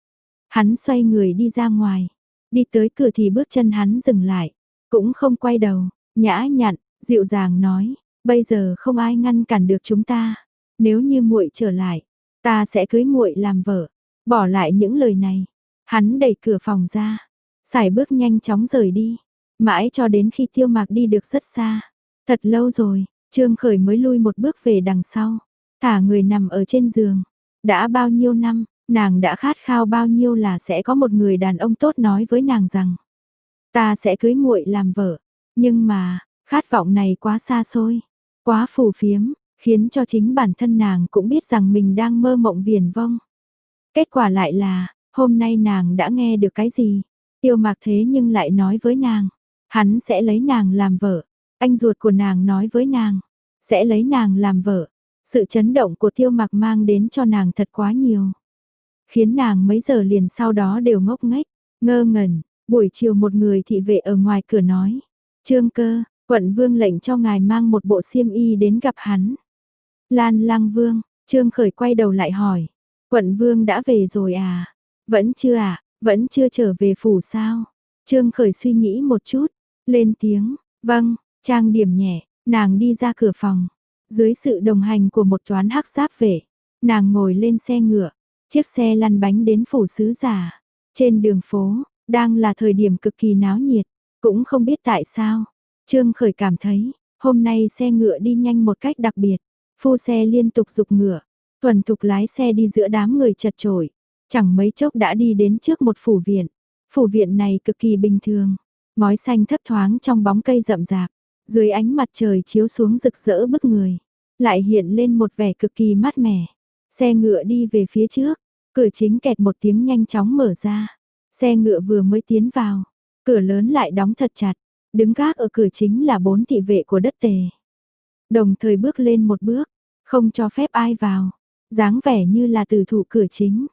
Hắn xoay người đi ra ngoài, đi tới cửa thì bước chân hắn dừng lại, cũng không quay đầu, nhã nhặn, dịu dàng nói, "Bây giờ không ai ngăn cản được chúng ta, nếu như muội trở lại, ta sẽ cưới muội làm vợ." Bỏ lại những lời này, hắn đẩy cửa phòng ra, sải bước nhanh chóng rời đi, mãi cho đến khi Tiêu Mạc đi được rất xa. Thật lâu rồi, Trương Khởi mới lui một bước về đằng sau, thả người nằm ở trên giường. Đã bao nhiêu năm, nàng đã khát khao bao nhiêu là sẽ có một người đàn ông tốt nói với nàng rằng, "Ta sẽ cưới muội làm vợ." Nhưng mà, khát vọng này quá xa xôi, quá phù phiếm, khiến cho chính bản thân nàng cũng biết rằng mình đang mơ mộng viển vông. Kết quả lại là, hôm nay nàng đã nghe được cái gì? Tiêu Mạc thế nhưng lại nói với nàng, hắn sẽ lấy nàng làm vợ. Anh ruột của nàng nói với nàng, sẽ lấy nàng làm vợ. Sự chấn động của Tiêu Mạc mang đến cho nàng thật quá nhiều, khiến nàng mấy giờ liền sau đó đều ngốc nghếch, ngơ ngẩn. Buổi chiều một người thị vệ ở ngoài cửa nói, "Trương Cơ, quận vương lệnh cho ngài mang một bộ xiêm y đến gặp hắn." Lan Lăng Vương, Trương Khởi quay đầu lại hỏi, "Quận vương đã về rồi à?" "Vẫn chưa ạ, à? Vẫn chưa trở về phủ sao?" Trương Khởi suy nghĩ một chút, lên tiếng, "Vâng." Trang điểm nhẹ, nàng đi ra cửa phòng, dưới sự đồng hành của một toán hắc giáp vệ, nàng ngồi lên xe ngựa, chiếc xe lăn bánh đến phủ sứ giả. Trên đường phố, đang là thời điểm cực kỳ náo nhiệt, cũng không biết tại sao, Trương Khởi cảm thấy, hôm nay xe ngựa đi nhanh một cách đặc biệt, phu xe liên tục giục ngựa, thuần thục lái xe đi giữa đám người chật chội, chẳng mấy chốc đã đi đến trước một phủ viện. Phủ viện này cực kỳ bình thường, ngói xanh thấp thoáng trong bóng cây rậm rạp, dưới ánh mặt trời chiếu xuống rực rỡ bức người, lại hiện lên một vẻ cực kỳ mát mẻ. Xe ngựa đi về phía trước, cửa chính kẹt một tiếng nhanh chóng mở ra. Xe ngựa vừa mới tiến vào, cửa lớn lại đóng thật chặt, đứng gác ở cửa chính là bốn thị vệ của đất Tề. Đồng thời bước lên một bước, không cho phép ai vào, dáng vẻ như là tử thủ cửa chính.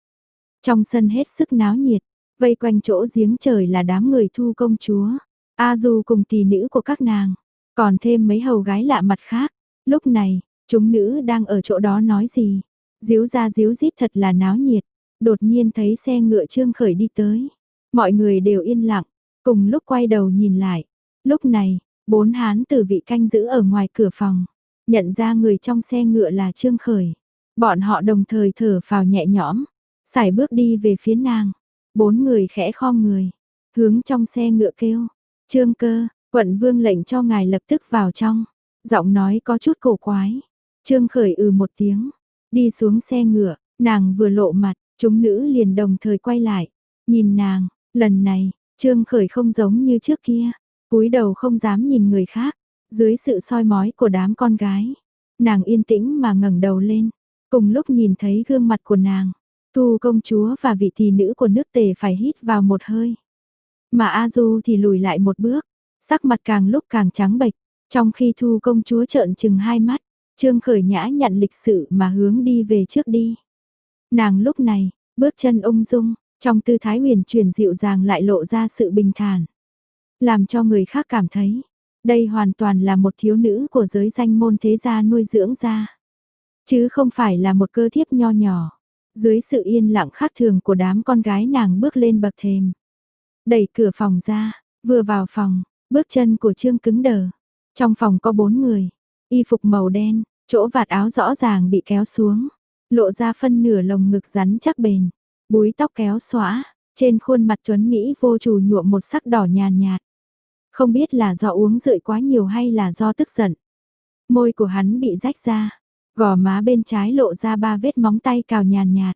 Trong sân hết sức náo nhiệt, vây quanh chỗ giếng trời là đám người Thu công chúa, A Du cùng tỷ nữ của các nàng, còn thêm mấy hầu gái lạ mặt khác. Lúc này, chúng nữ đang ở chỗ đó nói gì, díu ra díu dít thật là náo nhiệt. Đột nhiên thấy xe ngựa Trương Khởi đi tới, mọi người đều yên lặng, cùng lúc quay đầu nhìn lại. Lúc này, bốn hán tử vị canh giữ ở ngoài cửa phòng, nhận ra người trong xe ngựa là Trương Khởi. Bọn họ đồng thời thở phào nhẹ nhõm, sải bước đi về phía nàng. Bốn người khẽ khom người, hướng trong xe ngựa kêu, "Trương Cơ, quận vương lệnh cho ngài lập tức vào trong." Giọng nói có chút cổ quái. Trương Khởi ừ một tiếng, đi xuống xe ngựa, nàng vừa lộ mặt, chúng nữ liền đồng thời quay lại, nhìn nàng. Lần này, Trương Khởi không giống như trước kia, cúi đầu không dám nhìn người khác, dưới sự soi mói của đám con gái. Nàng yên tĩnh mà ngẩng đầu lên, cùng lúc nhìn thấy gương mặt của nàng, Thu công chúa và vị tỷ nữ của nước Tề phải hít vào một hơi. Mà A Du thì lùi lại một bước, sắc mặt càng lúc càng trắng bệch, trong khi Thu công chúa trợn trừng hai mắt. Trương Khởi nhã nhặn lịch sự mà hướng đi về trước đi. Nàng lúc này, bước chân ung dung, trong tư thái huyền chuyển dịu dàng lại lộ ra sự bình thản, làm cho người khác cảm thấy, đây hoàn toàn là một thiếu nữ của giới danh môn thế gia nuôi dưỡng ra, chứ không phải là một cơ thiếp nho nhỏ. Dưới sự yên lặng khác thường của đám con gái, nàng bước lên bậc thềm, đẩy cửa phòng ra, vừa vào phòng, bước chân của Trương cứng đờ. Trong phòng có bốn người, y phục màu đen, chỗ vạt áo rõ ràng bị kéo xuống, lộ ra phân nửa lồng ngực rắn chắc bền, búi tóc kéo xõa, trên khuôn mặt tuấn Mỹ vô trù nhuộm một sắc đỏ nhàn nhạt. Không biết là do uống rượu quá nhiều hay là do tức giận. Môi của hắn bị rách ra, gò má bên trái lộ ra ba vết móng tay cào nhàn nhạt.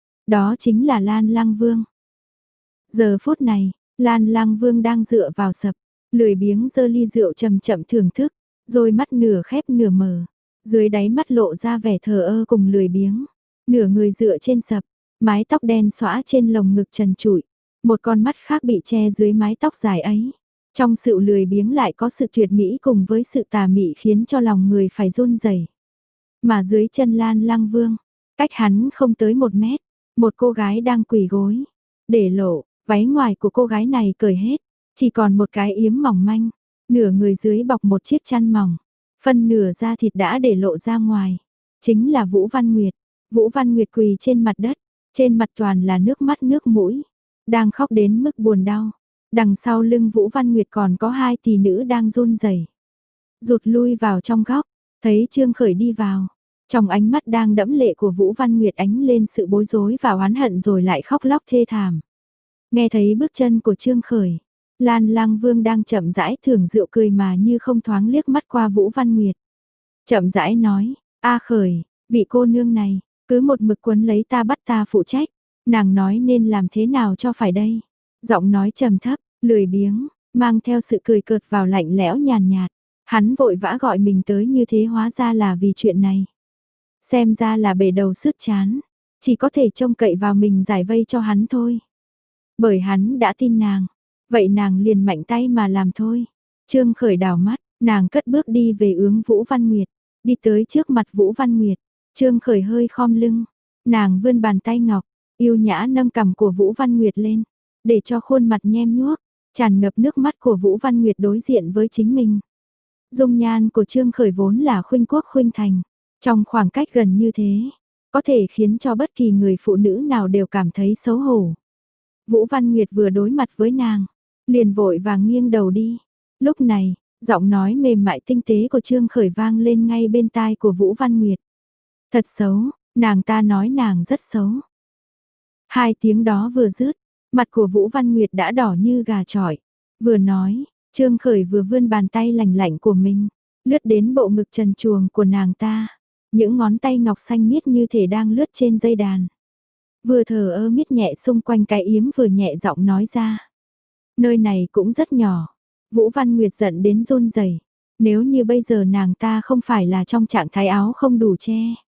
Đó chính là Lan Lăng Vương. Giờ phút này, Lan Lăng Vương đang dựa vào sập, lười biếng giơ ly rượu chậm chậm thưởng thức, rồi mắt nửa khép nửa mở, dưới đáy mắt lộ ra vẻ thờ ơ cùng lười biếng, nửa người dựa trên sập, mái tóc đen xõa trên lồng ngực trần trụi, một con mắt khác bị che dưới mái tóc dài ấy, Trong sự lười biếng lại có sự tuyệt mỹ cùng với sự tà mị khiến cho lòng người phải run rẩy. Mà dưới chân Lan Lăng Vương, cách hắn không tới một mét, một cô gái đang quỳ gối, để lộ, váy ngoài của cô gái này cởi hết, chỉ còn một cái yếm mỏng manh, nửa người dưới bọc một chiếc chăn mỏng, phân nửa da thịt đã để lộ ra ngoài. Chính là Vũ Văn Nguyệt. Vũ Văn Nguyệt quỳ trên mặt đất, trên mặt toàn là nước mắt nước mũi, đang khóc đến mức buồn đau. Đằng sau lưng Vũ Văn Nguyệt còn có hai tỷ nữ đang run rẩy, rụt lui vào trong góc, thấy Trương Khởi đi vào, trong ánh mắt đang đẫm lệ của Vũ Văn Nguyệt ánh lên sự bối rối và oán hận rồi lại khóc lóc thê thảm. Nghe thấy bước chân của Trương Khởi, Lan Lăng Vương đang chậm rãi thưởng rượu cười mà như không thoáng liếc mắt qua Vũ Văn Nguyệt. Chậm rãi nói, A Khởi, vị cô nương này, cứ một mực quấn lấy ta bắt ta phụ trách, nàng nói nên làm thế nào cho phải đây? Giọng nói trầm thấp, lười biếng, mang theo sự cười cợt vào lạnh lẽo nhàn nhạt. Hắn vội vã gọi mình tới như thế hóa ra là vì chuyện này. Xem ra là bể đầu sứt chán, chỉ có thể trông cậy vào mình giải vây cho hắn thôi. Bởi hắn đã tin nàng, vậy nàng liền mạnh tay mà làm thôi. Trương Khởi đảo mắt, nàng cất bước đi về hướng Vũ Văn Nguyệt, đi tới trước mặt Vũ Văn Nguyệt. Trương Khởi hơi khom lưng, nàng vươn bàn tay ngọc, yêu nhã nâng cằm của Vũ Văn Nguyệt lên, để cho khuôn mặt nhem nhuốc, tràn ngập nước mắt của Vũ Văn Nguyệt đối diện với chính mình. Dung nhan của Trương Khởi vốn là khuynh quốc khuynh thành, trong khoảng cách gần như thế, có thể khiến cho bất kỳ người phụ nữ nào đều cảm thấy xấu hổ. Vũ Văn Nguyệt vừa đối mặt với nàng, liền vội vàng nghiêng đầu đi. Lúc này, giọng nói mềm mại tinh tế của Trương Khởi vang lên ngay bên tai của Vũ Văn Nguyệt. Thật xấu, nàng ta nói nàng rất xấu. Hai tiếng đó vừa dứt, mặt của Vũ Văn Nguyệt đã đỏ như gà chọi. Vừa nói, Trương Khởi vừa vươn bàn tay lành lạnh của mình, lướt đến bộ ngực trần truồng của nàng ta. Những ngón tay ngọc xanh miết như thể đang lướt trên dây đàn. Vừa thở ơ miết nhẹ xung quanh cái yếm vừa nhẹ giọng nói ra. Nơi này cũng rất nhỏ. Vũ Văn Nguyệt giận đến run rẩy. Nếu như bây giờ nàng ta không phải là trong trạng thái áo không đủ che,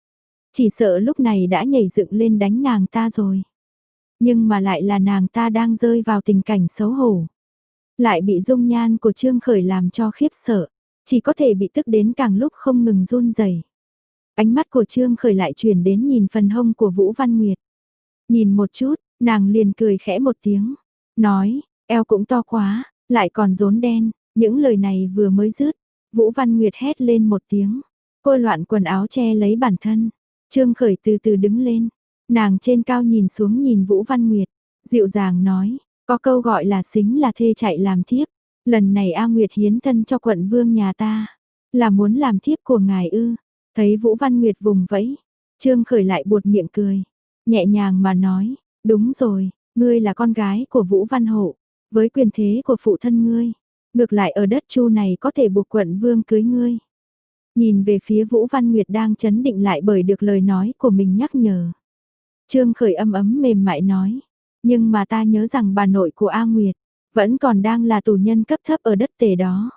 chỉ sợ lúc này đã nhảy dựng lên đánh nàng ta rồi. Nhưng mà lại là nàng ta đang rơi vào tình cảnh xấu hổ. Lại bị dung nhan của Trương Khởi làm cho khiếp sợ, chỉ có thể bị tức đến càng lúc không ngừng run rẩy. Ánh mắt của Trương Khởi lại chuyển đến nhìn phần hông của Vũ Văn Nguyệt. Nhìn một chút, nàng liền cười khẽ một tiếng, nói, eo cũng to quá, lại còn rốn đen. Những lời này vừa mới dứt, Vũ Văn Nguyệt hét lên một tiếng, cô loạn quần áo che lấy bản thân. Trương Khởi từ từ đứng lên, nàng trên cao nhìn xuống nhìn Vũ Văn Nguyệt, dịu dàng nói, có câu gọi là xính là thê chạy làm thiếp, lần này A Nguyệt hiến thân cho quận vương nhà ta, là muốn làm thiếp của ngài ư? Thấy Vũ Văn Nguyệt vùng vẫy, Trương Khởi lại buột miệng cười, nhẹ nhàng mà nói, đúng rồi, ngươi là con gái của Vũ Văn Hộ, với quyền thế của phụ thân ngươi, ngược lại ở đất Chu này có thể buộc quận vương cưới ngươi. Nhìn về phía Vũ Văn Nguyệt đang chấn định lại bởi được lời nói của mình nhắc nhở. Trương Khởi âm ấm mềm mại nói, nhưng mà ta nhớ rằng bà nội của A Nguyệt vẫn còn đang là tù nhân cấp thấp ở đất Tề đó.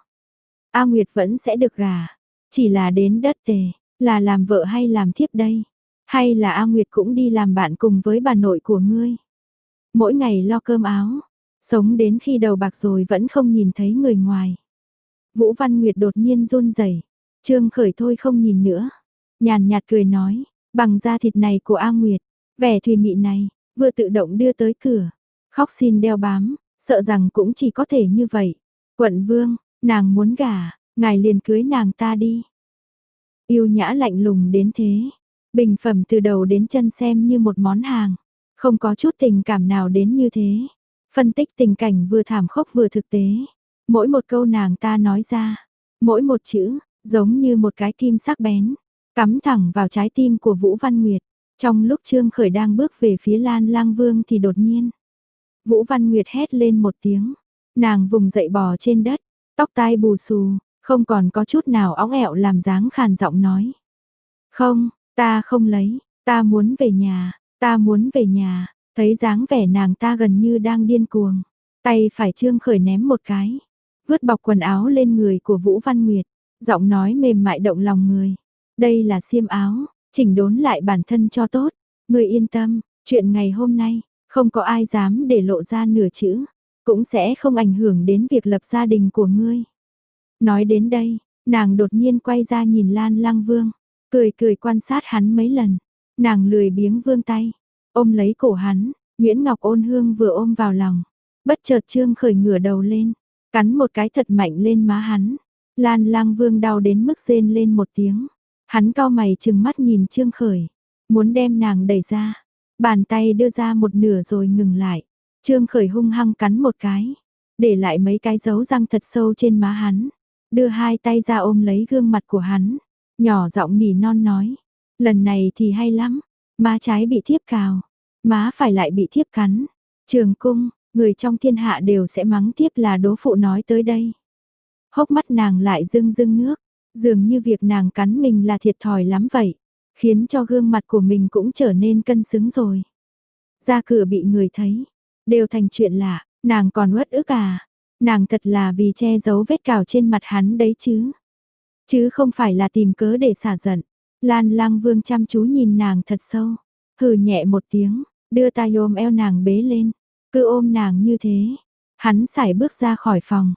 A Nguyệt vẫn sẽ được gả, chỉ là đến đất Tề, là làm vợ hay làm thiếp đây? Hay là A Nguyệt cũng đi làm bạn cùng với bà nội của ngươi? Mỗi ngày lo cơm áo, sống đến khi đầu bạc rồi vẫn không nhìn thấy người ngoài. Vũ Văn Nguyệt đột nhiên run rẩy. Trương Khởi thôi không nhìn nữa, nhàn nhạt cười nói, bằng da thịt này của A Nguyệt, vẻ thùy mị này, vừa tự động đưa tới cửa, khóc xin đeo bám, sợ rằng cũng chỉ có thể như vậy. Quận vương, nàng muốn gả, ngài liền cưới nàng ta đi. Yêu nhã lạnh lùng đến thế, bình phẩm từ đầu đến chân xem như một món hàng, không có chút tình cảm nào đến như thế. Phân tích tình cảnh vừa thảm khốc vừa thực tế, mỗi một câu nàng ta nói ra, mỗi một chữ, giống như một cái kim sắc bén, cắm thẳng vào trái tim của Vũ Văn Nguyệt. Trong lúc Trương Khởi đang bước về phía Lan Lang Vương thì đột nhiên, Vũ Văn Nguyệt hét lên một tiếng, nàng vùng dậy bò trên đất, tóc tai bù xù, không còn có chút nào óng ẹo làm dáng khàn giọng nói. Không, ta không lấy, ta muốn về nhà, ta muốn về nhà. Thấy dáng vẻ nàng ta gần như đang điên cuồng, tay phải Trương Khởi ném một cái, vứt bọc quần áo lên người của Vũ Văn Nguyệt, giọng nói mềm mại động lòng người. Đây là xiêm áo, chỉnh đốn lại bản thân cho tốt, ngươi yên tâm, chuyện ngày hôm nay, không có ai dám để lộ ra nửa chữ, cũng sẽ không ảnh hưởng đến việc lập gia đình của ngươi. Nói đến đây, nàng đột nhiên quay ra nhìn Lan Lăng Vương, cười cười quan sát hắn mấy lần. Nàng lười biếng vươn tay, ôm lấy cổ hắn, Nguyễn Ngọc Ôn Hương vừa ôm vào lòng. Bất chợt Trương Khởi ngửa đầu lên, cắn một cái thật mạnh lên má hắn. Lan Lăng Vương đau đến mức rên lên một tiếng. Hắn cau mày trừng mắt nhìn Trương Khởi, muốn đem nàng đẩy ra. Bàn tay đưa ra một nửa rồi ngừng lại. Trương Khởi hung hăng cắn một cái, để lại mấy cái dấu răng thật sâu trên má hắn. Đưa hai tay ra ôm lấy gương mặt của hắn, nhỏ giọng nỉ non nói. Lần này thì hay lắm, má trái bị thiếp cào, má phải lại bị thiếp cắn. Trường cung, người trong thiên hạ đều sẽ mắng thiếp là đố phụ nói tới đây. Hốc mắt nàng lại rưng rưng nước, dường như việc nàng cắn mình là thiệt thòi lắm vậy, khiến cho gương mặt của mình cũng trở nên cân xứng rồi. Ra cửa bị người thấy, đều thành chuyện lạ, nàng còn uất ức à, nàng thật là vì che giấu vết cào trên mặt hắn đấy chứ. Chứ không phải là tìm cớ để xả giận. Lan Lăng Vương chăm chú nhìn nàng thật sâu, hừ nhẹ một tiếng, đưa tay ôm eo nàng bế lên, cứ ôm nàng như thế. Hắn sải bước ra khỏi phòng.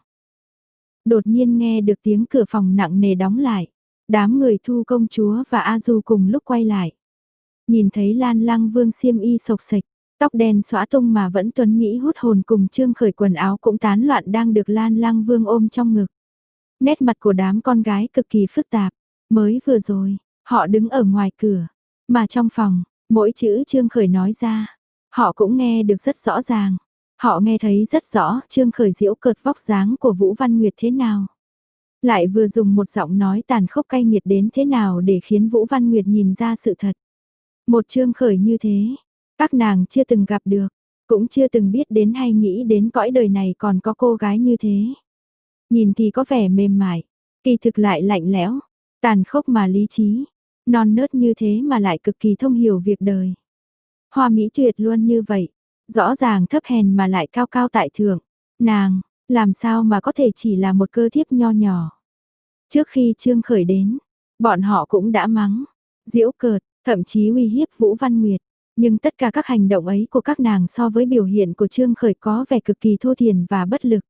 Đột nhiên nghe được tiếng cửa phòng nặng nề đóng lại. Đám người Thu công chúa và A Du cùng lúc quay lại. Nhìn thấy Lan Lăng Vương xiêm y xộc xệch, tóc đen xõa tung mà vẫn tuấn mỹ hút hồn, cùng Trương Khởi quần áo cũng tán loạn đang được Lan Lăng Vương ôm trong ngực. Nét mặt của đám con gái cực kỳ phức tạp. Mới vừa rồi, họ đứng ở ngoài cửa, mà trong phòng, mỗi chữ Trương Khởi nói ra, họ cũng nghe được rất rõ ràng. Họ nghe thấy rất rõ Trương Khởi giễu cợt vóc dáng của Vũ Văn Nguyệt thế nào. Lại vừa dùng một giọng nói tàn khốc cay nghiệt đến thế nào để khiến Vũ Văn Nguyệt nhìn ra sự thật. Một Trương Khởi như thế, các nàng chưa từng gặp được, cũng chưa từng biết đến hay nghĩ đến cõi đời này còn có cô gái như thế. Nhìn thì có vẻ mềm mại, kỳ thực lại lạnh lẽo, tàn khốc mà lý trí, non nớt như thế mà lại cực kỳ thông hiểu việc đời. Hoa mỹ tuyệt luôn như vậy, rõ ràng thấp hèn mà lại cao cao tại thượng. Nàng, làm sao mà có thể chỉ là một cơ thiếp nho nhỏ. Trước khi Trương Khởi đến, bọn họ cũng đã mắng, giễu cợt, thậm chí uy hiếp Vũ Văn Nguyệt. Nhưng tất cả các hành động ấy của các nàng so với biểu hiện của Trương Khởi có vẻ cực kỳ thô thiển và bất lực.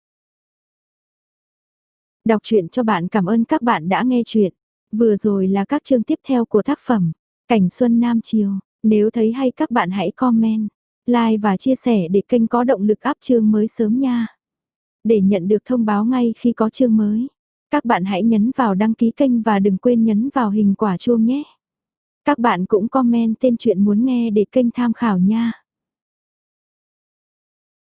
Đọc truyện cho bạn, cảm ơn các bạn đã nghe truyện. Vừa rồi là các chương tiếp theo của tác phẩm Cảnh Xuân Nam Chiều. Nếu thấy hay các bạn hãy comment, like và chia sẻ để kênh có động lực up chương mới sớm nha. Để nhận được thông báo ngay khi có chương mới, các bạn hãy nhấn vào đăng ký kênh và đừng quên nhấn vào hình quả chuông nhé. Các bạn cũng comment tên truyện muốn nghe để kênh tham khảo nha.